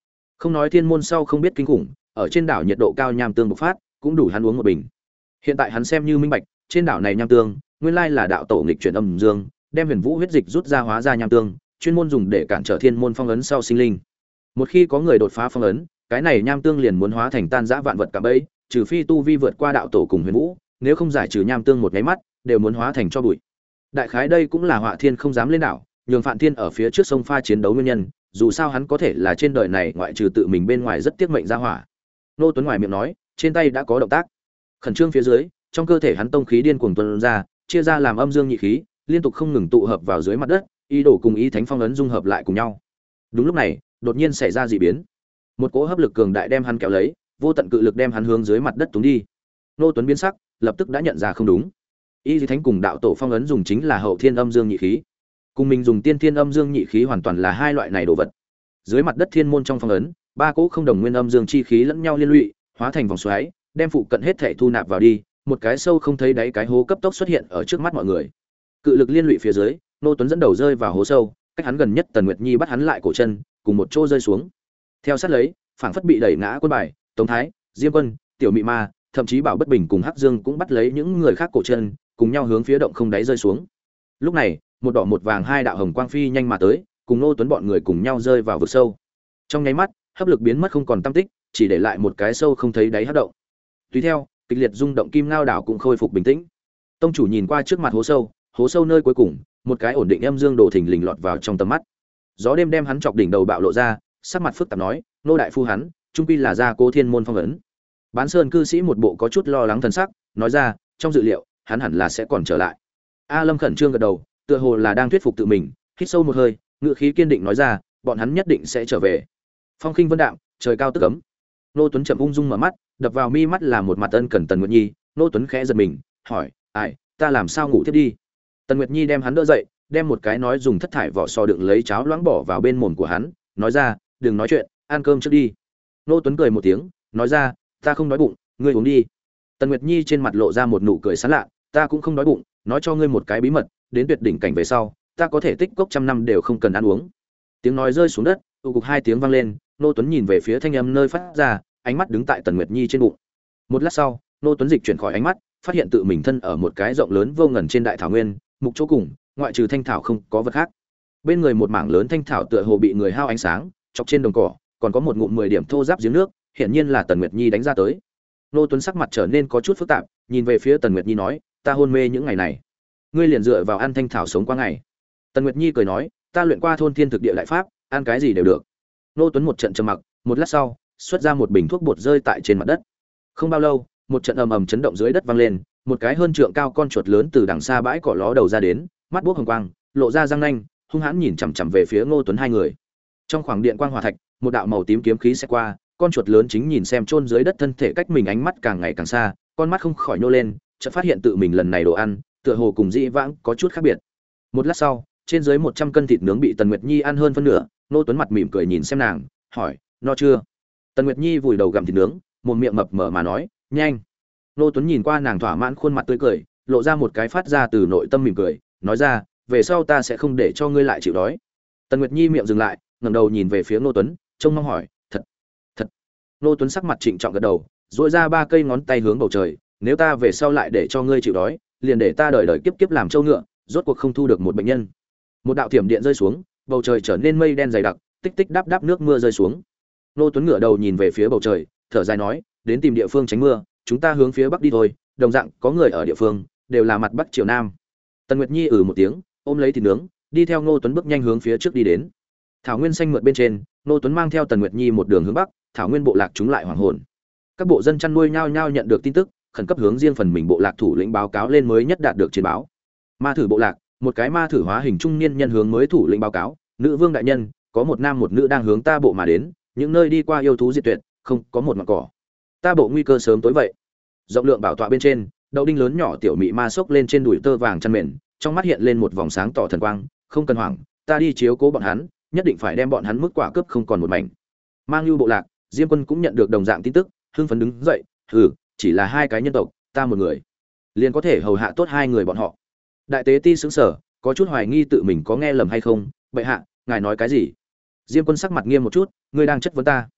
Không nói thiên môn sau không biết kinh khủng, ở trên đảo nhiệt độ cao nham tương bộc phát, cũng đủ hắn uống một bình. Hiện tại hắn xem như minh bạch, trên đảo này nham tương, nguyên lai là đạo tổ nghịch chuyển âm dương, đem huyền vũ huyết dịch rút ra hóa ra nham tương, chuyên môn dùng để cản trở thiên môn phong ấn sau sinh linh. Một khi có người đột phá phong ấn, cái này nham tương liền muốn hóa thành tan rã vạn vật cả bẫy, trừ phi tu vi vượt qua đạo tổ cùng huyền vũ, nếu không giải trừ nham tương một cái mắt, đều muốn hóa thành cho bụi. Đại khái đây cũng là Họa Thiên không dám lên đảo, nhường Phạn Thiên ở phía trước sông pha chiến đấu nguyên nhân, dù sao hắn có thể là trên đời này ngoại trừ tự mình bên ngoài rất tiếc mệnh ra hỏa. Nô Tuấn ngoài miệng nói, trên tay đã có động tác. Khẩn trương phía dưới, trong cơ thể hắn tông khí điên cuồng tuôn ra, chia ra làm âm dương nhị khí, liên tục không ngừng tụ hợp vào dưới mặt đất, ý đồ cùng ý thánh phong ấn dung hợp lại cùng nhau. Đúng lúc này, đột nhiên xảy ra dị biến. Một cỗ hấp lực cường đại đem hắn kéo lấy, vô tận cự lực đem hắn hướng dưới mặt đất túng đi. Nô Tuấn biến sắc, lập tức đã nhận ra không đúng. Ý thánh cùng đạo tổ phong ấn dùng chính là hậu thiên âm dương nhị khí, cùng mình dùng tiên thiên âm dương nhị khí hoàn toàn là hai loại này đồ vật. Dưới mặt đất thiên môn trong phong ấn, ba cỗ không đồng nguyên âm dương chi khí lẫn nhau liên lụy, hóa thành vòng xoáy, đem phụ cận hết thể thu nạp vào đi, một cái sâu không thấy đáy cái hố cấp tốc xuất hiện ở trước mắt mọi người. Cự lực liên lụy phía dưới, Nô Tuấn dẫn đầu rơi vào hố sâu, cách hắn gần nhất Tần Nguyệt Nhi bắt hắn lại cổ chân, cùng một chỗ rơi xuống. Theo sát lấy, phảng phất bị đẩy ngã quân bài, Tống Thái, Diêm Quân, Tiểu Mị Ma, thậm chí Bảo Bất Bình cùng Hắc Dương cũng bắt lấy những người khác cổ chân, cùng nhau hướng phía động không đáy rơi xuống. Lúc này, một đỏ một vàng hai đạo hồng quang phi nhanh mà tới, cùng Nô Tuấn bọn người cùng nhau rơi vào vực sâu. Trong nháy mắt, hấp lực biến mất không còn tăm tích, chỉ để lại một cái sâu không thấy đáy hắc động. Tùy theo, kịch liệt rung động kim ngao đảo cũng khôi phục bình tĩnh. Tông chủ nhìn qua trước mặt hố sâu, hố sâu nơi cuối cùng, một cái ổn định âm dương đồ thình lình lọt vào trong tầm mắt. Gió đêm đem hắn chọc đỉnh đầu bạo lộ ra, sắc mặt phức tạp nói, nô đại phu hắn, trung quy là gia cố thiên môn phong ấn. Bán Sơn cư sĩ một bộ có chút lo lắng thần sắc, nói ra, trong dự liệu, hắn hẳn là sẽ còn trở lại. A Lâm khẩn trương gật đầu, tựa hồ là đang thuyết phục tự mình, hít sâu một hơi, ngữ khí kiên định nói ra, bọn hắn nhất định sẽ trở về. Phong khinh vân đạm, trời cao tức cấm. Nô Tuấn chậm ung dung mở mắt, đập vào mi mắt là một mặt ân cần Tần Nguyệt Nhi. Nô Tuấn khẽ giật mình, hỏi, ai, ta làm sao ngủ tiếp đi? Tần Nguyệt Nhi đem hắn đỡ dậy, đem một cái nói dùng thất thải vỏ sò đựng lấy cháo loãng bỏ vào bên mồm của hắn, nói ra, đừng nói chuyện, ăn cơm trước đi. Nô Tuấn cười một tiếng, nói ra, ta không đói bụng, ngươi uống đi. Tần Nguyệt Nhi trên mặt lộ ra một nụ cười sán lạ, ta cũng không đói bụng, nói cho ngươi một cái bí mật, đến tuyệt đỉnh cảnh về sau, ta có thể tích cốc trăm năm đều không cần ăn uống. Tiếng nói rơi xuống đất, tụ cục hai tiếng vang lên, Nô Tuấn nhìn về phía thanh âm nơi phát ra, ánh mắt đứng tại Tần Nguyệt Nhi trên bụng. Một lát sau, Nô Tuấn dịch chuyển khỏi ánh mắt, phát hiện tự mình thân ở một cái rộng lớn vô ngần trên đại thảo nguyên, mục chỗ cùng, ngoại trừ thanh thảo không có vật khác. Bên người một mảng lớn thanh thảo tựa hồ bị người hao ánh sáng, chọc trên đồng cỏ, còn có một ngụm mười điểm thô ráp giếng nước, hiển nhiên là Tần Nguyệt Nhi đánh ra tới. Nô Tuấn sắc mặt trở nên có chút phức tạp, nhìn về phía Tần Nguyệt Nhi nói, ta hôn mê những ngày này, ngươi liền dựa vào ăn thanh thảo sống qua ngày. Tần Nguyệt Nhi cười nói, ta luyện qua thôn thiên thực địa đại pháp, ăn cái gì đều được. Nô Tuấn một trận trầm mặc, một lát sau, xuất ra một bình thuốc bột rơi tại trên mặt đất. Không bao lâu, một trận ầm ầm chấn động dưới đất vang lên, một cái hơn trượng cao con chuột lớn từ đằng xa bãi cỏ ló đầu ra đến, mắt buốc hồng quang, lộ ra răng nanh, hung hãn nhìn chằm chằm về phía Ngô Tuấn hai người. Trong khoảng điện quang hỏa thạch, một đạo màu tím kiếm khí sẽ qua, con chuột lớn chính nhìn xem chôn dưới đất thân thể cách mình ánh mắt càng ngày càng xa, con mắt không khỏi nhô lên, chợt phát hiện tự mình lần này đồ ăn, tựa hồ cùng dĩ vãng có chút khác biệt. Một lát sau, trên dưới một trăm cân thịt nướng bị Tần Nguyệt Nhi ăn hơn phân nửa, Ngô Tuấn mặt mỉm cười nhìn xem nàng, hỏi, no chưa? Tần Nguyệt Nhi vùi đầu gặm thịt nướng, một miệng mập mờ mà nói, nhanh. Ngô Tuấn nhìn qua nàng thỏa mãn khuôn mặt tươi cười, lộ ra một cái phát ra từ nội tâm mỉm cười, nói ra, về sau ta sẽ không để cho ngươi lại chịu đói. Tần Nguyệt Nhi miệng dừng lại, ngẩng đầu nhìn về phía Ngô Tuấn, trông mong hỏi, thật, thật. Ngô Tuấn sắc mặt trịnh trọng gật đầu, duỗi ra ba cây ngón tay hướng bầu trời, nếu ta về sau lại để cho ngươi chịu đói, liền để ta đời đời kiếp kiếp làm trâu ngựa, rốt cuộc không thu được một bệnh nhân. Một đạo thiểm điện rơi xuống, bầu trời trở nên mây đen dày đặc, tích tích đáp đáp nước mưa rơi xuống. Ngô Tuấn ngửa đầu nhìn về phía bầu trời, thở dài nói, đến tìm địa phương tránh mưa, chúng ta hướng phía bắc đi thôi, đồng dạng có người ở địa phương, đều là mặt bắc chiều nam. Tần Nguyệt Nhi ừ một tiếng, ôm lấy thịt nướng, đi theo Ngô Tuấn bước nhanh hướng phía trước đi đến. Thảo nguyên xanh mượt bên trên, Ngô Tuấn mang theo Tần Nguyệt Nhi một đường hướng bắc, thảo nguyên bộ lạc chúng lại hoàng hồn. Các bộ dân chăn nuôi nhao nhao nhận được tin tức, khẩn cấp hướng riêng phần mình bộ lạc thủ lĩnh báo cáo lên mới nhất đạt được chiến báo. Ma thử bộ lạc, một cái ma thử hóa hình trung niên nhân hướng mới thủ lĩnh báo cáo, nữ vương đại nhân, có một nam một nữ đang hướng ta bộ mà đến, những nơi đi qua yêu thú diệt tuyệt, không có một mảng cỏ. Ta bộ nguy cơ sớm tối vậy. Rộng lượng bảo tọa bên trên, đậu đinh lớn nhỏ tiểu mị ma sốc lên trên đùi tơ vàng chăn mền, trong mắt hiện lên một vòng sáng tỏ thần quang, không cần hoảng, ta đi chiếu cố bọn hắn, nhất định phải đem bọn hắn mức quả cướp không còn một mảnh. Mang Lưu bộ lạc, Diêm Quân cũng nhận được đồng dạng tin tức, hưng phấn đứng dậy, hừ, chỉ là hai cái nhân tộc, ta một người, liền có thể hầu hạ tốt hai người bọn họ. Đại tế ti sững sờ, có chút hoài nghi tự mình có nghe lầm hay không, bệ hạ, ngài nói cái gì? Diêm Quân sắc mặt nghiêm một chút, ngươi đang chất vấn ta?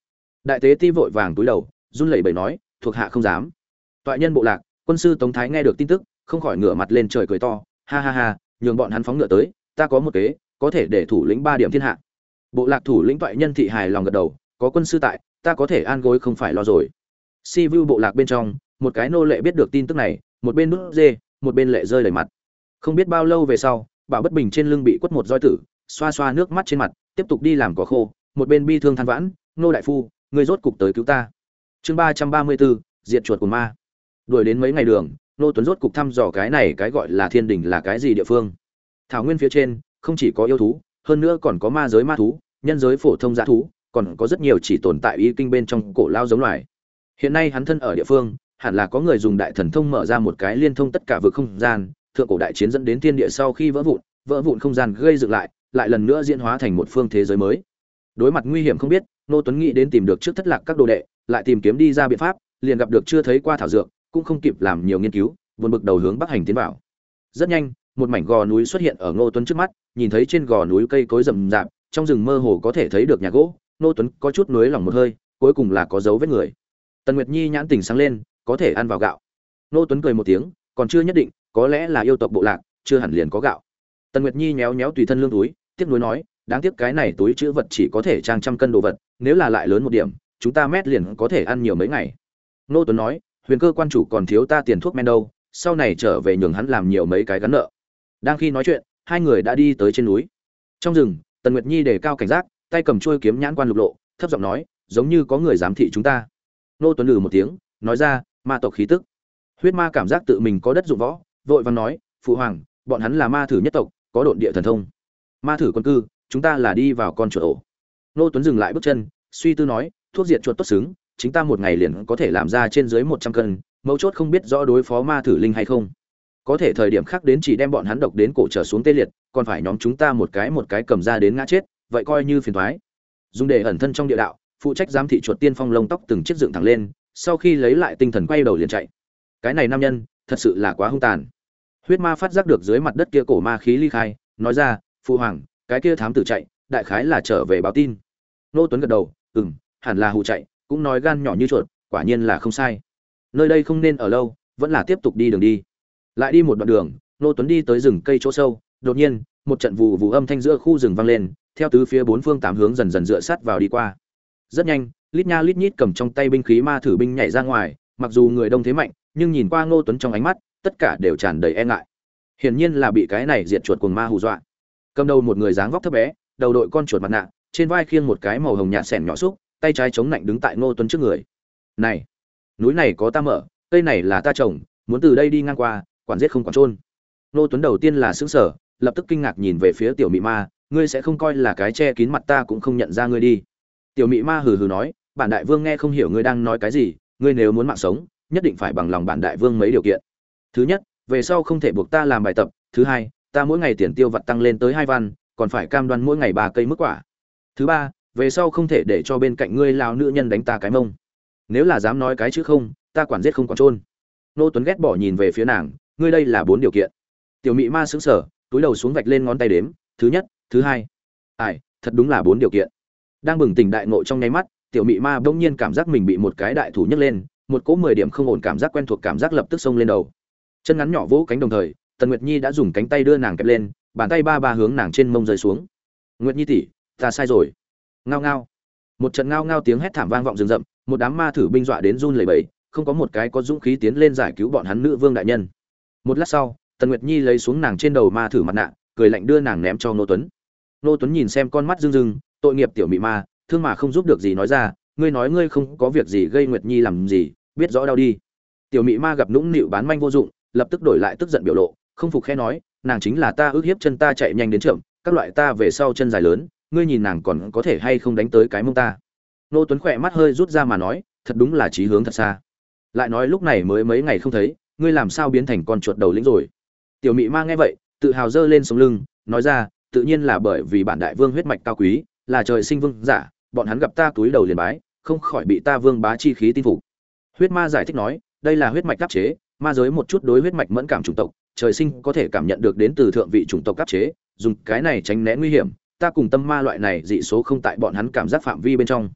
Đại tế ti vội vàng túi đầu, run lẩy bẩy nói, thuộc hạ không dám. Toại nhân bộ lạc, quân sư Tống Thái nghe được tin tức, không khỏi ngửa mặt lên trời cười to, ha ha ha, nhường bọn hắn phóng ngựa tới, ta có một kế, có thể để thủ lĩnh ba điểm thiên hạ. Bộ lạc thủ lĩnh toại nhân thị hài lòng gật đầu, có quân sư tại, ta có thể an gối không phải lo rồi. Si Vu bộ lạc bên trong, một cái nô lệ biết được tin tức này, một bên nút dê, một bên lệ rơi đầy mặt. Không biết bao lâu về sau, Bảo Bất Bình trên lưng bị quất một roi tử, xoa xoa nước mắt trên mặt, tiếp tục đi làm cỏ khô, một bên bi thương than vãn, nô đại phu, ngươi rốt cục tới cứu ta. Chương ba trăm ba mươi bốn, diệt chuột của ma. Đuổi đến mấy ngày đường, nô Tuấn rốt cục thăm dò cái này cái gọi là thiên đình là cái gì địa phương. Thảo nguyên phía trên, không chỉ có yêu thú, hơn nữa còn có ma giới ma thú, nhân giới phổ thông dã thú, còn có rất nhiều chỉ tồn tại y kinh bên trong cổ lao giống loài. Hiện nay hắn thân ở địa phương, hẳn là có người dùng đại thần thông mở ra một cái liên thông tất cả vực không gian, thượng cổ đại chiến dẫn đến thiên địa sau khi vỡ vụn, vỡ vụn không gian gây dựng lại, lại lần nữa diễn hóa thành một phương thế giới mới. Đối mặt nguy hiểm không biết, Nô Tuấn nghĩ đến tìm được trước thất lạc các đồ đệ, lại tìm kiếm đi ra biện pháp, liền gặp được chưa thấy qua thảo dược, cũng không kịp làm nhiều nghiên cứu, buồn bực đầu hướng bắc hành tiến vào. Rất nhanh, một mảnh gò núi xuất hiện ở Nô Tuấn trước mắt, nhìn thấy trên gò núi cây cối rậm rạp, trong rừng mơ hồ có thể thấy được nhà gỗ, Nô Tuấn có chút nuối lòng một hơi, cuối cùng là có dấu vết người. Tần Nguyệt Nhi nhãn tỉnh sáng lên, có thể ăn vào gạo. Nô Tuấn cười một tiếng, còn chưa nhất định, có lẽ là yêu tộc bộ lạc, chưa hẳn liền có gạo. Tần Nguyệt Nhi nhéo nhéo tùy thân lương túi, tiếc nuối nói, đáng tiếc cái này túi trữ vật chỉ có thể trang trăm cân đồ vật, nếu là lại lớn một điểm, chúng ta mét liền có thể ăn nhiều mấy ngày. Nô Tuấn nói, Huyền Cơ quan chủ còn thiếu ta tiền thuốc men đâu, sau này trở về nhường hắn làm nhiều mấy cái gắn nợ. Đang khi nói chuyện, hai người đã đi tới trên núi. Trong rừng, Tần Nguyệt Nhi đề cao cảnh giác, tay cầm chuôi kiếm nhãn quan lục lộ, thấp giọng nói, giống như có người giám thị chúng ta. Nô Tuấn lừ một tiếng, nói ra, ma tộc khí tức. Huyết Ma cảm giác tự mình có đất dụng võ, vội vàng nói, phụ hoàng, bọn hắn là ma thử nhất tộc, có độn địa thần thông. Ma thử quân cư, chúng ta là đi vào con chuột ổ. Nô Tuấn dừng lại bước chân, suy tư nói, thuốc diệt chuột tốt xứng, chính ta một ngày liền có thể làm ra trên dưới một trăm cân, mấu chốt không biết rõ đối phó ma thử linh hay không. Có thể thời điểm khác đến chỉ đem bọn hắn độc đến cổ trở xuống tê liệt, còn phải nhóm chúng ta một cái một cái cầm ra đến ngã chết, vậy coi như phiền toái. Dùng để ẩn thân trong địa đạo, phụ trách giám thị chuột tiên phong lông tóc từng chiếc dựng thẳng lên, sau khi lấy lại tinh thần quay đầu liền chạy. Cái này nam nhân, thật sự là quá hung tàn. Huyết Ma phát giác được dưới mặt đất kia cổ ma khí ly khai, nói ra, phụ hoàng, cái kia thám tử chạy, đại khái là trở về báo tin. Nô Tuấn gật đầu, ừm, hẳn là hù chạy, cũng nói gan nhỏ như chuột, quả nhiên là không sai. Nơi đây không nên ở lâu, vẫn là tiếp tục đi đường đi. Lại đi một đoạn đường, Nô Tuấn đi tới rừng cây chỗ sâu, đột nhiên, một trận vù vù âm thanh giữa khu rừng vang lên, theo tứ phía bốn phương tám hướng dần dần dựa sát vào đi qua. Rất nhanh, lít nha lít nhít cầm trong tay binh khí ma thử binh nhảy ra ngoài, mặc dù người đông thế mạnh, nhưng nhìn qua Ngô Tuấn trong ánh mắt, tất cả đều tràn đầy e ngại. Hiển nhiên là bị cái này diệt chuột cuồng ma hù dọa. Cầm đầu một người dáng vóc thấp bé, đầu đội con chuột mặt nạ, trên vai khiêng một cái màu hồng nhạt xẻng nhỏ xúc, tay trái chống nạnh đứng tại Ngô Tuấn trước người. "Này, núi này có ta mở, cây này là ta trồng, muốn từ đây đi ngang qua, quản giết không quản trôn." Ngô Tuấn đầu tiên là sững sờ, lập tức kinh ngạc nhìn về phía tiểu mị ma, "Ngươi sẽ không coi là cái che kín mặt ta cũng không nhận ra ngươi đi." Tiểu mị ma hừ hừ nói, "Bản đại vương nghe không hiểu ngươi đang nói cái gì, ngươi nếu muốn mạng sống, nhất định phải bằng lòng bản đại vương mấy điều kiện. Thứ nhất, về sau không thể buộc ta làm bài tập, thứ hai, ta mỗi ngày tiền tiêu vặt tăng lên tới hai văn, còn phải cam đoan mỗi ngày ba cây mức quả. Thứ ba, về sau không thể để cho bên cạnh ngươi lão nữ nhân đánh ta cái mông. Nếu là dám nói cái chữ không, ta quản giết không quản trôn." Nô Tuấn ghét bỏ nhìn về phía nàng, "Ngươi đây là bốn điều kiện." Tiểu mị ma sững sờ, túi đầu xuống vạch lên ngón tay đếm, "Thứ nhất, thứ hai." Ai, thật đúng là bốn điều kiện. Đang bừng tỉnh đại ngộ trong nháy mắt, tiểu mị ma bỗng nhiên cảm giác mình bị một cái đại thủ nhấc lên, một cỗ mười điểm không ổn cảm giác quen thuộc cảm giác lập tức xông lên đầu. Chân ngắn nhỏ vỗ cánh đồng thời, Tần Nguyệt Nhi đã dùng cánh tay đưa nàng kẹp lên, bàn tay ba ba hướng nàng trên mông rơi xuống. "Nguyệt Nhi tỷ, ta sai rồi." Ngao ngao. Một trận ngao ngao tiếng hét thảm vang vọng rừng rậm, một đám ma thử binh dọa đến run lẩy bẩy, không có một cái có dũng khí tiến lên giải cứu bọn hắn nữ vương đại nhân. Một lát sau, Tần Nguyệt Nhi lấy xuống nàng trên đầu ma thử mặt nạ, cười lạnh đưa nàng ném cho Ngô Tuấn. Ngô Tuấn nhìn xem con mắt rưng rưng, tội nghiệp tiểu mị ma, thương mà không giúp được gì nói ra, "Ngươi nói ngươi không có việc gì gây Nguyệt Nhi làm gì, biết rõ đau đi." Tiểu mị ma gặp nũng nịu bán manh vô dụng, lập tức đổi lại tức giận biểu lộ, không phục khẽ nói, "Nàng chính là ta ước hiếp chân ta chạy nhanh đến chậm, các loại ta về sau chân dài lớn, ngươi nhìn nàng còn có thể hay không đánh tới cái mông ta." Nô Tuấn khỏe mắt hơi rút ra mà nói, "Thật đúng là chí hướng thật xa." Lại nói lúc này mới mấy ngày không thấy, ngươi làm sao biến thành con chuột đầu lĩnh rồi? Tiểu mị ma nghe vậy, tự hào giơ lên sống lưng, nói ra, "Tự nhiên là bởi vì bản đại vương huyết mạch cao quý, là trời sinh vương giả, bọn hắn gặp ta túi đầu liền bái, không khỏi bị ta vương bá chi khí tin phục." Huyết ma giải thích nói, "Đây là huyết mạch áp chế, ma giới một chút đối huyết mạch mẫn cảm chủng tộc, trời sinh có thể cảm nhận được đến từ thượng vị chủng tộc áp chế, dùng cái này tránh né nguy hiểm, ta cùng tâm ma loại này dị số không tại bọn hắn cảm giác phạm vi bên trong."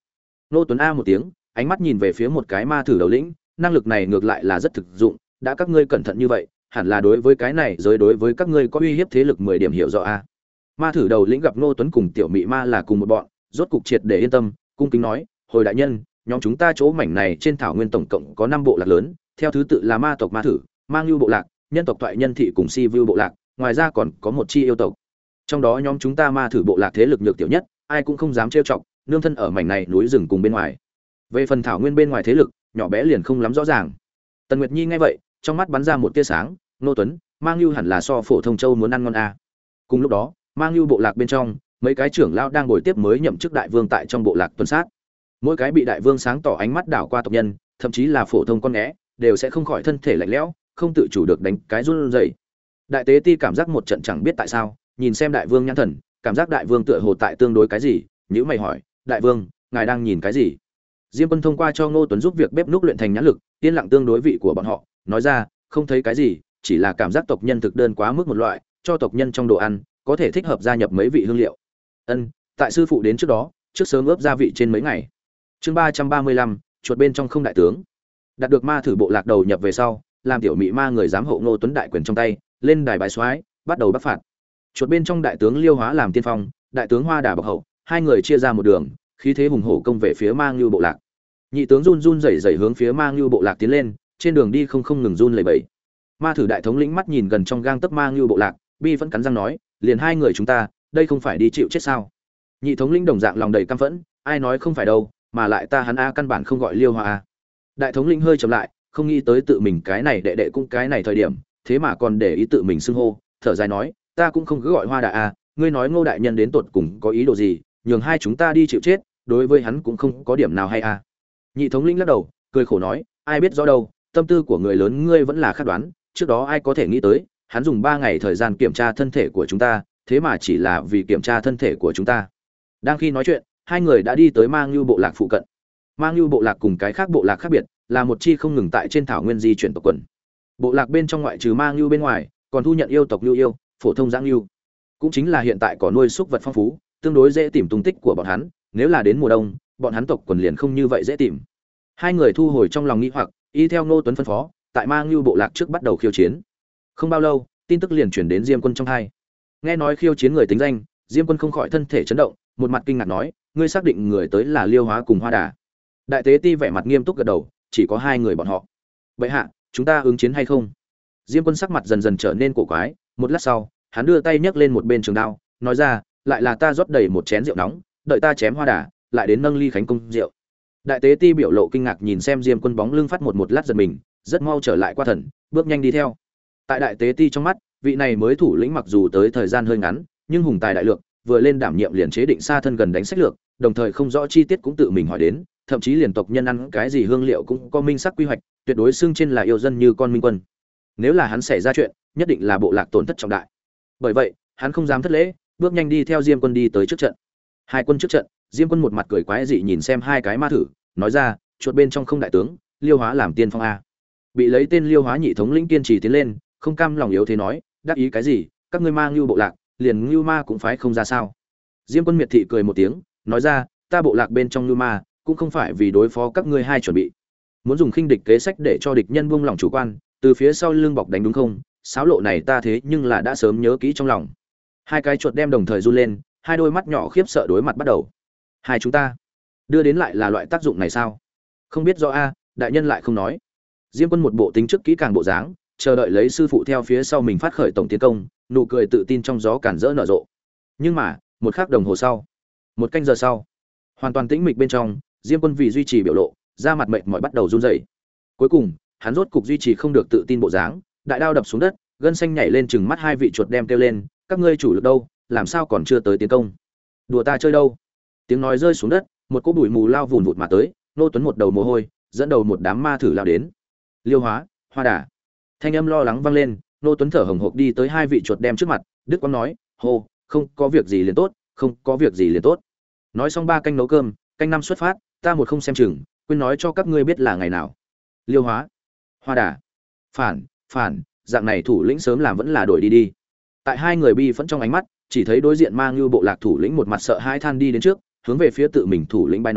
Nô Tuấn a một tiếng, ánh mắt nhìn về phía một cái ma thử đầu lĩnh, năng lực này ngược lại là rất thực dụng, đã các ngươi cẩn thận như vậy, hẳn là đối với cái này giới đối với các ngươi có uy hiếp thế lực mười điểm hiểu rõ a. Ma thử đầu lĩnh gặp Nô Tuấn cùng tiểu mị ma là cùng một bọn, rốt cục triệt để yên tâm, cung kính nói, hồi đại nhân, nhóm chúng ta chỗ mảnh này trên thảo nguyên tổng cộng có năm bộ lạc lớn, theo thứ tự là ma tộc ma thử, mang lưu bộ lạc, nhân tộc toại nhân thị cùng si view bộ lạc, ngoài ra còn có một chi yêu tộc. Trong đó nhóm chúng ta ma thử bộ lạc thế lực nhược tiểu nhất, ai cũng không dám trêu chọc, nương thân ở mảnh này núi rừng cùng bên ngoài. Về phần thảo nguyên bên ngoài thế lực, nhỏ bé liền không lắm rõ ràng. Tần Nguyệt Nhi nghe vậy, trong mắt bắn ra một tia sáng, Nô Tuấn, mang lưu hẳn là so phổ thông châu muốn ăn ngon a. Cùng lúc đó, mang lưu bộ lạc bên trong, mấy cái trưởng lão đang ngồi tiếp mới nhậm chức đại vương tại trong bộ lạc tuần sát. Mỗi cái bị đại vương sáng tỏ ánh mắt đảo qua tộc nhân, thậm chí là phổ thông con nghé, đều sẽ không khỏi thân thể lạnh lẽo, không tự chủ được đánh cái run rẩy. Đại tế ti cảm giác một trận chẳng biết tại sao, nhìn xem đại vương nhãn thần, cảm giác đại vương tựa hồ tại tương đối cái gì, nhíu mày hỏi, đại vương, ngài đang nhìn cái gì? Diêm Quân thông qua cho Ngô Tuấn giúp việc bếp núc luyện thành nhãn lực, yên lặng tương đối vị của bọn họ, nói ra, không thấy cái gì, chỉ là cảm giác tộc nhân thực đơn quá mức một loại, cho tộc nhân trong đồ ăn, có thể thích hợp gia nhập mấy vị hương liệu. Ân, tại sư phụ đến trước đó, trước sớm ướp gia vị trên mấy ngày. Chương ba trăm ba mươi lăm, chuột bên trong không đại tướng. Đạt được ma thử bộ lạc đầu nhập về sau, làm tiểu mị ma người giám hộ Ngô Tuấn đại quyền trong tay, lên đài bái soái, bắt đầu bắc phạt. Chuột bên trong đại tướng Liêu Hóa làm tiên phong, đại tướng Hoa Đà bọc hậu, hai người chia ra một đường, khí thế hùng hổ công về phía Mang Lưu bộ lạc. Nhị tướng run run rẩy rẩy hướng phía Mang Lưu bộ lạc tiến lên, trên đường đi không không ngừng run lẩy bẩy. Ma thử đại thống lĩnh mắt nhìn gần trong gang tấc Mang Lưu bộ lạc, bi vẫn cắn răng nói, liền hai người chúng ta, đây không phải đi chịu chết sao? Nhị thống lĩnh đồng dạng lòng đầy căm phẫn, ai nói không phải đâu, mà lại ta hắn a căn bản không gọi Liêu Hóa a. Đại thống lĩnh hơi chậm lại, không nghĩ tới tự mình cái này đệ đệ cũng cái này thời điểm, thế mà còn để ý tự mình xưng hô, thở dài nói, ta cũng không cứ gọi Hoa Đà a, ngươi nói Ngô đại nhân đến tột cùng có ý đồ gì, nhường hai chúng ta đi chịu chết, đối với hắn cũng không có điểm nào hay a. Nhị thống lĩnh lắc đầu, cười khổ nói, ai biết rõ đâu, tâm tư của người lớn ngươi vẫn là khắc đoán, trước đó ai có thể nghĩ tới, hắn dùng ba ngày thời gian kiểm tra thân thể của chúng ta, thế mà chỉ là vì kiểm tra thân thể của chúng ta. Đang khi nói chuyện, hai người đã đi tới Mang Lưu bộ lạc phụ cận. Mang Lưu bộ lạc cùng cái khác bộ lạc khác biệt, là một chi không ngừng tại trên thảo nguyên di chuyển tộc quần. Bộ lạc bên trong ngoại trừ Mang Lưu bên ngoài, còn thu nhận yêu tộc Lưu yêu, phổ thông giã Lưu. Cũng chính là hiện tại có nuôi súc vật phong phú, tương đối dễ tìm tung tích của bọn hắn, nếu là đến mùa đông, bọn hắn tộc quần liền không như vậy dễ tìm. Hai người thu hồi trong lòng nghi hoặc, y theo Ngô Tuấn phân phó, tại Mang Lưu bộ lạc trước bắt đầu khiêu chiến. Không bao lâu, tin tức liền truyền đến Diêm Quân trong tai. Nghe nói khiêu chiến người tính danh, Diêm Quân không khỏi thân thể chấn động, một mặt kinh ngạc nói, ngươi xác định người tới là Liêu Hóa cùng Hoa Đà? Đại tế ti vẻ mặt nghiêm túc gật đầu, chỉ có hai người bọn họ. Bệ hạ, chúng ta ứng chiến hay không? Diêm Quân sắc mặt dần dần trở nên cổ quái, một lát sau, hắn đưa tay nhấc lên một bên trường đao, nói ra, lại là ta rót đầy một chén rượu nóng, đợi ta chém Hoa Đà, lại đến nâng ly khánh công rượu. Đại tế ti biểu lộ kinh ngạc nhìn xem Diêm Quân bóng lưng phát một một lát giật mình, rất mau trở lại qua thần, bước nhanh đi theo. Tại đại tế ti trong mắt, vị này mới thủ lĩnh mặc dù tới thời gian hơi ngắn, nhưng hùng tài đại lượng, vừa lên đảm nhiệm liền chế định xa thân gần đánh sách lược, đồng thời không rõ chi tiết cũng tự mình hỏi đến, thậm chí liền tộc nhân ăn cái gì hương liệu cũng có minh sắc quy hoạch, tuyệt đối xưng trên là yêu dân như con minh quân. Nếu là hắn xảy ra chuyện, nhất định là bộ lạc tổn thất trọng đại. Bởi vậy, hắn không dám thất lễ, bước nhanh đi theo Diêm Quân đi tới trước trận. Hai quân trước trận, Diêm Quân một mặt cười quái dị nhìn xem hai cái ma thử, nói ra, chuột bên trong không đại tướng, Liêu Hóa làm tiên phong a. Bị lấy tên Liêu Hóa nhị thống lĩnh kiên trì tiến lên, không cam lòng yếu thế nói, đắc ý cái gì, các ngươi mang Lưu bộ lạc, liền Lưu ma cũng phải không ra sao? Diêm Quân miệt thị cười một tiếng, nói ra, ta bộ lạc bên trong Lưu ma, cũng không phải vì đối phó các ngươi hai chuẩn bị, muốn dùng khinh địch kế sách để cho địch nhân buông lòng chủ quan, từ phía sau lưng bọc đánh đúng không? Sáo lộ này ta thế nhưng là đã sớm nhớ kỹ trong lòng. Hai cái chuột đem đồng thời run lên, hai đôi mắt nhỏ khiếp sợ đối mặt bắt đầu. Hai chúng ta đưa đến lại là loại tác dụng này sao? Không biết rõ a, đại nhân lại không nói. Diêm Quân một bộ tính trước kỹ càng bộ dáng, chờ đợi lấy sư phụ theo phía sau mình phát khởi tổng tiến công, nụ cười tự tin trong gió cản rỡ nở rộ. Nhưng mà, một khắc đồng hồ sau, một canh giờ sau, hoàn toàn tĩnh mịch bên trong, Diêm Quân vì duy trì biểu lộ, da mặt mệt mỏi bắt đầu run rẩy. Cuối cùng, hắn rốt cục duy trì không được tự tin bộ dáng, đại đao đập xuống đất, gân xanh nhảy lên chừng mắt hai vị chuột đem kêu lên, các ngươi chủ lực đâu, làm sao còn chưa tới tiến công? Đùa ta chơi đâu? Tiếng nói rơi xuống đất, một cỗ bụi mù lao vụn vụt mà tới, Nô Tuấn một đầu mồ hôi, dẫn đầu một đám ma thử lao đến. Liêu Hóa, Hoa Đà. Thanh âm lo lắng vang lên, Nô Tuấn thở hổn hộc đi tới hai vị chuột đem trước mặt, Đức Quang nói, "Hô, không có việc gì liền tốt, không có việc gì liền tốt." Nói xong ba canh nấu cơm, canh năm xuất phát, ta một không xem chừng, quên nói cho các ngươi biết là ngày nào. Liêu Hóa, Hoa Đà. Phản, phản, dạng này thủ lĩnh sớm làm vẫn là đổi đi đi. Tại hai người bi phẫn trong ánh mắt, chỉ thấy đối diện mang như bộ lạc thủ lĩnh một mặt sợ hãi than đi đến trước, hướng về phía tự mình thủ lĩnh bái nói,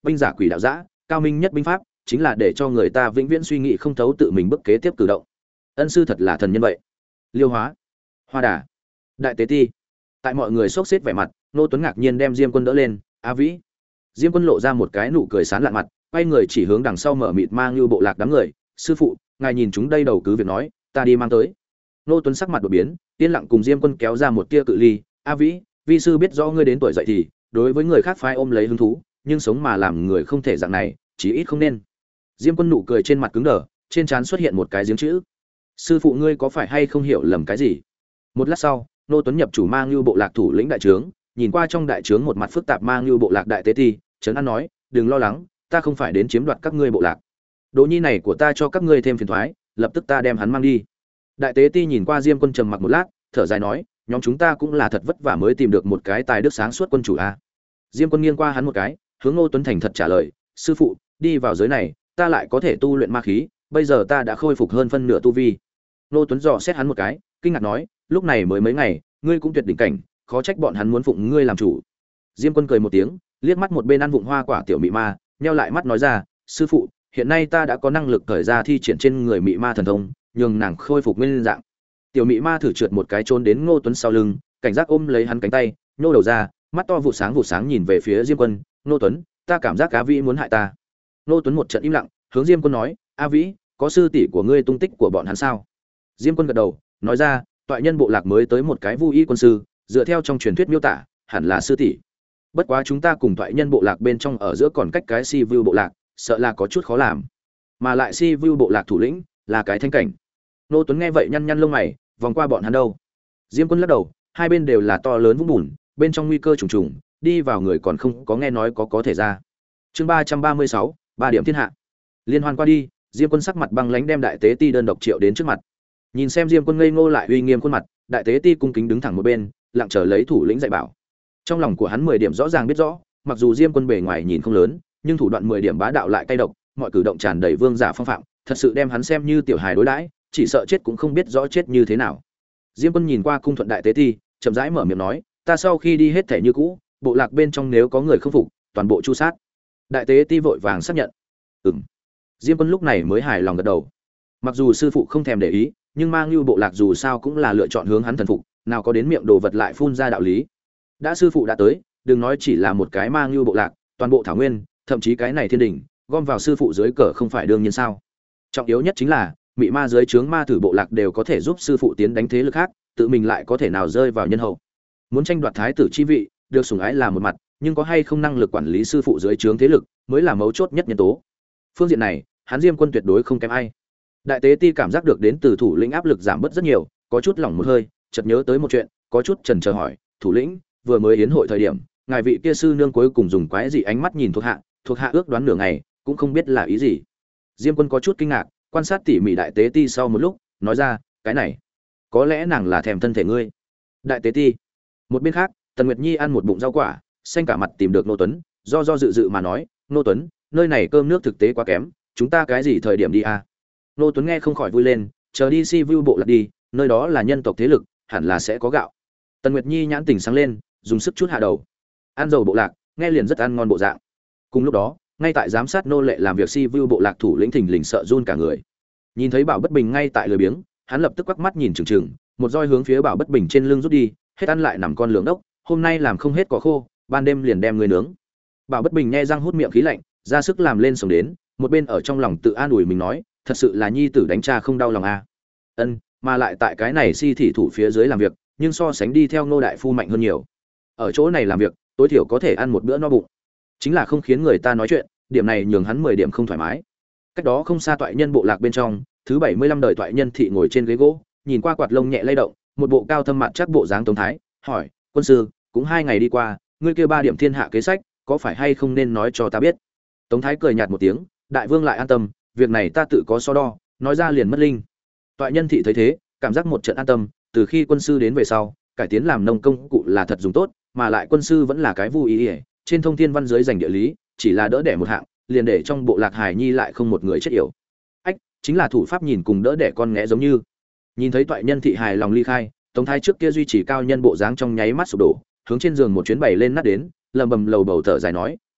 binh giả quỷ đạo giã, cao minh nhất binh pháp chính là để cho người ta vĩnh viễn suy nghĩ không thấu tự mình bước kế tiếp cử động. Ân sư thật là thần nhân vậy. Liêu Hóa, Hoa Đà, Đại Tế Ti. Tại mọi người sốc xếp vẻ mặt, Nô Tuấn ngạc nhiên đem Diêm Quân đỡ lên. A Vĩ. Diêm Quân lộ ra một cái nụ cười sán lạn mặt, quay người chỉ hướng đằng sau mở mịt mang như bộ lạc đám người. Sư phụ, ngài nhìn chúng đây đầu cứ việc nói, ta đi mang tới. Nô Tuấn sắc mặt đột biến, yên lặng cùng Diêm Quân kéo ra một tia cự ly. A Vĩ, vi sư biết rõ ngươi đến tuổi dậy thì đối với người khác phái ôm lấy hứng thú, nhưng sống mà làm người không thể dạng này, chí ít không nên. Diêm Quân nụ cười trên mặt cứng đờ, trên trán xuất hiện một cái giếng chữ. Sư phụ ngươi có phải hay không hiểu lầm cái gì? Một lát sau, Nô Tuấn nhập chủ mang như bộ lạc thủ lĩnh đại trướng, nhìn qua trong đại trướng một mặt phức tạp mang như bộ lạc đại tế ti, trấn an nói, đừng lo lắng, ta không phải đến chiếm đoạt các ngươi bộ lạc. Đỗ nhi này của ta cho các ngươi thêm phiền toái, lập tức ta đem hắn mang đi. Đại tế ti nhìn qua Diêm Quân trầm mặc một lát, thở dài nói, nhóm chúng ta cũng là thật vất vả mới tìm được một cái tài đức sáng suốt quân chủ a. Diêm Quân nghiêng qua hắn một cái, hướng Ngô Tuấn thành thật trả lời, sư phụ, đi vào giới này, ta lại có thể tu luyện ma khí, bây giờ ta đã khôi phục hơn phân nửa tu vi. Ngô Tuấn dò xét hắn một cái, kinh ngạc nói, lúc này mới mấy ngày, ngươi cũng tuyệt đỉnh cảnh, khó trách bọn hắn muốn phụng ngươi làm chủ. Diêm Quân cười một tiếng, liếc mắt một bên ăn vụng hoa quả tiểu mị ma, nheo lại mắt nói ra, sư phụ, hiện nay ta đã có năng lực thời ra thi triển trên người mị ma thần thông, nhường nàng khôi phục nguyên dạng. Tiểu mị ma thử trượt một cái trốn đến Ngô Tuấn sau lưng, cảnh giác ôm lấy hắn cánh tay, nhô đầu ra, mắt to vụ sáng vụ sáng nhìn về phía Diêm Quân, Ngô Tuấn, ta cảm giác A Vĩ muốn hại ta. Ngô Tuấn một trận im lặng, hướng Diêm Quân nói, A Vĩ, có sư tỷ của ngươi tung tích của bọn hắn sao? Diêm Quân gật đầu, nói ra, toại nhân bộ lạc mới tới một cái vu y quân sư, dựa theo trong truyền thuyết miêu tả, hẳn là sư tỷ. Bất quá chúng ta cùng toại nhân bộ lạc bên trong ở giữa còn cách cái si vu bộ lạc, sợ là có chút khó làm. Mà lại si vu bộ lạc thủ lĩnh là cái thanh cảnh. Ngô Tuấn nghe vậy nhăn nhăn lông mày, vòng qua bọn hắn đâu? Diêm Quân lắc đầu, hai bên đều là to lớn vũng bùn, bên trong nguy cơ trùng trùng, đi vào người còn không có nghe nói có có thể ra. Chương ba trăm ba mươi sáu, ba điểm thiên hạ. Liên hoan qua đi, Diêm Quân sắc mặt băng lãnh đem đại tế ti đơn độc triệu đến trước mặt. Nhìn xem Diêm Quân ngây ngô lại uy nghiêm khuôn mặt, đại tế ti cung kính đứng thẳng một bên, lặng chờ lấy thủ lĩnh dạy bảo. Trong lòng của hắn mười điểm rõ ràng biết rõ, mặc dù Diêm Quân bề ngoài nhìn không lớn, nhưng thủ đoạn mười điểm bá đạo lại cay độc, mọi cử động tràn đầy vương giả phong phạm, thật sự đem hắn xem như tiểu hài đối đãi, chỉ sợ chết cũng không biết rõ chết như thế nào. Diêm Quân nhìn qua cung thuận đại tế ti, chậm rãi mở miệng nói, ta sau khi đi hết thể như cũ, bộ lạc bên trong nếu có người không phục, toàn bộ chu sát. Đại tế ti vội vàng xác nhận. Ừm. Diêm Quân lúc này mới hài lòng gật đầu. Mặc dù sư phụ không thèm để ý, nhưng mang lưu bộ lạc dù sao cũng là lựa chọn hướng hắn thần phục, nào có đến miệng đồ vật lại phun ra đạo lý. Đã sư phụ đã tới, đừng nói chỉ là một cái mang lưu bộ lạc, toàn bộ thảo nguyên, thậm chí cái này thiên đình, gom vào sư phụ dưới cờ không phải đương nhiên sao? Trọng yếu nhất chính là, mị ma dưới trướng ma thử bộ lạc đều có thể giúp sư phụ tiến đánh thế lực khác, tự mình lại có thể nào rơi vào nhân hậu. Muốn tranh đoạt thái tử chi vị, được sủng ái là một mặt, nhưng có hay không năng lực quản lý sư phụ dưới trướng thế lực, mới là mấu chốt nhất nhân tố. Phương diện này, hắn Diêm Quân tuyệt đối không kém ai. Đại tế ti cảm giác được đến từ thủ lĩnh áp lực giảm bớt rất nhiều, có chút lỏng một hơi, chợt nhớ tới một chuyện, có chút chần chờ hỏi, thủ lĩnh, vừa mới yến hội thời điểm, ngài vị kia sư nương cuối cùng dùng quái dị ánh mắt nhìn thuộc hạ, thuộc hạ ước đoán nửa ngày, cũng không biết là ý gì. Diêm Quân có chút kinh ngạc, quan sát tỉ mỉ đại tế ti sau một lúc, nói ra, cái này, có lẽ nàng là thèm thân thể ngươi. Đại tế ti. Một bên khác, Tần Nguyệt Nhi ăn một bụng rau quả, xanh cả mặt tìm được Nô Tuấn, do do dự dự mà nói, Nô Tuấn, nơi này cơm nước thực tế quá kém, chúng ta cái gì thời điểm đi à? Nô Tuấn nghe không khỏi vui lên, chờ đi si vu bộ lạc đi, nơi đó là nhân tộc thế lực, hẳn là sẽ có gạo. Tần Nguyệt Nhi nhãn tỉnh sáng lên, dùng sức chút hạ đầu. Ăn dầu bộ lạc, nghe liền rất ăn ngon bộ dạng. Cùng lúc đó, ngay tại giám sát nô lệ làm việc si vu bộ lạc thủ lĩnh thình lình sợ run cả người. Nhìn thấy Bảo Bất Bình ngay tại lười biếng, hắn lập tức quắc mắt nhìn chừng chừng, một roi hướng phía Bảo Bất Bình trên lưng rút đi, hết ăn lại nằm con lưỡng đốc, hôm nay làm không hết cỏ khô, ban đêm liền đem người nướng. Bảo Bất Bình nghe răng hút miệng khí lạnh, ra sức làm lên sống đến, một bên ở trong lòng tự an ủi mình nói, thật sự là nhi tử đánh cha không đau lòng à. Ân, mà lại tại cái này si thị thủ phía dưới làm việc, nhưng so sánh đi theo Ngô đại phu mạnh hơn nhiều. Ở chỗ này làm việc, tối thiểu có thể ăn một bữa no bụng. Chính là không khiến người ta nói chuyện, điểm này nhường hắn mười điểm không thoải mái. Cách đó không xa toại nhân bộ lạc bên trong, thứ bảy mươi lăm đời toại nhân thị ngồi trên ghế gỗ, nhìn qua quạt lông nhẹ lay động, một bộ cao thâm mặt chắc bộ dáng tống thái, hỏi, quân sư, cũng hai ngày đi qua, ngươi kêu ba điểm thiên hạ kế sách, có phải hay không nên nói cho ta biết? Tống thái cười nhạt một tiếng, đại vương lại an tâm, việc này ta tự có so đo, nói ra liền mất linh. Toại nhân thị thấy thế, cảm giác một trận an tâm, từ khi quân sư đến về sau, cải tiến làm nông công cụ là thật dùng tốt, mà lại quân sư vẫn là cái vu ý ỉa, trên thông thiên văn giới dành địa lý, chỉ là đỡ đẻ một hạng, liền để trong bộ lạc hải nhi lại không một người chết yểu. Ách, chính là thủ pháp nhìn cùng đỡ đẻ con nghé giống như. Nhìn thấy toại nhân thị hài lòng ly khai, Tống thái trước kia duy trì cao nhân bộ dáng trong nháy mắt sụp đổ, hướng trên giường một chuyến bày lên nát đến, lầm bầm lầu bầu thở dài nói, ai,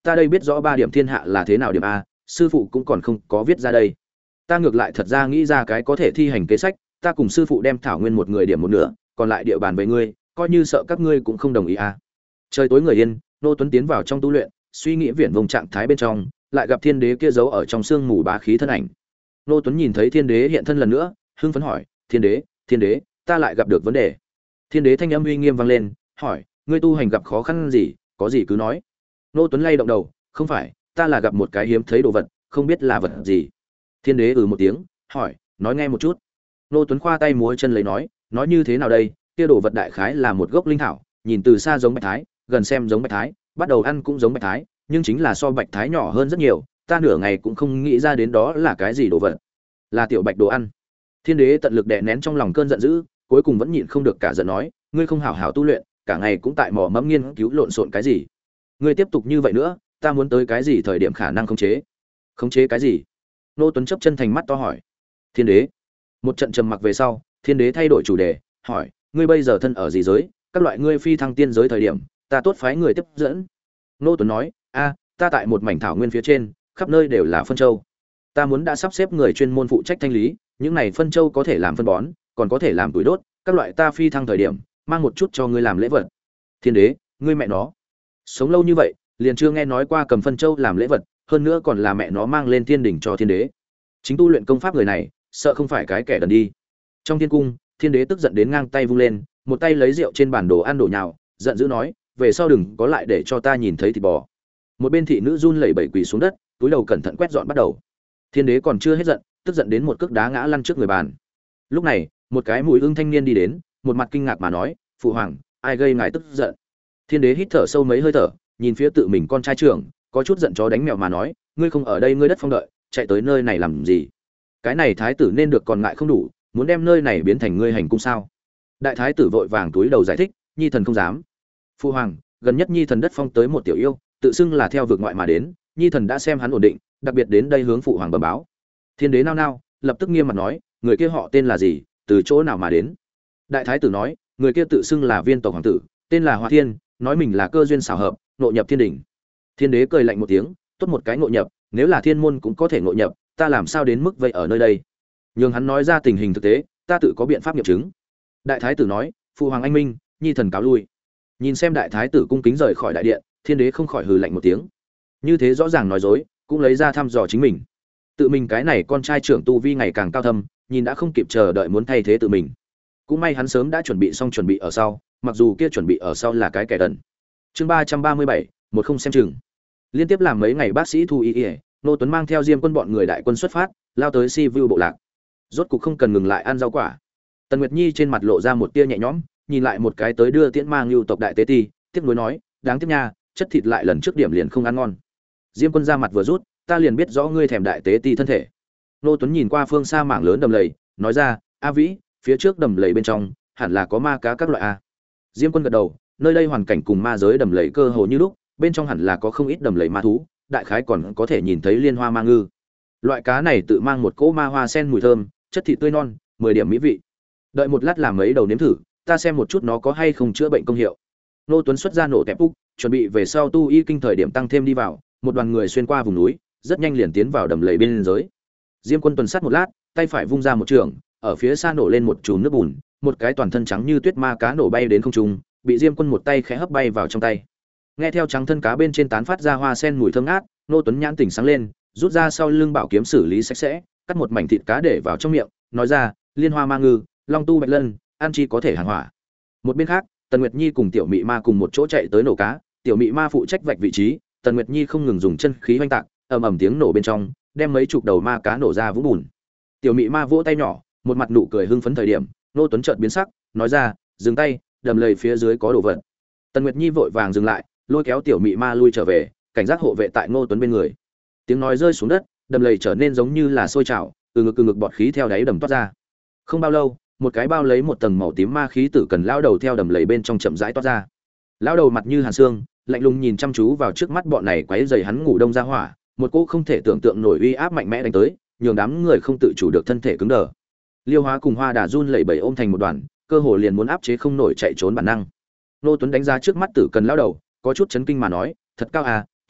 ta đây biết rõ ba điểm thiên hạ là thế nào điểm a, sư phụ cũng còn không có viết ra đây. Ta ngược lại thật ra nghĩ ra cái có thể thi hành kế sách, ta cùng sư phụ đem thảo nguyên một người điểm một nửa, còn lại địa bàn về ngươi, coi như sợ các ngươi cũng không đồng ý a. Trời tối người yên, Nô Tuấn tiến vào trong tu luyện, suy nghĩ viển vông trạng thái bên trong, lại gặp thiên đế kia giấu ở trong sương mù bá khí thân ảnh. Nô Tuấn nhìn thấy thiên đế hiện thân lần nữa, hưng phấn hỏi: "Thiên đế, thiên đế, ta lại gặp được vấn đề." Thiên đế thanh âm uy nghiêm vang lên, hỏi: "Ngươi tu hành gặp khó khăn gì, có gì cứ nói." Nô Tuấn lay động đầu: "Không phải, ta là gặp một cái hiếm thấy đồ vật, không biết là vật gì." Thiên đế ừ một tiếng, hỏi: "Nói nghe một chút." Nô Tuấn khoa tay múa chân lấy nói: "Nói như thế nào đây? Kia đồ vật đại khái là một gốc linh thảo, nhìn từ xa giống bạch thái, gần xem giống bạch thái, bắt đầu ăn cũng giống bạch thái, nhưng chính là so bạch thái nhỏ hơn rất nhiều, ta nửa ngày cũng không nghĩ ra đến đó là cái gì đồ vật." "Là tiểu bạch đồ ăn." Thiên đế tận lực đè nén trong lòng cơn giận dữ, cuối cùng vẫn nhịn không được cả giận nói: "Ngươi không hảo hảo tu luyện, cả ngày cũng tại mò mẫm nghiên cứu lộn xộn cái gì? Ngươi tiếp tục như vậy nữa, ta muốn tới cái gì thời điểm khả năng khống chế?" "Khống chế cái gì?" Nô Tuấn chấp chân thành mắt to hỏi. Thiên đế. Một trận trầm mặc về sau, thiên đế thay đổi chủ đề, hỏi: "Ngươi bây giờ thân ở gì giới? Các loại ngươi phi thăng tiên giới thời điểm, ta tốt phái người tiếp dẫn." Nô Tuấn nói: "A, ta tại một mảnh thảo nguyên phía trên, khắp nơi đều là phân châu. Ta muốn đã sắp xếp người chuyên môn phụ trách thanh lý, những này phân châu có thể làm phân bón, còn có thể làm tuổi đốt, các loại ta phi thăng thời điểm, mang một chút cho ngươi làm lễ vật." Thiên đế, ngươi mẹ nó, sống lâu như vậy, liền chưa nghe nói qua cầm phân châu làm lễ vật, hơn nữa còn là mẹ nó mang lên thiên đỉnh cho thiên đế. Chính tu luyện công pháp người này, sợ không phải cái kẻ đần đi. Trong thiên cung, thiên đế tức giận đến ngang tay vung lên, một tay lấy rượu trên bàn đồ ăn đổ nhào, giận dữ nói: "Về sau đừng có lại để cho ta nhìn thấy thịt bò." Một bên thị nữ run lẩy bẩy quỳ xuống đất, túi đầu cẩn thận quét dọn bắt đầu. Thiên đế còn chưa hết giận, tức giận đến một cước đá ngã lăn trước người bàn. Lúc này, một cái mùi ưng thanh niên đi đến, một mặt kinh ngạc mà nói: "Phụ hoàng, ai gây ngài tức giận?" Thiên đế hít thở sâu mấy hơi thở, nhìn phía tự mình con trai trưởng, có chút giận chó đánh mèo mà nói: "Ngươi không ở đây ngươi đất phong đợi, chạy tới nơi này làm gì? Cái này thái tử nên được còn ngại không đủ, muốn đem nơi này biến thành ngươi hành cung sao?" Đại thái tử vội vàng túi đầu giải thích: "Nhi thần không dám." "Phụ hoàng, gần nhất Nhi thần đất phong tới một tiểu yêu, tự xưng là theo vực ngoại mà đến, Nhi thần đã xem hắn ổn định, đặc biệt đến đây hướng phụ hoàng bẩm báo." Thiên đế nao nao, lập tức nghiêm mặt nói: "Người kia họ tên là gì, từ chỗ nào mà đến?" Đại thái tử nói: "Người kia tự xưng là viên tộc hoàng tử, tên là Hoa Thiên, nói mình là cơ duyên xảo hợp, ngộ nhập thiên đỉnh." Thiên đế cười lạnh một tiếng: "Tốt một cái ngộ nhập, nếu là thiên môn cũng có thể ngộ nhập, ta làm sao đến mức vậy ở nơi đây?" Nhưng hắn nói ra tình hình thực tế, ta tự có biện pháp nghiệm chứng. Đại thái tử nói: "Phụ hoàng anh minh, Nhi thần cáo lui." Nhìn xem đại thái tử cung kính rời khỏi đại điện, thiên đế không khỏi hừ lạnh một tiếng. Như thế rõ ràng nói dối, cũng lấy ra thăm dò chính mình. Tự mình cái này con trai trưởng tu vi ngày càng cao thâm, nhìn đã không kịp chờ đợi muốn thay thế tự mình. Cũng may hắn sớm đã chuẩn bị xong chuẩn bị ở sau, mặc dù kia chuẩn bị ở sau là cái kẻ đần. Chương ba trăm ba mươi bảy, một không xem chừng. Liên tiếp làm mấy ngày bác sĩ thu y y, Nô Tuấn mang theo Diêm quân bọn người đại quân xuất phát, lao tới Si Vu bộ lạc. Rốt cục không cần ngừng lại ăn rau quả. Tần Nguyệt Nhi trên mặt lộ ra một tia nhẹ nhõm, nhìn lại một cái tới đưa tiễn mang lưu tộc đại tế ti, tiếp nối nói: "Đáng tiếc nha, chất thịt lại lần trước điểm liền không ăn ngon." Diêm quân ra mặt vừa rút, ta liền biết rõ ngươi thèm đại tế ti thân thể. Nô Tuấn nhìn qua phương xa mảng lớn đầm lầy, nói ra: "A Vĩ, phía trước đầm lầy bên trong, hẳn là có ma cá các loại a." Diêm quân gật đầu, nơi đây hoàn cảnh cùng ma giới đầm lầy cơ hồ như lúc, bên trong hẳn là có không ít đầm lầy ma thú, đại khái còn có thể nhìn thấy liên hoa ma ngư. Loại cá này tự mang một cỗ ma hoa sen mùi thơm, chất thịt tươi non, mười điểm mỹ vị. Đợi một lát làm mấy đầu nếm thử, ta xem một chút nó có hay không chữa bệnh công hiệu. Nô Tuấn xuất ra nổ tẹp úc, chuẩn bị về sau tu y kinh thời điểm tăng thêm đi vào, một đoàn người xuyên qua vùng núi, rất nhanh liền tiến vào đầm lầy bên dưới. Diêm Quân tuần sát một lát, tay phải vung ra một trường, ở phía xa nổ lên một chùm nước bùn, một cái toàn thân trắng như tuyết ma cá nổ bay đến không trung, bị Diêm Quân một tay khẽ hấp bay vào trong tay. Nghe theo trắng thân cá bên trên tán phát ra hoa sen mùi thơm ngát, Nô Tuấn nhãn tỉnh sáng lên, rút ra sau lưng bảo kiếm xử lý sạch sẽ, cắt một mảnh thịt cá để vào trong miệng, nói ra: "Liên hoa ma ngư, long tu bạch lân, ăn chi có thể hàng hỏa." Một bên khác, Tần Nguyệt Nhi cùng Tiểu Mị Ma cùng một chỗ chạy tới nổ cá, Tiểu Mị Ma phụ trách vạch vị trí, Tần Nguyệt Nhi không ngừng dùng chân khí hoành tạc, ầm ầm tiếng nổ bên trong, đem mấy chục đầu ma cá nổ ra vũng bùn. Tiểu Mị Ma vỗ tay nhỏ, một mặt nụ cười hưng phấn thời điểm, Nô Tuấn chợt biến sắc, nói ra: "Dừng tay, đầm lầy phía dưới có đồ vật." Tần Nguyệt Nhi vội vàng dừng lại, lôi kéo Tiểu Mị Ma lui trở về, cảnh giác hộ vệ tại Nô Tuấn bên người. Tiếng nói rơi xuống đất, đầm lầy trở nên giống như là sôi trào, từ ngực từ ngực bọt khí theo đáy đầm toát ra. Không bao lâu, một cái bao lấy một tầng màu tím ma khí tử cần lao đầu theo đầm lầy bên trong chậm rãi toát ra. Lao đầu mặt như hàn xương, lạnh lùng nhìn chăm chú vào trước mắt bọn này quấy rầy hắn ngủ đông ra hỏa, một cỗ không thể tưởng tượng nổi uy áp mạnh mẽ đánh tới, nhường đám người không tự chủ được thân thể cứng đờ. Liêu Hóa cùng Hoa Đà run lẩy bẩy ôm thành một đoàn, cơ hồ liền muốn áp chế không nổi chạy trốn bản năng. Nô Tuấn đánh ra trước mắt tử cần lao đầu, có chút chấn kinh mà nói: "Thật cao à,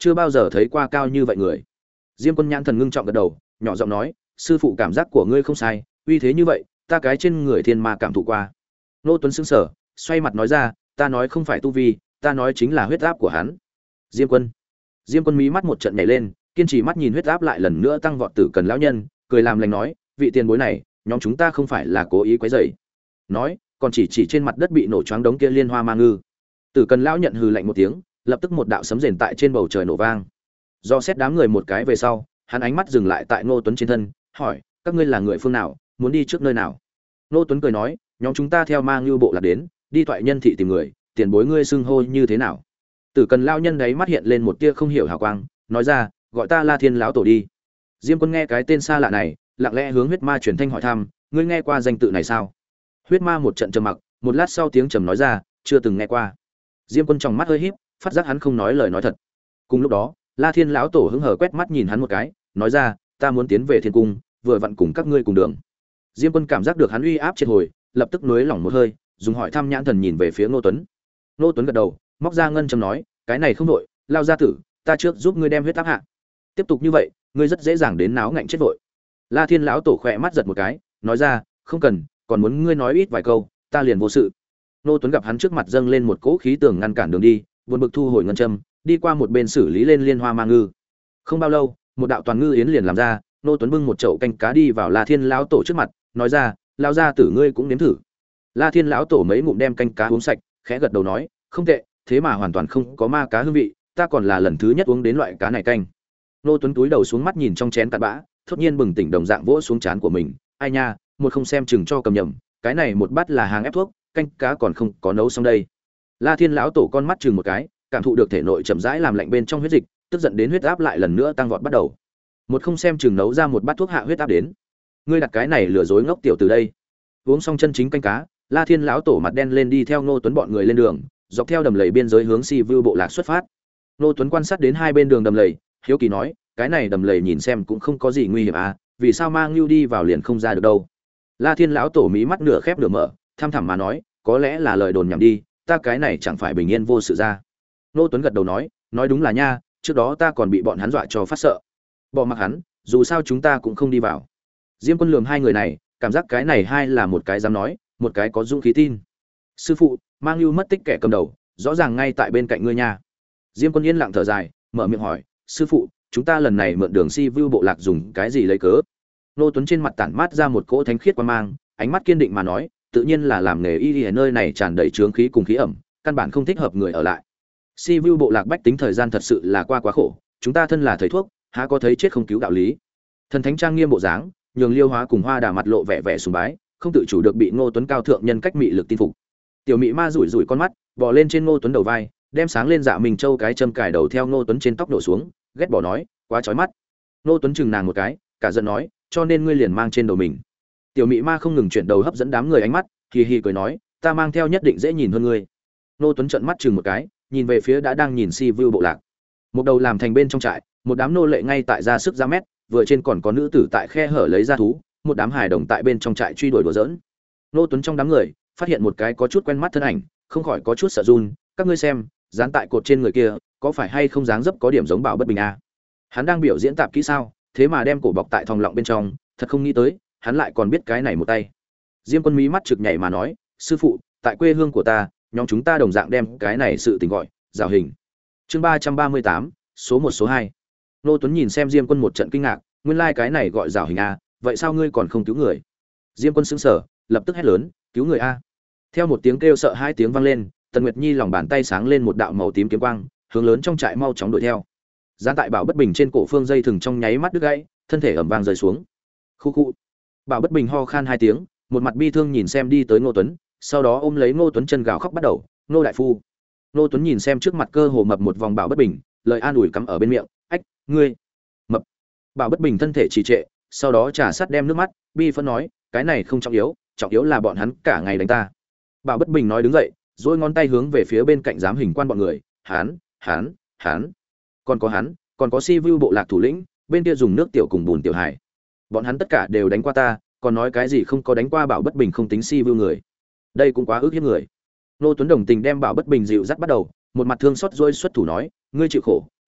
chưa bao giờ thấy qua cao như vậy người. Diêm Quân nhãn thần ngưng trọng gật đầu, nhỏ giọng nói, sư phụ cảm giác của ngươi không sai, uy thế như vậy, ta cái trên người thiên ma cảm thụ qua. Ngô Tuấn sững sờ, xoay mặt nói ra, ta nói không phải tu vi, ta nói chính là huyết áp của hắn. Diêm Quân. Diêm Quân mí mắt một trận nhảy lên, kiên trì mắt nhìn huyết áp lại lần nữa tăng vọt Tử Cần lão nhân, cười làm lành nói, vị tiền bối này, nhóm chúng ta không phải là cố ý quấy rầy. Nói, còn chỉ chỉ trên mặt đất bị nổ choáng đống kia liên hoa ma ngư. Tử Cần lão nhận hừ lạnh một tiếng, lập tức một đạo sấm rền tại trên bầu trời nổ vang. Do xét đám người một cái về sau, hắn ánh mắt dừng lại tại Ngô Tuấn trên thân, hỏi, các ngươi là người phương nào, muốn đi trước nơi nào? Ngô Tuấn cười nói, nhóm chúng ta theo ma ngưu bộ lạc đến, đi thoại nhân thị tìm người, tiền bối ngươi xưng hô như thế nào? Tử Cần lão nhân đấy mắt hiện lên một tia không hiểu hào quang, nói ra, gọi ta La Thiên lão tổ đi. Diêm Quân nghe cái tên xa lạ này, lặng lẽ hướng huyết ma truyền thanh hỏi thăm, ngươi nghe qua danh tự này sao? Huyết ma một trận trầm mặc, một lát sau tiếng trầm nói ra, chưa từng nghe qua. Diêm Quân trong mắt hơi híp, phát giác hắn không nói lời nói thật. Cùng lúc đó, La Thiên lão tổ hứng hờ quét mắt nhìn hắn một cái, nói ra, ta muốn tiến về thiên cung, vừa vặn cùng các ngươi cùng đường. Diêm Quân cảm giác được hắn uy áp triệt hồi, lập tức nuối lỏng một hơi, dùng hỏi thăm nhãn thần nhìn về phía Ngô Tuấn. Ngô Tuấn gật đầu, móc ra ngân châm nói, cái này không đổi, lao gia tử, ta trước giúp ngươi đem huyết áp hạ. Tiếp tục như vậy, ngươi rất dễ dàng đến náo ngạnh chết vội. La Thiên lão tổ khỏe mắt giật một cái, nói ra, không cần, còn muốn ngươi nói ít vài câu, ta liền vô sự. Ngô Tuấn gặp hắn trước mặt dâng lên một cỗ khí tường ngăn cản đường đi, buồn bực thu hồi ngân châm, đi qua một bên xử lý lên liên hoa ma ngư. Không bao lâu, một đạo toàn ngư yến liền làm ra, Ngô Tuấn bưng một chậu canh cá đi vào La Thiên lão tổ trước mặt, nói ra, lão gia tử ngươi cũng nếm thử. La Thiên lão tổ mấy ngụm đem canh cá uống sạch, khẽ gật đầu nói, không tệ, thế mà hoàn toàn không có ma cá hương vị, ta còn là lần thứ nhất uống đến loại cá này canh. Ngô Tuấn túi đầu xuống mắt nhìn trong chén cặn bã, thốt nhiên bừng tỉnh đồng dạng vỗ xuống trán của mình, ai nha, một không xem chừng cho cầm nhầm, cái này một bát là hàng ép thuốc, canh cá còn không có nấu xong đây. La Thiên lão tổ con mắt chừng một cái, cảm thụ được thể nội chậm rãi làm lạnh bên trong huyết dịch, tức giận đến huyết áp lại lần nữa tăng vọt bắt đầu. Một không xem chừng nấu ra một bát thuốc hạ huyết áp đến. Ngươi đặt cái này lừa dối ngốc tiểu từ đây. Uống xong chân chính canh cá, La Thiên lão tổ mặt đen lên đi theo Ngô Tuấn bọn người lên đường, dọc theo đầm lầy biên giới hướng Si Vưu bộ lạc xuất phát. Ngô Tuấn quan sát đến hai bên đường đầm lầy, hiếu kỳ nói, cái này đầm lầy nhìn xem cũng không có gì nguy hiểm à, vì sao mang Nưu đi vào liền không ra được đâu? La Thiên lão tổ mí mắt nửa khép nửa mở, tham thẳm mà nói, có lẽ là lời đồn nhảm đi, ta cái này chẳng phải bình yên vô sự ra. Ngô Tuấn gật đầu nói, nói đúng là nha, trước đó ta còn bị bọn hắn dọa cho phát sợ. Bỏ mặc hắn, dù sao chúng ta cũng không đi vào. Diêm Quân lườm hai người này, cảm giác cái này hai là một cái dám nói, một cái có dũng khí tin. Sư phụ, mang Nưu mất tích kẻ cầm đầu, rõ ràng ngay tại bên cạnh ngươi nha. Diêm Quân yên lặng thở dài, mở miệng hỏi, sư phụ, chúng ta lần này mượn đường Si Vưu bộ lạc dùng cái gì lấy cớ? Ngô Tuấn trên mặt tản mát ra một cỗ thánh khiết quan mang, ánh mắt kiên định mà nói, tự nhiên là làm nghề y y ở nơi này tràn đầy chướng khí cùng khí ẩm, căn bản không thích hợp người ở lại. Si Vưu bộ lạc bách tính thời gian thật sự là qua quá khổ, chúng ta thân là thầy thuốc, há có thấy chết không cứu đạo lý. Thần thánh trang nghiêm bộ dáng, nhường Liêu Hóa cùng Hoa Đà mặt lộ vẻ vẻ sùng bái, không tự chủ được bị Ngô Tuấn cao thượng nhân cách mị lực tin phục. Tiểu mị ma rủi rủi con mắt, bò lên trên Ngô Tuấn đầu vai, đem sáng lên dạ mình châu cái châm cài đầu theo Ngô Tuấn trên tóc đổ xuống, ghét bỏ nói, quá chói mắt. Ngô Tuấn chừng nàng một cái, cả giận nói, cho nên ngươi liền mang trên đầu mình. Tiểu mị ma không ngừng chuyển đầu hấp dẫn đám người ánh mắt, hì hì cười nói, ta mang theo nhất định dễ nhìn hơn ngươi. Ngô Tuấn trợn mắt chừng một cái, nhìn về phía đã đang nhìn Si Vưu bộ lạc. Một đầu làm thành bên trong trại, một đám nô lệ ngay tại ra sức ra mét, vừa trên còn có nữ tử tại khe hở lấy ra thú, một đám hài đồng tại bên trong trại truy đuổi đùa giỡn. Ngô Tuấn trong đám người phát hiện một cái có chút quen mắt thân ảnh, không khỏi có chút sợ run, các ngươi xem, dán tại cột trên người kia, có phải hay không dáng dấp có điểm giống Bảo Bất Bình a? À? Hắn đang biểu diễn tạp kỹ sao, thế mà đem cổ bọc tại thòng lọng bên trong, thật không nghĩ tới, hắn lại còn biết cái này một tay. Diêm Quân mí mắt trực nhảy mà nói, sư phụ, tại quê hương của ta, nhóm chúng ta đồng dạng đem cái này sự tình gọi rào hình. Chương ba trăm ba mươi tám, số một số hai. Nô Tuấn nhìn xem Diêm Quân một trận kinh ngạc, nguyên lai like cái này gọi rào hình a, vậy sao ngươi còn không cứu người? Diêm Quân sững sờ, lập tức hét lớn, cứu người a. Theo một tiếng kêu sợ hai tiếng vang lên, Tần Nguyệt Nhi lòng bàn tay sáng lên một đạo màu tím kiếm quang, hướng lớn trong trại mau chóng đuổi theo. Gián tại Bảo Bất Bình trên cổ phương dây thừng trong nháy mắt đứt gãy, thân thể ầm vang rơi xuống. Khu khu. Bảo Bất Bình ho khan hai tiếng, một mặt bi thương nhìn xem đi tới Ngô Tuấn, sau đó ôm lấy Ngô Tuấn chân gào khóc bắt đầu, "Ngô đại phu." Ngô Tuấn nhìn xem trước mặt cơ hồ mập một vòng Bảo Bất Bình, lời an ủi cắm ở bên miệng, "Ách, ngươi mập." Bảo Bất Bình thân thể trì trệ, sau đó trà sát đem nước mắt, bi phẫn nói, "Cái này không trọng yếu, trọng yếu là bọn hắn cả ngày đánh ta." Bảo Bất Bình nói đứng dậy, duỗi ngón tay hướng về phía bên cạnh giám hình quan bọn người, "Hán, hán, hán, còn có hắn, còn có Si Vưu bộ lạc thủ lĩnh, bên kia dùng nước tiểu cùng bùn tiểu hải. Bọn hắn tất cả đều đánh qua ta, còn nói cái gì không có đánh qua Bảo Bất Bình không tính Si Vưu người. Đây cũng quá ức hiếp người." Nô Tuấn đồng tình đem Bảo Bất Bình dịu dắt bắt đầu, một mặt thương xót rối xuất thủ nói, "Ngươi chịu khổ,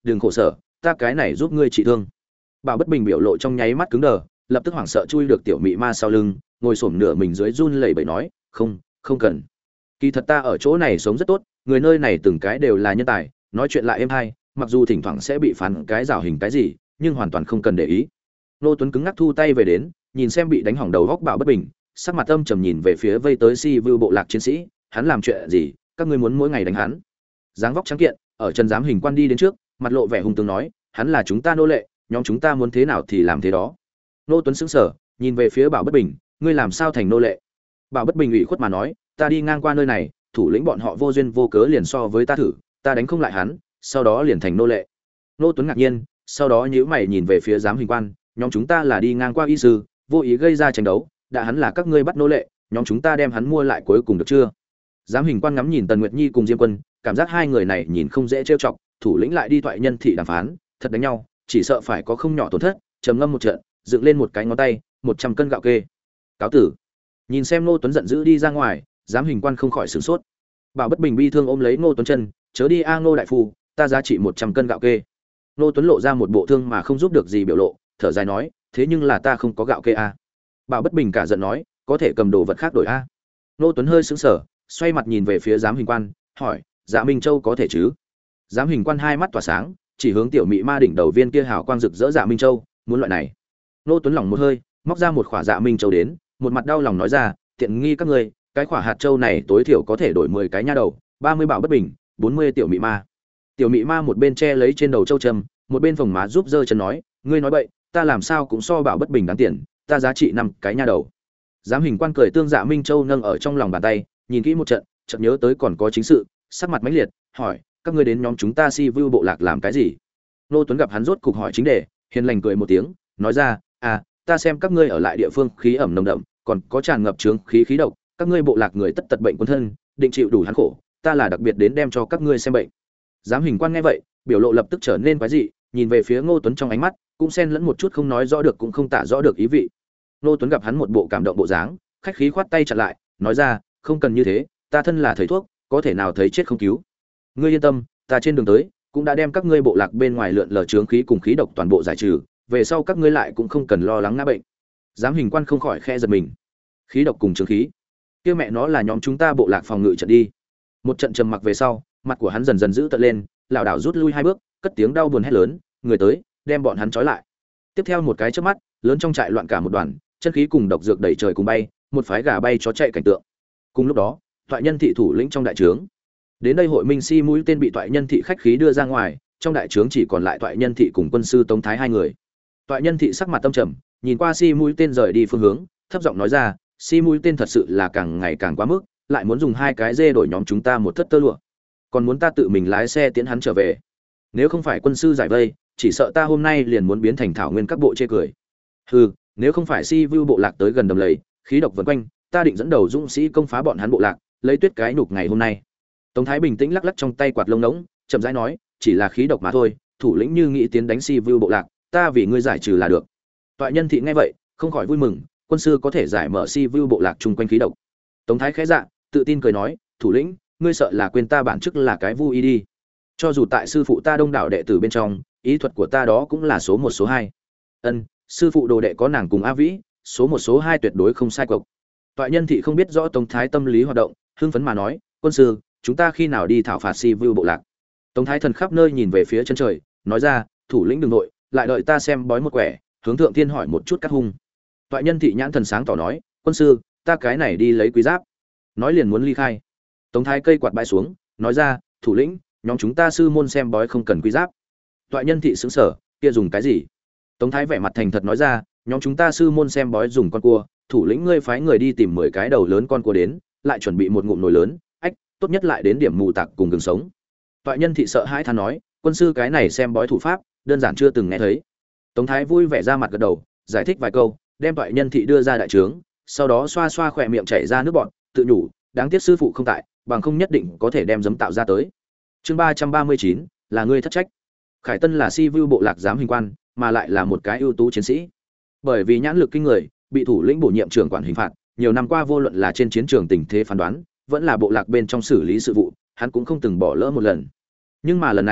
đừng khổ sở, ta cái này giúp ngươi trị thương. Bảo Bất Bình biểu lộ trong nháy mắt cứng đờ, lập tức hoảng sợ chui được tiểu mị ma sau lưng, ngồi xổm nửa mình dưới run lẩy bẩy nói, "Không, không cần. Kỳ thật ta ở chỗ này sống rất tốt, người nơi này từng cái đều là nhân tài, nói chuyện lại êm hay, mặc dù thỉnh thoảng sẽ bị phán cái rào hình cái gì, nhưng hoàn toàn không cần để ý." Nô Tuấn cứng ngắc thu tay về đến, nhìn xem bị đánh hỏng đầu góc Bảo Bất Bình, sắc mặt âm trầm nhìn về phía vây tới Si Vưu bộ lạc chiến sĩ, hắn làm chuyện gì, các ngươi muốn mỗi ngày đánh hắn? Dáng vóc trắng kiện, ở chân giám hình quan đi đến trước, mặt lộ vẻ hung tướng nói, hắn là chúng ta nô lệ, nhóm chúng ta muốn thế nào thì làm thế đó. Nô Tuấn sững sờ, nhìn về phía Bảo Bất Bình, ngươi làm sao thành nô lệ? Bảo Bất Bình ủy khuất mà nói, ta đi ngang qua nơi này, thủ lĩnh bọn họ vô duyên vô cớ liền so với ta thử, ta đánh không lại hắn, sau đó liền thành nô lệ. Nô Tuấn ngạc nhiên, sau đó nhíu mày nhìn về phía giám hình quan, nhóm chúng ta là đi ngang qua y sư, vô ý gây ra tranh đấu, đã hắn là các ngươi bắt nô lệ, nhóm chúng ta đem hắn mua lại cuối cùng được chưa? Giám hình quan ngắm nhìn Tần Nguyệt Nhi cùng Diêm Quân, cảm giác hai người này nhìn không dễ trêu chọc, thủ lĩnh lại đi thoại nhân thị đàm phán, thật đánh nhau, chỉ sợ phải có không nhỏ tổn thất, trầm ngâm một trận, dựng lên một cái ngón tay, một trăm cân gạo kê. Cáo tử. Nhìn xem Ngô Tuấn giận dữ đi ra ngoài, giám hình quan không khỏi sửng sốt. Bảo Bất Bình bi thương ôm lấy Ngô Tuấn chân, chớ đi a Ngô đại phu, ta giá trị một trăm cân gạo kê. Ngô Tuấn lộ ra một bộ thương mà không giúp được gì biểu lộ, thở dài nói, thế nhưng là ta không có gạo kê a. Bảo Bất Bình cả giận nói, có thể cầm đồ vật khác đổi a. Ngô Tuấn hơi sững sờ, xoay mặt nhìn về phía giám hình quan, hỏi, Dạ Minh Châu có thể chứ? Giám hình quan hai mắt tỏa sáng, chỉ hướng tiểu mị ma đỉnh đầu viên kia hào quang rực rỡ Dạ Minh Châu, muốn loại này. Ngô Tuấn lỏng một hơi, móc ra một khỏa Dạ Minh Châu đến, một mặt đau lòng nói ra, tiện nghi các ngươi, cái khỏa hạt châu này tối thiểu có thể đổi mười cái nha đầu, ba mươi Bảo Bất Bình, bốn mươi tiểu mị ma. Tiểu mị ma một bên che lấy trên đầu châu trầm, một bên phồng má giúp giơ chân nói, ngươi nói bậy, ta làm sao cũng so Bảo Bất Bình đáng tiền, ta giá trị năm cái nha đầu. Giám hình quan cười tương Dạ Minh Châu nâng ở trong lòng bàn tay, nhìn kỹ một trận, chợt nhớ tới còn có chính sự, sắc mặt mãnh liệt, hỏi, các ngươi đến nhóm chúng ta Si Vưu bộ lạc làm cái gì? Nô Tuấn gặp hắn rốt cục hỏi chính đề, hiền lành cười một tiếng, nói ra, à, ta xem các ngươi ở lại địa phương khí ẩm nồng đậm, còn có tràn ngập chướng khí khí độc, các ngươi bộ lạc người tất tật bệnh quân thân, định chịu đủ hắn khổ, ta là đặc biệt đến đem cho các ngươi xem bệnh. Giám hình quan nghe vậy, biểu lộ lập tức trở nên quái dị, nhìn về phía Ngô Tuấn trong ánh mắt, cũng xen lẫn một chút không nói rõ được cũng không tả rõ được ý vị. Ngô Tuấn gặp hắn một bộ cảm động bộ dáng, khách khí khoát tay chặn lại, nói ra, không cần như thế, ta thân là thầy thuốc, có thể nào thấy chết không cứu. Ngươi yên tâm, ta trên đường tới cũng đã đem các ngươi bộ lạc bên ngoài lượn lờ chướng khí cùng khí độc toàn bộ giải trừ, về sau các ngươi lại cũng không cần lo lắng ngã bệnh. Giám hình quan không khỏi khe giật mình. Khí độc cùng chướng khí, kia mẹ nó là nhóm chúng ta bộ lạc phòng ngự trận đi. Một trận trầm mặc về sau, mặt của hắn dần dần giữ tợn lên, lảo đảo rút lui hai bước, cất tiếng đau buồn hét lớn, người tới, đem bọn hắn trói lại. Tiếp theo một cái chớp mắt, lớn trong trại loạn cả một đoàn, chân khí cùng độc dược đầy trời cùng bay, một phái gà bay chó chạy cảnh tượng. Cùng lúc đó, thoại nhân thị thủ lĩnh trong đại trướng. Đến đây hội minh si mũi tên bị thoại nhân thị khách khí đưa ra ngoài, trong đại trướng chỉ còn lại thoại nhân thị cùng quân sư Tống Thái hai người. Thoại nhân thị sắc mặt tâm trầm, nhìn qua si mũi tên rời đi phương hướng, thấp giọng nói ra, si mũi tên thật sự là càng ngày càng quá mức, lại muốn dùng hai cái dê đổi nhóm chúng ta một thất tơ lụa, còn muốn ta tự mình lái xe tiễn hắn trở về. Nếu không phải quân sư giải vây, chỉ sợ ta hôm nay liền muốn biến thành thảo nguyên các bộ chê cười. Hừ, nếu không phải Si Vưu bộ lạc tới gần đầm lầy, khí độc vần quanh, ta định dẫn đầu dũng sĩ công phá bọn hắn bộ lạc, lấy tuyết cái nhục ngày hôm nay. Tống Thái bình tĩnh lắc lắc trong tay quạt lông ngỗng, chậm rãi nói, chỉ là khí độc mà thôi, thủ lĩnh như nghĩ tiến đánh Si Vưu bộ lạc, ta vì ngươi giải trừ là được. Toại nhân thị nghe vậy, không khỏi vui mừng, quân sư có thể giải mở Si Vưu bộ lạc chung quanh khí độc. Tống Thái khẽ dạ, tự tin cười nói, thủ lĩnh, ngươi sợ là quên ta bản chức là cái vu y đi. Cho dù tại sư phụ ta đông đảo đệ tử bên trong, ý thuật của ta đó cũng là số một số hai. Ân, sư phụ đồ đệ có nàng cùng A Vĩ, số một số hai tuyệt đối không sai cộc. Toại nhân thị không biết rõ Tống Thái tâm lý hoạt động, hưng phấn mà nói, quân sư, chúng ta khi nào đi thảo phạt Si Vưu bộ lạc? Tống Thái thần khắp nơi nhìn về phía chân trời, nói ra, thủ lĩnh đừng nội, lại đợi ta xem bói một quẻ, hướng thượng tiên hỏi một chút cắt hung. Toại nhân thị nhãn thần sáng tỏ nói, quân sư, ta cái này đi lấy quý giáp. Nói liền muốn ly khai. Tống Thái cây quạt bãi xuống, nói ra, thủ lĩnh, nhóm chúng ta sư môn xem bói không cần quý giáp. Toại nhân thị sững sờ, kia dùng cái gì? Tống Thái vẻ mặt thành thật nói ra, nhóm chúng ta sư môn xem bói dùng con cua, thủ lĩnh ngươi phái người đi tìm mười cái đầu lớn con cua đến, lại chuẩn bị một ngụm nồi lớn, ách, tốt nhất lại đến điểm mù tạc cùng gừng sống. Toại nhân thị sợ hãi than nói, quân sư cái này xem bói thủ pháp, đơn giản chưa từng nghe thấy. Tống Thái vui vẻ ra mặt gật đầu, giải thích vài câu, đem toại nhân thị đưa ra đại trướng, sau đó xoa xoa khỏe miệng chảy ra nước bọt, tự nhủ, đáng tiếc sư phụ không tại, bằng không nhất định có thể đem giấm tạo ra tới. Chương ba trăm ba mươi chín, là ngươi thất trách. Khải Tân là Si Vưu bộ lạc giám hình quan, mà lại là một cái ưu tú chiến sĩ. Bởi vì nhãn lực kinh người, bị thủ lĩnh bổ nhiệm trưởng quản hình phạt, nhiều năm qua vô luận là trên chiến trường tình thế phán đoán, vẫn là bộ lạc bên trong xử lý sự vụ, hắn cũng không từng bỏ lỡ một lần. Nhưng mà lần này,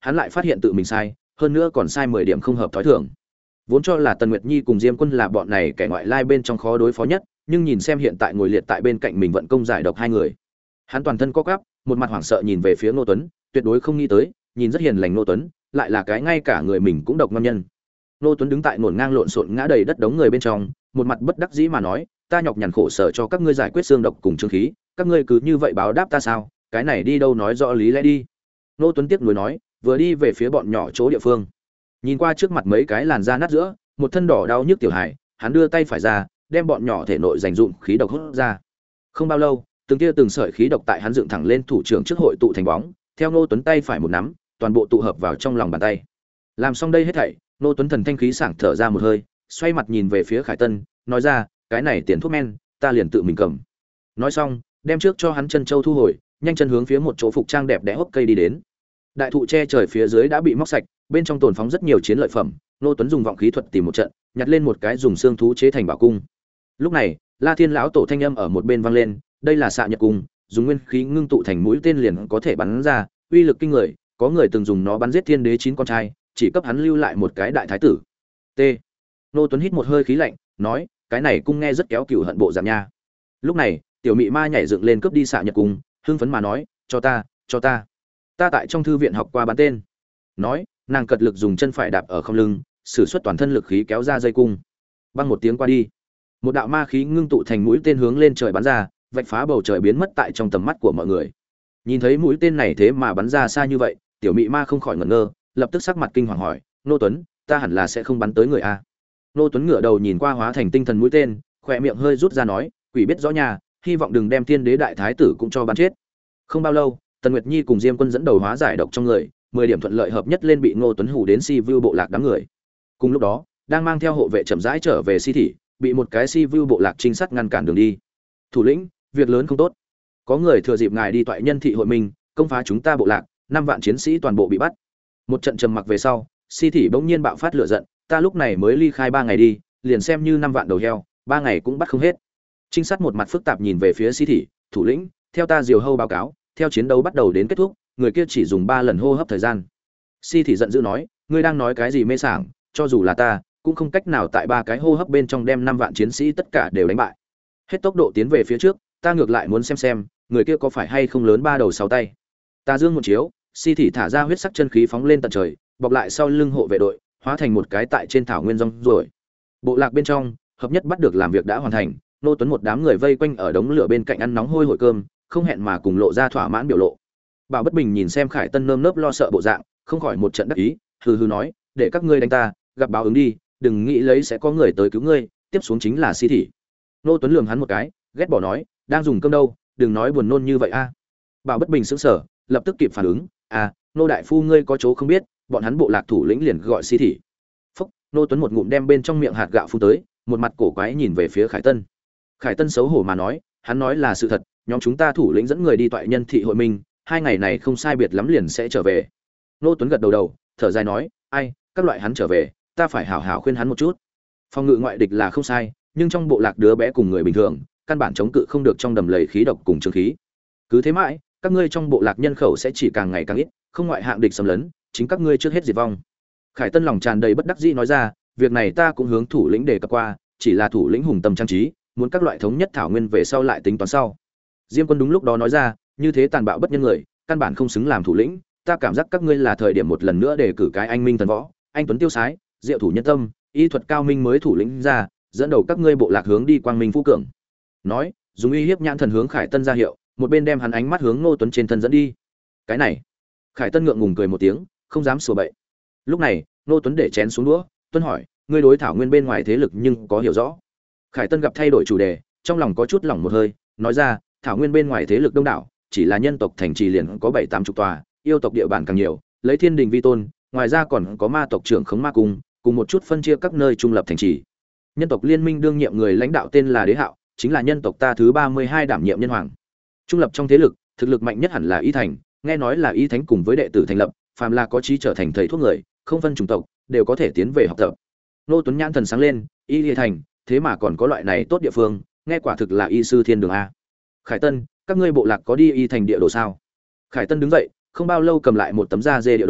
hắn lại phát hiện tự mình sai, hơn nữa còn sai mười điểm không hợp thói thường. Vốn cho là Tần Nguyệt Nhi cùng Diêm Quân là bọn này kẻ ngoại lai bên trong khó đối phó nhất, nhưng nhìn xem hiện tại ngồi liệt tại bên cạnh mình vận công giải độc hai người, hắn toàn thân co quắp, một mặt hoảng sợ nhìn về phía Ngô Tuấn, tuyệt đối không nghĩ tới, nhìn rất hiền lành Ngô Tuấn, lại là cái ngay cả người mình cũng độc ngon nhân. Ngô Tuấn đứng tại ngổn ngang lộn xộn ngã đầy đất đống người bên trong, một mặt bất đắc dĩ mà nói, ta nhọc nhằn khổ sở cho các ngươi giải quyết xương độc cùng trương khí, các ngươi cứ như vậy báo đáp ta sao? Cái này đi đâu nói rõ lý lẽ đi. Ngô Tuấn tiếc nuối nói, vừa đi về phía bọn nhỏ chỗ địa phương, nhìn qua trước mặt mấy cái làn da nát giữa, một thân đỏ đau nhức tiểu hài, hắn đưa tay phải ra, đem bọn nhỏ thể nội dành dụm khí độc hút ra. Không bao lâu, từng kia từng sợi khí độc tại hắn dựng thẳng lên thủ trưởng trước hội tụ thành bóng, theo Ngô Tuấn tay phải một nắm, toàn bộ tụ hợp vào trong lòng bàn tay. Làm xong đây hết thảy, Ngô Tuấn thần thanh khí sảng thở ra một hơi, xoay mặt nhìn về phía Khải Tân, nói ra, cái này tiền thuốc men, ta liền tự mình cầm. Nói xong, đem trước cho hắn chân châu thu hồi, nhanh chân hướng phía một chỗ phục trang đẹp đẽ hốc cây đi đến. Đại thụ che trời phía dưới đã bị móc sạch, bên trong tồn phóng rất nhiều chiến lợi phẩm. Ngô Tuấn dùng vọng khí thuật tìm một trận, nhặt lên một cái dùng xương thú chế thành bảo cung. Lúc này, La Thiên lão tổ thanh âm ở một bên vang lên, đây là xạ nhật cung, dùng nguyên khí ngưng tụ thành mũi tên liền có thể bắn ra, uy lực kinh người, có người từng dùng nó bắn giết thiên đế chín con trai, chỉ cấp hắn lưu lại một cái đại thái tử. T. Ngô Tuấn hít một hơi khí lạnh, nói, cái này cung nghe rất kéo cừu hận bộ dạng nha. Lúc này, tiểu mị ma nhảy dựng lên cướp đi xạ nhật cung, hưng phấn mà nói, cho ta, cho ta. Ta tại trong thư viện học qua bắn tên. Nói, nàng cật lực dùng chân phải đạp ở không lưng, sử xuất toàn thân lực khí kéo ra dây cung. Băng một tiếng qua đi, một đạo ma khí ngưng tụ thành mũi tên hướng lên trời bắn ra, vạch phá bầu trời biến mất tại trong tầm mắt của mọi người. Nhìn thấy mũi tên này thế mà bắn ra xa như vậy, tiểu mị ma không khỏi ngẩn ngơ, lập tức sắc mặt kinh hoàng hỏi, Nô Tuấn, ta hẳn là sẽ không bắn tới người a? Nô Tuấn ngửa đầu nhìn qua hóa thành tinh thần mũi tên, khỏe miệng hơi rút ra nói, quỷ biết rõ nhà, hy vọng đừng đem thiên đế đại thái tử cũng cho bắn chết. Không bao lâu, Tần Nguyệt Nhi cùng Diêm Quân dẫn đầu hóa giải độc trong người, mười điểm thuận lợi hợp nhất lên bị Ngô Tuấn hù đến Si Vu bộ lạc đám người. Cùng lúc đó, đang mang theo hộ vệ chậm rãi trở về Si thị, bị một cái Si Vu bộ lạc trinh sát ngăn cản đường đi. Thủ lĩnh, việc lớn không tốt. Có người thừa dịp ngài đi toại nhân thị hội mình, công phá chúng ta bộ lạc, năm vạn chiến sĩ toàn bộ bị bắt. Một trận trầm mặc về sau, Si thị bỗng nhiên bạo phát lửa giận, ta lúc này mới ly khai ba ngày đi, liền xem như năm vạn đầu heo, ba ngày cũng bắt không hết. Trinh sát một mặt phức tạp nhìn về phía Si thị, thủ lĩnh, theo ta diều hâu báo cáo, theo chiến đấu bắt đầu đến kết thúc, người kia chỉ dùng ba lần hô hấp thời gian. Si thị giận dữ nói, ngươi đang nói cái gì mê sảng, cho dù là ta, cũng không cách nào tại ba cái hô hấp bên trong đem năm vạn chiến sĩ tất cả đều đánh bại. Hết tốc độ tiến về phía trước, ta ngược lại muốn xem xem, người kia có phải hay không lớn ba đầu sáu tay. Ta dương một chiếu, Si thị thả ra huyết sắc chân khí phóng lên tận trời, bọc lại sau lưng hộ vệ đội, hóa thành một cái tại trên thảo nguyên rong rồi. Bộ lạc bên trong, hợp nhất bắt được làm việc đã hoàn thành, Nô Tuấn một đám người vây quanh ở đống lửa bên cạnh ăn nóng hôi hổi cơm, không hẹn mà cùng lộ ra thỏa mãn biểu lộ. Bảo Bất Bình nhìn xem Khải Tân nơm nớp lo sợ bộ dạng, không khỏi một trận đắc ý, hừ hừ nói, để các ngươi đánh ta, gặp báo ứng đi, đừng nghĩ lấy sẽ có người tới cứu ngươi, tiếp xuống chính là Si thị. Nô Tuấn lườm hắn một cái, ghét bỏ nói, đang dùng cơm đâu, đừng nói buồn nôn như vậy a. Bảo Bất Bình sững sờ, lập tức kịp phản ứng, à, nô đại phu ngươi có chỗ không biết, bọn hắn bộ lạc thủ lĩnh liền gọi Si thị. Phúc, Nô Tuấn một ngụm đem bên trong miệng hạt gạo phun tới, một mặt cổ quái nhìn về phía Khải Tân. Khải Tân xấu hổ mà nói, hắn nói là sự thật, nhóm chúng ta thủ lĩnh dẫn người đi toại nhân thị hội minh, hai ngày này không sai biệt lắm liền sẽ trở về. Nô Tuấn gật đầu đầu, thở dài nói, ai, các loại hắn trở về, ta phải hảo hảo khuyên hắn một chút. Phòng ngự ngoại địch là không sai, nhưng trong bộ lạc đứa bé cùng người bình thường, căn bản chống cự không được trong đầm lầy khí độc cùng trường khí. Cứ thế mãi, các ngươi trong bộ lạc nhân khẩu sẽ chỉ càng ngày càng ít, không ngoại hạng địch xâm lấn, chính các ngươi trước hết diệt vong. Khải Tân lòng tràn đầy bất đắc dĩ nói ra, việc này ta cũng hướng thủ lĩnh đề cập qua, chỉ là thủ lĩnh hùng tâm trang trí, muốn các loại thống nhất thảo nguyên về sau lại tính toán sau. Diêm Quân đúng lúc đó nói ra, như thế tàn bạo bất nhân người, căn bản không xứng làm thủ lĩnh, ta cảm giác các ngươi là thời điểm một lần nữa để cử cái anh minh thần võ, anh tuấn tiêu sái, diệu thủ nhân tâm, y thuật cao minh mới thủ lĩnh ra, dẫn đầu các ngươi bộ lạc hướng đi quang minh phú cường. Nói, dùng uy hiếp nhãn thần hướng Khải Tân ra hiệu, một bên đem hắn ánh mắt hướng Ngô Tuấn trên thân dẫn đi. Cái này, Khải Tân ngượng ngùng cười một tiếng, không dám sửa bậy. Lúc này, Ngô Tuấn để chén xuống đũa, Tuấn hỏi, ngươi đối thảo nguyên bên ngoài thế lực nhưng có hiểu rõ? Khải Tân gặp thay đổi chủ đề, trong lòng có chút lỏng một hơi, nói ra, thảo nguyên bên ngoài thế lực đông đảo, chỉ là nhân tộc thành trì liền có bảy tám chục tòa, yêu tộc địa bàn càng nhiều, lấy thiên đình vi tôn, ngoài ra còn có ma tộc trưởng khống ma cung, cùng một chút phân chia các nơi trung lập thành trì. Nhân tộc liên minh đương nhiệm người lãnh đạo tên là Đế Hạo, chính là nhân tộc ta thứ ba mươi hai đảm nhiệm nhân hoàng. Trung lập trong thế lực, thực lực mạnh nhất hẳn là Y Thành, nghe nói là Y Thánh cùng với đệ tử thành lập, phàm là có chí trở thành thầy thuốc người, không phân chủng tộc, đều có thể tiến về học tập. Nô Tuấn nhãn thần sáng lên, Y Thành, thế mà còn có loại này tốt địa phương, nghe quả thực là y sư thiên đường a. Khải Tân, các ngươi bộ lạc có đi Y Thành địa đồ sao? Khải Tân đứng dậy, không bao lâu cầm lại một tấm da dê địa đồ,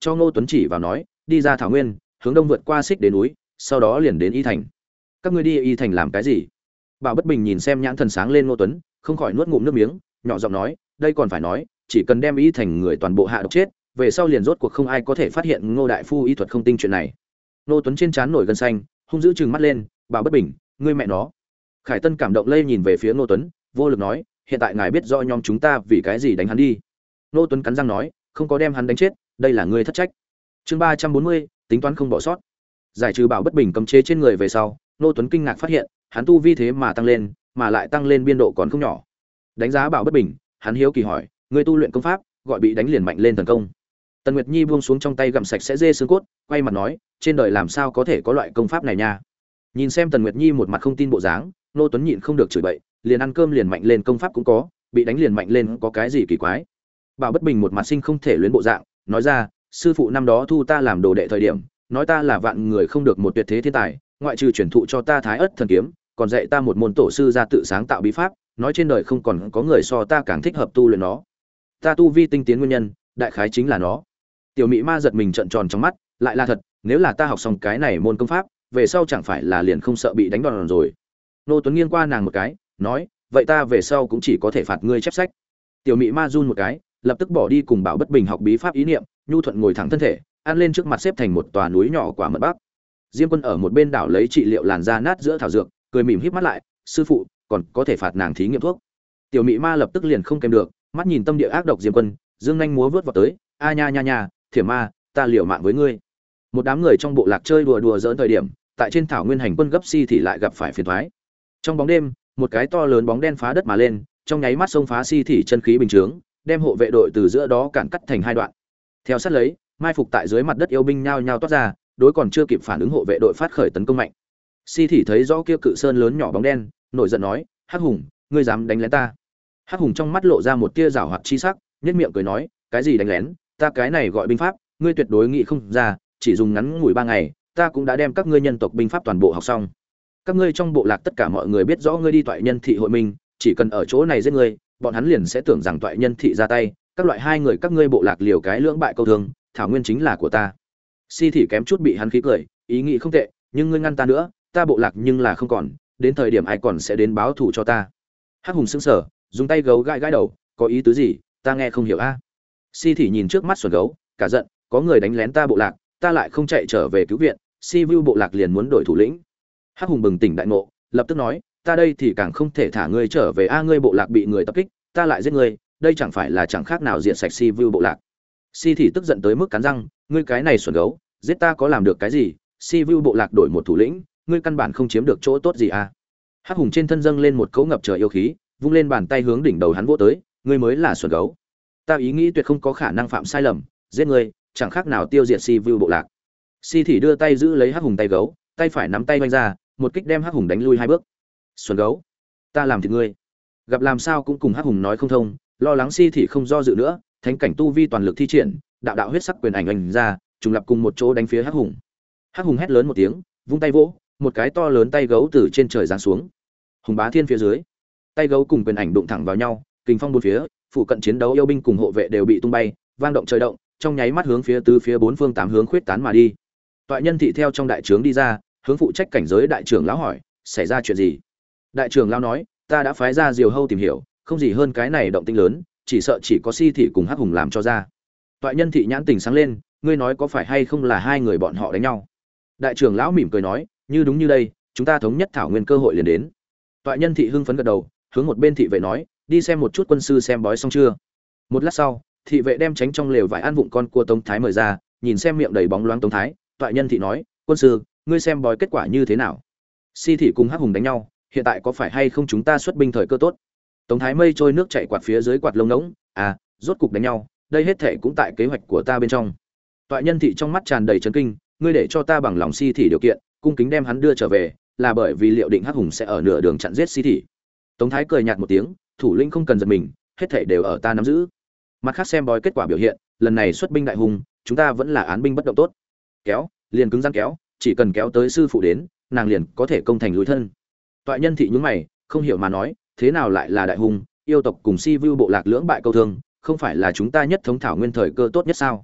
cho Ngô Tuấn chỉ vào nói, đi ra thảo nguyên, hướng đông vượt qua xích đến núi, sau đó liền đến Y Thành. Các ngươi đi Y Thành làm cái gì? Bảo Bất Bình nhìn xem nhãn thần sáng lên Ngô Tuấn, không khỏi nuốt ngụm nước miếng, nhỏ giọng nói, đây còn phải nói, chỉ cần đem Y Thành người toàn bộ hạ độc chết, về sau liền rốt cuộc không ai có thể phát hiện Ngô đại phu y thuật không tinh chuyện này. Ngô Tuấn trên trán nổi gân xanh, hung dữ trừng mắt lên, Bảo Bất Bình, ngươi mẹ nó. Khải Tân cảm động lây nhìn về phía Ngô Tuấn, vô lực nói, hiện tại ngài biết rõ nhóm chúng ta vì cái gì đánh hắn đi. Ngô Tuấn cắn răng nói, không có đem hắn đánh chết, đây là ngươi thất trách. Chương ba trăm bốn mươi, tính toán không bỏ sót. Giải trừ Bảo Bất Bình cấm chế trên người về sau, Ngô Tuấn kinh ngạc phát hiện, hắn tu vi thế mà tăng lên, mà lại tăng lên biên độ còn không nhỏ. Đánh giá Bảo Bất Bình, hắn hiếu kỳ hỏi, ngươi tu luyện công pháp, gọi bị đánh liền mạnh lên thần công. Tần Nguyệt Nhi buông xuống trong tay gặm sạch sẽ dê xương cốt, quay mặt nói, trên đời làm sao có thể có loại công pháp này nha. Nhìn xem Tần Nguyệt Nhi một mặt không tin bộ dáng, Ngô Tuấn nhịn không được chửi bậy, liền ăn cơm liền mạnh lên công pháp cũng có, bị đánh liền mạnh lên có cái gì kỳ quái. Bảo Bất Bình một mặt sinh không thể luyến bộ dạng, nói ra, sư phụ năm đó thu ta làm đồ đệ thời điểm, nói ta là vạn người không được một tuyệt thế thiên tài, ngoại trừ truyền thụ cho ta Thái Ức thần kiếm, còn dạy ta một môn tổ sư ra tự sáng tạo bí pháp, nói trên đời không còn có người so ta càng thích hợp tu luyện nó. Ta tu vi tinh tiến nguyên nhân, đại khái chính là nó. Tiểu Mị Ma giật mình trợn tròn trong mắt, lại là thật, nếu là ta học xong cái này môn công pháp, về sau chẳng phải là liền không sợ bị đánh đòn rồi. Nô Tuấn nghiêng qua nàng một cái, nói, vậy ta về sau cũng chỉ có thể phạt ngươi chép sách. Tiểu Mị Ma run một cái, lập tức bỏ đi cùng Bảo Bất Bình học bí pháp ý niệm, nhu thuận ngồi thẳng thân thể, ăn lên trước mặt xếp thành một tòa núi nhỏ quả mận bắc. Diêm Quân ở một bên đảo lấy trị liệu làn da nát giữa thảo dược, cười mỉm híp mắt lại, sư phụ, còn có thể phạt nàng thí nghiệm thuốc. Tiểu Mị Ma lập tức liền không kèm được, mắt nhìn tâm địa ác độc Diêm Quân, dương nhanh múa vớt vào tới, a nha nha nha, Thiểm Ma, ta liều mạng với ngươi. Một đám người trong bộ lạc chơi đùa đùa giỡn thời điểm, tại trên thảo nguyên hành quân gấp si thì lại gặp phải phiền toái. Trong bóng đêm, một cái to lớn bóng đen phá đất mà lên, trong nháy mắt xông phá si thì chân khí bình chướng, đem hộ vệ đội từ giữa đó cản cắt thành hai đoạn. Theo sát lấy, mai phục tại dưới mặt đất yêu binh nhao nhao toát ra, đối còn chưa kịp phản ứng hộ vệ đội phát khởi tấn công mạnh. Si thì thấy rõ kia cự sơn lớn nhỏ bóng đen, nổi giận nói, Hắc Hùng, ngươi dám đánh lén ta? Hắc Hùng trong mắt lộ ra một tia giảo hoạt chi sắc, nhếch miệng cười nói, cái gì đánh lén, ta cái này gọi binh pháp, ngươi tuyệt đối nghĩ không ra, chỉ dùng ngắn ngủi ba ngày, ta cũng đã đem các ngươi nhân tộc binh pháp toàn bộ học xong. Các ngươi trong bộ lạc tất cả mọi người biết rõ ngươi đi toại nhân thị hội minh, chỉ cần ở chỗ này giết ngươi, bọn hắn liền sẽ tưởng rằng toại nhân thị ra tay, các loại hai người các ngươi bộ lạc liều cái lưỡng bại câu thương, thảo nguyên chính là của ta. Si thị kém chút bị hắn khí cười, ý nghĩ không tệ, nhưng ngươi ngăn ta nữa, ta bộ lạc nhưng là không còn, đến thời điểm ai còn sẽ đến báo thù cho ta. Hắc Hùng sững sờ, dùng tay gấu gãi gãi đầu, có ý tứ gì, ta nghe không hiểu a. Si thị nhìn trước mắt xuẩn gấu, cả giận, có người đánh lén ta bộ lạc, ta lại không chạy trở về cứu viện, Si Vu bộ lạc liền muốn đổi thủ lĩnh. Hắc Hùng bừng tỉnh đại ngộ, lập tức nói, ta đây thì càng không thể thả ngươi trở về a, ngươi bộ lạc bị người tập kích, ta lại giết ngươi, đây chẳng phải là chẳng khác nào diệt sạch Si Vu bộ lạc. Si thị tức giận tới mức cắn răng, ngươi cái này xuẩn gấu, giết ta có làm được cái gì? Si Vu bộ lạc đổi một thủ lĩnh, ngươi căn bản không chiếm được chỗ tốt gì a. Hắc Hùng trên thân dâng lên một cỗ ngập trời yêu khí, vung lên bàn tay hướng đỉnh đầu hắn vỗ tới, ngươi mới là xuẩn gấu. Ta ý nghĩ tuyệt không có khả năng phạm sai lầm, giết ngươi, chẳng khác nào tiêu diệt Si Vu bộ lạc. Si thị đưa tay giữ lấy Hắc Hùng tay gấu, tay phải nắm tay vung ra, một kích đem Hắc Hùng đánh lui hai bước. Xuẩn gấu, ta làm thịt ngươi. Gặp làm sao cũng cùng Hắc Hùng nói không thông, lo lắng Si thị không do dự nữa, thánh cảnh tu vi toàn lực thi triển, đạo đạo huyết sắc quyền ảnh ảnh ra, trùng lập cùng một chỗ đánh phía Hắc Hùng. Hắc Hùng hét lớn một tiếng, vung tay vỗ, một cái to lớn tay gấu từ trên trời giáng xuống. Hùng Bá Thiên phía dưới, tay gấu cùng quyền ảnh đụng thẳng vào nhau, kình phong bốn phía, phụ cận chiến đấu yêu binh cùng hộ vệ đều bị tung bay, vang động trời động, trong nháy mắt hướng phía tứ phía bốn phương tám hướng khuyết tán mà đi. Toại nhân thị theo trong đại trướng đi ra, hướng phụ trách cảnh giới đại trưởng lão hỏi, xảy ra chuyện gì? Đại trưởng lão nói, ta đã phái ra Diều Hâu tìm hiểu, không gì hơn cái này động tĩnh lớn, chỉ sợ chỉ có Si thị cùng Hắc Hùng làm cho ra. Toại nhân thị nhãn tình sáng lên, ngươi nói có phải hay không là hai người bọn họ đánh nhau? Đại trưởng lão mỉm cười nói, như đúng như đây, chúng ta thống nhất thảo nguyên cơ hội liền đến. Toại nhân thị hưng phấn gật đầu, hướng một bên thị vệ nói, đi xem một chút quân sư xem bói xong chưa. Một lát sau, thị vệ đem tránh trong lều vải ăn vụng con cua Tống Thái mời ra, nhìn xem miệng đầy bóng loáng Tống Thái, Toại nhân thị nói, quân sư, ngươi xem bói kết quả như thế nào? Si thị cùng Hắc Hùng đánh nhau, hiện tại có phải hay không chúng ta xuất binh thời cơ tốt? Tống Thái mây trôi nước chảy quạt phía dưới quạt lông ngỗng, à, rốt cục đánh nhau, đây hết thảy cũng tại kế hoạch của ta bên trong. Toại nhân thị trong mắt tràn đầy chấn kinh, ngươi để cho ta bằng lòng Si thị điều kiện, cung kính đem hắn đưa trở về, là bởi vì liệu định Hắc Hùng sẽ ở nửa đường chặn giết Si thị. Tống Thái cười nhạt một tiếng, thủ lĩnh không cần giật mình, hết thảy đều ở ta nắm giữ. Mặt khác xem bói kết quả biểu hiện, lần này xuất binh đại hùng, chúng ta vẫn là án binh bất động tốt. Kéo, liền cứng rắn kéo, chỉ cần kéo tới sư phụ đến, nàng liền có thể công thành lùi thân. Toại nhân thị nhướng mày, không hiểu mà nói, thế nào lại là đại hùng, yêu tộc cùng Si Vu bộ lạc lưỡng bại câu thương, không phải là chúng ta nhất thống thảo nguyên thời cơ tốt nhất sao?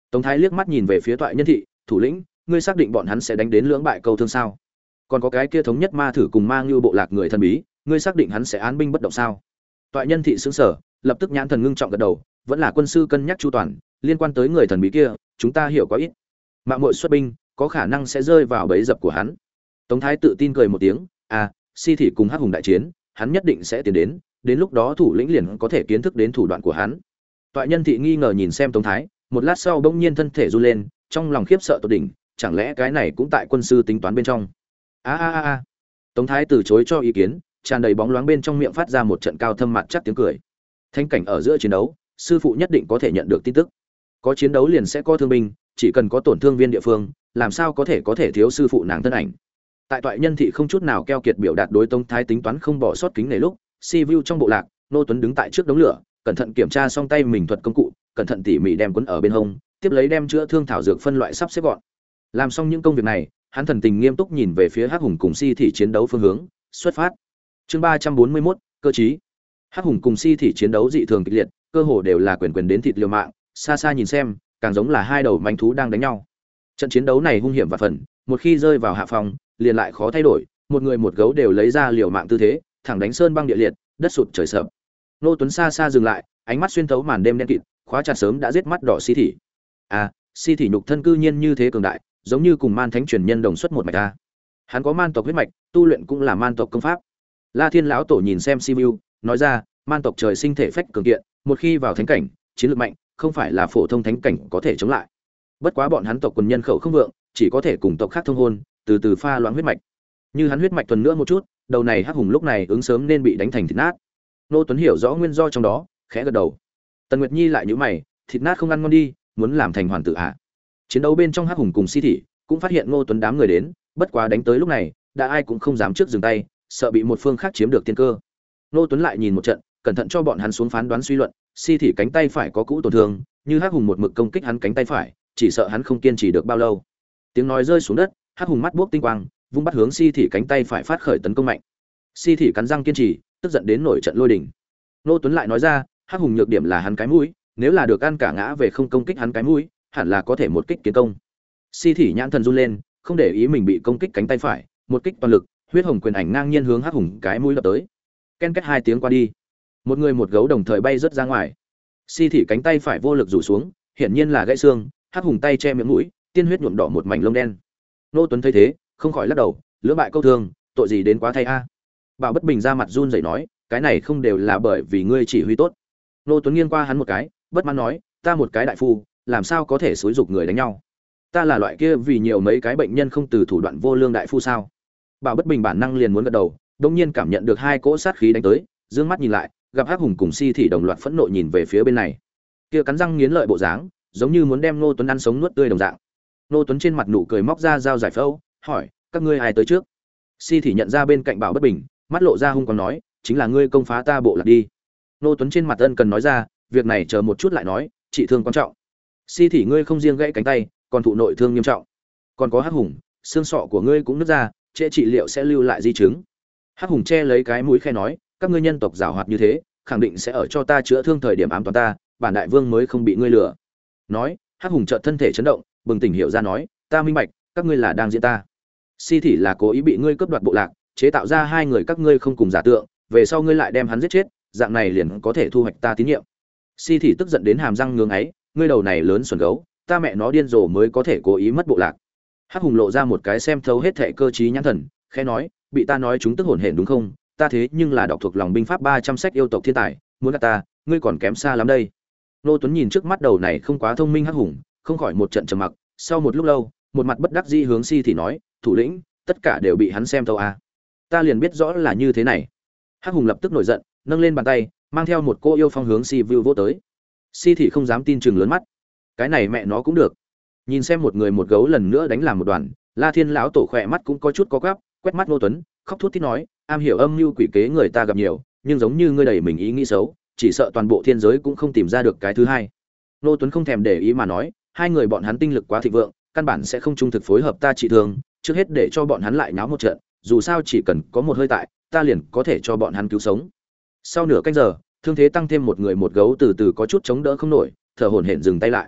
Tống Thái liếc mắt nhìn về phía Toại Nhân Thị, thủ lĩnh, ngươi xác định bọn hắn sẽ đánh đến lưỡng bại câu thương sao? Còn có cái kia thống nhất ma thử cùng mang như bộ lạc người thần bí, ngươi xác định hắn sẽ án binh bất động sao? Toại Nhân Thị sững sờ, lập tức nhãn thần ngưng trọng gật đầu, vẫn là quân sư cân nhắc chu toàn, liên quan tới người thần bí kia, chúng ta hiểu quá ít. Mạo muội xuất binh, có khả năng sẽ rơi vào bẫy dập của hắn. Tống Thái tự tin cười một tiếng, à, Si thị cùng Hắc Hùng đại chiến, hắn nhất định sẽ tiến đến, đến lúc đó thủ lĩnh liền có thể kiến thức đến thủ đoạn của hắn. Toại Nhân Thị nghi ngờ nhìn xem Tống Thái, một lát sau bỗng nhiên thân thể run lên, trong lòng khiếp sợ tột đỉnh, chẳng lẽ cái này cũng tại quân sư tính toán bên trong? A a a a. Tống Thái từ chối cho ý kiến, tràn đầy bóng loáng bên trong miệng phát ra một trận cao thâm mặt chắc tiếng cười. Thanh cảnh ở giữa chiến đấu, sư phụ nhất định có thể nhận được tin tức. Có chiến đấu liền sẽ có thương binh, chỉ cần có tổn thương viên địa phương, làm sao có thể có thể thiếu sư phụ nàng thân ảnh. Tại Toại Nhân Thị không chút nào keo kiệt biểu đạt đối Tống Thái tính toán không bỏ sót kính này lúc, Si Vu trong bộ lạc, Nô Tuấn đứng tại trước đống lửa, cẩn thận kiểm tra xong tay mình thuật công cụ, cẩn thận tỉ mỉ đem quấn ở bên hông, tiếp lấy đem chữa thương thảo dược phân loại sắp xếp gọn. Làm xong những công việc này, hắn thần tình nghiêm túc nhìn về phía Hắc Hùng cùng Si thị chiến đấu phương hướng, xuất phát. Chương ba trăm bốn mươi mốt, cơ chí. Hắc Hùng cùng Si thị chiến đấu dị thường kịch liệt, cơ hồ đều là quyền quyền đến thịt liều mạng, xa xa nhìn xem, càng giống là hai đầu manh thú đang đánh nhau. Trận chiến đấu này hung hiểm và phần, một khi rơi vào hạ phòng, liền lại khó thay đổi, một người một gấu đều lấy ra liều mạng tư thế, thẳng đánh sơn băng địa liệt, đất sụt trời sập. Nô Tuấn xa xa dừng lại, ánh mắt xuyên thấu màn đêm đen kịt, khóa chặt sớm đã giết mắt đỏ Si thị. À, Si thị nhục thân cư nhiên như thế cường đại, giống như cùng man thánh truyền nhân đồng xuất một mạch a. Hắn có man tộc huyết mạch, tu luyện cũng là man tộc công pháp. La Thiên lão tổ nhìn xem Si Vu, nói ra, man tộc trời sinh thể phách cường kiện, một khi vào thánh cảnh, chiến lược mạnh, không phải là phổ thông thánh cảnh có thể chống lại. Bất quá bọn hắn tộc quần nhân khẩu không vượng, chỉ có thể cùng tộc khác thông hôn, từ từ pha loãng huyết mạch. Như hắn huyết mạch thuần nữa một chút, đầu này Hắc Hùng lúc này ứng sớm nên bị đánh thành thịt nát. Nô Tuấn hiểu rõ nguyên do trong đó, khẽ gật đầu. Tần Nguyệt Nhi lại nhíu mày, thịt nát không ăn ngon đi, muốn làm thành hoàn tử hạ. Chiến đấu bên trong Hắc Hùng cùng Si thị cũng phát hiện Ngô Tuấn đám người đến, bất quá đánh tới lúc này, đã ai cũng không dám trước dừng tay, sợ bị một phương khác chiếm được tiên cơ. Ngô Tuấn lại nhìn một trận, cẩn thận cho bọn hắn xuống phán đoán suy luận, Si thị cánh tay phải có cũ tổn thương, như Hắc Hùng một mực công kích hắn cánh tay phải, chỉ sợ hắn không kiên trì được bao lâu. Tiếng nói rơi xuống đất, Hắc Hùng mắt buốc tinh quang, vung bắt hướng Si thị cánh tay phải phát khởi tấn công mạnh. Si thị cắn răng kiên trì, tức giận đến nổi trận lôi đình. Ngô Tuấn lại nói ra, Hắc Hùng nhược điểm là hắn cái mũi, nếu là được ăn cả ngã về không công kích hắn cái mũi, hẳn là có thể một kích kiến công. Si thị nhãn thần run lên, không để ý mình bị công kích cánh tay phải, một kích toàn lực, huyết hồng quyền ảnh ngang nhiên hướng Hắc Hùng cái mũi lập tới. Ken két hai tiếng qua đi, một người một gấu đồng thời bay rớt ra ngoài. Si thị cánh tay phải vô lực rủ xuống, hiển nhiên là gãy xương, Hắc Hùng tay che miệng mũi, tiên huyết nhuộm đỏ một mảnh lông đen. Nô Tuấn thấy thế, không khỏi lắc đầu, lưỡng bại câu thương, tội gì đến quá thay a. Bảo Bất Bình ra mặt run rẩy nói, cái này không đều là bởi vì ngươi chỉ huy tốt. Nô Tuấn nghiêng qua hắn một cái, bất mãn nói, ta một cái đại phu, làm sao có thể xúi dục người đánh nhau? Ta là loại kia vì nhiều mấy cái bệnh nhân không từ thủ đoạn vô lương đại phu sao? Bảo Bất Bình bản năng liền muốn gật đầu, đột nhiên cảm nhận được hai cỗ sát khí đánh tới, dương mắt nhìn lại, gặp Hắc Hùng cùng Si thị đồng loạt phẫn nộ nhìn về phía bên này. Kia cắn răng nghiến lợi bộ dáng, giống như muốn đem Nô Tuấn ăn sống nuốt tươi đồng dạng. Nô Tuấn trên mặt nụ cười móc ra dao giải phẫu, hỏi, các ngươi ai tới trước? Si thị nhận ra bên cạnh Bảo Bất Bình, mắt lộ ra hung quang nói, chính là ngươi công phá ta bộ lạc đi. Nô Tuấn trên mặt ân cần nói ra, việc này chờ một chút lại nói, trị thương quan trọng. Si thị ngươi không riêng gãy cánh tay, còn thụ nội thương nghiêm trọng. Còn có Hắc Hùng, xương sọ của ngươi cũng nứt ra, trễ trị liệu sẽ lưu lại di chứng. Hắc Hùng che lấy cái mũi khẽ nói, các ngươi nhân tộc giàu hoạt như thế, khẳng định sẽ ở cho ta chữa thương thời điểm ám toán ta, bản đại vương mới không bị ngươi lừa. Nói, Hắc Hùng chợt thân thể chấn động, bừng tỉnh hiểu ra nói, ta minh bạch, các ngươi là đang diễn ta. Si thị là cố ý bị ngươi cướp đoạt bộ lạc, chế tạo ra hai người các ngươi không cùng giả tượng, về sau ngươi lại đem hắn giết chết, dạng này liền có thể thu hoạch ta tín nhiệm. Si thị tức giận đến hàm răng ngưỡng ấy, ngươi đầu này lớn xuẩn gấu, ta mẹ nó điên rồ mới có thể cố ý mất bộ lạc. Hắc Hùng lộ ra một cái xem thấu hết thệ cơ trí nhãn thần, khẽ nói, bị ta nói chúng tức hồn hển đúng không? Ta thế nhưng là đọc thuộc lòng binh pháp ba trăm sách yêu tộc thiên tài, muốn gạt ta, ngươi còn kém xa lắm đây. Nô Tuấn nhìn trước mắt đầu này không quá thông minh Hắc Hùng, không khỏi một trận trầm mặc, sau một lúc lâu, một mặt bất đắc dĩ hướng Si thị nói, thủ lĩnh, tất cả đều bị hắn xem thấu à? Ta liền biết rõ là như thế này. Hắc Hùng lập tức nổi giận, nâng lên bàn tay, mang theo một cô yêu phong hướng Si Vu vỗ tới. Si thị không dám tin chừng lớn mắt. Cái này mẹ nó cũng được. Nhìn xem một người một gấu lần nữa đánh làm một đoàn, La Thiên lão tổ khỏe mắt cũng có chút có quắp, quét mắt Ngô Tuấn, khóc thút thít nói, am hiểu âm mưu quỷ kế người ta gặp nhiều, nhưng giống như ngươi đầy mình ý nghĩ xấu, chỉ sợ toàn bộ thiên giới cũng không tìm ra được cái thứ hai. Ngô Tuấn không thèm để ý mà nói, hai người bọn hắn tinh lực quá thịnh vượng, căn bản sẽ không trung thực phối hợp ta trị thương, trước hết để cho bọn hắn lại náo một trận, dù sao chỉ cần có một hơi tại, ta liền có thể cho bọn hắn cứu sống. Sau nửa canh giờ, thương thế tăng thêm một người một gấu từ từ có chút chống đỡ không nổi, thở hổn hển dừng tay lại.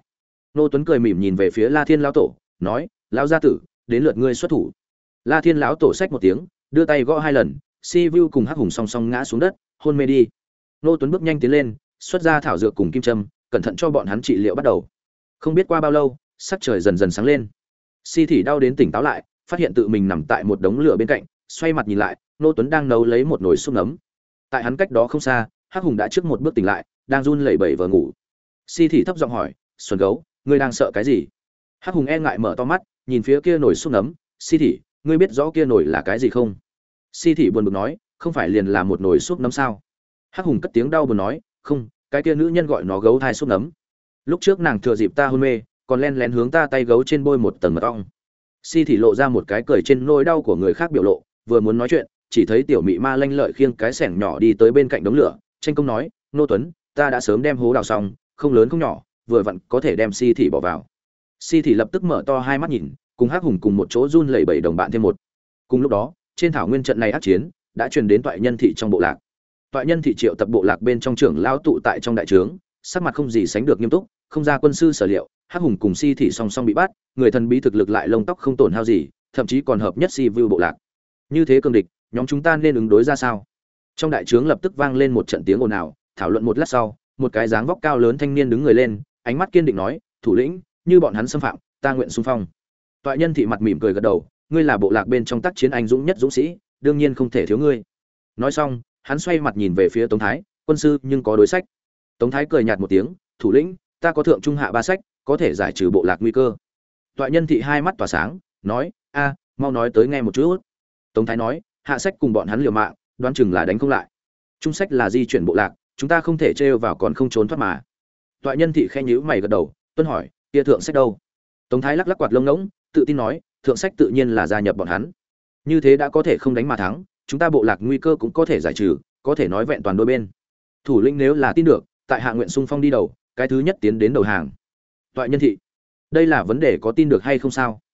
Nô Tuấn cười mỉm nhìn về phía La Thiên lão tổ, nói: "Lão gia tử, đến lượt ngươi xuất thủ." La Thiên lão tổ xách một tiếng, đưa tay gõ hai lần, Si Vu cùng Hắc Hùng song song ngã xuống đất, hôn mê đi. Nô Tuấn bước nhanh tiến lên, xuất ra thảo dược cùng kim châm, cẩn thận cho bọn hắn trị liệu bắt đầu. Không biết qua bao lâu, sắc trời dần dần sáng lên. Si Thị đau đến tỉnh táo lại, phát hiện tự mình nằm tại một đống lửa bên cạnh, xoay mặt nhìn lại, Nô Tuấn đang nấu lấy một nồi súp nấm. Tại hắn cách đó không xa, Hắc Hùng đã trước một bước tỉnh lại, đang run lẩy bẩy vờ ngủ. Si Thị thấp giọng hỏi: "Xuân gấu, ngươi đang sợ cái gì?" Hắc Hùng e ngại mở to mắt, nhìn phía kia nồi súp nấm. "Si Thị, ngươi biết rõ kia nồi là cái gì không?" Si Thị buồn bực nói: "Không phải liền là một nồi súp nấm sao?" Hắc Hùng cất tiếng đau buồn nói: "Không, cái kia nữ nhân gọi nó gấu thai súp nấm. Lúc trước nàng thừa dịp ta hôn mê, còn len lén hướng ta tay gấu trên bôi một tầng mật ong." Si Thị lộ ra một cái cười trên nỗi đau của người khác biểu lộ, vừa muốn nói chuyện, chỉ thấy tiểu mị ma lanh lợi khiêng cái xẻng nhỏ đi tới bên cạnh đống lửa, tranh công nói: "Nô Tuấn, ta đã sớm đem hố đào xong, không lớn không nhỏ, vừa vặn có thể đem Si Thị bỏ vào." Si Thị lập tức mở to hai mắt nhìn, cùng Hắc Hùng cùng một chỗ run lẩy bẩy đồng bạn thêm một. Cùng lúc đó, trên thảo nguyên trận này ác chiến đã truyền đến toại nhân thị trong bộ lạc. Toại nhân thị triệu tập bộ lạc bên trong trưởng lao tụ tại trong đại trướng, sắc mặt không gì sánh được nghiêm túc, không ra quân sư sở liệu, Hắc Hùng cùng Si Thị song song bị bắt, người thần bí thực lực lại lông tóc không tổn hao gì, thậm chí còn hợp nhất Si Vu bộ lạc. Như thế cường địch, nhóm chúng ta nên ứng đối ra sao? Trong đại trướng lập tức vang lên một trận tiếng ồn ào, thảo luận một lát sau, một cái dáng vóc cao lớn thanh niên đứng người lên, ánh mắt kiên định nói: "Thủ lĩnh, như bọn hắn xâm phạm, ta nguyện xung phong." Toại nhân thị mặt mỉm cười gật đầu: "Ngươi là bộ lạc bên trong tác chiến anh dũng nhất dũng sĩ, đương nhiên không thể thiếu ngươi." Nói xong, hắn xoay mặt nhìn về phía Tống Thái: "Quân sư nhưng có đối sách?" Tống Thái cười nhạt một tiếng: "Thủ lĩnh, ta có thượng trung hạ ba sách, có thể giải trừ bộ lạc nguy cơ." Toại nhân thị hai mắt tỏa sáng, nói: "A, mau nói tới nghe một chút." Tống Thái nói: "Hạ sách cùng bọn hắn liều mạng, đoán chừng là đánh không lại. Trung sách là di chuyển bộ lạc, chúng ta không thể trêu vào còn không trốn thoát mà." Toại nhân thị khẽ nhíu mày gật đầu, tuân hỏi: "Kia thượng sách đâu?" Tống Thái lắc lắc quạt lông ngỗng, tự tin nói: "Thượng sách tự nhiên là gia nhập bọn hắn. Như thế đã có thể không đánh mà thắng, chúng ta bộ lạc nguy cơ cũng có thể giải trừ, có thể nói vẹn toàn đôi bên. Thủ lĩnh nếu là tin được, tại hạ nguyện xung phong đi đầu, cái thứ nhất tiến đến đầu hàng." Toại nhân thị: "Đây là vấn đề có tin được hay không sao?"